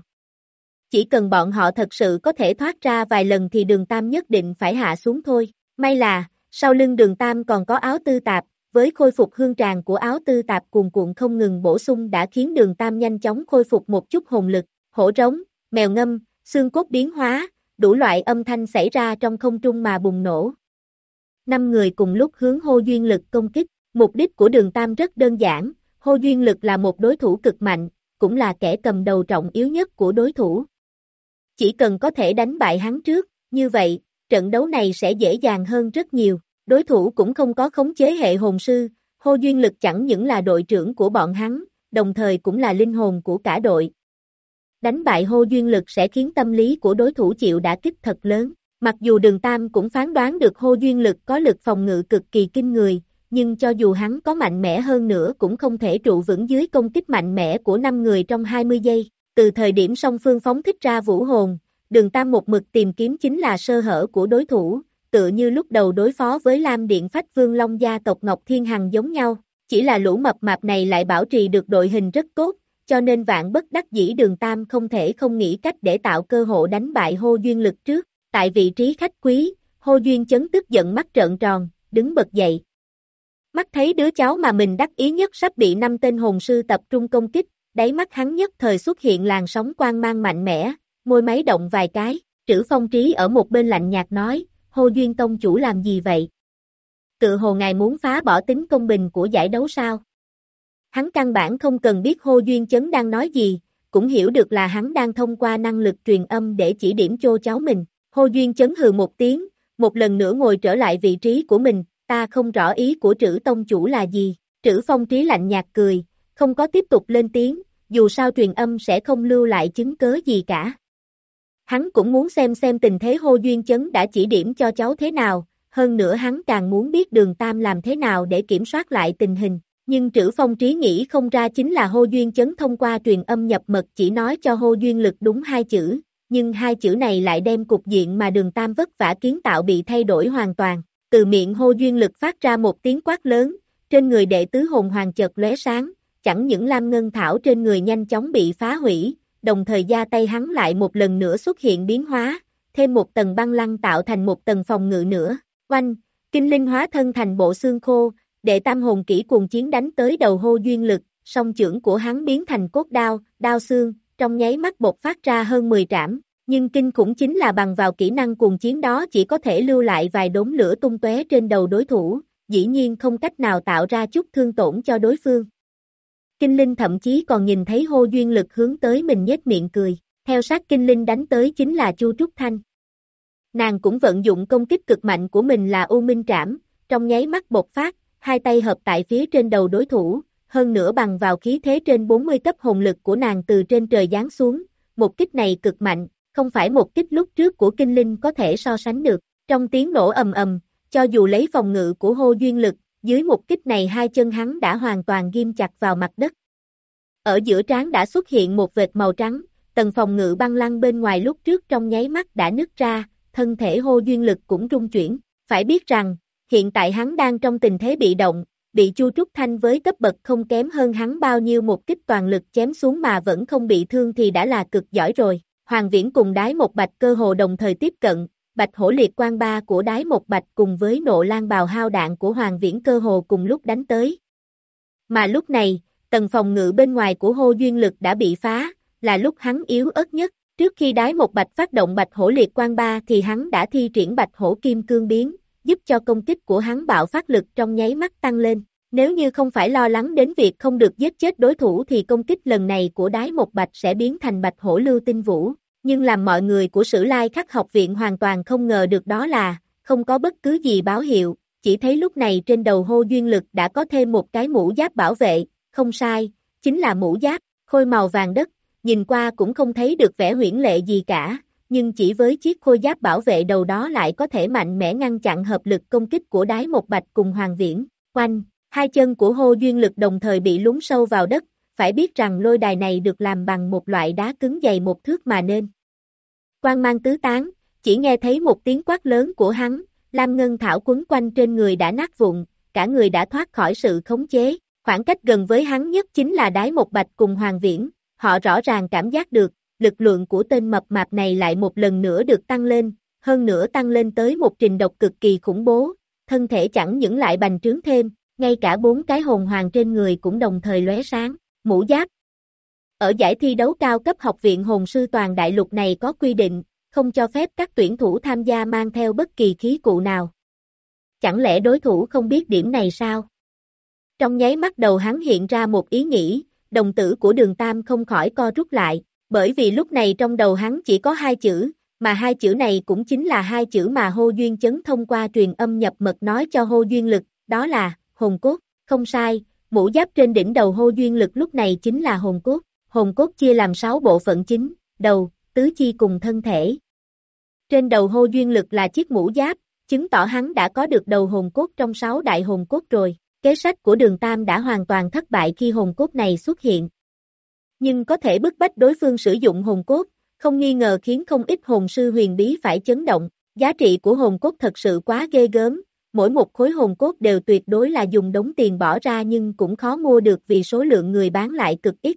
Chỉ cần bọn họ thật sự có thể thoát ra vài lần thì Đường Tam nhất định phải hạ xuống thôi. May là, sau lưng Đường Tam còn có áo tư tạp, với khôi phục hương tràng của áo tư tạp cuồn cuộn không ngừng bổ sung đã khiến Đường Tam nhanh chóng khôi phục một chút hồn lực, hổ trống, mèo ngâm, xương cốt biến hóa, đủ loại âm thanh xảy ra trong không trung mà bùng nổ. Năm người cùng lúc hướng Hô Duyên Lực công kích, mục đích của Đường Tam rất đơn giản, Hô Duyên Lực là một đối thủ cực mạnh, cũng là kẻ cầm đầu trọng yếu nhất của đối thủ. Chỉ cần có thể đánh bại hắn trước, như vậy, trận đấu này sẽ dễ dàng hơn rất nhiều. Đối thủ cũng không có khống chế hệ hồn sư, Hô Duyên Lực chẳng những là đội trưởng của bọn hắn, đồng thời cũng là linh hồn của cả đội. Đánh bại Hô Duyên Lực sẽ khiến tâm lý của đối thủ chịu đả kích thật lớn. Mặc dù Đường Tam cũng phán đoán được Hô Duyên Lực có lực phòng ngự cực kỳ kinh người, nhưng cho dù hắn có mạnh mẽ hơn nữa cũng không thể trụ vững dưới công kích mạnh mẽ của năm người trong hai mươi giây. Từ thời điểm song phương phóng thích ra vũ hồn, Đường Tam một mực tìm kiếm chính là sơ hở của đối thủ, tựa như lúc đầu đối phó với Lam Điện Phách Vương Long gia tộc Ngọc Thiên Hằng giống nhau, chỉ là lũ mập mạp này lại bảo trì được đội hình rất tốt, cho nên vạn bất đắc dĩ Đường Tam không thể không nghĩ cách để tạo cơ hội đánh bại Hô Duyên Lực trước. Tại vị trí khách quý, Hô Duyên Chấn tức giận mắt trợn tròn, đứng bật dậy. Mắt thấy đứa cháu mà mình đắc ý nhất sắp bị năm tên hồn sư tập trung công kích, đáy mắt hắn nhất thời xuất hiện làn sóng quang mang mạnh mẽ, môi máy động vài cái, Trữ Phong Trí ở một bên lạnh nhạt nói, Hô Duyên tông chủ làm gì vậy? Tự hồ ngài muốn phá bỏ tính công bình của giải đấu sao? Hắn căn bản không cần biết Hô Duyên Chấn đang nói gì, cũng hiểu được là hắn đang thông qua năng lực truyền âm để chỉ điểm cho cháu mình. Hô Duyên Chấn hừ một tiếng, một lần nữa ngồi trở lại vị trí của mình, ta không rõ ý của Trữ tông chủ là gì. Trữ Phong Trí lạnh nhạt cười, không có tiếp tục lên tiếng, dù sao truyền âm sẽ không lưu lại chứng cớ gì cả. Hắn cũng muốn xem xem tình thế Hô Duyên Chấn đã chỉ điểm cho cháu thế nào, hơn nữa hắn càng muốn biết Đường Tam làm thế nào để kiểm soát lại tình hình. Nhưng Trữ Phong Trí nghĩ không ra chính là Hô Duyên Chấn thông qua truyền âm nhập mật chỉ nói cho Hô Duyên Lực đúng hai chữ, nhưng hai chữ này lại đem cục diện mà Đường Tam vất vả kiến tạo bị thay đổi hoàn toàn. từ miệng Hô Duyên Lực phát ra một tiếng quát lớn, trên người đệ tứ hồn hoàng chợt lóe sáng, chẳng những lam ngân thảo trên người nhanh chóng bị phá hủy, đồng thời da tay hắn lại một lần nữa xuất hiện biến hóa, thêm một tầng băng lăng tạo thành một tầng phòng ngự nữa. Oanh, kinh linh hóa thân thành bộ xương khô, đệ tam hồn kỹ cuồng chiến đánh tới đầu Hô Duyên Lực, song chưởng của hắn biến thành cốt đao, đao xương, trong nháy mắt bộc phát ra hơn mười trảm, nhưng kinh khủng chính là bằng vào kỹ năng cuồng chiến đó chỉ có thể lưu lại vài đốm lửa tung tóe trên đầu đối thủ, dĩ nhiên không cách nào tạo ra chút thương tổn cho đối phương. Kinh linh thậm chí còn nhìn thấy Hô Duyên Lực hướng tới mình nhếch miệng cười, theo sát kinh linh đánh tới chính là Chu Trúc Thanh. Nàng cũng vận dụng công kích cực mạnh của mình là U Minh Trảm, trong nháy mắt bộc phát, hai tay hợp tại phía trên đầu đối thủ, hơn nữa bằng vào khí thế trên bốn mươi cấp hồn lực của nàng từ trên trời giáng xuống, một kích này cực mạnh, không phải một kích lúc trước của kinh linh có thể so sánh được, trong tiếng nổ ầm ầm, cho dù lấy phòng ngự của Hô Duyên Lực, dưới một kích này hai chân hắn đã hoàn toàn ghim chặt vào mặt đất. Ở giữa trán đã xuất hiện một vệt màu trắng, tầng phòng ngự băng lăng bên ngoài lúc trước trong nháy mắt đã nứt ra, thân thể Hô Duyên Lực cũng rung chuyển, phải biết rằng, hiện tại hắn đang trong tình thế bị động, bị Chu Trúc Thanh với cấp bậc không kém hơn hắn bao nhiêu một kích toàn lực chém xuống mà vẫn không bị thương thì đã là cực giỏi rồi. Hoàng Viễn cùng Đái Một Bạch cơ hồ đồng thời tiếp cận, Bạch Hổ Liệt Quang Ba của Đái Một Bạch cùng với Nộ Lan Bào Hao Đạn của Hoàng Viễn cơ hồ cùng lúc đánh tới. Mà lúc này, tầng phòng ngự bên ngoài của Hô Duyên Lực đã bị phá, là lúc hắn yếu ớt nhất. Trước khi Đái Một Bạch phát động Bạch Hổ Liệt Quang Ba thì hắn đã thi triển Bạch Hổ Kim Cương Biến, giúp cho công kích của hắn bạo phát lực trong nháy mắt tăng lên. Nếu như không phải lo lắng đến việc không được giết chết đối thủ thì công kích lần này của Đái Một Bạch sẽ biến thành Bạch Hổ Lưu Tinh Vũ. Nhưng làm mọi người của Sử Lai Khắc học viện hoàn toàn không ngờ được đó là, không có bất cứ gì báo hiệu, chỉ thấy lúc này trên đầu Hô Duyên Lực đã có thêm một cái mũ giáp bảo vệ, không sai, chính là mũ giáp, khôi màu vàng đất, nhìn qua cũng không thấy được vẻ huyễn lệ gì cả, nhưng chỉ với chiếc khôi giáp bảo vệ đầu đó lại có thể mạnh mẽ ngăn chặn hợp lực công kích của Đái Một Bạch cùng Hoàng Viễn. Oanh, hai chân của Hô Duyên Lực đồng thời bị lún sâu vào đất, phải biết rằng lôi đài này được làm bằng một loại đá cứng dày một thước mà nên. Quang mang tứ tán, chỉ nghe thấy một tiếng quát lớn của hắn, lam ngân thảo quấn quanh trên người đã nát vụn, cả người đã thoát khỏi sự khống chế, khoảng cách gần với hắn nhất chính là Đái Một Bạch cùng Hoàng Viễn, họ rõ ràng cảm giác được, lực lượng của tên mập mạp này lại một lần nữa được tăng lên, hơn nữa tăng lên tới một trình độ cực kỳ khủng bố, thân thể chẳng những lại bành trướng thêm, ngay cả bốn cái hồn hoàng trên người cũng đồng thời lóe sáng, mũ giáp. Ở giải thi đấu cao cấp học viện hồn sư toàn đại lục này có quy định, không cho phép các tuyển thủ tham gia mang theo bất kỳ khí cụ nào. Chẳng lẽ đối thủ không biết điểm này sao? Trong nháy mắt đầu hắn hiện ra một ý nghĩ, đồng tử của Đường Tam không khỏi co rút lại, bởi vì lúc này trong đầu hắn chỉ có hai chữ, mà hai chữ này cũng chính là hai chữ mà Hô Duyên Chấn thông qua truyền âm nhập mật nói cho Hô Duyên Lực, đó là hồn cốt, không sai, mũ giáp trên đỉnh đầu Hô Duyên Lực lúc này chính là hồn cốt, hồn cốt chia làm sáu bộ phận chính, đầu, tứ chi cùng thân thể. Trên đầu Hô Duyên Lực là chiếc mũ giáp, chứng tỏ hắn đã có được đầu hồn cốt trong sáu đại hồn cốt rồi, kế sách của Đường Tam đã hoàn toàn thất bại khi hồn cốt này xuất hiện. Nhưng có thể bức bách đối phương sử dụng hồn cốt, không nghi ngờ khiến không ít hồn sư huyền bí phải chấn động, giá trị của hồn cốt thật sự quá ghê gớm, mỗi một khối hồn cốt đều tuyệt đối là dùng đống tiền bỏ ra nhưng cũng khó mua được vì số lượng người bán lại cực ít.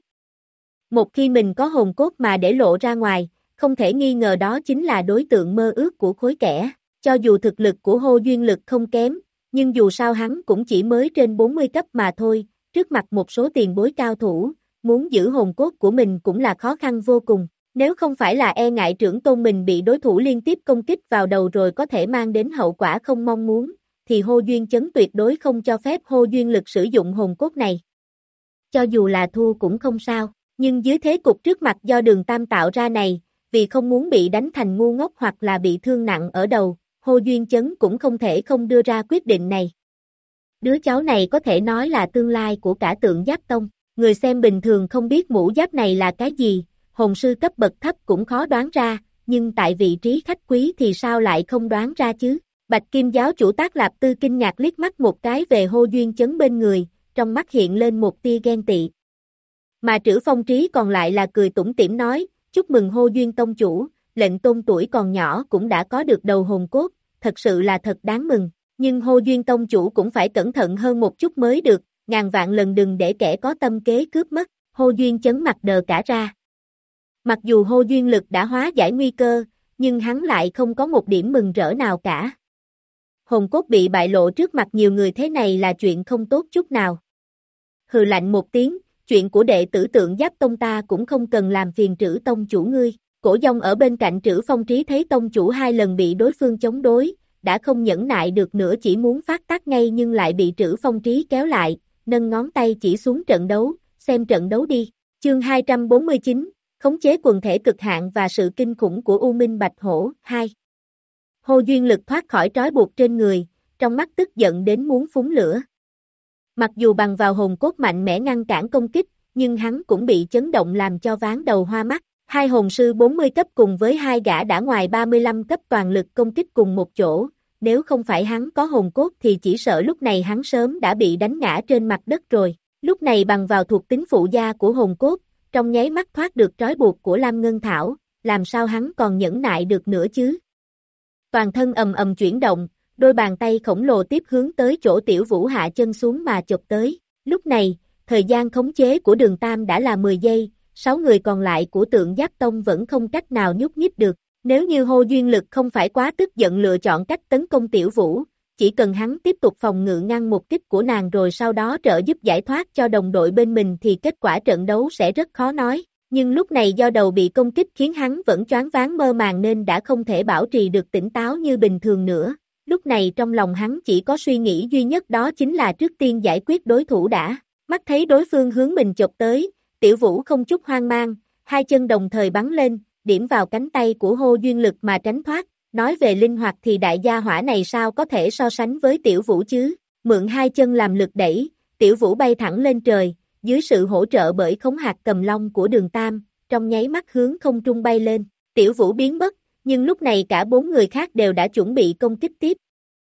Một khi mình có hồn cốt mà để lộ ra ngoài, không thể nghi ngờ đó chính là đối tượng mơ ước của khối kẻ, cho dù thực lực của Hô Duyên Lực không kém, nhưng dù sao hắn cũng chỉ mới trên bốn mươi cấp mà thôi, trước mặt một số tiền bối cao thủ, muốn giữ hồn cốt của mình cũng là khó khăn vô cùng, nếu không phải là e ngại trưởng tôn mình bị đối thủ liên tiếp công kích vào đầu rồi có thể mang đến hậu quả không mong muốn, thì Hô Duyên Chấn tuyệt đối không cho phép Hô Duyên Lực sử dụng hồn cốt này. Cho dù là thua cũng không sao, nhưng dưới thế cục trước mặt do Đường Tam tạo ra này, vì không muốn bị đánh thành ngu ngốc hoặc là bị thương nặng ở đầu, Hô Duyên Chấn cũng không thể không đưa ra quyết định này. Đứa cháu này có thể nói là tương lai của cả Tượng Giáp Tông, người xem bình thường không biết mũ giáp này là cái gì, hồn sư cấp bậc thấp cũng khó đoán ra, nhưng tại vị trí khách quý thì sao lại không đoán ra chứ? Bạch Kim giáo chủ Tác Lạp Tư kinh ngạc liếc mắt một cái về Hô Duyên Chấn bên người, trong mắt hiện lên một tia ghen tị. Mà Trữ Phong Trí còn lại là cười tủm tỉm nói, chúc mừng Hô Duyên tông chủ, lệnh tôn tuổi còn nhỏ cũng đã có được đầu hồn cốt, thật sự là thật đáng mừng. Nhưng Hô Duyên tông chủ cũng phải cẩn thận hơn một chút mới được, ngàn vạn lần đừng để kẻ có tâm kế cướp mất. Hô Duyên chấn mặt đờ cả ra. Mặc dù Hô Duyên lực đã hóa giải nguy cơ, nhưng hắn lại không có một điểm mừng rỡ nào cả. Hồn cốt bị bại lộ trước mặt nhiều người thế này là chuyện không tốt chút nào. Hừ lạnh một tiếng, chuyện của đệ tử Tượng Giáp tông ta cũng không cần làm phiền Trữ tông chủ ngươi. Cổ Dông ở bên cạnh Trữ Phong Trí thấy tông chủ hai lần bị đối phương chống đối, đã không nhẫn nại được nữa, chỉ muốn phát tác ngay nhưng lại bị Trữ Phong Trí kéo lại, nâng ngón tay chỉ xuống trận đấu, xem trận đấu đi. Chương hai trăm bốn mươi chín, khống chế quần thể cực hạn và sự kinh khủng của U Minh Bạch Hổ, hai. Hô Duyên lực thoát khỏi trói buộc trên người, trong mắt tức giận đến muốn phúng lửa. Mặc dù bằng vào hồn cốt mạnh mẽ ngăn cản công kích, nhưng hắn cũng bị chấn động làm cho ván đầu hoa mắt. Hai hồn sư bốn mươi cấp cùng với hai gã đã ngoài ba mươi lăm cấp toàn lực công kích cùng một chỗ, nếu không phải hắn có hồn cốt thì chỉ sợ lúc này hắn sớm đã bị đánh ngã trên mặt đất rồi. Lúc này bằng vào thuộc tính phụ gia của hồn cốt, trong nháy mắt thoát được trói buộc của Lam Ngân Thảo, làm sao hắn còn nhẫn nại được nữa chứ? Toàn thân ầm ầm chuyển động, đôi bàn tay khổng lồ tiếp hướng tới chỗ Tiểu Vũ hạ chân xuống mà chụp tới. Lúc này, thời gian khống chế của Đường Tam đã là mười giây, sáu người còn lại của Tượng Giáp Tông vẫn không cách nào nhúc nhích được. Nếu như Hô Duyên lực không phải quá tức giận lựa chọn cách tấn công Tiểu Vũ, chỉ cần hắn tiếp tục phòng ngự ngăn một kích của nàng rồi sau đó trợ giúp giải thoát cho đồng đội bên mình thì kết quả trận đấu sẽ rất khó nói. Nhưng lúc này do đầu bị công kích khiến hắn vẫn choáng váng mơ màng nên đã không thể bảo trì được tỉnh táo như bình thường nữa. Lúc này trong lòng hắn chỉ có suy nghĩ duy nhất, đó chính là trước tiên giải quyết đối thủ đã. Mắt thấy đối phương hướng mình chộp tới, Tiểu Vũ không chút hoang mang, hai chân đồng thời bắn lên, điểm vào cánh tay của Hô Duyên lực mà tránh thoát. Nói về linh hoạt thì đại gia hỏa này sao có thể so sánh với Tiểu Vũ chứ? Mượn hai chân làm lực đẩy, Tiểu Vũ bay thẳng lên trời, dưới sự hỗ trợ bởi khống hạt cầm long của Đường Tam, trong nháy mắt hướng không trung bay lên. Tiểu Vũ biến mất, nhưng lúc này cả bốn người khác đều đã chuẩn bị công kích tiếp.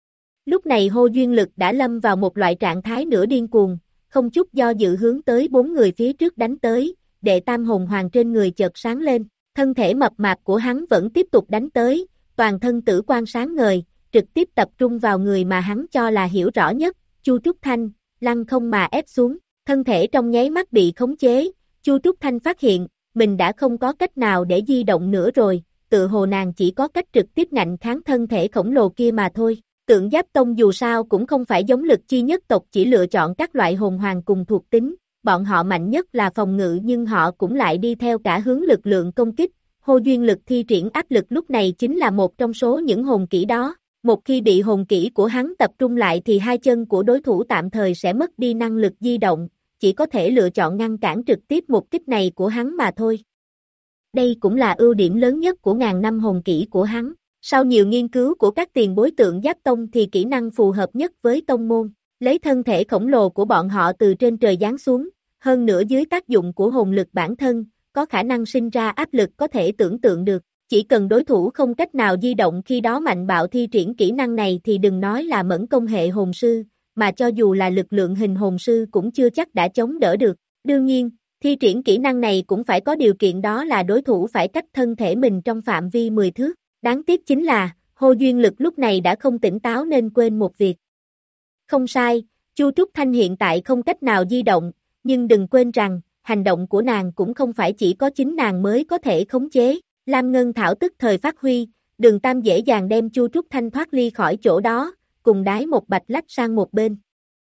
Lúc này Hô Duyên lực đã lâm vào một loại trạng thái nửa điên cuồng, không chút do dự hướng tới bốn người phía trước đánh tới, đệ tam hồn hoàng trên người chợt sáng lên, thân thể mập mạp của hắn vẫn tiếp tục đánh tới, toàn thân tử quang sáng ngời, trực tiếp tập trung vào người mà hắn cho là hiểu rõ nhất, Chu Trúc Thanh, lăng không mà ép xuống, thân thể trong nháy mắt bị khống chế, Chu Trúc Thanh phát hiện, mình đã không có cách nào để di động nữa rồi, tự hồ nàng chỉ có cách trực tiếp ngạnh kháng thân thể khổng lồ kia mà thôi. Tượng Giáp Tông dù sao cũng không phải giống Lực Chi nhất tộc chỉ lựa chọn các loại hồn hoàng cùng thuộc tính, bọn họ mạnh nhất là phòng ngự nhưng họ cũng lại đi theo cả hướng lực lượng công kích. Hô Duyên lực thi triển áp lực lúc này chính là một trong số những hồn kỹ đó, một khi bị hồn kỹ của hắn tập trung lại thì hai chân của đối thủ tạm thời sẽ mất đi năng lực di động, chỉ có thể lựa chọn ngăn cản trực tiếp một kích này của hắn mà thôi. Đây cũng là ưu điểm lớn nhất của ngàn năm hồn kỹ của hắn. Sau nhiều nghiên cứu của các tiền bối Tượng Giáp Tông thì kỹ năng phù hợp nhất với tông môn, lấy thân thể khổng lồ của bọn họ từ trên trời giáng xuống, hơn nữa dưới tác dụng của hồn lực bản thân, có khả năng sinh ra áp lực có thể tưởng tượng được. Chỉ cần đối thủ không cách nào di động khi đó mạnh bạo thi triển kỹ năng này thì đừng nói là mẫn công hệ hồn sư, mà cho dù là lực lượng hình hồn sư cũng chưa chắc đã chống đỡ được. Đương nhiên, thi triển kỹ năng này cũng phải có điều kiện, đó là đối thủ phải cách thân thể mình trong phạm vi mười thước. Đáng tiếc chính là, Hô Duyên lực lúc này đã không tỉnh táo nên quên một việc. Không sai, Chu Trúc Thanh hiện tại không cách nào di động, nhưng đừng quên rằng, hành động của nàng cũng không phải chỉ có chính nàng mới có thể khống chế. Lam Ngân Thảo tức thời phát huy, Đường Tam dễ dàng đem Chu Trúc Thanh thoát ly khỏi chỗ đó, cùng đái một bạch lách sang một bên.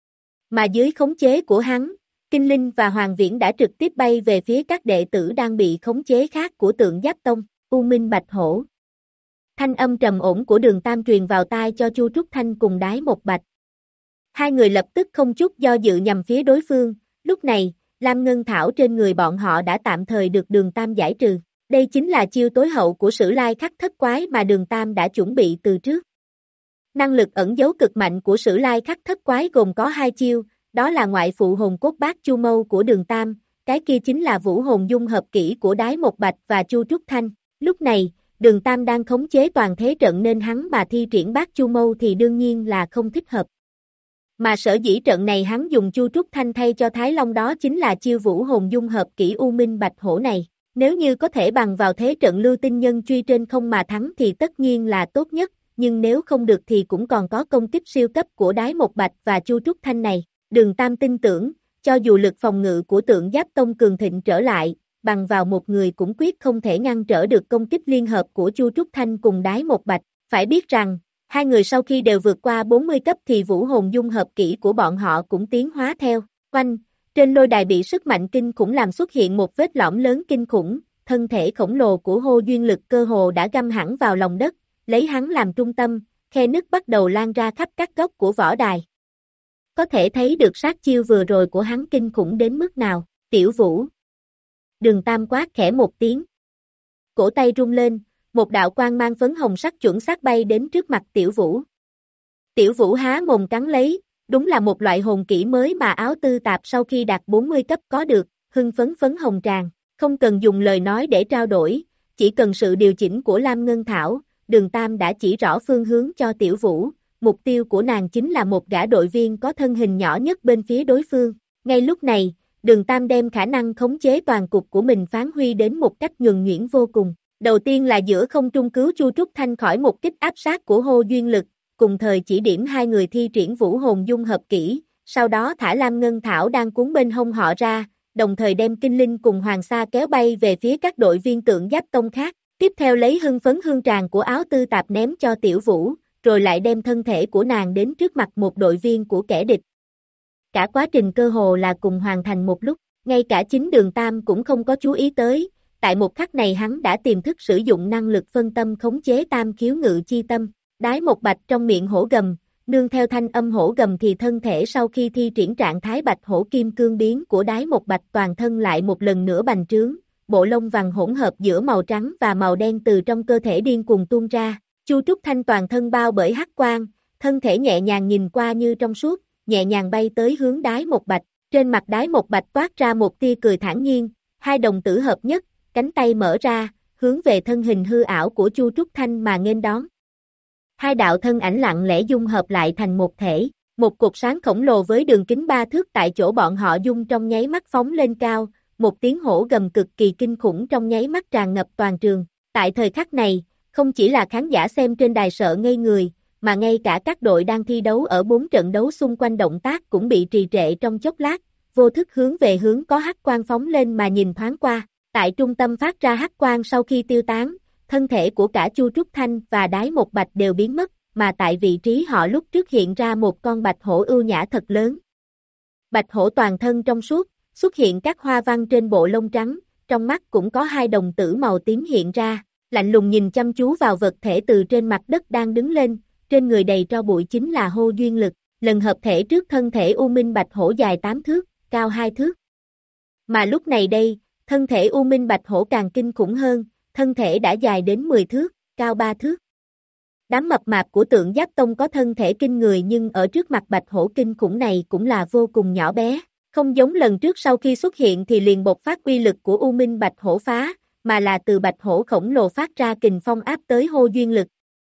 Mà dưới khống chế của hắn, Kinh Linh và Hoàng Viễn đã trực tiếp bay về phía các đệ tử đang bị khống chế khác của Tượng Giáp Tông, U Minh Bạch Hổ. Thanh âm trầm ổn của Đường Tam truyền vào tai cho Chu Trúc Thanh cùng đái một bạch. Hai người lập tức không chút do dự nhằm phía đối phương, lúc này, Lam Ngân Thảo trên người bọn họ đã tạm thời được Đường Tam giải trừ. Đây chính là chiêu tối hậu của Sử Lai Khắc Thất Quái mà Đường Tam đã chuẩn bị từ trước. Năng lực ẩn giấu cực mạnh của Sử Lai Khắc Thất Quái gồm có hai chiêu, đó là ngoại phụ hồn cốt bát chu mâu của Đường Tam, cái kia chính là vũ hồn dung hợp kỹ của đái một bạch và Chu Trúc Thanh. Lúc này, Đường Tam đang khống chế toàn thế trận nên hắn mà thi triển bát chu mâu thì đương nhiên là không thích hợp. Mà sở dĩ trận này hắn dùng Chu Trúc Thanh thay cho Thái Long đó chính là chiêu vũ hồn dung hợp kỹ U Minh Bạch Hổ này. Nếu như có thể bằng vào thế trận lưu tinh nhân truy trên không mà thắng thì tất nhiên là tốt nhất, nhưng nếu không được thì cũng còn có công kích siêu cấp của Đái Một Bạch và Chu Trúc Thanh này. Đường Tam tin tưởng, cho dù lực phòng ngự của Tượng Giáp Tông cường thịnh trở lại, bằng vào một người cũng quyết không thể ngăn trở được công kích liên hợp của Chu Trúc Thanh cùng Đái Một Bạch. Phải biết rằng, hai người sau khi đều vượt qua bốn mươi cấp thì vũ hồn dung hợp kỹ của bọn họ cũng tiến hóa theo. Oanh, trên lôi đài bị sức mạnh kinh khủng làm xuất hiện một vết lõm lớn kinh khủng, thân thể khổng lồ của Hô Duyên Lực cơ hồ đã găm hẳn vào lòng đất, lấy hắn làm trung tâm, khe nứt bắt đầu lan ra khắp các góc của võ đài. Có thể thấy được sát chiêu vừa rồi của hắn kinh khủng đến mức nào. Tiểu Vũ. Đường Tam quát khẽ một tiếng. Cổ tay rung lên, một đạo quang mang phấn hồng sắc chuẩn xác bay đến trước mặt Tiểu Vũ. Tiểu Vũ há mồm cắn lấy, đúng là một loại hồn kỹ mới mà Áo Tư Tạp sau khi đạt bốn mươi cấp có được, hưng phấn phấn hồng tràn, không cần dùng lời nói để trao đổi, chỉ cần sự điều chỉnh của Lam Ngân Thảo, Đường Tam đã chỉ rõ phương hướng cho Tiểu Vũ, mục tiêu của nàng chính là một gã đội viên có thân hình nhỏ nhất bên phía đối phương. Ngay lúc này, Đường Tam đem khả năng khống chế toàn cục của mình phán huy đến một cách nhuần nhuyễn vô cùng. Đầu tiên là giữa không trung cứu Chu Trúc Thanh khỏi một kích áp sát của Hô Duyên Lực, cùng thời chỉ điểm hai người thi triển vũ hồn dung hợp kỹ, sau đó thả Lam Ngân Thảo đang cuốn bên hông họ ra, đồng thời đem Kinh Linh cùng Hoàng Sa kéo bay về phía các đội viên Tượng Giáp Tông khác, tiếp theo lấy hưng phấn hương tràng của Áo Tư Tạp ném cho Tiểu Vũ, rồi lại đem thân thể của nàng đến trước mặt một đội viên của kẻ địch. Cả quá trình cơ hồ là cùng hoàn thành một lúc, ngay cả chính Đường Tam cũng không có chú ý tới, tại một khắc này hắn đã tiềm thức sử dụng năng lực phân tâm khống chế tam khiếu ngự chi tâm, Đái Một Bạch trong miệng hổ gầm, nương theo thanh âm hổ gầm thì thân thể sau khi thi triển trạng thái bạch hổ kim cương biến của Đái Một Bạch toàn thân lại một lần nữa bành trướng, bộ lông vàng hỗn hợp giữa màu trắng và màu đen từ trong cơ thể điên cuồng tuôn ra, Chu Trúc Thanh toàn thân bao bởi hắc quang, thân thể nhẹ nhàng nhìn qua như trong suốt, nhẹ nhàng bay tới hướng Đái Một Bạch, trên mặt Đái Một Bạch toát ra một tia cười thản nhiên, hai đồng tử hợp nhất, cánh tay mở ra, hướng về thân hình hư ảo của Chu Trúc Thanh mà nghênh đón. Hai đạo thân ảnh lặng lẽ dung hợp lại thành một thể, một cột sáng khổng lồ với đường kính ba thước tại chỗ bọn họ dung trong nháy mắt phóng lên cao, một tiếng hổ gầm cực kỳ kinh khủng trong nháy mắt tràn ngập toàn trường. Tại thời khắc này, không chỉ là khán giả xem trên đài sợ ngây người, mà ngay cả các đội đang thi đấu ở bốn trận đấu xung quanh động tác cũng bị trì trệ trong chốc lát, vô thức hướng về hướng có hắc quang phóng lên mà nhìn thoáng qua. Tại trung tâm phát ra hắc quang sau khi tiêu tán, thân thể của cả Chu Trúc Thanh và Đái Một Bạch đều biến mất, mà tại vị trí họ lúc trước hiện ra một con bạch hổ ưu nhã thật lớn. Bạch hổ toàn thân trong suốt, xuất hiện các hoa văn trên bộ lông trắng, trong mắt cũng có hai đồng tử màu tím hiện ra, lạnh lùng nhìn chăm chú vào vật thể từ trên mặt đất đang đứng lên, trên người đầy tro bụi chính là Hô Duyên Lực, lần hợp thể trước thân thể U Minh Bạch Hổ dài tám thước, cao hai thước. Mà lúc này đây, thân thể U Minh Bạch Hổ càng kinh khủng hơn, thân thể đã dài đến mười thước, cao ba thước. Đám mập mạp của Tượng Giáp Tông có thân thể kinh người nhưng ở trước mặt Bạch Hổ kinh khủng này cũng là vô cùng nhỏ bé, không giống lần trước sau khi xuất hiện thì liền bộc phát uy lực của U Minh Bạch Hổ phá, mà là từ Bạch Hổ khổng lồ phát ra kình phong áp tới Hô Duyên Lực.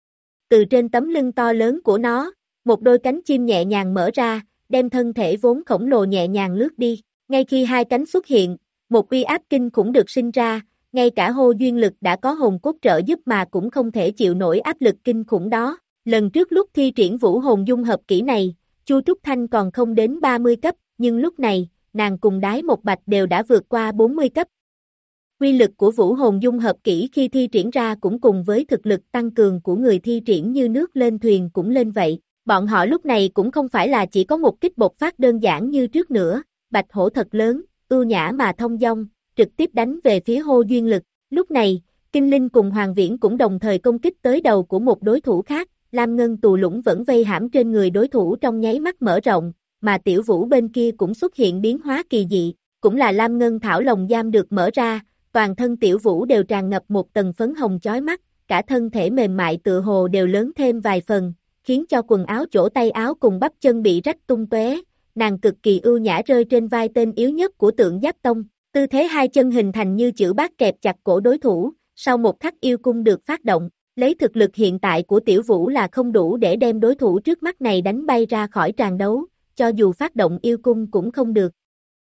Từ trên tấm lưng to lớn của nó, một đôi cánh chim nhẹ nhàng mở ra, đem thân thể vốn khổng lồ nhẹ nhàng lướt đi, ngay khi hai cánh xuất hiện, một uy áp kinh khủng được sinh ra, ngay cả Hô Duyên Lực đã có hồn cốt trợ giúp mà cũng không thể chịu nổi áp lực kinh khủng đó. Lần trước lúc thi triển vũ hồn dung hợp kỹ này, Chu Trúc Thanh còn không đến ba mươi cấp, nhưng lúc này, nàng cùng Đái Một Bạch đều đã vượt qua bốn mươi cấp. Quy lực của vũ hồn dung hợp kỹ khi thi triển ra cũng cùng với thực lực tăng cường của người thi triển như nước lên thuyền cũng lên vậy. Bọn họ lúc này cũng không phải là chỉ có một kích bộc phát đơn giản như trước nữa, Bạch Hổ thật lớn, ưu nhã mà thông dong, trực tiếp đánh về phía Hô Duyên Lực. Lúc này, Kinh Linh cùng Hoàng Viễn cũng đồng thời công kích tới đầu của một đối thủ khác, Lam Ngân Tù Lũng vẫn vây hãm trên người đối thủ trong nháy mắt mở rộng, mà Tiểu Vũ bên kia cũng xuất hiện biến hóa kỳ dị, cũng là Lam Ngân Thảo lồng giam được mở ra, toàn thân Tiểu Vũ đều tràn ngập một tầng phấn hồng chói mắt, cả thân thể mềm mại tựa hồ đều lớn thêm vài phần, khiến cho quần áo chỗ tay áo cùng bắp chân bị rách tung tóe, nàng cực kỳ ưu nhã rơi trên vai tên yếu nhất của Tượng Giáp Tông, tư thế hai chân hình thành như chữ bát kẹp chặt cổ đối thủ, sau một khắc yêu cung được phát động, lấy thực lực hiện tại của Tiểu Vũ là không đủ để đem đối thủ trước mắt này đánh bay ra khỏi tràng đấu, cho dù phát động yêu cung cũng không được.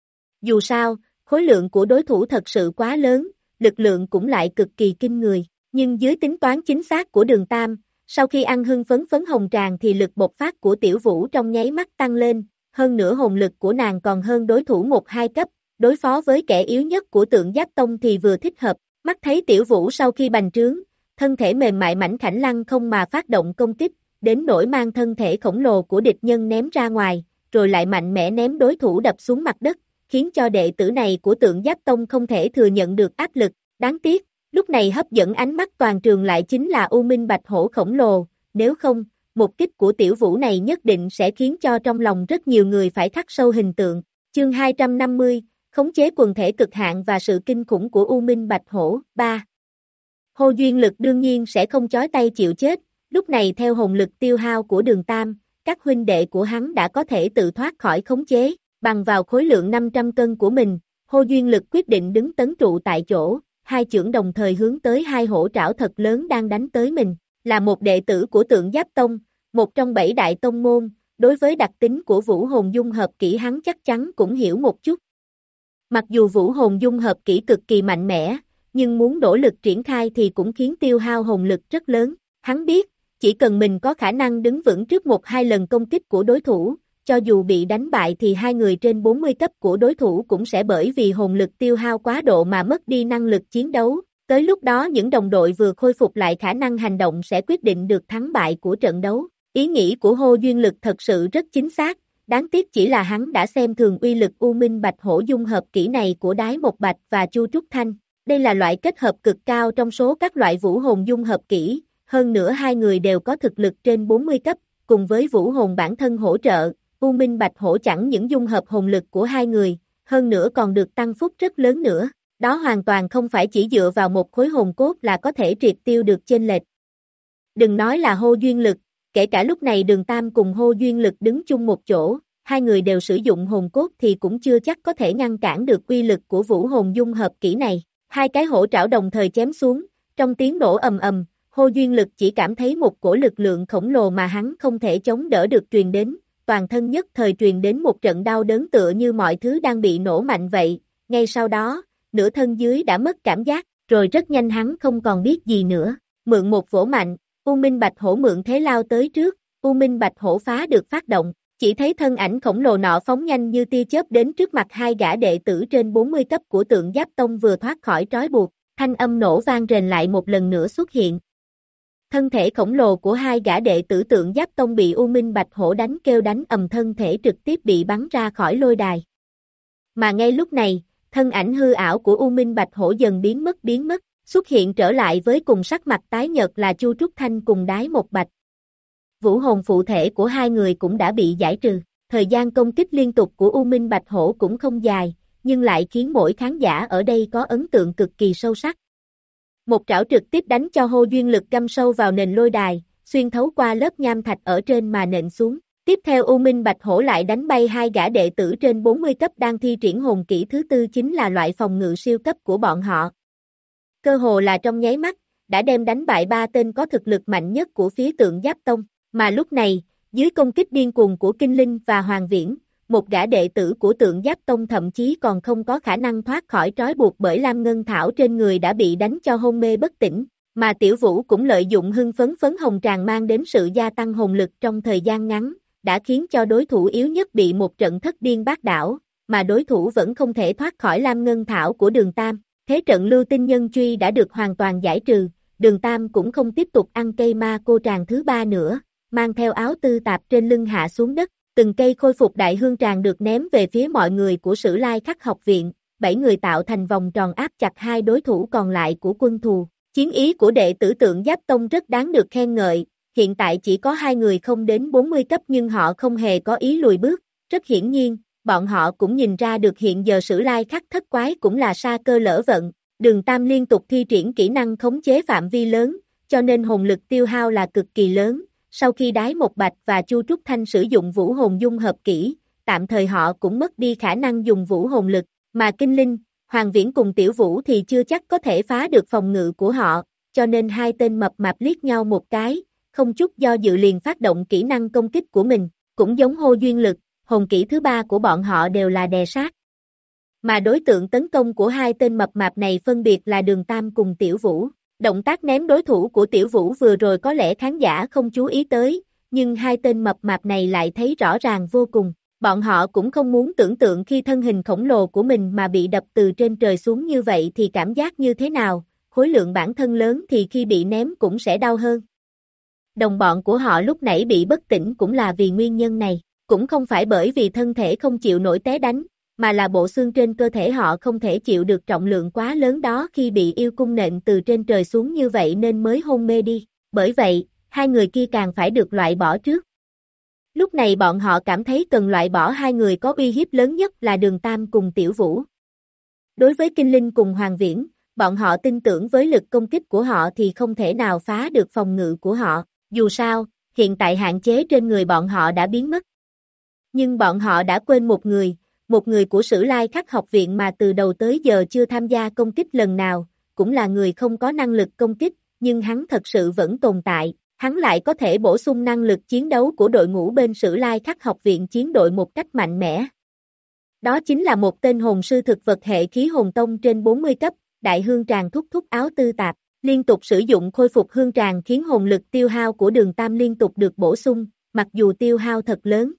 Dù sao, khối lượng của đối thủ thật sự quá lớn, lực lượng cũng lại cực kỳ kinh người, nhưng dưới tính toán chính xác của Đường Tam, Sau khi ăn hưng phấn phấn hồng tràng thì lực bộc phát của Tiểu Vũ trong nháy mắt tăng lên, hơn nữa hồn lực của nàng còn hơn đối thủ một hai cấp, đối phó với kẻ yếu nhất của Tượng Giáp Tông thì vừa thích hợp. Mắt thấy Tiểu Vũ sau khi bành trướng, thân thể mềm mại mảnh khảnh lăng không mà phát động công kích, đến nỗi mang thân thể khổng lồ của địch nhân ném ra ngoài, rồi lại mạnh mẽ ném đối thủ đập xuống mặt đất, khiến cho đệ tử này của Tượng Giáp Tông không thể thừa nhận được áp lực. Đáng tiếc, lúc này hấp dẫn ánh mắt toàn trường lại chính là U Minh Bạch Hổ khổng lồ, nếu không, một kích của Tiểu Vũ này nhất định sẽ khiến cho trong lòng rất nhiều người phải khắc sâu hình tượng. Chương hai trăm năm mươi, khống chế quần thể cực hạn và sự kinh khủng của U Minh Bạch Hổ. ba. Hồ Duyên Lực đương nhiên sẽ không chói tay chịu chết, lúc này theo hồn lực tiêu hao của Đường Tam, các huynh đệ của hắn đã có thể tự thoát khỏi khống chế, bằng vào khối lượng năm trăm cân của mình, Hồ Duyên Lực quyết định đứng tấn trụ tại chỗ, hai chưởng đồng thời hướng tới hai hổ trảo thật lớn đang đánh tới mình, là một đệ tử của Tượng Giáp Tông, một trong bảy đại tông môn, đối với đặc tính của Vũ Hồn Dung Hợp Kỹ hắn chắc chắn cũng hiểu một chút. Mặc dù Vũ Hồn Dung Hợp Kỹ cực kỳ mạnh mẽ, nhưng muốn nỗ lực triển khai thì cũng khiến tiêu hao hồn lực rất lớn, hắn biết, chỉ cần mình có khả năng đứng vững trước một hai lần công kích của đối thủ, cho dù bị đánh bại thì hai người trên bốn mươi cấp của đối thủ cũng sẽ bởi vì hồn lực tiêu hao quá độ mà mất đi năng lực chiến đấu, tới lúc đó những đồng đội vừa khôi phục lại khả năng hành động sẽ quyết định được thắng bại của trận đấu. Ý nghĩ của Hồ Duyên Lực thật sự rất chính xác, đáng tiếc chỉ là hắn đã xem thường uy lực U Minh Bạch Hổ Dung Hợp Kỹ này của Đái Một Bạch và Chu Trúc Thanh. Đây là loại kết hợp cực cao trong số các loại Vũ Hồn Dung Hợp Kỹ, hơn nữa hai người đều có thực lực trên bốn mươi cấp, cùng với Vũ Hồn bản thân hỗ trợ, U Minh Bạch Hổ chẳng những dung hợp hồn lực của hai người, hơn nữa còn được tăng phúc rất lớn nữa, đó hoàn toàn không phải chỉ dựa vào một khối hồn cốt là có thể triệt tiêu được chênh lệch. Đừng nói là Hồ Duyên Lực, kể cả lúc này Đường Tam cùng Hồ Duyên Lực đứng chung một chỗ, hai người đều sử dụng hồn cốt thì cũng chưa chắc có thể ngăn cản được uy lực của Vũ Hồn Dung Hợp Kỹ này. Hai cái hổ trảo đồng thời chém xuống, trong tiếng nổ ầm ầm, Hồ Duyên Lực chỉ cảm thấy một cổ lực lượng khổng lồ mà hắn không thể chống đỡ được truyền đến, toàn thân nhất thời truyền đến một trận đau đớn tựa như mọi thứ đang bị nổ mạnh vậy, ngay sau đó, nửa thân dưới đã mất cảm giác, rồi rất nhanh hắn không còn biết gì nữa, mượn một vỗ mạnh, U Minh Bạch Hổ mượn thế lao tới trước, U Minh Bạch Hổ phá được phát động, chỉ thấy thân ảnh khổng lồ nọ phóng nhanh như tia chớp đến trước mặt hai gã đệ tử trên bốn mươi cấp của Tượng Giáp Tông vừa thoát khỏi trói buộc, thanh âm nổ vang rền lại một lần nữa xuất hiện. Thân thể khổng lồ của hai gã đệ tử Tượng Giáp Tông bị U Minh Bạch Hổ đánh kêu đánh ầm, thân thể trực tiếp bị bắn ra khỏi lôi đài. Mà ngay lúc này, thân ảnh hư ảo của U Minh Bạch Hổ dần biến mất biến mất, xuất hiện trở lại với cùng sắc mặt tái nhợt là Chu Trúc Thanh cùng Đái Một Bạch. Vũ hồn phụ thể của hai người cũng đã bị giải trừ, thời gian công kích liên tục của U Minh Bạch Hổ cũng không dài, nhưng lại khiến mỗi khán giả ở đây có ấn tượng cực kỳ sâu sắc. Một trảo trực tiếp đánh cho Hồ Duyên Lực găm sâu vào nền lôi đài, xuyên thấu qua lớp nham thạch ở trên mà nện xuống. Tiếp theo U Minh Bạch Hổ lại đánh bay hai gã đệ tử trên bốn mươi cấp đang thi triển hồn kỹ thứ tư, chính là loại phòng ngự siêu cấp của bọn họ. Cơ hồ là trong nháy mắt, đã đem đánh bại ba tên có thực lực mạnh nhất của phía Tượng Giáp Tông, mà lúc này, dưới công kích điên cuồng của Kinh Linh và Hoàng Viễn, một gã đệ tử của Tượng Giáp Tông thậm chí còn không có khả năng thoát khỏi trói buộc bởi Lam Ngân Thảo trên người đã bị đánh cho hôn mê bất tỉnh, mà Tiểu Vũ cũng lợi dụng hưng phấn phấn hồng tràng mang đến sự gia tăng hồn lực trong thời gian ngắn, đã khiến cho đối thủ yếu nhất bị một trận thất điên bát đảo, mà đối thủ vẫn không thể thoát khỏi Lam Ngân Thảo của Đường Tam. Thế trận lưu tinh nhân truy đã được hoàn toàn giải trừ, Đường Tam cũng không tiếp tục ăn cây ma cô tràng thứ ba nữa, mang theo áo tư tạp trên lưng hạ xuống đất, từng cây khôi phục đại hương tràng được ném về phía mọi người của Sử Lai Khắc học viện, bảy người tạo thành vòng tròn áp chặt hai đối thủ còn lại của quân thù. Chiến ý của đệ tử Tượng Giáp Tông rất đáng được khen ngợi, hiện tại chỉ có hai người không đến bốn mươi cấp nhưng họ không hề có ý lùi bước, rất hiển nhiên, bọn họ cũng nhìn ra được hiện giờ Sử Lai Khắc thất quái cũng là sa cơ lỡ vận, Đường Tam liên tục thi triển kỹ năng khống chế phạm vi lớn, cho nên hồn lực tiêu hao là cực kỳ lớn. Sau khi Đái Một Bạch và Chu Trúc Thanh sử dụng Vũ Hồn Dung Hợp Kỹ, tạm thời họ cũng mất đi khả năng dùng vũ hồn lực, mà Kinh Linh, Hoàng Viễn cùng Tiểu Vũ thì chưa chắc có thể phá được phòng ngự của họ, cho nên hai tên mập mạp liếc nhau một cái, không chút do dự liền phát động kỹ năng công kích của mình, cũng giống Hồ Duyên Lực, hồn kỹ thứ ba của bọn họ đều là đè sát. Mà đối tượng tấn công của hai tên mập mạp này phân biệt là Đường Tam cùng Tiểu Vũ. Động tác ném đối thủ của Tiểu Vũ vừa rồi có lẽ khán giả không chú ý tới, nhưng hai tên mập mạp này lại thấy rõ ràng vô cùng. Bọn họ cũng không muốn tưởng tượng khi thân hình khổng lồ của mình mà bị đập từ trên trời xuống như vậy thì cảm giác như thế nào, khối lượng bản thân lớn thì khi bị ném cũng sẽ đau hơn. Đồng bọn của họ lúc nãy bị bất tỉnh cũng là vì nguyên nhân này, cũng không phải bởi vì thân thể không chịu nổi té đánh, mà là bộ xương trên cơ thể họ không thể chịu được trọng lượng quá lớn đó khi bị yêu cung nện từ trên trời xuống như vậy nên mới hôn mê đi. Bởi vậy, hai người kia càng phải được loại bỏ trước. Lúc này bọn họ cảm thấy cần loại bỏ hai người có uy hiếp lớn nhất là Đường Tam cùng Tiểu Vũ. Đối với Kinh Linh cùng Hoàng Viễn, bọn họ tin tưởng với lực công kích của họ thì không thể nào phá được phòng ngự của họ. Dù sao, hiện tại hạn chế trên người bọn họ đã biến mất. Nhưng bọn họ đã quên một người, một người của Sử Lai Khắc học viện mà từ đầu tới giờ chưa tham gia công kích lần nào, cũng là người không có năng lực công kích, nhưng hắn thật sự vẫn tồn tại, hắn lại có thể bổ sung năng lực chiến đấu của đội ngũ bên Sử Lai Khắc học viện chiến đội một cách mạnh mẽ. Đó chính là một tên hồn sư thực vật hệ khí hồn tông trên bốn mươi cấp, Đại Hương Tràng thúc thúc áo tư tạp. Liên tục sử dụng khôi phục hương tràng khiến hồn lực tiêu hao của Đường Tam liên tục được bổ sung, mặc dù tiêu hao thật lớn.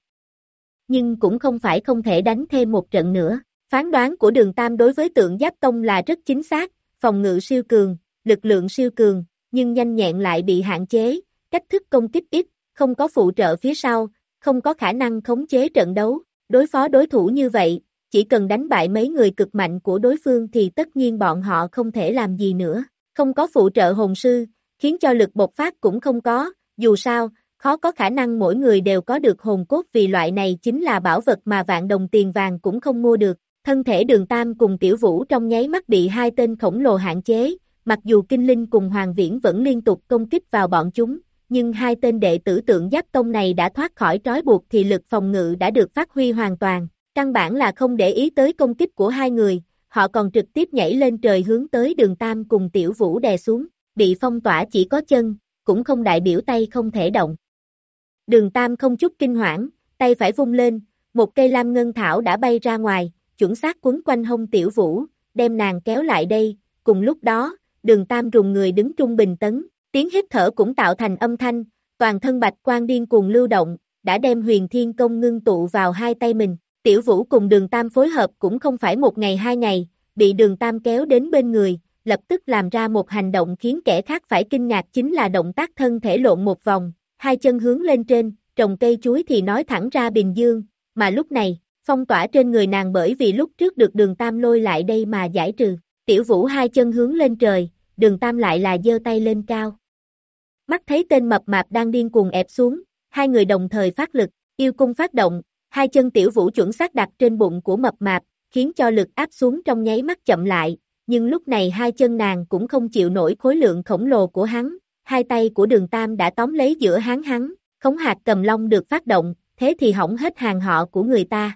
Nhưng cũng không phải không thể đánh thêm một trận nữa. Phán đoán của Đường Tam đối với Tượng Giáp Tông là rất chính xác, phòng ngự siêu cường, lực lượng siêu cường, nhưng nhanh nhẹn lại bị hạn chế, cách thức công kích ít, không có phụ trợ phía sau, không có khả năng khống chế trận đấu. Đối phó đối thủ như vậy, chỉ cần đánh bại mấy người cực mạnh của đối phương thì tất nhiên bọn họ không thể làm gì nữa. Không có phụ trợ hồn sư, khiến cho lực bộc phát cũng không có, dù sao, khó có khả năng mỗi người đều có được hồn cốt vì loại này chính là bảo vật mà vạn đồng tiền vàng cũng không mua được. Thân thể Đường Tam cùng Tiểu Vũ trong nháy mắt bị hai tên khổng lồ hạn chế, mặc dù Kinh Linh cùng Hoàng Viễn vẫn liên tục công kích vào bọn chúng, nhưng hai tên đệ tử Tượng Giáp Tông này đã thoát khỏi trói buộc thì lực phòng ngự đã được phát huy hoàn toàn, căn bản là không để ý tới công kích của hai người. Họ còn trực tiếp nhảy lên trời hướng tới Đường Tam cùng Tiểu Vũ đè xuống, bị phong tỏa chỉ có chân, cũng không đại biểu tay không thể động. Đường Tam không chút kinh hoảng, tay phải vung lên, một cây lam ngân thảo đã bay ra ngoài, chuẩn xác quấn quanh hông Tiểu Vũ, đem nàng kéo lại đây, cùng lúc đó, Đường Tam rùng người đứng trung bình tấn, tiếng hít thở cũng tạo thành âm thanh, toàn thân bạch quang điên cuồng lưu động, đã đem Huyền Thiên Công ngưng tụ vào hai tay mình. Tiểu Vũ cùng Đường Tam phối hợp cũng không phải một ngày hai ngày, bị Đường Tam kéo đến bên người, lập tức làm ra một hành động khiến kẻ khác phải kinh ngạc chính là động tác thân thể lộn một vòng, hai chân hướng lên trên, trồng cây chuối thì nói thẳng ra Bình Dương, mà lúc này, phong tỏa trên người nàng bởi vì lúc trước được Đường Tam lôi lại đây mà giải trừ. Tiểu Vũ hai chân hướng lên trời, Đường Tam lại là giơ tay lên cao. Mắt thấy tên mập mạp đang điên cuồng ép xuống, hai người đồng thời phát lực, yêu cung phát động. Hai chân Tiểu Vũ chuẩn xác đặt trên bụng của mập mạp, khiến cho lực áp xuống trong nháy mắt chậm lại, nhưng lúc này hai chân nàng cũng không chịu nổi khối lượng khổng lồ của hắn, hai tay của Đường Tam đã tóm lấy giữa háng hắn, khống hạt cầm long được phát động, thế thì hỏng hết hàng họ của người ta.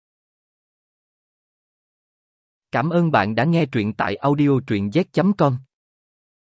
Cảm ơn bạn đã nghe truyện tại audio truyện z chấm com.